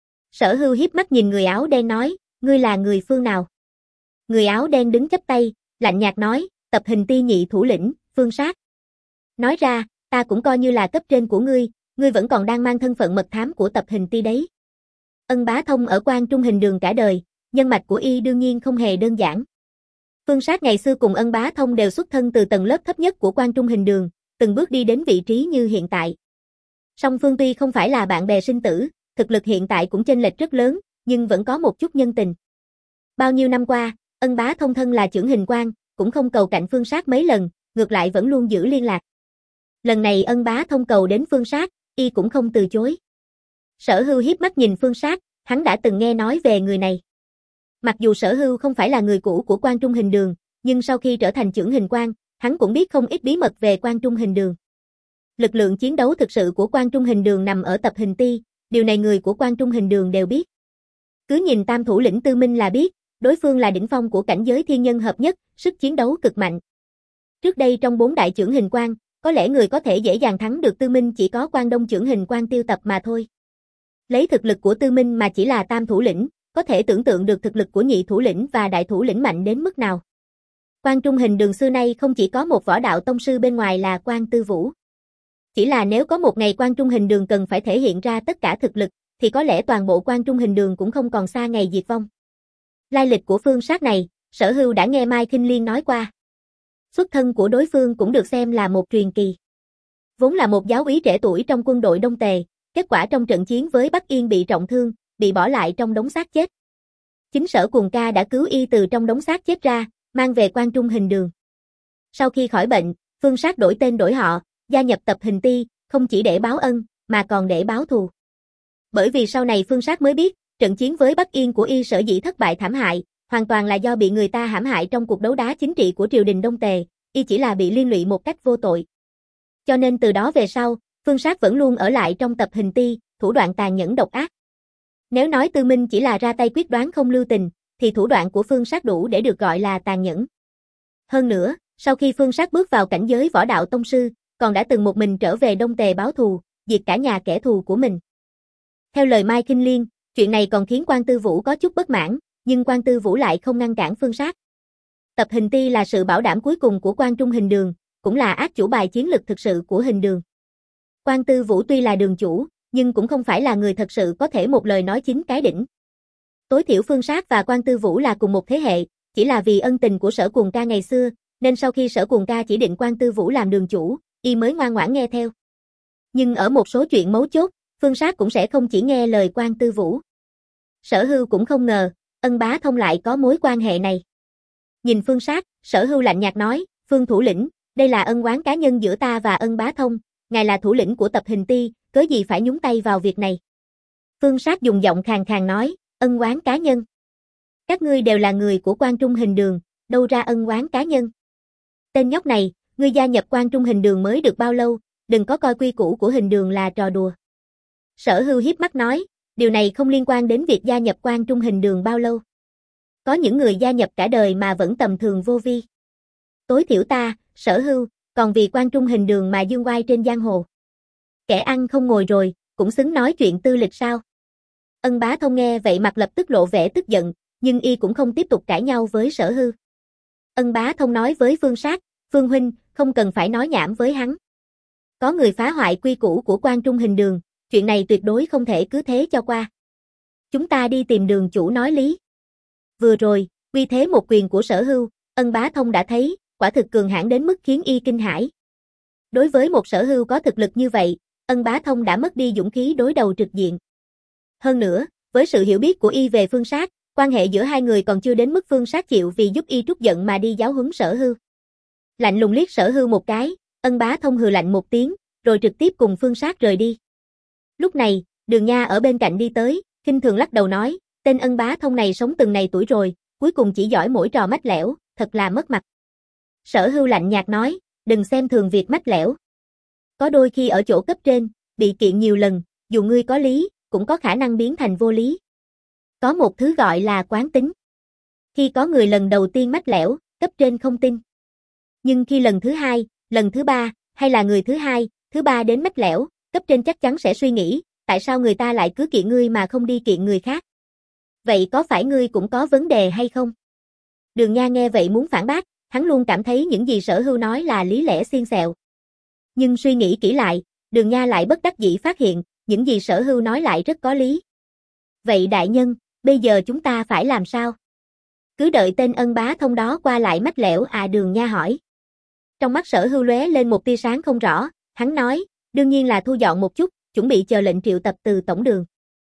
Sở Hưu hiếp mắt nhìn người áo đen nói, ngươi là người phương nào? Người áo đen đứng chắp tay, lạnh nhạt nói, tập hình ti nhị thủ lĩnh, Phương Sát. Nói ra, ta cũng coi như là cấp trên của ngươi, ngươi vẫn còn đang mang thân phận mật thám của tập hình ti đấy. Ân Bá Thông ở Quan Trung Hình Đường cả đời, nhân mạch của y đương nhiên không hề đơn giản. Phương Sát ngày xưa cùng Ân Bá Thông đều xuất thân từ tầng lớp thấp nhất của Quan Trung Hình Đường, từng bước đi đến vị trí như hiện tại. Song phương tuy không phải là bạn bè sinh tử, thực lực hiện tại cũng chênh lệch rất lớn, nhưng vẫn có một chút nhân tình. Bao nhiêu năm qua, Ân Bá Thông thân là chưởng hình quan, cũng không cầu cạnh Phương Sát mấy lần, ngược lại vẫn luôn giữ liên lạc. Lần này Ân Bá Thông cầu đến Phương Sát, y cũng không từ chối. Sở Hưu hiếp mắt nhìn Phương Sát, hắn đã từng nghe nói về người này. Mặc dù Sở Hưu không phải là người cũ của Quan Trung Hình Đường, nhưng sau khi trở thành chưởng hình quan, hắn cũng biết không ít bí mật về Quan Trung Hình Đường. Lực lượng chiến đấu thực sự của Quan Trung Hình Đường nằm ở tập hình ti, điều này người của Quan Trung Hình Đường đều biết. Cứ nhìn tam thủ lĩnh Tư Minh là biết, đối phương là đỉnh phong của cảnh giới thiên nhân hợp nhất, sức chiến đấu cực mạnh. Trước đây trong bốn đại chưởng hình quan, có lẽ người có thể dễ dàng thắng được Tư Minh chỉ có Quan Đông chưởng hình quan Tiêu Tập mà thôi. Lấy thực lực của Tư Minh mà chỉ là tam thủ lĩnh, có thể tưởng tượng được thực lực của nhị thủ lĩnh và đại thủ lĩnh mạnh đến mức nào. Quan Trung Hình Đường xưa nay không chỉ có một võ đạo tông sư bên ngoài là Quan Tư Vũ. Chỉ là nếu có một ngày Quan Trung Hình Đường cần phải thể hiện ra tất cả thực lực, thì có lẽ toàn bộ Quan Trung Hình Đường cũng không còn xa ngày diệt vong. Lai lịch của Phương Sát này, Sở Hưu đã nghe Mai Kinh Liên nói qua. Xuất thân của đối phương cũng được xem là một truyền kỳ. Vốn là một giáo úy trẻ tuổi trong quân đội Đông Tề, kết quả trong trận chiến với Bắc Yên bị trọng thương, bị bỏ lại trong đống xác chết. Chính Sở Cuồng Ca đã cứu y từ trong đống xác chết ra, mang về Quan Trung Hình Đường. Sau khi khỏi bệnh, Phương Sát đổi tên đổi họ, gia nhập tập hình ti, không chỉ để báo ân, mà còn để báo thù. Bởi vì sau này Phương Sát mới biết, trận chiến với Bắc Yên của y sở dĩ thất bại thảm hại, hoàn toàn là do bị người ta hãm hại trong cuộc đấu đá chính trị của triều đình Đông Tề, y chỉ là bị liên lụy một cách vô tội. Cho nên từ đó về sau, Phương Sát vẫn luôn ở lại trong tập hình ti, thủ đoạn tàn nhẫn độc ác. Nếu nói Tư Minh chỉ là ra tay quyết đoán không lưu tình, thì thủ đoạn của Phương Sát đủ để được gọi là tàn nhẫn. Hơn nữa, Sau khi Phương Sát bước vào cảnh giới võ đạo tông sư, còn đã từng một mình trở về Đông Tề báo thù, diệt cả nhà kẻ thù của mình. Theo lời Mai Kinh Liên, chuyện này còn khiến Quan Tư Vũ có chút bất mãn, nhưng Quan Tư Vũ lại không ngăn cản Phương Sát. Tập Hình Ti là sự bảo đảm cuối cùng của Quan Trung Hình Đường, cũng là át chủ bài chiến lực thực sự của Hình Đường. Quan Tư Vũ tuy là đường chủ, nhưng cũng không phải là người thật sự có thể một lời nói chính cái đỉnh. Tối thiểu Phương Sát và Quan Tư Vũ là cùng một thế hệ, chỉ là vì ân tình của Sở Cuồng Ca ngày xưa, nên sau khi Sở Cuồng Ca chỉ định Quan Tư Vũ làm đường chủ, y mới ngoan ngoãn nghe theo. Nhưng ở một số chuyện mấu chốt, Phương Sát cũng sẽ không chỉ nghe lời Quan Tư Vũ. Sở Hưu cũng không ngờ, Ân Bá Thông lại có mối quan hệ này. Nhìn Phương Sát, Sở Hưu lạnh nhạt nói, Phương thủ lĩnh, đây là ân oán cá nhân giữa ta và Ân Bá Thông, ngài là thủ lĩnh của Tập Hình Ti, cớ gì phải nhúng tay vào việc này. Phương Sát dùng giọng khàn khàn nói, ân oán cá nhân. Các ngươi đều là người của Quan Trung Hình Đường, đâu ra ân oán cá nhân. Tên nhóc này, ngươi gia nhập Quan Trung Hình Đường mới được bao lâu, đừng có coi quy củ của Hình Đường là trò đùa. Sở Hưu hiếp mắt nói, điều này không liên quan đến việc gia nhập Quan Trung Hình Đường bao lâu. Có những người gia nhập cả đời mà vẫn tầm thường vô vi. Tối thiểu ta, Sở Hưu, còn vì Quan Trung Hình Đường mà dương oai trên giang hồ. Kẻ ăn không ngồi rồi, cũng xứng nói chuyện tư lịch sao. Ân Bá Thông nghe vậy mặt lập tức lộ vẻ tức giận, nhưng y cũng không tiếp tục cãi nhau với Sở Hưu. Ân Bá Thông nói với Phương Sát, Phương huynh, không cần phải nói nhảm với hắn. Có người phá hoại quy củ của Quan Trung Hình Đường, chuyện này tuyệt đối không thể cứ thế cho qua. Chúng ta đi tìm đường chủ nói lý. Vừa rồi, uy thế một quyền của Sở Hưu, Ân Bá Thông đã thấy, quả thực cường hãn đến mức khiến y kinh hãi. Đối với một Sở Hưu có thực lực như vậy, Ân Bá Thông đã mất đi dũng khí đối đầu trực diện. Hơn nữa, với sự hiểu biết của y về Phương Sát, quan hệ giữa hai người còn chưa đến mức Phương Sát chịu vì giúp y trút giận mà đi giáo huấn Sở Hưu. Lạnh lùng liếc Sở Hưu một cái, Ân Bá Thông hừ lạnh một tiếng, rồi trực tiếp cùng Phương Sát rời đi. Lúc này, Đường Nha ở bên cạnh đi tới, khinh thường lắc đầu nói, tên Ân Bá Thông này sống từng này tuổi rồi, cuối cùng chỉ giỏi mỗi trò mách lẻo, thật là mất mặt. Sở Hưu lạnh nhạt nói, đừng xem thường việc mách lẻo. Có đôi khi ở chỗ cấp trên, bị kiện nhiều lần, dù ngươi có lý, cũng có khả năng biến thành vô lý. Có một thứ gọi là quán tính. Khi có người lần đầu tiên mách lẻo, cấp trên không tin. Nhưng khi lần thứ hai, lần thứ ba, hay là người thứ hai, thứ ba đến mách lẻo, cấp trên chắc chắn sẽ suy nghĩ, tại sao người ta lại cứ kiện ngươi mà không đi kiện người khác? Vậy có phải ngươi cũng có vấn đề hay không? Đường Nha nghe vậy muốn phản bác, hắn luôn cảm thấy những gì Sở Hưu nói là lý lẽ xiên xẹo. Nhưng suy nghĩ kỹ lại, Đường Nha lại bất đắc dĩ phát hiện, những gì Sở Hưu nói lại rất có lý. Vậy đại nhân, bây giờ chúng ta phải làm sao? Cứ đợi tên Ân Bá Thông đó qua lại mách lẻo à? Đường Nha hỏi. Trong mắt Sở Hưu lóe lên một tia sáng không rõ, hắn nói, đương nhiên là thu dọn một chút, chuẩn bị chờ lệnh triệu tập từ tổng đường.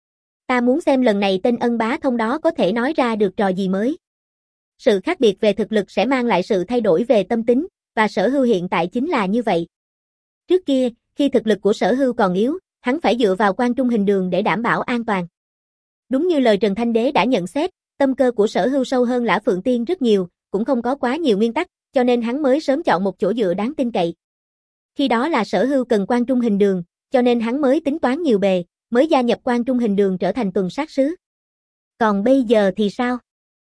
Ta muốn xem lần này tên Ân Bá Thông đó có thể nói ra được trò gì mới. Sự khác biệt về thực lực sẽ mang lại sự thay đổi về tâm tính, và Sở Hưu hiện tại chính là như vậy. Trước kia, khi thực lực của Sở Hưu còn yếu, hắn phải dựa vào Quan Trung Hình Đường để đảm bảo an toàn. Đúng như lời Trần Thanh Đế đã nhận xét, tâm cơ của Sở Hưu sâu hơn Lã Phượng Tiên rất nhiều, cũng không có quá nhiều nguyên tắc, cho nên hắn mới sớm chọn một chỗ dựa đáng tin cậy. Khi đó là Sở Hưu cần Quan Trung Hình Đường, cho nên hắn mới tính toán nhiều bề, mới gia nhập Quan Trung Hình Đường trở thành tuần sát sứ. Còn bây giờ thì sao?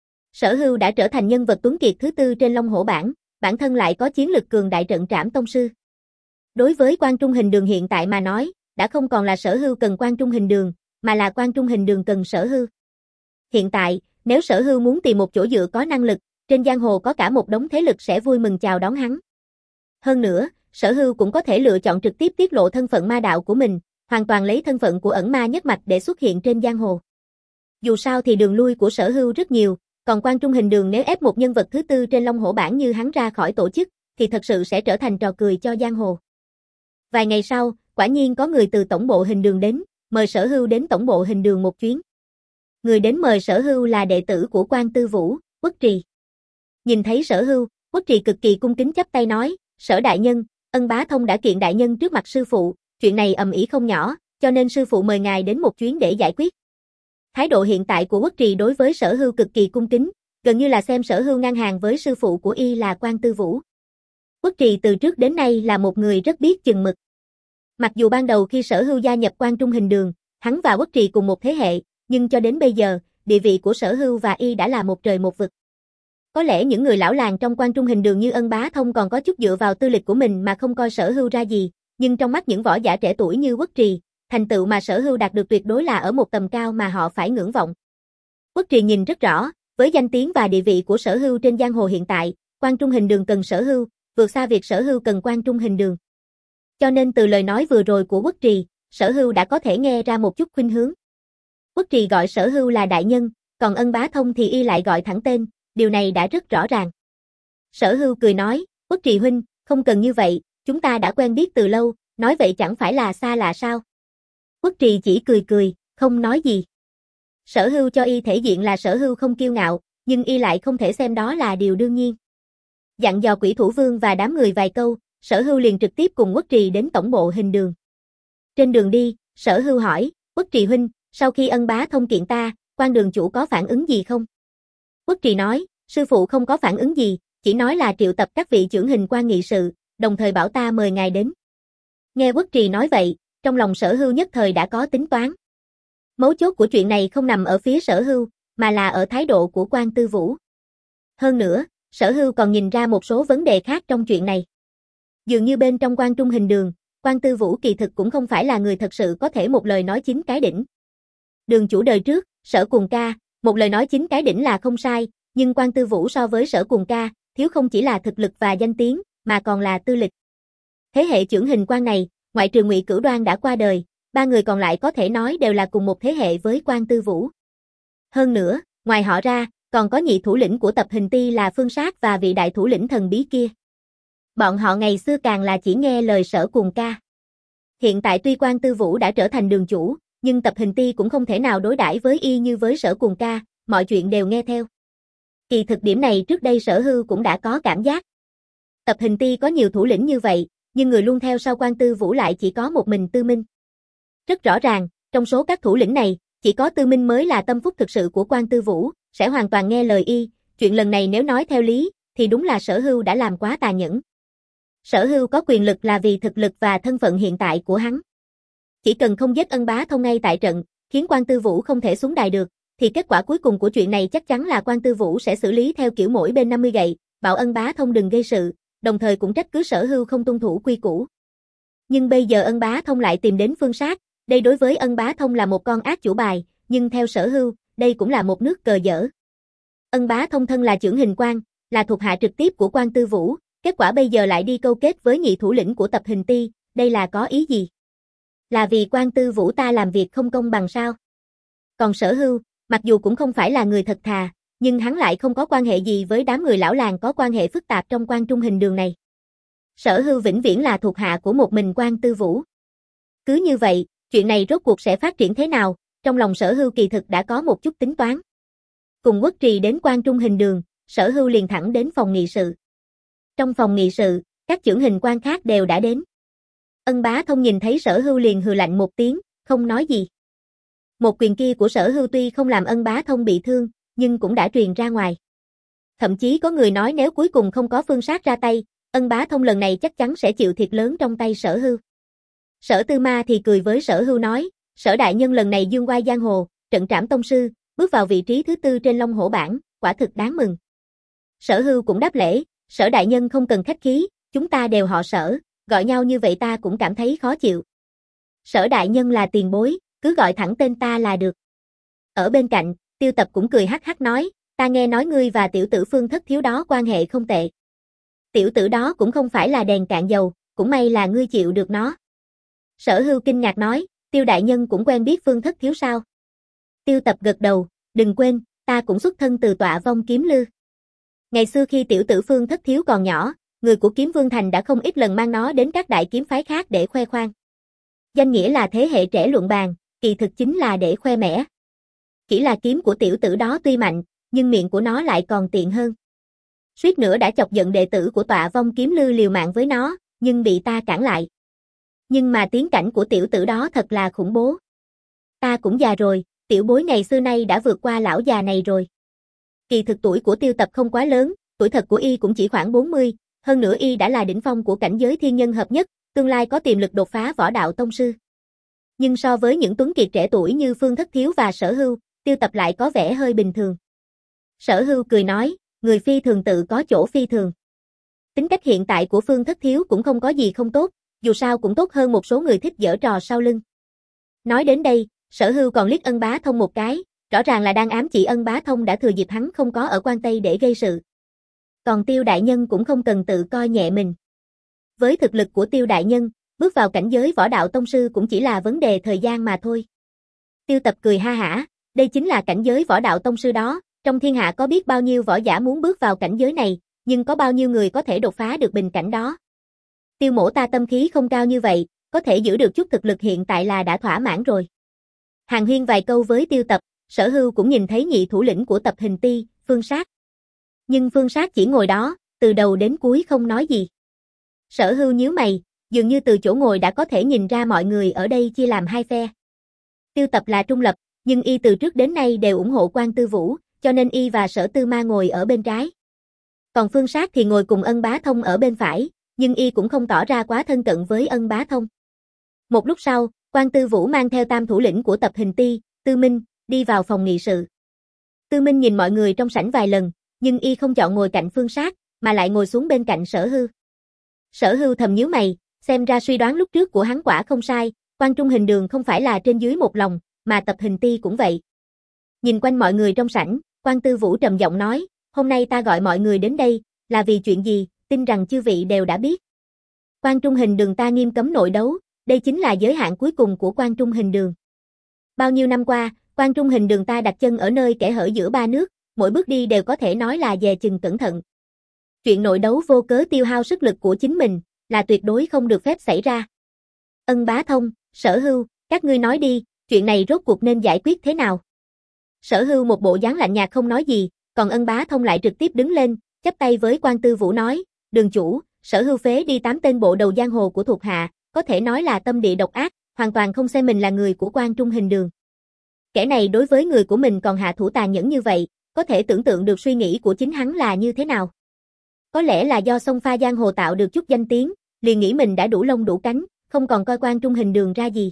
Sở Hưu đã trở thành nhân vật tuấn kiệt thứ tư trên Long Hổ bảng, bản thân lại có chiến lực cường đại trận trảm tông sư. Đối với Quan Trung Hình Đường hiện tại mà nói, đã không còn là Sở Hưu cần Quan Trung Hình Đường, mà là Quan Trung Hình Đường cần Sở Hưu. Hiện tại, nếu Sở Hưu muốn tìm một chỗ dựa có năng lực, trên giang hồ có cả một đống thế lực sẽ vui mừng chào đón hắn. Hơn nữa, Sở Hưu cũng có thể lựa chọn trực tiếp tiết lộ thân phận ma đạo của mình, hoàn toàn lấy thân phận của ẩn ma nhất mạch để xuất hiện trên giang hồ. Dù sao thì đường lui của Sở Hưu rất nhiều, còn Quan Trung Hình Đường nếu ép một nhân vật thứ tư trên Long Hổ bảng như hắn ra khỏi tổ chức, thì thật sự sẽ trở thành trò cười cho giang hồ. Vài ngày sau, quả nhiên có người từ tổng bộ Hình Đường đến, mời Sở Hưu đến tổng bộ Hình Đường một chuyến. Người đến mời Sở Hưu là đệ tử của Quan Tư Vũ, Uất Trì. Nhìn thấy Sở Hưu, Uất Trì cực kỳ cung kính chắp tay nói, Sở đại nhân, Ân Bá Thông đã kiện đại nhân trước mặt sư phụ, chuyện này ầm ĩ không nhỏ, cho nên sư phụ mời ngài đến một chuyến để giải quyết. Thái độ hiện tại của Uất Trì đối với Sở Hưu cực kỳ cung kính, gần như là xem Sở Hưu ngang hàng với sư phụ của y là Quan Tư Vũ. Uất Trì từ trước đến nay là một người rất biết chừng mực. Mặc dù ban đầu khi Sở Hưu gia nhập Quan Trung Hình Đường, hắn và Uất Trì cùng một thế hệ, nhưng cho đến bây giờ, địa vị của Sở Hưu và y đã là một trời một vực. Có lẽ những người lão làng trong Quan Trung Hình Đường như Ân Bá Thông còn có chút dựa vào tư lịch của mình mà không coi Sở Hưu ra gì, nhưng trong mắt những võ giả trẻ tuổi như Quất Trì, thành tựu mà Sở Hưu đạt được tuyệt đối là ở một tầm cao mà họ phải ngưỡng vọng. Quất Trì nhìn rất rõ, với danh tiếng và địa vị của Sở Hưu trên giang hồ hiện tại, Quan Trung Hình Đường cần Sở Hưu, vượt xa việc Sở Hưu cần Quan Trung Hình Đường. Cho nên từ lời nói vừa rồi của Quất Trì, Sở Hưu đã có thể nghe ra một chút khuynh hướng. Quất Trì gọi Sở Hưu là đại nhân, còn Ân Bá Thông thì y lại gọi thẳng tên, điều này đã rất rõ ràng. Sở Hưu cười nói, Quất Trì huynh, không cần như vậy, chúng ta đã quen biết từ lâu, nói vậy chẳng phải là xa lạ sao? Quất Trì chỉ cười cười, không nói gì. Sở Hưu cho y thể diện là Sở Hưu không kiêu ngạo, nhưng y lại không thể xem đó là điều đương nhiên. Dặn dò Quỷ Thủ Vương và đám người vài câu, Sở Hưu liền trực tiếp cùng Quất Trì đến tổng bộ Hình Đường. Trên đường đi, Sở Hưu hỏi, Quất Trì huynh, sau khi Ân Bá Thông kiện ta, Quan đường chủ có phản ứng gì không? Quất Trì nói, sư phụ không có phản ứng gì, chỉ nói là triệu tập các vị trưởng hình quan nghị sự, đồng thời bảo ta mời ngài đến. Nghe Quất Trì nói vậy, trong lòng Sở Hưu nhất thời đã có tính toán. Mấu chốt của chuyện này không nằm ở phía Sở Hưu, mà là ở thái độ của Quan Tư Vũ. Hơn nữa, Sở Hưu còn nhìn ra một số vấn đề khác trong chuyện này. Dường như bên trong Quan Trung Hình Đường, Quan Tư Vũ kỳ thực cũng không phải là người thật sự có thể một lời nói chín cái đỉnh. Đường chủ đời trước, Sở Cuồng Ca, một lời nói chín cái đỉnh là không sai, nhưng Quan Tư Vũ so với Sở Cuồng Ca, thiếu không chỉ là thực lực và danh tiếng, mà còn là tư lịch. Thế hệ trưởng hình quan này, ngoại trừ Ngụy Cửu Đoan đã qua đời, ba người còn lại có thể nói đều là cùng một thế hệ với Quan Tư Vũ. Hơn nữa, ngoài họ ra, còn có nhị thủ lĩnh của tập hình ti là Phương Sát và vị đại thủ lĩnh thần bí kia. Bọn họ ngày xưa càng là chỉ nghe lời Sở Cuồng Ca. Hiện tại tuy Quan Tư Vũ đã trở thành đường chủ, nhưng tập hình ti cũng không thể nào đối đãi với y như với Sở Cuồng Ca, mọi chuyện đều nghe theo. Kỳ thực điểm này trước đây Sở Hưu cũng đã có cảm giác. Tập hình ti có nhiều thủ lĩnh như vậy, nhưng người luôn theo sau Quan Tư Vũ lại chỉ có một mình Tư Minh. Rất rõ ràng, trong số các thủ lĩnh này, chỉ có Tư Minh mới là tâm phúc thực sự của Quan Tư Vũ, sẽ hoàn toàn nghe lời y, chuyện lần này nếu nói theo lý, thì đúng là Sở Hưu đã làm quá tà nhẫn. Sở Hưu có quyền lực là vì thực lực và thân phận hiện tại của hắn. Chỉ cần không giết Ân Bá Thông ngay tại trận, khiến Quan Tư Vũ không thể xuống đài được, thì kết quả cuối cùng của chuyện này chắc chắn là Quan Tư Vũ sẽ xử lý theo kiểu mỗi bên năm mươi gậy, bảo Ân Bá Thông đừng gây sự, đồng thời cũng trách cứ Sở Hưu không tuân thủ quy củ. Nhưng bây giờ Ân Bá Thông lại tìm đến Phương Sát, đây đối với Ân Bá Thông là một con ác chủ bài, nhưng theo Sở Hưu, đây cũng là một nước cờ dở. Ân Bá Thông thân là trưởng hình quan, là thuộc hạ trực tiếp của Quan Tư Vũ, kết quả bây giờ lại đi câu kết với nhị thủ lĩnh của tập hình ti, đây là có ý gì? Là vì Quan Tư Vũ ta làm việc không công bằng sao? Còn Sở Hưu, mặc dù cũng không phải là người thật thà, nhưng hắn lại không có quan hệ gì với đám người lão làng có quan hệ phức tạp trong Quan Trung Hình Đường này. Sở Hưu vĩnh viễn là thuộc hạ của một mình Quan Tư Vũ. Cứ như vậy, chuyện này rốt cuộc sẽ phát triển thế nào, trong lòng Sở Hưu kỳ thực đã có một chút tính toán. Cùng Quất Trì đến Quan Trung Hình Đường, Sở Hưu liền thẳng đến phòng nghị sự. Trong phòng nghị sự, các trưởng hình quan khác đều đã đến. Ân Bá Thông nhìn thấy Sở Hưu liền hừ lạnh một tiếng, không nói gì. Một quyền kia của Sở Hưu tuy không làm Ân Bá Thông bị thương, nhưng cũng đã truyền ra ngoài. Thậm chí có người nói nếu cuối cùng không có Phương Sát ra tay, Ân Bá Thông lần này chắc chắn sẽ chịu thiệt lớn trong tay Sở Hưu. Sở Tư Ma thì cười với Sở Hưu nói, Sở đại nhân lần này dương oai giang hồ, trận trảm tông sư, bước vào vị trí thứ tư trên Long Hổ bảng, quả thực đáng mừng. Sở Hưu cũng đáp lễ, Sở đại nhân không cần khách khí, chúng ta đều họ Sở, gọi nhau như vậy ta cũng cảm thấy khó chịu. Sở đại nhân là tiền bối, cứ gọi thẳng tên ta là được. Ở bên cạnh, Tiêu Tập cũng cười hắc hắc nói, ta nghe nói ngươi và tiểu tử Phương Thất Thiếu đó quan hệ không tệ. Tiểu tử đó cũng không phải là đèn cạn dầu, cũng may là ngươi chịu được nó. Sở Hưu kinh ngạc nói, Tiêu đại nhân cũng quen biết Phương Thất Thiếu sao? Tiêu Tập gật đầu, đừng quên, ta cũng xuất thân từ Tọa Vong Kiếm Lư. Ngày xưa khi tiểu tử Phương Thất Thiếu còn nhỏ, người của Kiếm Vương Thành đã không ít lần mang nó đến các đại kiếm phái khác để khoe khoang. Danh nghĩa là thế hệ trẻ luận bàn, kỳ thực chính là để khoe mẽ. Chỉ là kiếm của tiểu tử đó tuy mạnh, nhưng miệng của nó lại còn tiện hơn. Suýt nữa đã chọc giận đệ tử của Tọa Vong Kiếm Lư liều mạng với nó, nhưng bị ta cản lại. Nhưng mà tiến cảnh của tiểu tử đó thật là khủng bố. Ta cũng già rồi, tiểu bối ngày xưa nay đã vượt qua lão già này rồi. Kỳ thực tuổi của Tiêu Tập không quá lớn, tuổi thật của y cũng chỉ khoảng bốn mươi, hơn nữa y đã là đỉnh phong của cảnh giới thiên nhân hợp nhất, tương lai có tiềm lực đột phá võ đạo tông sư. Nhưng so với những tuấn kiệt trẻ tuổi như Phương Thất Thiếu và Sở Hưu, Tiêu Tập lại có vẻ hơi bình thường. Sở Hưu cười nói, người phi thường tự có chỗ phi thường. Tính cách hiện tại của Phương Thất Thiếu cũng không có gì không tốt, dù sao cũng tốt hơn một số người thích giở trò sau lưng. Nói đến đây, Sở Hưu còn liếc Ân Bá Thông một cái, rõ ràng là đang ám chỉ Ân Bá Thông đã thừa dịp hắn không có ở Quan Tây để gây sự. Còn Tiêu đại nhân cũng không cần tự coi nhẹ mình. Với thực lực của Tiêu đại nhân, bước vào cảnh giới võ đạo tông sư cũng chỉ là vấn đề thời gian mà thôi. Tiêu Tập cười ha hả, đây chính là cảnh giới võ đạo tông sư đó, trong thiên hạ có biết bao nhiêu võ giả muốn bước vào cảnh giới này, nhưng có bao nhiêu người có thể đột phá được bình cảnh đó. Tiêu mỗ ta tâm khí không cao như vậy, có thể giữ được chút thực lực hiện tại là đã thỏa mãn rồi. Hàn huyên vài câu với Tiêu Tập, Sở Hưu cũng nhìn thấy nhị thủ lĩnh của Tập Hình Ti, Phương Sát. Nhưng Phương Sát chỉ ngồi đó, từ đầu đến cuối không nói gì. Sở Hưu nhíu mày, dường như từ chỗ ngồi đã có thể nhìn ra mọi người ở đây chia làm hai phe. Tiêu Tập là trung lập, nhưng y từ trước đến nay đều ủng hộ Quan Tư Vũ, cho nên y và Sở Tư Ma ngồi ở bên trái. Còn Phương Sát thì ngồi cùng Ân Bá Thông ở bên phải, nhưng y cũng không tỏ ra quá thân cận với Ân Bá Thông. Một lúc sau, Quan Tư Vũ mang theo tam thủ lĩnh của Tập Hình Ti, Tư Minh, đi vào phòng nghị sự. Tư Minh nhìn mọi người trong sảnh vài lần, nhưng y không chọn ngồi cạnh Phương Sát, mà lại ngồi xuống bên cạnh Sở Hưu. Sở Hưu thầm nhíu mày, xem ra suy đoán lúc trước của hắn quả không sai, Quan Trung Hình Đường không phải là trên dưới một lòng, mà Tập Hình Ti cũng vậy. Nhìn quanh mọi người trong sảnh, Quan Tư Vũ trầm giọng nói, hôm nay ta gọi mọi người đến đây, là vì chuyện gì, tin rằng chư vị đều đã biết. Quan Trung Hình Đường ta nghiêm cấm nội đấu, đây chính là giới hạn cuối cùng của Quan Trung Hình Đường. Bao nhiêu năm qua, Quan Trung Hình Đường ta đặt chân ở nơi kẽ hở giữa ba nước, mỗi bước đi đều có thể nói là dè chừng cẩn thận. Chuyện nội đấu vô cớ tiêu hao sức lực của chính mình, là tuyệt đối không được phép xảy ra. Ân Bá Thông, Sở Hưu, các ngươi nói đi, chuyện này rốt cuộc nên giải quyết thế nào? Sở Hưu một bộ dáng lạnh nhạt không nói gì, còn Ân Bá Thông lại trực tiếp đứng lên, chắp tay với Quan Tư Vũ nói, đường chủ, Sở Hưu phế đi tám tên bộ đầu giang hồ của thuộc hạ, có thể nói là tâm địa độc ác, hoàn toàn không xem mình là người của Quan Trung Hình Đường. Kẻ này đối với người của mình còn hạ thủ tàn nhẫn như vậy, có thể tưởng tượng được suy nghĩ của chính hắn là như thế nào. Có lẽ là do xông pha giang hồ tạo được chút danh tiếng, liền nghĩ mình đã đủ lông đủ cánh, không còn coi Quan Trung Hình Đường ra gì.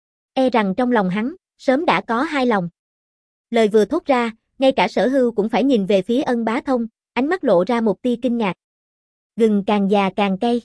E rằng trong lòng hắn, sớm đã có hai lòng. Lời vừa thốt ra, ngay cả Sở Hưu cũng phải nhìn về phía Ân Bá Thông, ánh mắt lộ ra một tia kinh ngạc. Gừng càng già càng cay.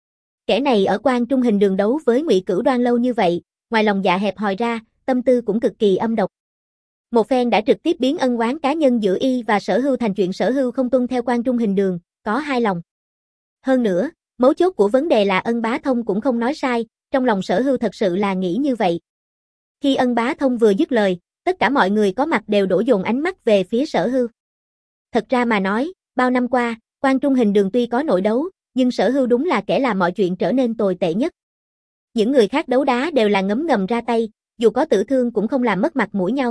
Kẻ này ở Quan Trung Hình Đường đấu với Ngụy Cửu Đoan lâu như vậy, ngoài lòng dạ hẹp hòi ra, tâm tư cũng cực kỳ âm độc. Một phen đã trực tiếp biến ân oán cá nhân giữa y và Sở Hưu thành chuyện Sở Hưu không tuân theo Quan Trung Hình Đường, có hai lòng. Hơn nữa, mấu chốt của vấn đề là Ân Bá Thông cũng không nói sai, trong lòng Sở Hưu thật sự là nghĩ như vậy. Khi Ân Bá Thông vừa dứt lời, tất cả mọi người có mặt đều đổ dồn ánh mắt về phía Sở Hưu. Thật ra mà nói, bao năm qua, Quan Trung Hình Đường tuy có nội đấu, nhưng Sở Hưu đúng là kẻ làm mọi chuyện trở nên tồi tệ nhất. Những người khác đấu đá đều là ngấm ngầm ra tay, dù có tử thương cũng không làm mất mặt mũi nhau.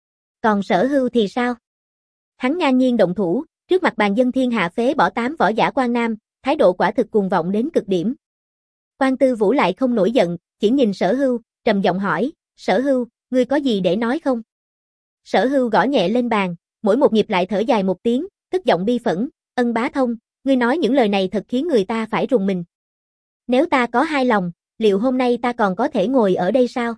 Còn Sở Hưu thì sao? Hắn ngang nhiên động thủ, trước mặt bàn dân thiên hạ phế bỏ tám võ giả Quan Nam, thái độ quả thực cuồng vọng đến cực điểm. Quan Tư Vũ lại không nổi giận, chỉ nhìn Sở Hưu, trầm giọng hỏi, Sở Hưu, ngươi có gì để nói không? Sở Hưu gõ nhẹ lên bàn, mỗi một nhịp lại thở dài một tiếng, tức giọng bi phẫn, Ân Bá Thông, ngươi nói những lời này thật khiến người ta phải rùng mình. Nếu ta có hai lòng, liệu hôm nay ta còn có thể ngồi ở đây sao?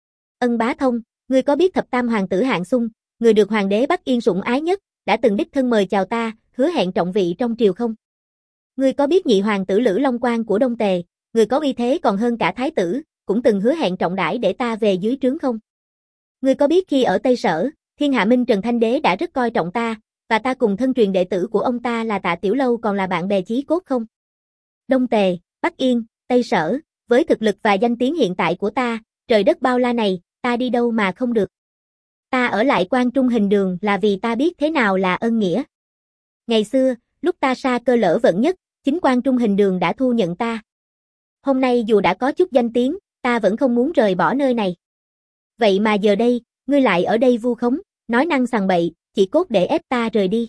Ân Bá Thông, ngươi có biết thập tam hoàng tử Hạng Xung, người được hoàng đế Bắc Yên sủng ái nhất, đã từng đích thân mời chào ta, hứa hẹn trọng vị trong triều không? Ngươi có biết nhị hoàng tử Lữ Long Quang của Đông Tề, người có uy thế còn hơn cả thái tử, cũng từng hứa hẹn trọng đãi để ta về dưới trướng không? Ngươi có biết khi ở Tây Sở, Thiên Hạ Minh Trần Thanh Đế đã rất coi trọng ta, và ta cùng thân truyền đệ tử của ông ta là Tạ Tiểu Lâu còn là bạn bè chí cốt không? Đông Tề, Bắc Yên, Tây Sở, với thực lực và danh tiếng hiện tại của ta, trời đất bao la này, ta đi đâu mà không được. Ta ở lại Quan Trung Hình Đường là vì ta biết thế nào là ân nghĩa. Ngày xưa, lúc ta sa cơ lỡ vận nhất, chính Quan Trung Hình Đường đã thu nhận ta. Hôm nay dù đã có chút danh tiếng, ta vẫn không muốn rời bỏ nơi này. Vậy mà giờ đây, ngươi lại ở đây vu khống, nói năng sằng bậy, chỉ cốt để ép ta rời đi.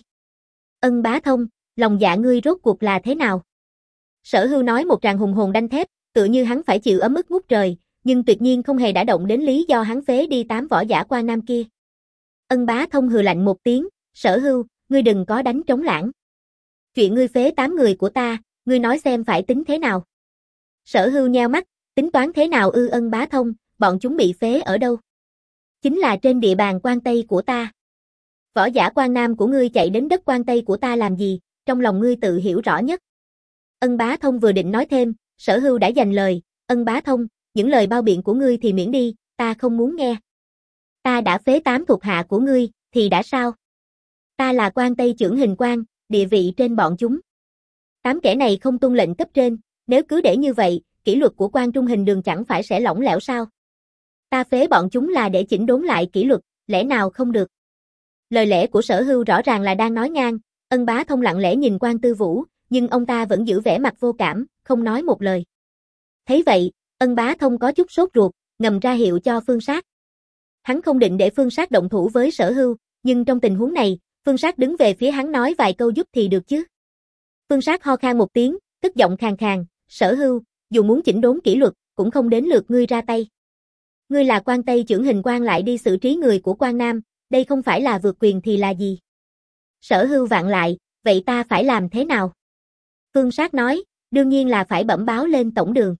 Ân Bá Thông, lòng dạ ngươi rốt cuộc là thế nào? Sở Hưu nói một tràng hùng hồn đanh thép, tựa như hắn phải chịu ấm ức ngút trời, nhưng tuyệt nhiên không hề đã động đến lý do hắn phế đi tám võ giả Quan Nam kia. Ân Bá Thông hừ lạnh một tiếng, Sở Hưu, ngươi đừng có đánh trống lãng. Chuyện ngươi phế tám người của ta, ngươi nói xem phải tính thế nào? Sở Hưu nheo mắt, tính toán thế nào ư? Ân Bá Thông, bọn chúng bị phế ở đâu? Chính là trên địa bàn Quan Tây của ta. Võ giả Quan Nam của ngươi chạy đến đất Quan Tây của ta làm gì, trong lòng ngươi tự hiểu rõ nhất. Ân Bá Thông vừa định nói thêm, Sở Hưu đã giành lời, Ân Bá Thông, những lời bao biện của ngươi thì miễn đi, ta không muốn nghe. Ta đã phế tám thuộc hạ của ngươi, thì đã sao? Ta là Quan Tây Chưởng Hình Quan, địa vị trên bọn chúng. Tám kẻ này không tuân lệnh cấp trên, nếu cứ để như vậy, kỷ luật của Quan Trung Hình Đường chẳng phải sẽ lỏng lẻo sao? Ta phế bọn chúng là để chỉnh đốn lại kỷ luật, lẽ nào không được? Lời lẽ của Sở Hưu rõ ràng là đang nói ngang, Ân Bá Thông lặng lẽ nhìn Quan Tư Vũ, nhưng ông ta vẫn giữ vẻ mặt vô cảm, không nói một lời. Thấy vậy, Ân Bá Thông có chút sốt ruột, ngầm ra hiệu cho Phương Sát. Hắn không định để Phương Sát động thủ với Sở Hưu, nhưng trong tình huống này, Phương Sát đứng về phía hắn nói vài câu giúp thì được chứ. Phương Sát ho khan một tiếng, cất giọng khàn khàn, Sở Hưu, dù muốn chỉnh đốn kỷ luật, cũng không đến lượt ngươi ra tay. Ngươi là Quan Tây Chưởng Hình Quan lại đi xử trí người của Quan Nam, đây không phải là vượt quyền thì là gì? Sở Hưu vặn lại, vậy ta phải làm thế nào? Phương Sát nói, đương nhiên là phải bẩm báo lên tổng đường.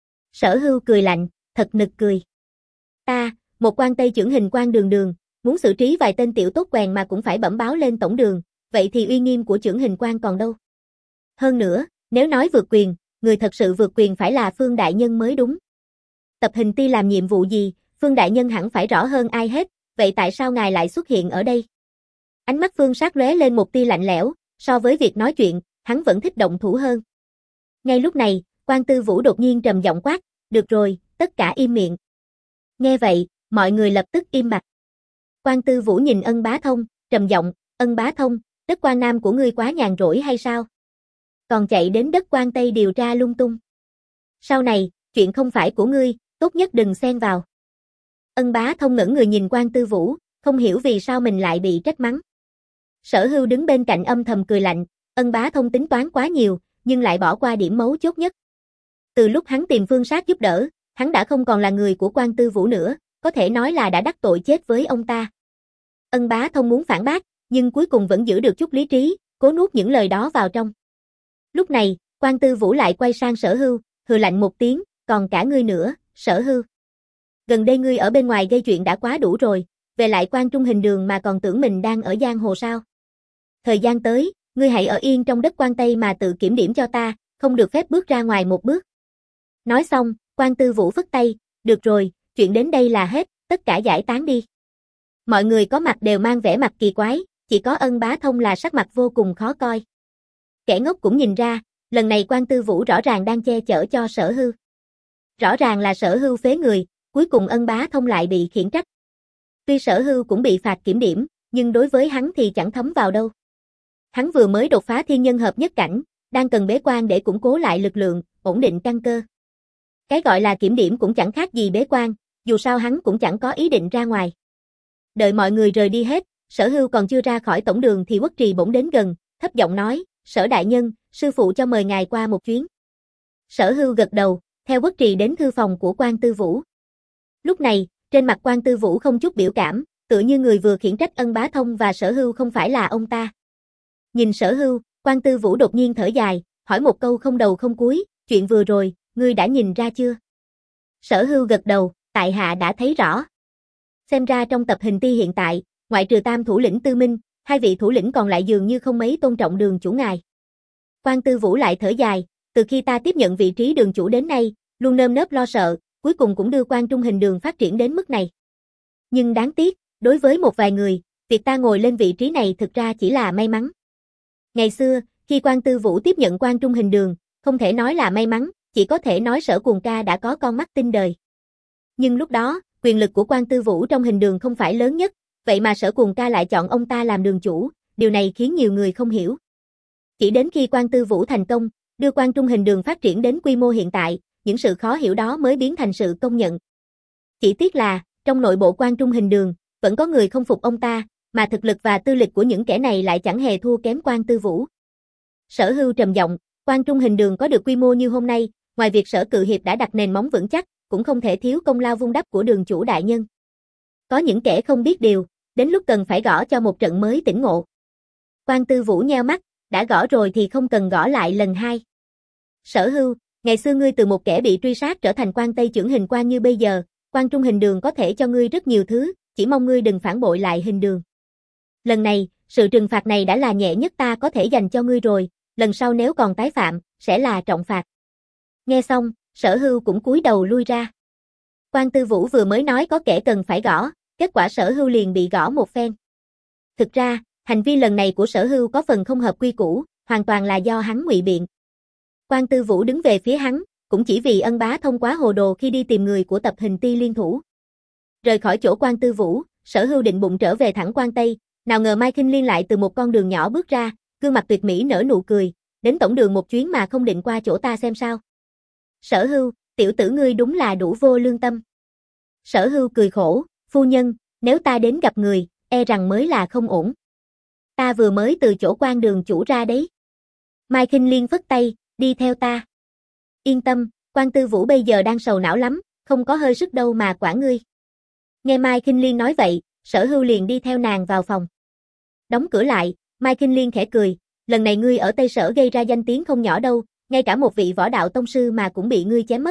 Sở Hưu cười lạnh, thật nực cười. Ta, một Quan Tây Chưởng Hình Quan đường đường, muốn xử trí vài tên tiểu tốt quèn mà cũng phải bẩm báo lên tổng đường, vậy thì uy nghiêm của Chưởng Hình Quan còn đâu? Hơn nữa, nếu nói vượt quyền, người thật sự vượt quyền phải là Phương Đại Nhân mới đúng. Tập hình ti làm nhiệm vụ gì, Phương Đại Nhân hẳn phải rõ hơn ai hết, vậy tại sao ngài lại xuất hiện ở đây? Ánh mắt Phương Sát lóe lên một tia lạnh lẽo, so với việc nói chuyện, hắn vẫn thích động thủ hơn. Ngay lúc này, Quan Tư Vũ đột nhiên trầm giọng quát, được rồi, tất cả im miệng. Nghe vậy, mọi người lập tức im bặt. Quan Tư Vũ nhìn Ân Bá Thông, trầm giọng, Ân Bá Thông, đất Quan Nam của ngươi quá nhàn rỗi hay sao? Còn chạy đến đất Quan Tây điều tra lung tung. Sau này, chuyện không phải của ngươi, tốt nhất đừng xen vào. Ân Bá Thông ngẩng người nhìn Quan Tư Vũ, không hiểu vì sao mình lại bị trách mắng. Sở Hưu đứng bên cạnh âm thầm cười lạnh, Ân Bá Thông tính toán quá nhiều, nhưng lại bỏ qua điểm mấu chốt nhất. Từ lúc hắn tìm Phương Sát giúp đỡ, hắn đã không còn là người của Quan Tư Vũ nữa, có thể nói là đã đắc tội chết với ông ta. Ân Bá Thông muốn phản bác, nhưng cuối cùng vẫn giữ được chút lý trí, cố nuốt những lời đó vào trong. Lúc này, Quan Tư Vũ lại quay sang Sở Hưu, hừ lạnh một tiếng, còn cả ngươi nữa, Sở Hưu. Gần đây ngươi ở bên ngoài gây chuyện đã quá đủ rồi, về lại Quan Trung Hình Đường mà còn tưởng mình đang ở giang hồ sao. Thời gian tới, ngươi hãy ở yên trong đất Quan Tây mà tự kiểm điểm cho ta, không được phép bước ra ngoài một bước. Nói xong, Quan Tư Vũ phất tay, được rồi, chuyện đến đây là hết, tất cả giải tán đi. Mọi người có mặt đều mang vẻ mặt kỳ quái, chỉ có Ân Bá Thông là sắc mặt vô cùng khó coi. Kẻ ngốc cũng nhìn ra, lần này Quan Tư Vũ rõ ràng đang che chở cho Sở Hưu. Rõ ràng là Sở Hưu phế người, cuối cùng Ân Bá Thông lại bị khiển trách. Tuy Sở Hưu cũng bị phạt kiểm điểm, nhưng đối với hắn thì chẳng thấm vào đâu. Hắn vừa mới đột phá thiên nhân hợp nhất cảnh, đang cần bế quan để củng cố lại lực lượng, ổn định căn cơ. Cái gọi là kiểm điểm cũng chẳng khác gì bế quan, dù sao hắn cũng chẳng có ý định ra ngoài. Đợi mọi người rời đi hết, Sở Hưu còn chưa ra khỏi tổng đường thì Quất Trì bỗng đến gần, thấp giọng nói, Sở Đại Nhân, sư phụ cho mời ngài qua một chuyến. Sở Hưu gật đầu, theo Quất Trì đến thư phòng của Quan Tư Vũ. Lúc này, trên mặt Quan Tư Vũ không chút biểu cảm, tựa như người vừa khiển trách Ân Bá Thông và Sở Hưu không phải là ông ta. Nhìn Sở Hưu, Quan Tư Vũ đột nhiên thở dài, hỏi một câu không đầu không cuối, chuyện vừa rồi, ngươi đã nhìn ra chưa? Sở Hưu gật đầu, tại hạ đã thấy rõ. Xem ra trong tập hình ti hiện tại, ngoại trừ tam thủ lĩnh Tư Minh, hai vị thủ lĩnh còn lại dường như không mấy tôn trọng đường chủ ngài. Quan Tư Vũ lại thở dài, từ khi ta tiếp nhận vị trí đường chủ đến nay, luôn nơm nớp lo sợ, cuối cùng cũng đưa Quan Trung Hình Đường phát triển đến mức này. Nhưng đáng tiếc, đối với một vài người, việc ta ngồi lên vị trí này thực ra chỉ là may mắn. Ngày xưa, khi Quan Tư Vũ tiếp nhận Quan Trung Hình Đường, không thể nói là may mắn, chỉ có thể nói Sở Cuồng ca đã có con mắt tinh đời. Nhưng lúc đó, quyền lực của Quan Tư Vũ trong hình đường không phải lớn nhất, vậy mà Sở Cuồng ca lại chọn ông ta làm đường chủ, điều này khiến nhiều người không hiểu. Chỉ đến khi Quan Tư Vũ thành công, đưa Quan Trung Hình Đường phát triển đến quy mô hiện tại, những sự khó hiểu đó mới biến thành sự công nhận. Chỉ tiếc là, trong nội bộ Quan Trung Hình Đường, vẫn có người không phục ông ta, mà thực lực và tư lịch của những kẻ này lại chẳng hề thua kém Quan Tư Vũ. Sở Hưu trầm giọng, Quan Trung Hình Đường có được quy mô như hôm nay, ngoài việc Sở Cự Hiệp đã đặt nền móng vững chắc, cũng không thể thiếu công lao vun đắp của đường chủ đại nhân. Có những kẻ không biết điều, đến lúc cần phải gõ cho một trận mới tỉnh ngộ. Quan Tư Vũ nheo mắt, đã gõ rồi thì không cần gõ lại lần hai. Sở Hưu, ngày xưa ngươi từ một kẻ bị truy sát trở thành Quan Tây Chưởng Hình Quan như bây giờ, Quan Trung Hình Đường có thể cho ngươi rất nhiều thứ, chỉ mong ngươi đừng phản bội lại hình đường. Lần này, sự trừng phạt này đã là nhẹ nhất ta có thể dành cho ngươi rồi, lần sau nếu còn tái phạm, sẽ là trọng phạt. Nghe xong, Sở Hưu cũng cúi đầu lui ra. Quan Tư Vũ vừa mới nói có kẻ cần phải gõ, kết quả Sở Hưu liền bị gõ một phen. Thực ra, hành vi lần này của Sở Hưu có phần không hợp quy củ, hoàn toàn là do hắn ngụy biện. Quan Tư Vũ đứng về phía hắn, cũng chỉ vì Ân Bá Thông quá hồ đồ khi đi tìm người của tập hình Ti liên thủ. Rời khỏi chỗ Quan Tư Vũ, Sở Hưu định bụng trở về thẳng Quan Tây, nào ngờ Mai Khinh Liên lại từ một con đường nhỏ bước ra, gương mặt tuyệt mỹ nở nụ cười, đến tổng đường một chuyến mà không định qua chỗ ta xem sao. Sở Hưu, tiểu tử ngươi đúng là đủ vô lương tâm. Sở Hưu cười khổ, phu nhân, nếu ta đến gặp người, e rằng mới là không ổn. Ta vừa mới từ chỗ Quan đường chủ ra đấy. Mai Khinh Liên phất tay, đi theo ta. Yên tâm, Quan Tư Vũ bây giờ đang sầu não lắm, không có hơi sức đâu mà quản ngươi. Nghe Mai Khinh Liên nói vậy, Sở Hưu liền đi theo nàng vào phòng. Đóng cửa lại, Mai Khinh Liên khẽ cười, lần này ngươi ở Tây Sở gây ra danh tiếng không nhỏ đâu, ngay cả một vị võ đạo tông sư mà cũng bị ngươi chém mất.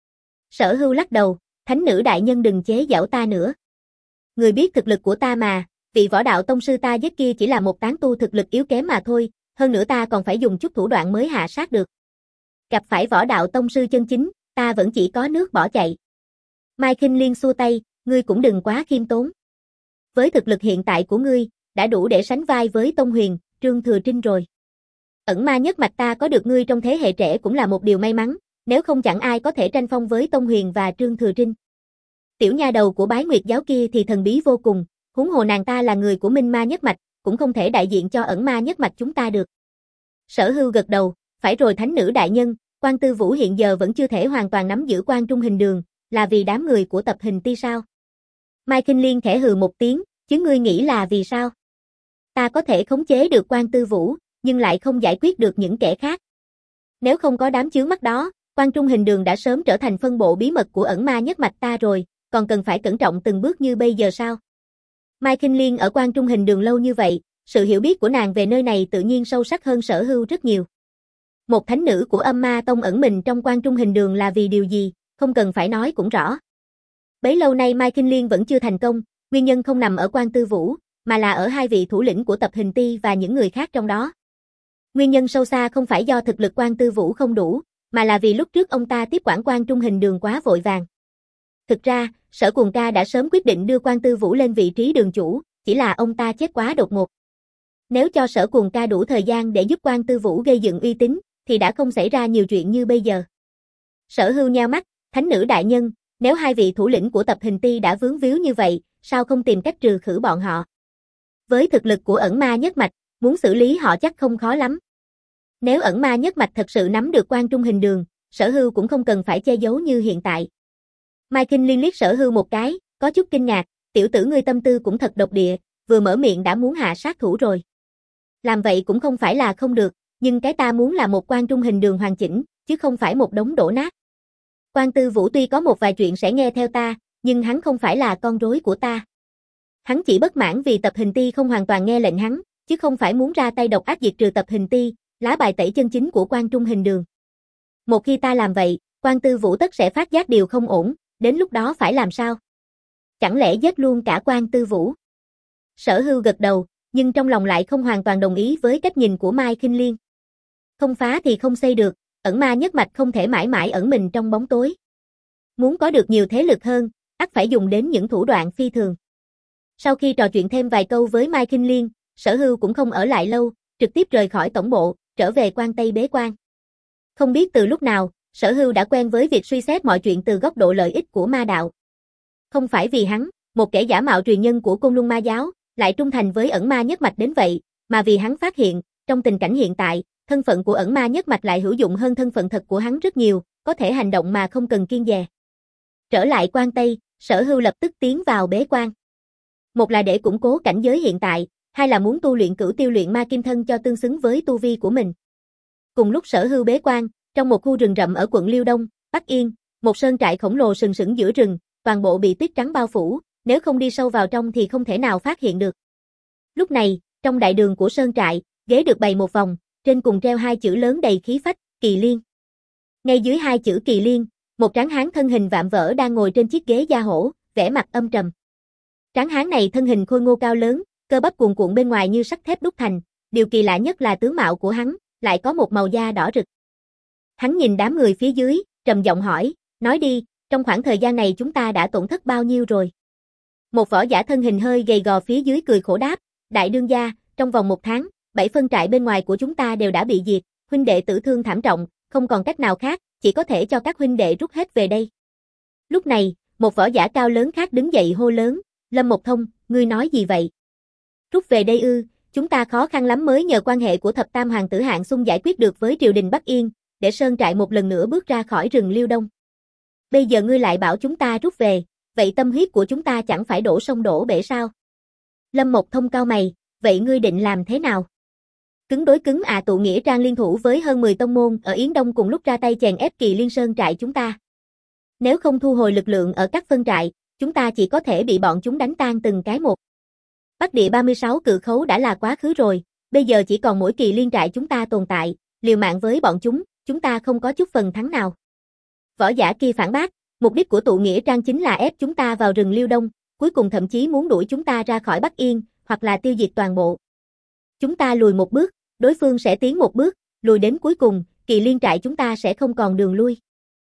Sở Hưu lắc đầu, thánh nữ đại nhân đừng chế giễu ta nữa. Người biết thực lực của ta mà, vị võ đạo tông sư ta giết kia chỉ là một tán tu thực lực yếu kém mà thôi, hơn nữa ta còn phải dùng chút thủ đoạn mới hạ sát được. Gặp phải võ đạo tông sư chân chính, ta vẫn chỉ có nước bỏ chạy. Mai Khinh Liên xua tay, ngươi cũng đừng quá khiêm tốn. Với thực lực hiện tại của ngươi, đã đủ để sánh vai với Tông Huyền, Trương Thừa Trinh rồi. Ẩn ma nhất mạch ta có được ngươi trong thế hệ trẻ cũng là một điều may mắn, nếu không chẳng ai có thể tranh phong với Tông Huyền và Trương Thừa Trinh. Tiểu nha đầu của Bái Nguyệt giáo kia thì thần bí vô cùng, huống hồ nàng ta là người của Minh Ma nhất mạch, cũng không thể đại diện cho Ẩn ma nhất mạch chúng ta được. Sở Hưu gật đầu, phải rồi thánh nữ đại nhân, Quan Tư Vũ hiện giờ vẫn chưa thể hoàn toàn nắm giữ Quan Trung hình đường, là vì đám người của tập hình Ti sao? Mai Khinh Liên khẽ hừ một tiếng, chứ ngươi nghĩ là vì sao? Ta có thể khống chế được Quan Tư Vũ, nhưng lại không giải quyết được những kẻ khác. Nếu không có đám chướng mắt đó, Quan Trung hình đường đã sớm trở thành phân bộ bí mật của Ẩn ma nhất mạch ta rồi, còn cần phải cẩn trọng từng bước như bây giờ sao? Mai Khinh Liên ở Quan Trung hình đường lâu như vậy, sự hiểu biết của nàng về nơi này tự nhiên sâu sắc hơn Sở Hưu rất nhiều. Một thánh nữ của Âm Ma Tông ẩn mình trong Quan Trung hình đường là vì điều gì, không cần phải nói cũng rõ. Bấy lâu nay Mai Khinh Liên vẫn chưa thành công, nguyên nhân không nằm ở Quan Tư Vũ, mà là ở hai vị thủ lĩnh của tập hình Ti và những người khác trong đó. Nguyên nhân sâu xa không phải do thực lực Quan Tư Vũ không đủ, mà là vì lúc trước ông ta tiếp quản Quan Trung hình đường quá vội vàng. Thực ra, Sở Cuồng Ca đã sớm quyết định đưa Quan Tư Vũ lên vị trí đường chủ, chỉ là ông ta chết quá đột ngột. Nếu cho Sở Cuồng Ca đủ thời gian để giúp Quan Tư Vũ gây dựng uy tín, thì đã không xảy ra nhiều chuyện như bây giờ. Sở Hưu nheo mắt, thánh nữ đại nhân, nếu hai vị thủ lĩnh của tập hình Ti đã vướng víu như vậy, sao không tìm cách trừ khử bọn họ? Với thực lực của Ẩn ma nhất mạch, muốn xử lý họ chắc không khó lắm. Nếu Ẩn ma nhất mạch thật sự nắm được Quan Trung hình đường, Sở Hưu cũng không cần phải che giấu như hiện tại. Mai Khinh Liên liếc Sở Hưu một cái, có chút kinh ngạc, tiểu tử ngươi tâm tư cũng thật độc địa, vừa mở miệng đã muốn hạ sát thủ rồi. Làm vậy cũng không phải là không được, nhưng cái ta muốn là một Quan Trung hình đường hoàn chỉnh, chứ không phải một đống đổ nát. Quan Tư Vũ tuy có một vài chuyện sẽ nghe theo ta, nhưng hắn không phải là con rối của ta. Hắn chỉ bất mãn vì tập hình Ti không hoàn toàn nghe lệnh hắn, chứ không phải muốn ra tay độc ác diệt trừ tập hình Ti, lá bài tẩy chân chính của Quan Trung hình đường. Một khi ta làm vậy, Quan Tư Vũ tất sẽ phát giác điều không ổn, đến lúc đó phải làm sao? Chẳng lẽ giết luôn cả Quan Tư Vũ? Sở Hưu gật đầu, nhưng trong lòng lại không hoàn toàn đồng ý với cách nhìn của Mai Khinh Liên. Không phá thì không xây được, Ẩn ma nhất mạch không thể mãi mãi ẩn mình trong bóng tối. Muốn có được nhiều thế lực hơn, ắt phải dùng đến những thủ đoạn phi thường. Sau khi trò chuyện thêm vài câu với Mai Khinh Liên, Sở Hưu cũng không ở lại lâu, trực tiếp rời khỏi tổng bộ, trở về Quan Tây bế quan. Không biết từ lúc nào, Sở Hưu đã quen với việc suy xét mọi chuyện từ góc độ lợi ích của ma đạo. Không phải vì hắn, một kẻ giả mạo truyền nhân của Côn Luân Ma giáo, lại trung thành với Ẩn ma nhất mạch đến vậy, mà vì hắn phát hiện, trong tình cảnh hiện tại, thân phận của Ẩn ma nhất mạch lại hữu dụng hơn thân phận thật của hắn rất nhiều, có thể hành động mà không cần kiêng dè. Trở lại Quan Tây, Sở Hưu lập tức tiến vào bế quan. Một là để củng cố cảnh giới hiện tại, hai là muốn tu luyện cửu tiêu luyện ma kim thân cho tương xứng với tu vi của mình. Cùng lúc Sở Hưu bế quan, trong một khu rừng rậm ở quận Liêu Đông, Bắc Yên, một sơn trại khổng lồ sừng sững giữa rừng, toàn bộ bị tuyết trắng bao phủ, nếu không đi sâu vào trong thì không thể nào phát hiện được. Lúc này, trong đại đường của sơn trại, ghế được bày một vòng, trên cùng treo hai chữ lớn đầy khí phách, Kỳ Liên. Ngay dưới hai chữ Kỳ Liên, một tráng hán thân hình vạm vỡ đang ngồi trên chiếc ghế da hổ, vẻ mặt âm trầm. Tráng hán này thân hình khôi ngô cao lớn, cơ bắp cuồn cuộn bên ngoài như sắt thép đúc thành, điều kỳ lạ nhất là tướng mạo của hắn, lại có một màu da đỏ rực. Hắn nhìn đám người phía dưới, trầm giọng hỏi, nói đi, trong khoảng thời gian này chúng ta đã tổn thất bao nhiêu rồi? Một võ giả thân hình hơi gầy gò phía dưới cười khổ đáp, đại đương gia, trong vòng một tháng, bảy phân trại bên ngoài của chúng ta đều đã bị diệt, huynh đệ tử thương thảm trọng, không còn cách nào khác, chỉ có thể cho các huynh đệ rút hết về đây. Lúc này, một võ giả cao lớn khác đứng dậy hô lớn, Lâm Một Thông, ngươi nói gì vậy? Rút về đây ư, chúng ta khó khăn lắm mới nhờ quan hệ của thập tam hoàng tử Hạng Xung giải quyết được với triều đình Bắc Yên, để sơn trại một lần nữa bước ra khỏi rừng Liêu Đông. Bây giờ ngươi lại bảo chúng ta rút về, vậy tâm huyết của chúng ta chẳng phải đổ sông đổ bể sao? Lâm Một Thông cau mày, vậy ngươi định làm thế nào? Cứng đối cứng à, tụ nghĩa trang liên thủ với hơn mười tông môn ở Yến Đông cùng lúc ra tay chèn ép Kỳ Liên Sơn trại chúng ta. Nếu không thu hồi lực lượng ở các phân trại, chúng ta chỉ có thể bị bọn chúng đánh tan từng cái một. Bắc địa ba mươi sáu cự khấu đã là quá khứ rồi, bây giờ chỉ còn mỗi Kỳ Liên trại chúng ta tồn tại, liều mạng với bọn chúng, chúng ta không có chút phần thắng nào. Võ giả kia phản bác, mục đích của tụ nghĩa trang chính là ép chúng ta vào rừng Liêu Đông, cuối cùng thậm chí muốn đuổi chúng ta ra khỏi Bắc Yên, hoặc là tiêu diệt toàn bộ. Chúng ta lùi một bước, đối phương sẽ tiến một bước, lùi đến cuối cùng, Kỳ Liên trại chúng ta sẽ không còn đường lui.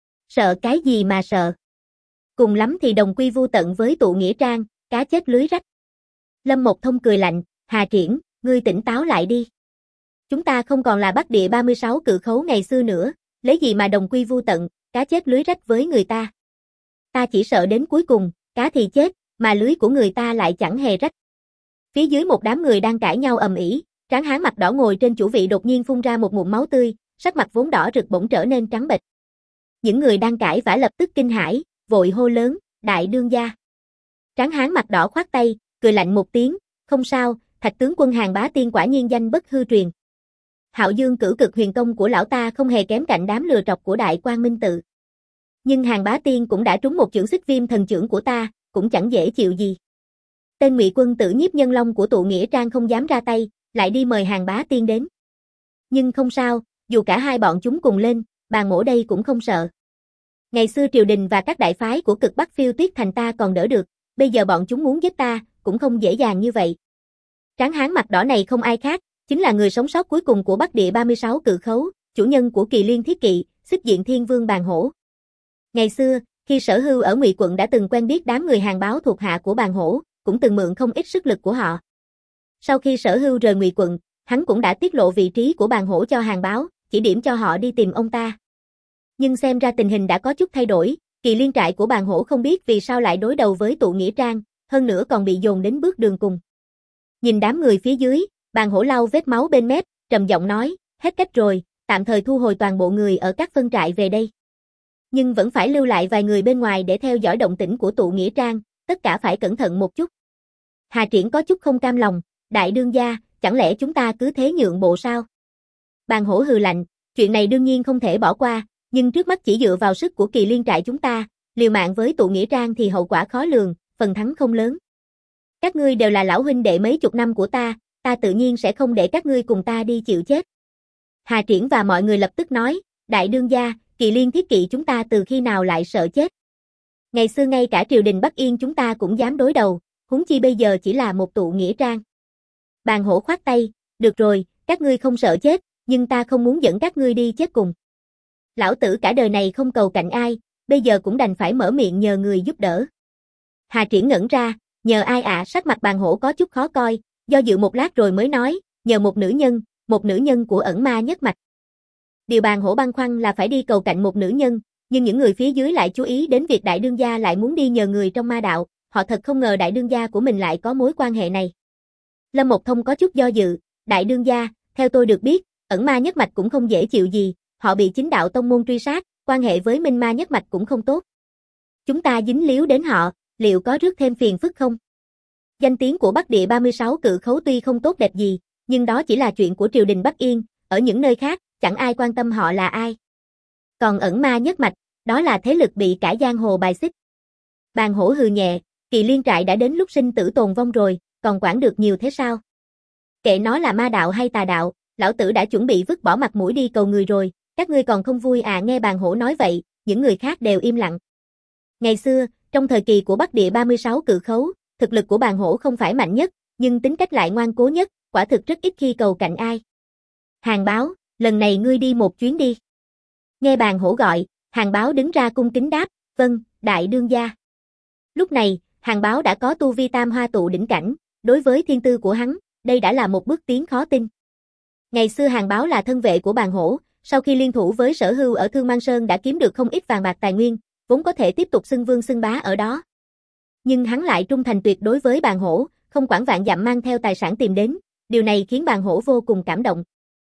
Sợ cái gì mà sợ? Cùng lắm thì đồng quy vu tận với tụ nghĩa trang, cá chết lưới rách. Lâm Một Thông cười lạnh, Hà Triển, ngươi tỉnh táo lại đi. Chúng ta không còn là Bắc địa ba mươi sáu cự khấu ngày xưa nữa, lấy gì mà đồng quy vu tận, cá chết lưới rách với người ta. Ta chỉ sợ đến cuối cùng, cá thì chết, mà lưới của người ta lại chẳng hề rách. Phía dưới một đám người đang cãi nhau ầm ĩ, tráng hán mặt đỏ ngồi trên chủ vị đột nhiên phun ra một ngụm máu tươi, sắc mặt vốn đỏ rực bỗng trở nên trắng bệch. Những người đang cãi vã lập tức kinh hãi, vội hô lớn, đại đương gia. Tráng hán mặt đỏ khoát tay, cười lạnh một tiếng, không sao, Thạch tướng quân Hàn Bá Tiên quả nhiên danh bất hư truyền. Hạo Dương cửu cực huyền công của lão ta không hề kém cạnh đám lừa trọc của Đại Quang Minh Tự. Nhưng Hàn Bá Tiên cũng đã trúng một chưởng xích viêm thần chưởng của ta, cũng chẳng dễ chịu gì. Tên ngụy quân tử Nhiếp Nhân Long của tụ nghĩa trang không dám ra tay, lại đi mời Hàn Bá Tiên đến. Nhưng không sao, dù cả hai bọn chúng cùng lên, Bàn Mỗ đây cũng không sợ. Ngày xưa triều đình và các đại phái của cực Bắc Phiêu Tuyết thành ta còn đỡ được, bây giờ bọn chúng muốn giết ta, cũng không dễ dàng như vậy. Tráng hán mặt đỏ này không ai khác, chính là người sống sót cuối cùng của Bắc địa ba mươi sáu cự khấu, chủ nhân của Kỳ Liên Thiết Kỵ, Xích Diện Thiên Vương Bàn Hổ. Ngày xưa, khi Sở Hưu ở Ngụy quận đã từng quen biết đám người Hàn Báo thuộc hạ của Bàn Hổ, cũng từng mượn không ít sức lực của họ. Sau khi Sở Hưu rời Ngụy quận, hắn cũng đã tiết lộ vị trí của Bàn Hổ cho Hàn Báo, chỉ điểm cho họ đi tìm ông ta. Nhưng xem ra tình hình đã có chút thay đổi, Kỳ Liên trại của Bàn Hổ không biết vì sao lại đối đầu với tụ nghĩa trang, hơn nữa còn bị dồn đến bước đường cùng. Nhìn đám người phía dưới, Bàn Hổ lau vết máu bên mép, trầm giọng nói, hết cách rồi, tạm thời thu hồi toàn bộ người ở các phân trại về đây. Nhưng vẫn phải lưu lại vài người bên ngoài để theo dõi động tĩnh của tụ nghĩa trang, tất cả phải cẩn thận một chút. Hà Triển có chút không cam lòng, đại đương gia, chẳng lẽ chúng ta cứ thế nhượng bộ sao? Bàn Hổ hừ lạnh, chuyện này đương nhiên không thể bỏ qua, nhưng trước mắt chỉ dựa vào sức của Kỳ Liên trại chúng ta, liều mạng với tụ nghĩa trang thì hậu quả khó lường, phần thắng không lớn. Các ngươi đều là lão huynh đệ mấy chục năm của ta, ta tự nhiên sẽ không để các ngươi cùng ta đi chịu chết. Hà Triển và mọi người lập tức nói, đại đương gia, Kỳ Liên Thiết Kỵ chúng ta từ khi nào lại sợ chết? Ngày xưa ngay cả triều đình Bắc Yên chúng ta cũng dám đối đầu, huống chi bây giờ chỉ là một tụ nghĩa trang. Bàn Hổ khoát tay, được rồi, các ngươi không sợ chết, nhưng ta không muốn dẫn các ngươi đi chết cùng. Lão tử cả đời này không cầu cạnh ai, bây giờ cũng đành phải mở miệng nhờ người giúp đỡ. Hà Triển ngẩn ra, nhờ ai ạ? À? Sắc mặt Bàn Hổ có chút khó coi, do dự một lát rồi mới nói, nhờ một nữ nhân, một nữ nhân của ẩn ma nhất mạch. Điều Bàn Hổ băn khoăn là phải đi cầu cạnh một nữ nhân, nhưng những người phía dưới lại chú ý đến việc đại đương gia lại muốn đi nhờ người trong ma đạo, họ thật không ngờ đại đương gia của mình lại có mối quan hệ này. Lâm Một Thông có chút do dự, đại đương gia, theo tôi được biết, ẩn ma nhất mạch cũng không dễ chịu gì, họ bị chính đạo tông môn truy sát, quan hệ với minh ma nhất mạch cũng không tốt. Chúng ta dính líu đến họ, liệu có rước thêm phiền phức không? Danh tiếng của Bắc địa ba mươi sáu cự khấu tuy không tốt đẹp gì, nhưng đó chỉ là chuyện của triều đình Bắc Yên, ở những nơi khác, chẳng ai quan tâm họ là ai. Còn ẩn ma nhất mạch, đó là thế lực bị cả giang hồ bài xích. Bàn Hổ hừ nhẹ, Kỳ Liên trại đã đến lúc sinh tử tồn vong rồi, còn quản được nhiều thế sao? Kệ nó là ma đạo hay tà đạo, lão tử đã chuẩn bị vứt bỏ mặt mũi đi cầu người rồi, các ngươi còn không vui à? Nghe Bàn Hổ nói vậy, những người khác đều im lặng. Ngày xưa, trong thời kỳ của Bắc địa ba mươi sáu cự khấu, thực lực của Bàn Hổ không phải mạnh nhất, nhưng tính cách lại ngoan cố nhất, quả thực rất ít khi cầu cạnh ai. Hàng Báo, lần này ngươi đi một chuyến đi. Nghe Bàn Hổ gọi, Hàng Báo đứng ra cung kính đáp, vâng, đại đương gia. Lúc này, Hàng Báo đã có tu vi tam hoa tụ đỉnh cảnh, đối với thiên tư của hắn, đây đã là một bước tiến khó tin. Ngày xưa Hàng Báo là thân vệ của Bàn Hổ, sau khi liên thủ với Sở Hưu ở Thương Mang Sơn đã kiếm được không ít vàng bạc tài nguyên, vốn có thể tiếp tục xưng vương xưng bá ở đó. Nhưng hắn lại trung thành tuyệt đối với Bàn Hổ, không quản vạn dặm mang theo tài sản tìm đến, điều này khiến Bàn Hổ vô cùng cảm động.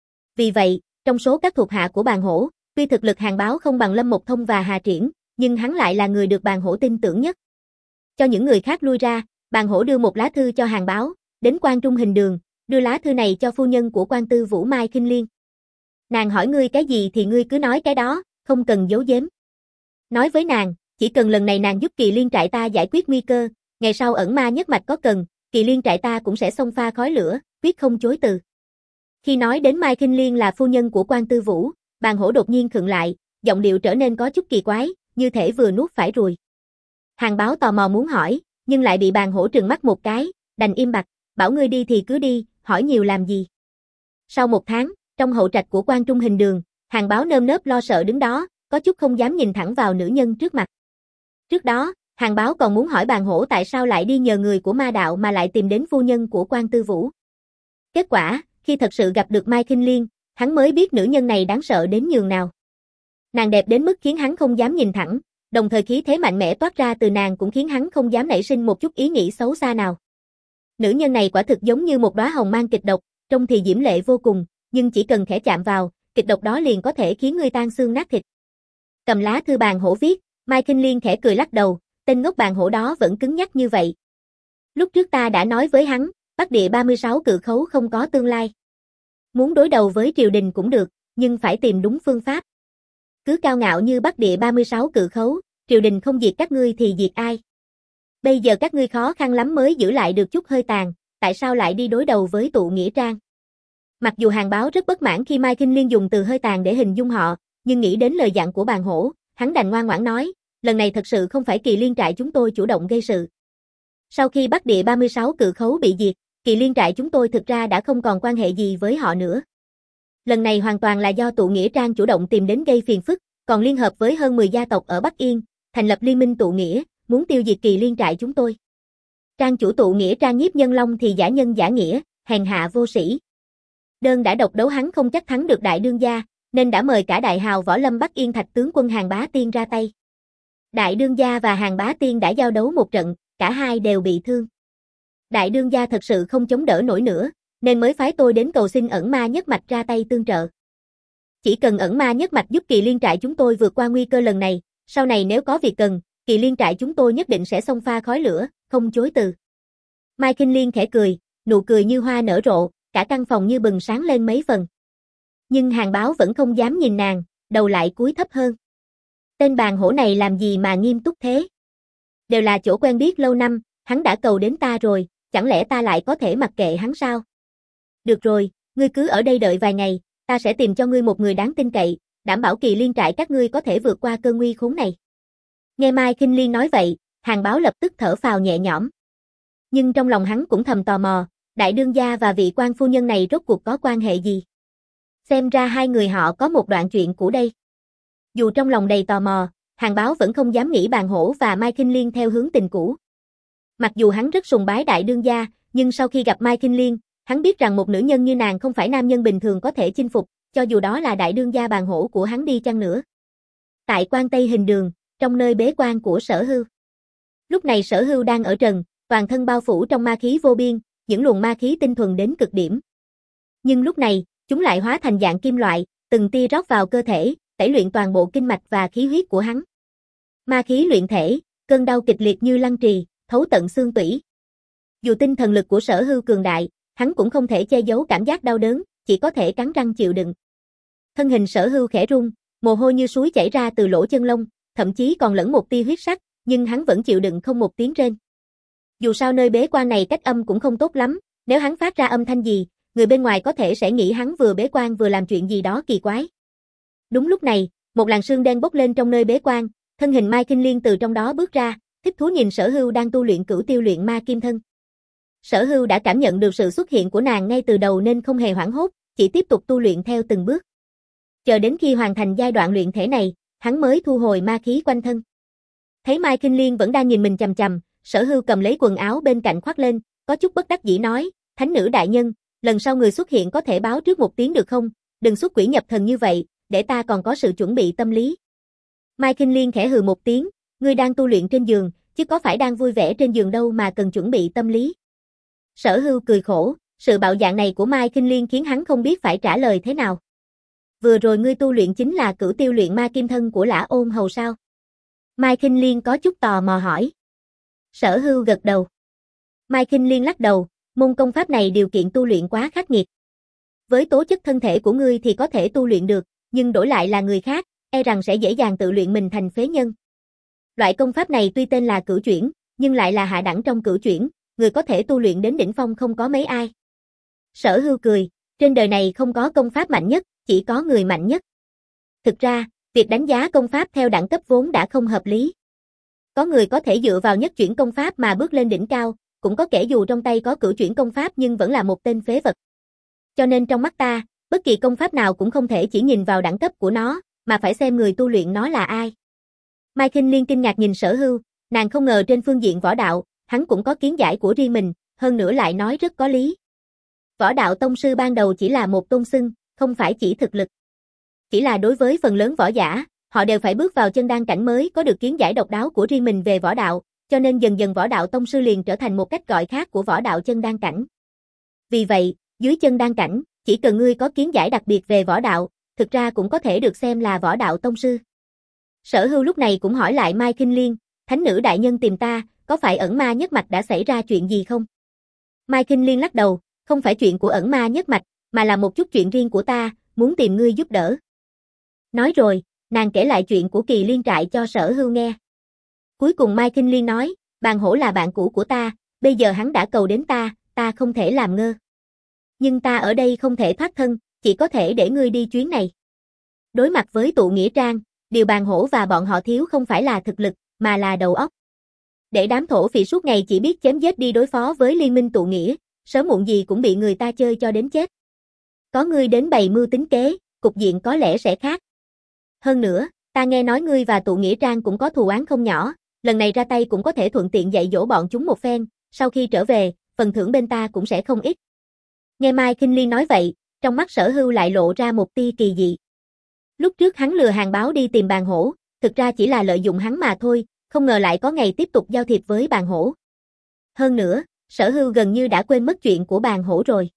Vì vậy, trong số các thuộc hạ của Bàn Hổ, tuy thực lực Hàng Báo không bằng Lâm Một Thông và Hà Triển, nhưng hắn lại là người được Bàn Hổ tin tưởng nhất. Cho những người khác lui ra, Bàn Hổ đưa một lá thư cho Hàng Báo, đến Quan Trung Hình Đường, đưa lá thư này cho phu nhân của Quan Tư Vũ Mai Khinh Liên. Nàng hỏi ngươi cái gì thì ngươi cứ nói cái đó, không cần giấu giếm. Nói với nàng, chỉ cần lần này nàng giúp Kỳ Liên trại ta giải quyết nguy cơ, ngày sau ẩn ma nhất mạch có cần, Kỳ Liên trại ta cũng sẽ xông pha khói lửa, quyết không chối từ. Khi nói đến Mai Khinh Liên là phu nhân của Quan Tư Vũ, Bàn Hổ đột nhiên khựng lại, giọng điệu trở nên có chút kỳ quái, như thể vừa nuốt phải ruồi. Hàng Báo tò mò muốn hỏi, nhưng lại bị Bàn Hổ trừng mắt một cái, đành im bặt, bảo ngươi đi thì cứ đi, hỏi nhiều làm gì. Sau một tháng, trong hậu trạch của Quan Trung Hình Đường, Hàng Báo nơm nớp lo sợ đứng đó, có chút không dám nhìn thẳng vào nữ nhân trước mặt. Trước đó, Hàng Báo còn muốn hỏi Bàn Hổ tại sao lại đi nhờ người của ma đạo mà lại tìm đến phu nhân của Quan Tư Vũ. Kết quả, khi thật sự gặp được Mai Khinh Liên, hắn mới biết nữ nhân này đáng sợ đến nhường nào. Nàng đẹp đến mức khiến hắn không dám nhìn thẳng, đồng thời khí thế mạnh mẽ toát ra từ nàng cũng khiến hắn không dám nảy sinh một chút ý nghĩ xấu xa nào. Nữ nhân này quả thực giống như một đóa hồng mang kịch độc, trông thì diễm lệ vô cùng, nhưng chỉ cần khẽ chạm vào, kịch độc đó liền có thể khiến người tan xương nát thịt. Cầm lá thư Bàn Hổ viết, Mai Khinh Liên khẽ cười lắc đầu, tên ngốc Bàn Hổ đó vẫn cứng nhắc như vậy. Lúc trước ta đã nói với hắn, Bắc Địa ba mươi sáu cự khấu không có tương lai. Muốn đối đầu với triều đình cũng được, nhưng phải tìm đúng phương pháp. Cứ cao ngạo như Bắc Địa ba mươi sáu cự khấu, triều đình không diệt các ngươi thì diệt ai? Bây giờ các ngươi khó khăn lắm mới giữ lại được chút hơi tàn, tại sao lại đi đối đầu với tụ nghĩa trang? Mặc dù Hàng Báo rất bất mãn khi Mai Khinh Liên dùng từ hơi tàn để hình dung họ, nhưng nghĩ đến lời dặn của Bàn Hổ, hắn đành ngoan ngoãn nói, lần này thật sự không phải Kỳ Liên trại chúng tôi chủ động gây sự. Sau khi Bắc Địa ba mươi sáu cự khấu bị diệt, Kỳ Liên trại chúng tôi thực ra đã không còn quan hệ gì với họ nữa. Lần này hoàn toàn là do tụ nghĩa trang chủ động tìm đến gây phiền phức, còn liên hợp với hơn mười gia tộc ở Bắc Yên, thành lập liên minh tụ nghĩa, muốn tiêu diệt Kỳ Liên trại chúng tôi. Trang chủ tụ nghĩa trang Nhiếp Nhân Long thì giả nhân giả nghĩa, hèn hạ vô sĩ. Đơn đã độc đấu hắn không chắc thắng được đại đương gia, nên đã mời cả đại hào võ lâm Bắc Yên Thạch tướng quân Hàng Bá Tiên ra tay. Đại đương gia và Hàng Bá Tiên đã giao đấu một trận, cả hai đều bị thương. Đại đương gia thật sự không chống đỡ nổi nữa, nên mới phái tôi đến cầu xin ẩn ma nhất mạch ra tay tương trợ. Chỉ cần ẩn ma nhất mạch giúp Kỳ Liên trại chúng tôi vượt qua nguy cơ lần này, sau này nếu có việc cần, Kỳ Liên trại chúng tôi nhất định sẽ xông pha khói lửa, không chối từ. Mai Khinh Liên khẽ cười, nụ cười như hoa nở rộ, cả căn phòng như bừng sáng lên mấy phần. Nhưng Hàng Báo vẫn không dám nhìn nàng, đầu lại cúi thấp hơn. Tên Bàn Hổ này làm gì mà nghiêm túc thế? Đều là chỗ quen biết lâu năm, hắn đã cầu đến ta rồi, chẳng lẽ ta lại có thể mặc kệ hắn sao? Được rồi, ngươi cứ ở đây đợi vài ngày, ta sẽ tìm cho ngươi một người đáng tin cậy, đảm bảo Kỳ Liên trại các ngươi có thể vượt qua cơn nguy khốn này. Nghe Mai Khinh Liên nói vậy, Hàng Báo lập tức thở phào nhẹ nhõm. Nhưng trong lòng hắn cũng thầm tò mò, đại đương gia và vị quan phu nhân này rốt cuộc có quan hệ gì? Xem ra hai người họ có một đoạn chuyện cũ đây. Dù trong lòng đầy tò mò, Hàng Báo vẫn không dám nghĩ Bàn Hổ và Mai Khinh Liên theo hướng tình cũ. Mặc dù hắn rất sùng bái đại đương gia, nhưng sau khi gặp Mai Khinh Liên, hắn biết rằng một nữ nhân như nàng không phải nam nhân bình thường có thể chinh phục, cho dù đó là đại đương gia Bàn Hổ của hắn đi chăng nữa. Tại Quan Tây Hình Đường, trong nơi bế quan của Sở Hưu. Lúc này Sở Hưu đang ở trần, toàn thân bao phủ trong ma khí vô biên, những luồng ma khí tinh thuần đến cực điểm. Nhưng lúc này, chúng lại hóa thành dạng kim loại, từng tia rót vào cơ thể, tẩy luyện toàn bộ kinh mạch và khí huyết của hắn. Ma khí luyện thể, cơn đau kịch liệt như lăng trì, thấu tận xương tủy. Dù tinh thần lực của Sở Hưu cường đại, hắn cũng không thể che giấu cảm giác đau đớn, chỉ có thể cắn răng chịu đựng. Thân hình Sở Hưu khẽ rung, mồ hôi như suối chảy ra từ lỗ chân lông, thậm chí còn lẫn một tia huyết sắc, nhưng hắn vẫn chịu đựng không một tiếng rên. Dù sao nơi bế quan này cách âm cũng không tốt lắm, nếu hắn phát ra âm thanh gì, người bên ngoài có thể sẽ nghĩ hắn vừa bế quan vừa làm chuyện gì đó kỳ quái. Đúng lúc này, một làn sương đen bốc lên trong nơi bế quan, thân hình Mai Khinh Liên từ trong đó bước ra, thích thú nhìn Sở Hưu đang tu luyện cửu tiêu luyện ma kim thân. Sở Hưu đã cảm nhận được sự xuất hiện của nàng ngay từ đầu nên không hề hoảng hốt, chỉ tiếp tục tu luyện theo từng bước. Chờ đến khi hoàn thành giai đoạn luyện thể này, hắn mới thu hồi ma khí quanh thân. Thấy Mai Kinh Liên vẫn đang nhìn mình chằm chằm, Sở Hưu cầm lấy quần áo bên cạnh khoác lên, có chút bất đắc dĩ nói, thánh nữ đại nhân, lần sau người xuất hiện có thể báo trước một tiếng được không, đừng xuất quỷ nhập thần như vậy, để ta còn có sự chuẩn bị tâm lý. Mai Kinh Liên khẽ hừ một tiếng, ngươi đang tu luyện trên giường, chứ có phải đang vui vẻ trên giường đâu mà cần chuẩn bị tâm lý. Sở Hưu cười khổ, sự bạo dạn này của Mai Kinh Liên khiến hắn không biết phải trả lời thế nào. Vừa rồi ngươi tu luyện chính là cửu tiêu luyện ma kim thân của Lã Ôn Hầu sao? Mai Kinh Liên có chút tò mò hỏi. Sở Hưu gật đầu. Mai Kinh Liên lắc đầu, môn công pháp này điều kiện tu luyện quá khắc nghiệt. Với tố chất thân thể của ngươi thì có thể tu luyện được, nhưng đổi lại là người khác, e rằng sẽ dễ dàng tự luyện mình thành phế nhân. Loại công pháp này tuy tên là cửu chuyển, nhưng lại là hạ đẳng trong cửu chuyển, người có thể tu luyện đến đỉnh phong không có mấy ai. Sở Hưu cười, trên đời này không có công pháp mạnh nhất, chỉ có người mạnh nhất. Thực ra, việc đánh giá công pháp theo đẳng cấp vốn đã không hợp lý. Có người có thể dựa vào nhất chuyển công pháp mà bước lên đỉnh cao, cũng có kẻ dù trong tay có cửu chuyển công pháp nhưng vẫn là một tên phế vật. Cho nên trong mắt ta, bất kỳ công pháp nào cũng không thể chỉ nhìn vào đẳng cấp của nó, mà phải xem người tu luyện nó là ai. Mai Kinh Liên kinh ngạc nhìn Sở Hưu, nàng không ngờ trên phương diện võ đạo, hắn cũng có kiến giải của riêng mình, hơn nữa lại nói rất có lý. Võ đạo tông sư ban đầu chỉ là một tôn xưng, không phải chỉ thực lực. Chỉ là đối với phần lớn võ giả, họ đều phải bước vào chân đan cảnh mới có được kiến giải độc đáo của riêng mình về võ đạo, cho nên dần dần võ đạo tông sư liền trở thành một cách gọi khác của võ đạo chân đan cảnh. Vì vậy, dưới chân đan cảnh, chỉ cần ngươi có kiến giải đặc biệt về võ đạo, thực ra cũng có thể được xem là võ đạo tông sư. Sở Hưu lúc này cũng hỏi lại Mai Kinh Liên, thánh nữ đại nhân tìm ta, có phải ẩn ma nhất mạch đã xảy ra chuyện gì không? Mai Kinh Liên lắc đầu, không phải chuyện của ẩn ma nhất mạch, mà là một chút chuyện riêng của ta, muốn tìm ngươi giúp đỡ. Nói rồi, nàng kể lại chuyện của Kỳ Liên trại cho Sở Hưu nghe. Cuối cùng Mai Kinh Liên nói, Bàn Hổ là bạn cũ của ta, bây giờ hắn đã cầu đến ta, ta không thể làm ngơ. Nhưng ta ở đây không thể thoát thân, chỉ có thể để ngươi đi chuyến này. Đối mặt với tụ nghĩa trang, điều Bàn Hổ và bọn họ thiếu không phải là thực lực, mà là đầu óc. Để đám thổ phỉ suốt ngày chỉ biết chém giết đi đối phó với liên minh tụ nghĩa, sớm muộn gì cũng bị người ta chơi cho đến chết. Có ngươi đến bày mưu tính kế, cục diện có lẽ sẽ khác. Hơn nữa, ta nghe nói ngươi và tụ nghĩa trang cũng có thù oán không nhỏ, lần này ra tay cũng có thể thuận tiện dạy dỗ bọn chúng một phen, sau khi trở về, phần thưởng bên ta cũng sẽ không ít. Nghe Mai Kinh Liên nói vậy, trong mắt Sở Hưu lại lộ ra một tia kỳ dị. Lúc trước hắn lừa hàng báo đi tìm Bàn Hổ, thực ra chỉ là lợi dụng hắn mà thôi, không ngờ lại có ngày tiếp tục giao thiệp với Bàn Hổ. Hơn nữa, Sở Hưu gần như đã quên mất chuyện của Bàn Hổ rồi.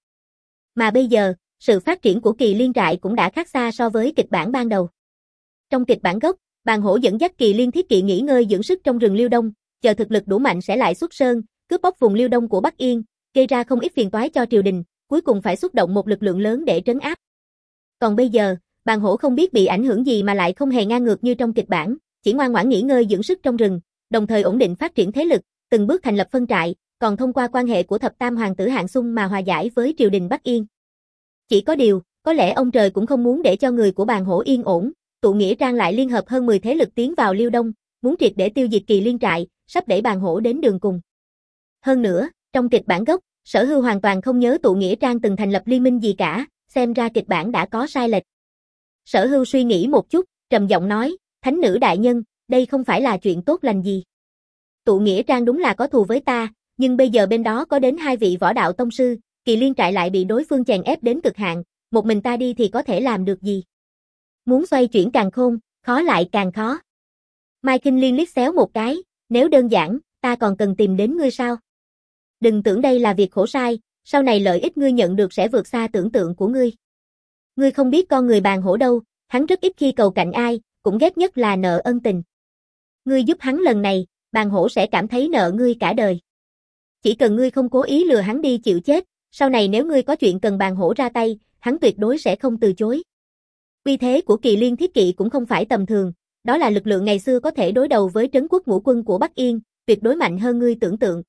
Mà bây giờ, sự phát triển của Kỳ Liên trại cũng đã khác xa so với kịch bản ban đầu. Trong kịch bản gốc, Bàn Hổ dẫn dắt Kỳ Liên thiết kỵ nghỉ ngơi dưỡng sức trong rừng Liêu Đông, chờ thực lực đủ mạnh sẽ lại xuất sơn, cướp bóc vùng Liêu Đông của Bắc Yên, gây ra không ít phiền toái cho triều đình, cuối cùng phải xuất động một lực lượng lớn để trấn áp. Còn bây giờ, Bàn Hổ không biết bị ảnh hưởng gì mà lại không hề ngang ngược như trong kịch bản, chỉ ngoan ngoãn nghỉ ngơi dưỡng sức trong rừng, đồng thời ổn định phát triển thế lực, từng bước thành lập phân trại, còn thông qua quan hệ của thập tam hoàng tử Hạng Xung mà hòa giải với triều đình Bắc Yên. Chỉ có điều, có lẽ ông trời cũng không muốn để cho người của Bàn Hổ yên ổn, tụ nghĩa trang lại liên hợp hơn mười thế lực tiến vào Liêu Đông, muốn triệt để tiêu diệt Kỳ Liên trại, sắp đẩy Bàn Hổ đến đường cùng. Hơn nữa, trong kịch bản gốc, Sở Hưu hoàn toàn không nhớ tụ nghĩa trang từng thành lập liên minh gì cả, xem ra kịch bản đã có sai lệch. Sở Hưu suy nghĩ một chút, trầm giọng nói, thánh nữ đại nhân, đây không phải là chuyện tốt lành gì. Tụ nghĩa trang đúng là có thù với ta, nhưng bây giờ bên đó có đến hai vị võ đạo tông sư, Kỳ Liên trại lại bị đối phương chèn ép đến cực hạn, một mình ta đi thì có thể làm được gì? Muốn xoay chuyển càng khôn, khó lại càng khó. Mai Kinh Liên liếc xéo một cái, nếu đơn giản, ta còn cần tìm đến ngươi sao? Đừng tưởng đây là việc khổ sai, sau này lợi ích ngươi nhận được sẽ vượt xa tưởng tượng của ngươi. Ngươi không biết con người Bàn Hổ đâu, hắn rất ít khi cầu cạnh ai, cũng ghét nhất là nợ ân tình. Ngươi giúp hắn lần này, Bàn Hổ sẽ cảm thấy nợ ngươi cả đời. Chỉ cần ngươi không cố ý lừa hắn đi chịu chết, sau này nếu ngươi có chuyện cần Bàn Hổ ra tay, hắn tuyệt đối sẽ không từ chối. Uy thế của Kỳ Liên thiết kỵ cũng không phải tầm thường, đó là lực lượng ngày xưa có thể đối đầu với trấn quốc ngũ quân của Bắc Yên, tuyệt đối mạnh hơn ngươi tưởng tượng.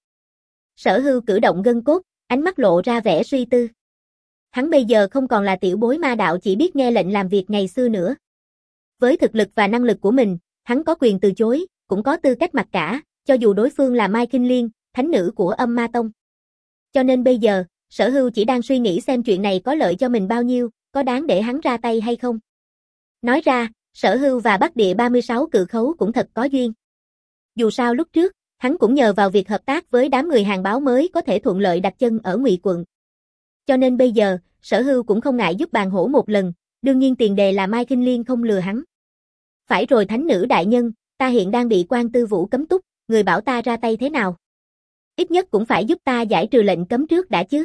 Sở Hưu cử động gân cốt, ánh mắt lộ ra vẻ suy tư. Hắn bây giờ không còn là tiểu bối ma đạo chỉ biết nghe lệnh làm việc ngày xưa nữa. Với thực lực và năng lực của mình, hắn có quyền từ chối, cũng có tư cách mặc cả, cho dù đối phương là Mai Kinh Liên, thánh nữ của Âm Ma Tông. Cho nên bây giờ, Sở Hưu chỉ đang suy nghĩ xem chuyện này có lợi cho mình bao nhiêu, có đáng để hắn ra tay hay không. Nói ra, Sở Hưu và Bắc Địa ba mươi sáu cự khấu cũng thật có duyên. Dù sao lúc trước, hắn cũng nhờ vào việc hợp tác với đám người Hàn Báo mới có thể thuận lợi đặt chân ở Ngụy quận. Cho nên bây giờ, Sở Hưu cũng không ngại giúp Bàn Hổ một lần, đương nhiên tiền đề là Mai Kinh Liên không lừa hắn. Phải rồi thánh nữ đại nhân, ta hiện đang bị Quan Tư Vũ cấm túc, người bảo ta ra tay thế nào? Ít nhất cũng phải giúp ta giải trừ lệnh cấm trước đã chứ.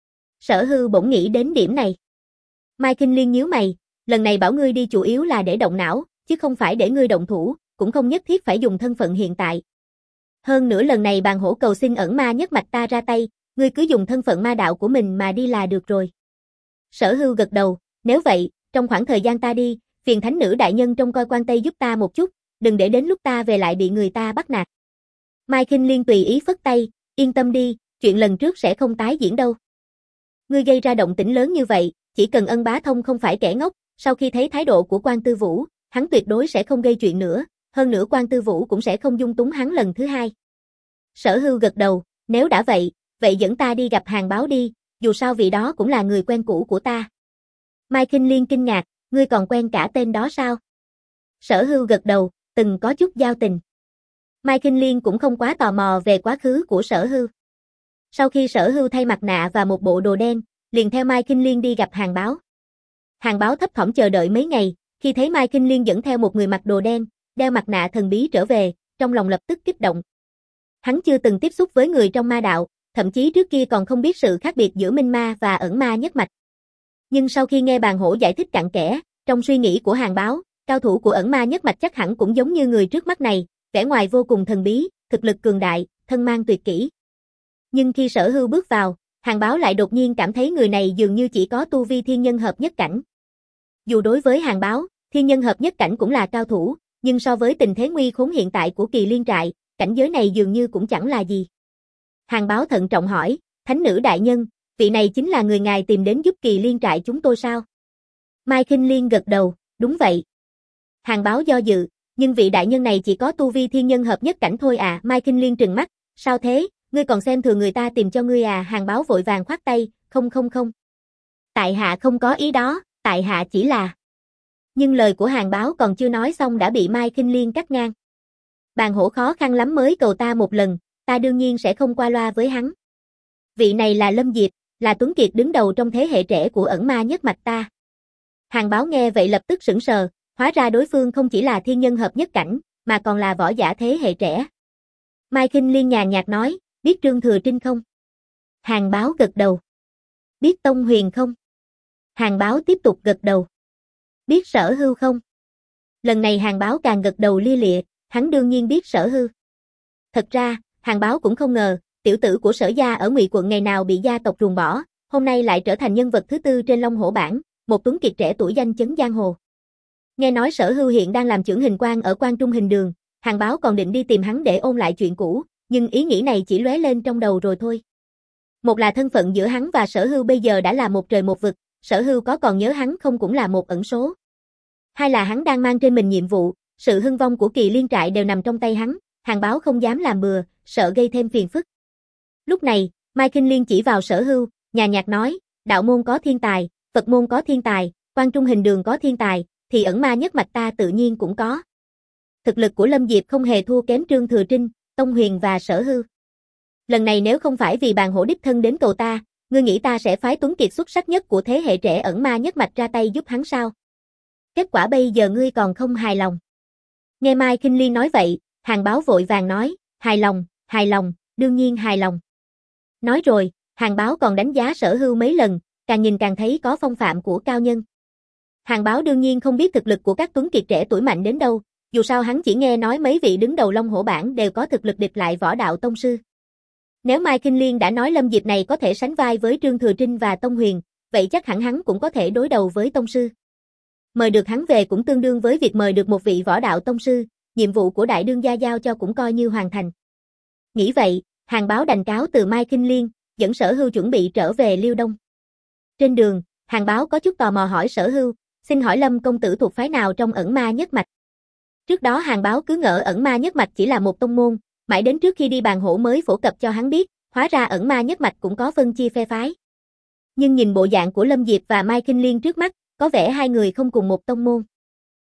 Sở Hưu bỗng nghĩ đến điểm này. Mai Kinh Liên nhíu mày, lần này bảo ngươi đi chủ yếu là để động não, chứ không phải để ngươi động thủ, cũng không nhất thiết phải dùng thân phận hiện tại. Hơn nữa lần này Bàn Hổ cầu xin ẩn ma nhất mạch ta ra tay, ngươi cứ dùng thân phận ma đạo của mình mà đi là được rồi. Sở Hưu gật đầu, nếu vậy, trong khoảng thời gian ta đi, phiền thánh nữ đại nhân trông coi quan Tây giúp ta một chút, đừng để đến lúc ta về lại bị người ta bắt nạt. Mai Kinh Liên tùy ý phất tay, yên tâm đi, chuyện lần trước sẽ không tái diễn đâu. Ngươi gây ra động tĩnh lớn như vậy, chỉ cần Ân Bá Thông không phải kẻ ngốc, sau khi thấy thái độ của Quan Tư Vũ, hắn tuyệt đối sẽ không gây chuyện nữa, hơn nữa Quan Tư Vũ cũng sẽ không dung túng hắn lần thứ hai. Sở Hưu gật đầu, nếu đã vậy, vậy dẫn ta đi gặp Hàn Báo đi, dù sao vị đó cũng là người quen cũ của ta. Mai Kinh Liên kinh ngạc, ngươi còn quen cả tên đó sao? Sở Hưu gật đầu, từng có chút giao tình. Mai Kinh Liên cũng không quá tò mò về quá khứ của Sở Hưu. Sau khi Sở Hưu thay mặt nạ và một bộ đồ đen, liền theo Mai Kinh Liên đi gặp Hàn Báo. Hàn Báo thấp thỏm chờ đợi mấy ngày, khi thấy Mai Kinh Liên dẫn theo một người mặc đồ đen, đeo mặt nạ thần bí trở về, trong lòng lập tức kích động. Hắn chưa từng tiếp xúc với người trong ma đạo, thậm chí trước kia còn không biết sự khác biệt giữa minh ma và ẩn ma nhất mạch. Nhưng sau khi nghe Bàn Hổ giải thích cặn kẽ, trong suy nghĩ của Hàn Báo, cao thủ của ẩn ma nhất mạch chắc hẳn cũng giống như người trước mắt này, vẻ ngoài vô cùng thần bí, thực lực cường đại, thân mang tuyệt kỹ. Nhưng khi Sở Hưu bước vào, Hàn Báo lại đột nhiên cảm thấy người này dường như chỉ có tu vi thiên nhân hợp nhất cảnh. Dù đối với Hàn Báo, thiên nhân hợp nhất cảnh cũng là cao thủ, nhưng so với tình thế nguy khốn hiện tại của Kỳ Liên trại, cảnh giới này dường như cũng chẳng là gì. Hàn Báo thận trọng hỏi, thánh nữ đại nhân, vị này chính là người ngài tìm đến giúp Kỳ Liên trại chúng tôi sao? Mai Kinh Liên gật đầu, đúng vậy. Hàn Báo do dự, nhưng vị đại nhân này chỉ có tu vi thiên nhân hợp nhất cảnh thôi à? Mai Kinh Liên trừng mắt, sao thế, ngươi còn xem thường người ta tìm cho ngươi à? Hàn Báo vội vàng khoát tay, không không không. Tại hạ không có ý đó, tại hạ chỉ là... Nhưng lời của Hàn Báo còn chưa nói xong đã bị Mai Kinh Liên cắt ngang. Bàn Hổ khó khăn lắm mới cầu ta một lần, ta đương nhiên sẽ không qua loa với hắn. Vị này là Lâm Diệp, là Tuấn Kiệt đứng đầu trong thế hệ trẻ của ẩn ma nhất mạch ta. Hàn Báo nghe vậy lập tức sững sờ, hóa ra đối phương không chỉ là thiên nhân hợp nhất cảnh, mà còn là võ giả thế hệ trẻ. Mai Kinh Liên nhàn nhạt nói, biết Trương Thừa Trinh không? Hàn Báo gật đầu. Biết Tông Huyền không? Hàn Báo tiếp tục gật đầu. Biết Sở Hưu không? Lần này Hàn Báo càng gật đầu lia lịa, hắn đương nhiên biết Sở Hưu. Thật ra, Hàn Báo cũng không ngờ, tiểu tử của Sở gia ở Ngụy quận ngày nào bị gia tộc ruồng bỏ, hôm nay lại trở thành nhân vật thứ tư trên Long Hổ bảng, một Tuấn Kiệt trẻ tuổi danh chấn giang hồ. Nghe nói Sở Hưu hiện đang làm chưởng hình quan ở Quan Trung hình đường, Hàn Báo còn định đi tìm hắn để ôn lại chuyện cũ, nhưng ý nghĩ này chỉ lóe lên trong đầu rồi thôi. Một là thân phận giữa hắn và Sở Hưu bây giờ đã là một trời một vực, Sở Hưu có còn nhớ hắn không cũng là một ẩn số. Hai là hắn đang mang trên mình nhiệm vụ, sự hưng vong của Kỳ Liên trại đều nằm trong tay hắn, Hàn Báo không dám làm bừa, sợ gây thêm phiền phức. Lúc này, Mai Kinh Liên chỉ vào Sở Hưu, nhàn nhạt nói, đạo môn có thiên tài, Phật môn có thiên tài, Quan Trung hình đường có thiên tài, thì ẩn ma nhất mạch ta tự nhiên cũng có. Thực lực của Lâm Diệp không hề thua kém Trương Thừa Trinh, Tông Huyền và Sở Hưu. Lần này nếu không phải vì Bàn Hổ đích thân đến cầu ta, ngươi nghĩ ta sẽ phái Tuấn Kiệt xuất sắc nhất của thế hệ trẻ ẩn ma nhất mạch ra tay giúp hắn sao? Kết quả bây giờ ngươi còn không hài lòng. Nghe Mai Kinh Liên nói vậy, Hàn Báo vội vàng nói, hài lòng, hài lòng, đương nhiên hài lòng. Nói rồi, Hàn Báo còn đánh giá Sở Hưu mấy lần, càng nhìn càng thấy có phong phạm của cao nhân. Hàn Báo đương nhiên không biết thực lực của các Tuấn Kiệt trẻ tuổi mạnh đến đâu, dù sao hắn chỉ nghe nói mấy vị đứng đầu Long Hổ bảng đều có thực lực địch lại võ đạo tông sư. Nếu Mai Kinh Liên đã nói Lâm Diệp này có thể sánh vai với Trương Thừa Trinh và Tông Huyền, vậy chắc hẳn hắn cũng có thể đối đầu với tông sư. Mời được hắn về cũng tương đương với việc mời được một vị võ đạo tông sư, nhiệm vụ của đại đương gia giao cho cũng coi như hoàn thành. Nghĩ vậy, Hàn Báo đành cáo từ Mai Kinh Liên, dẫn Sở Hưu chuẩn bị trở về Liêu Đông. Trên đường, Hàn Báo có chút tò mò hỏi Sở Hưu, xin hỏi Lâm công tử thuộc phái nào trong ẩn ma nhất mạch? Trước đó Hàn Báo cứ ngỡ ẩn ma nhất mạch chỉ là một tông môn, mãi đến trước khi đi Bàn Hổ mới phổ cập cho hắn biết, Hóa ra ẩn ma nhất mạch cũng có phân chia phe phái. Nhưng nhìn bộ dạng của Lâm Diệp và Mai Kinh Liên trước mắt, có vẻ hai người không cùng một tông môn.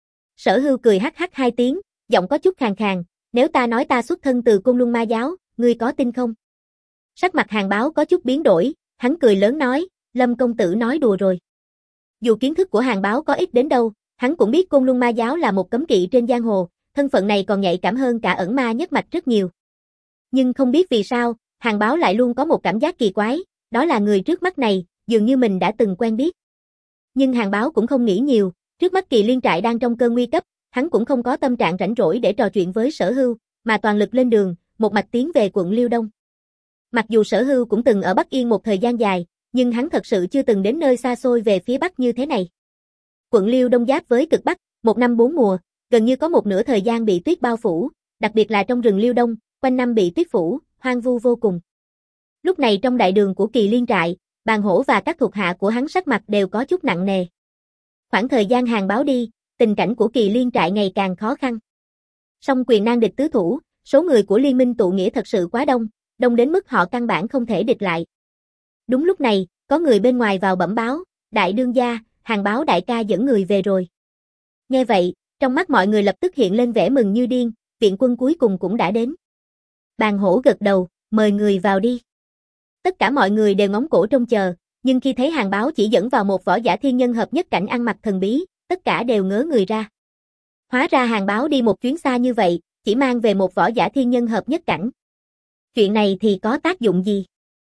Sở Hưu cười hắc hắc hai tiếng, giọng có chút khàn khàn, nếu ta nói ta xuất thân từ Côn Luân Ma giáo, ngươi có tin không? Sắc mặt Hàn Báo có chút biến đổi, hắn cười lớn nói, Lâm công tử nói đùa rồi. Dù kiến thức của Hàn Báo có ít đến đâu, hắn cũng biết Côn Luân Ma giáo là một cấm kỵ trên giang hồ, thân phận này còn nhạy cảm hơn cả ẩn ma nhất mạch rất nhiều. Nhưng không biết vì sao, Hàn Báo lại luôn có một cảm giác kỳ quái, đó là người trước mắt này, dường như mình đã từng quen biết. Nhưng Hàn Báo cũng không nghĩ nhiều, trước mắt Kỳ Liên trại đang trong cơn nguy cấp, hắn cũng không có tâm trạng rảnh rỗi để trò chuyện với Sở Hưu, mà toàn lực lên đường, một mạch tiến về quận Liêu Đông. Mặc dù Sở Hưu cũng từng ở Bắc Yên một thời gian dài, nhưng hắn thật sự chưa từng đến nơi xa xôi về phía Bắc như thế này. Quận Liêu Đông giáp với cực Bắc, một năm bốn mùa, gần như có một nửa thời gian bị tuyết bao phủ, đặc biệt là trong rừng Liêu Đông, quanh năm bị tuyết phủ, hoang vu vô cùng. Lúc này trong đại đường của Kỳ Liên trại, Bàn Hổ và các thuộc hạ của hắn sắc mặt đều có chút nặng nề. Khoảng thời gian Hàn Báo đi, tình cảnh của Kỳ Liên trại ngày càng khó khăn. Song quyền nan địch tứ thủ, số người của liên minh tụ nghĩa thật sự quá đông, đông đến mức họ căn bản không thể địch lại. Đúng lúc này, có người bên ngoài vào bẩm báo, đại đương gia, Hàn Báo đại ca dẫn người về rồi. Nghe vậy, trong mắt mọi người lập tức hiện lên vẻ mừng như điên, viện quân cuối cùng cũng đã đến. Bàn Hổ gật đầu, mời người vào đi. Tất cả mọi người đều ngóng cổ trông chờ, nhưng khi thấy Hàn Báo chỉ dẫn vào một võ giả thiên nhân hợp nhất cảnh ăn mặc thần bí, tất cả đều ngớ người ra. Hóa ra Hàn Báo đi một chuyến xa như vậy, chỉ mang về một võ giả thiên nhân hợp nhất cảnh. Chuyện này thì có tác dụng gì?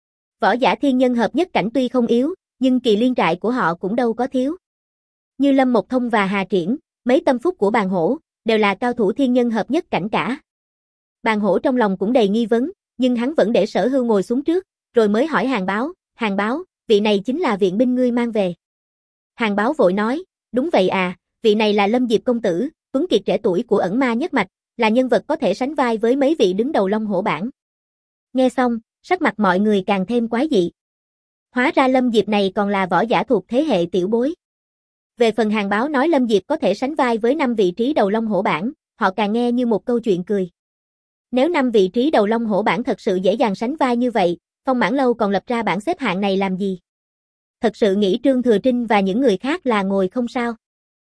Võ giả thiên nhân hợp nhất cảnh tuy không yếu, nhưng Kỳ Liên trại của họ cũng đâu có thiếu. Như Lâm Mộc Thông và Hà Triển, mấy tâm phúc của Bàn Hổ, đều là cao thủ thiên nhân hợp nhất cảnh cả. Bàn Hổ trong lòng cũng đầy nghi vấn, nhưng hắn vẫn để Sở Hưu ngồi xuống trước, rồi mới hỏi Hàn Báo, Hàn Báo, vị này chính là viện binh ngươi mang về. Hàn Báo vội nói, đúng vậy à, vị này là Lâm Diệp công tử, tuấn kiệt trẻ tuổi của ẩn ma nhất mạch, là nhân vật có thể sánh vai với mấy vị đứng đầu Long Hổ bảng. Nghe xong, sắc mặt mọi người càng thêm quái dị. Hóa ra Lâm Diệp này còn là võ giả thuộc thế hệ tiểu bối. Về phần Hàn Báo nói Lâm Diệp có thể sánh vai với năm vị trí đầu Long Hổ bảng, họ càng nghe như một câu chuyện cười. Nếu năm vị trí đầu Long Hổ bảng thật sự dễ dàng sánh vai như vậy, Phong Mãn Lâu còn lập ra bảng xếp hạng này làm gì? Thật sự nghĩ Trương Thừa Trinh và những người khác là ngồi không sao.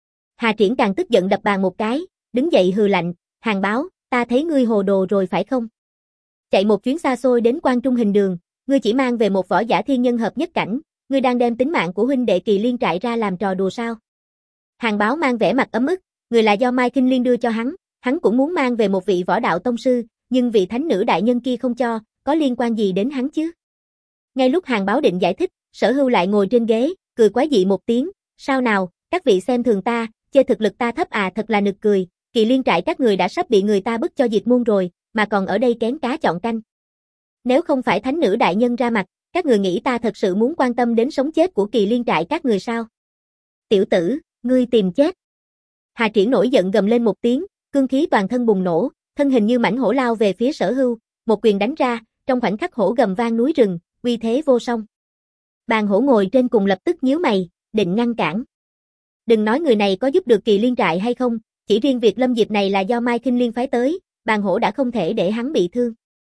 Hà Triển càng tức giận đập bàn một cái, đứng dậy hừ lạnh, Hàn Báo, ta thấy ngươi hồ đồ rồi phải không? Chạy một chuyến xa xôi đến Quan Trung Hình Đường, ngươi chỉ mang về một võ giả thiên nhân hợp nhất cảnh, ngươi đang đem tính mạng của huynh đệ Kỳ Liên trại ra làm trò đùa sao? Hàn Báo mang vẻ mặt ấm ức, người là do Mai Kinh Liên đưa cho hắn, hắn cũng muốn mang về một vị võ đạo tông sư, nhưng vị thánh nữ đại nhân kia không cho, có liên quan gì đến hắn chứ? Ngay lúc Hàn Báo định giải thích, Sở Hưu lại ngồi trên ghế, cười quái dị một tiếng, sao nào, các vị xem thường ta, chê thực lực ta thấp à, thật là nực cười, Kỳ Liên trại các người đã sắp bị người ta bức cho diệt môn rồi, mà còn ở đây kén cá chọn canh. Nếu không phải thánh nữ đại nhân ra mặt, các người nghĩ ta thật sự muốn quan tâm đến sống chết của Kỳ Liên trại các người sao? Tiểu tử, ngươi tìm chết. Hà Triển nổi giận gầm lên một tiếng, cương khí toàn thân bùng nổ, thân hình như mãnh hổ lao về phía Sở Hưu, một quyền đánh ra, trong khoảnh khắc hổ gầm vang núi rừng, uy thế vô song. Bàn Hổ ngồi trên cùng lập tức nhíu mày, định ngăn cản. Đừng nói người này có giúp được Kỳ Liên trại hay không, chỉ riêng việc Lâm Diệp này là do Mai Kinh Liên phái tới, Bàn Hổ đã không thể để hắn bị thương.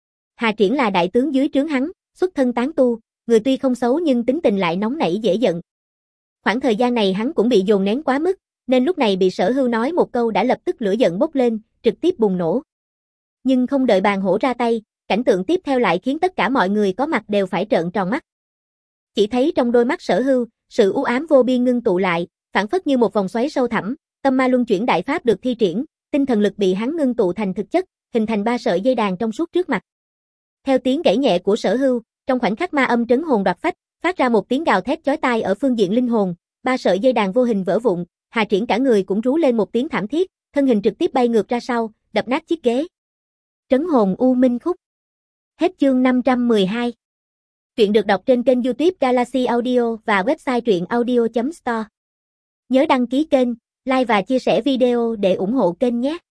Hà Triển là đại tướng dưới trướng hắn, xuất thân tán tu, người tuy không xấu nhưng tính tình lại nóng nảy dễ giận. Khoảng thời gian này hắn cũng bị dồn nén quá mức, nên lúc này bị Sở Hưu nói một câu đã lập tức lửa giận bốc lên, trực tiếp bùng nổ. Nhưng không đợi Bàn Hổ ra tay, cảnh tượng tiếp theo lại khiến tất cả mọi người có mặt đều phải trợn tròn mắt. Chỉ thấy trong đôi mắt Sở Hưu, sự u ám vô biên ngưng tụ lại, phản phất như một vòng xoáy sâu thẳm, tâm ma luân chuyển đại pháp được thi triển, tinh thần lực bị hắn ngưng tụ thành thực chất, hình thành ba sợi dây đàn trong suốt trước mặt. Theo tiếng gãy nhẹ của Sở Hưu, trong khoảnh khắc ma âm trấn hồn đoạt phách, phát ra một tiếng gào thét chói tai ở phương diện linh hồn, ba sợi dây đàn vô hình vỡ vụn, Hà Triển cả người cũng rú lên một tiếng thảm thiết, thân hình trực tiếp bay ngược ra sau, đập nát chiếc ghế. Trấn hồn U Minh Khúc. Hết chương năm trăm mười hai. Truyện được đọc trên kênh YouTube Galaxy Audio và website truyện audio chấm store. Nhớ đăng ký kênh, like và chia sẻ video để ủng hộ kênh nhé.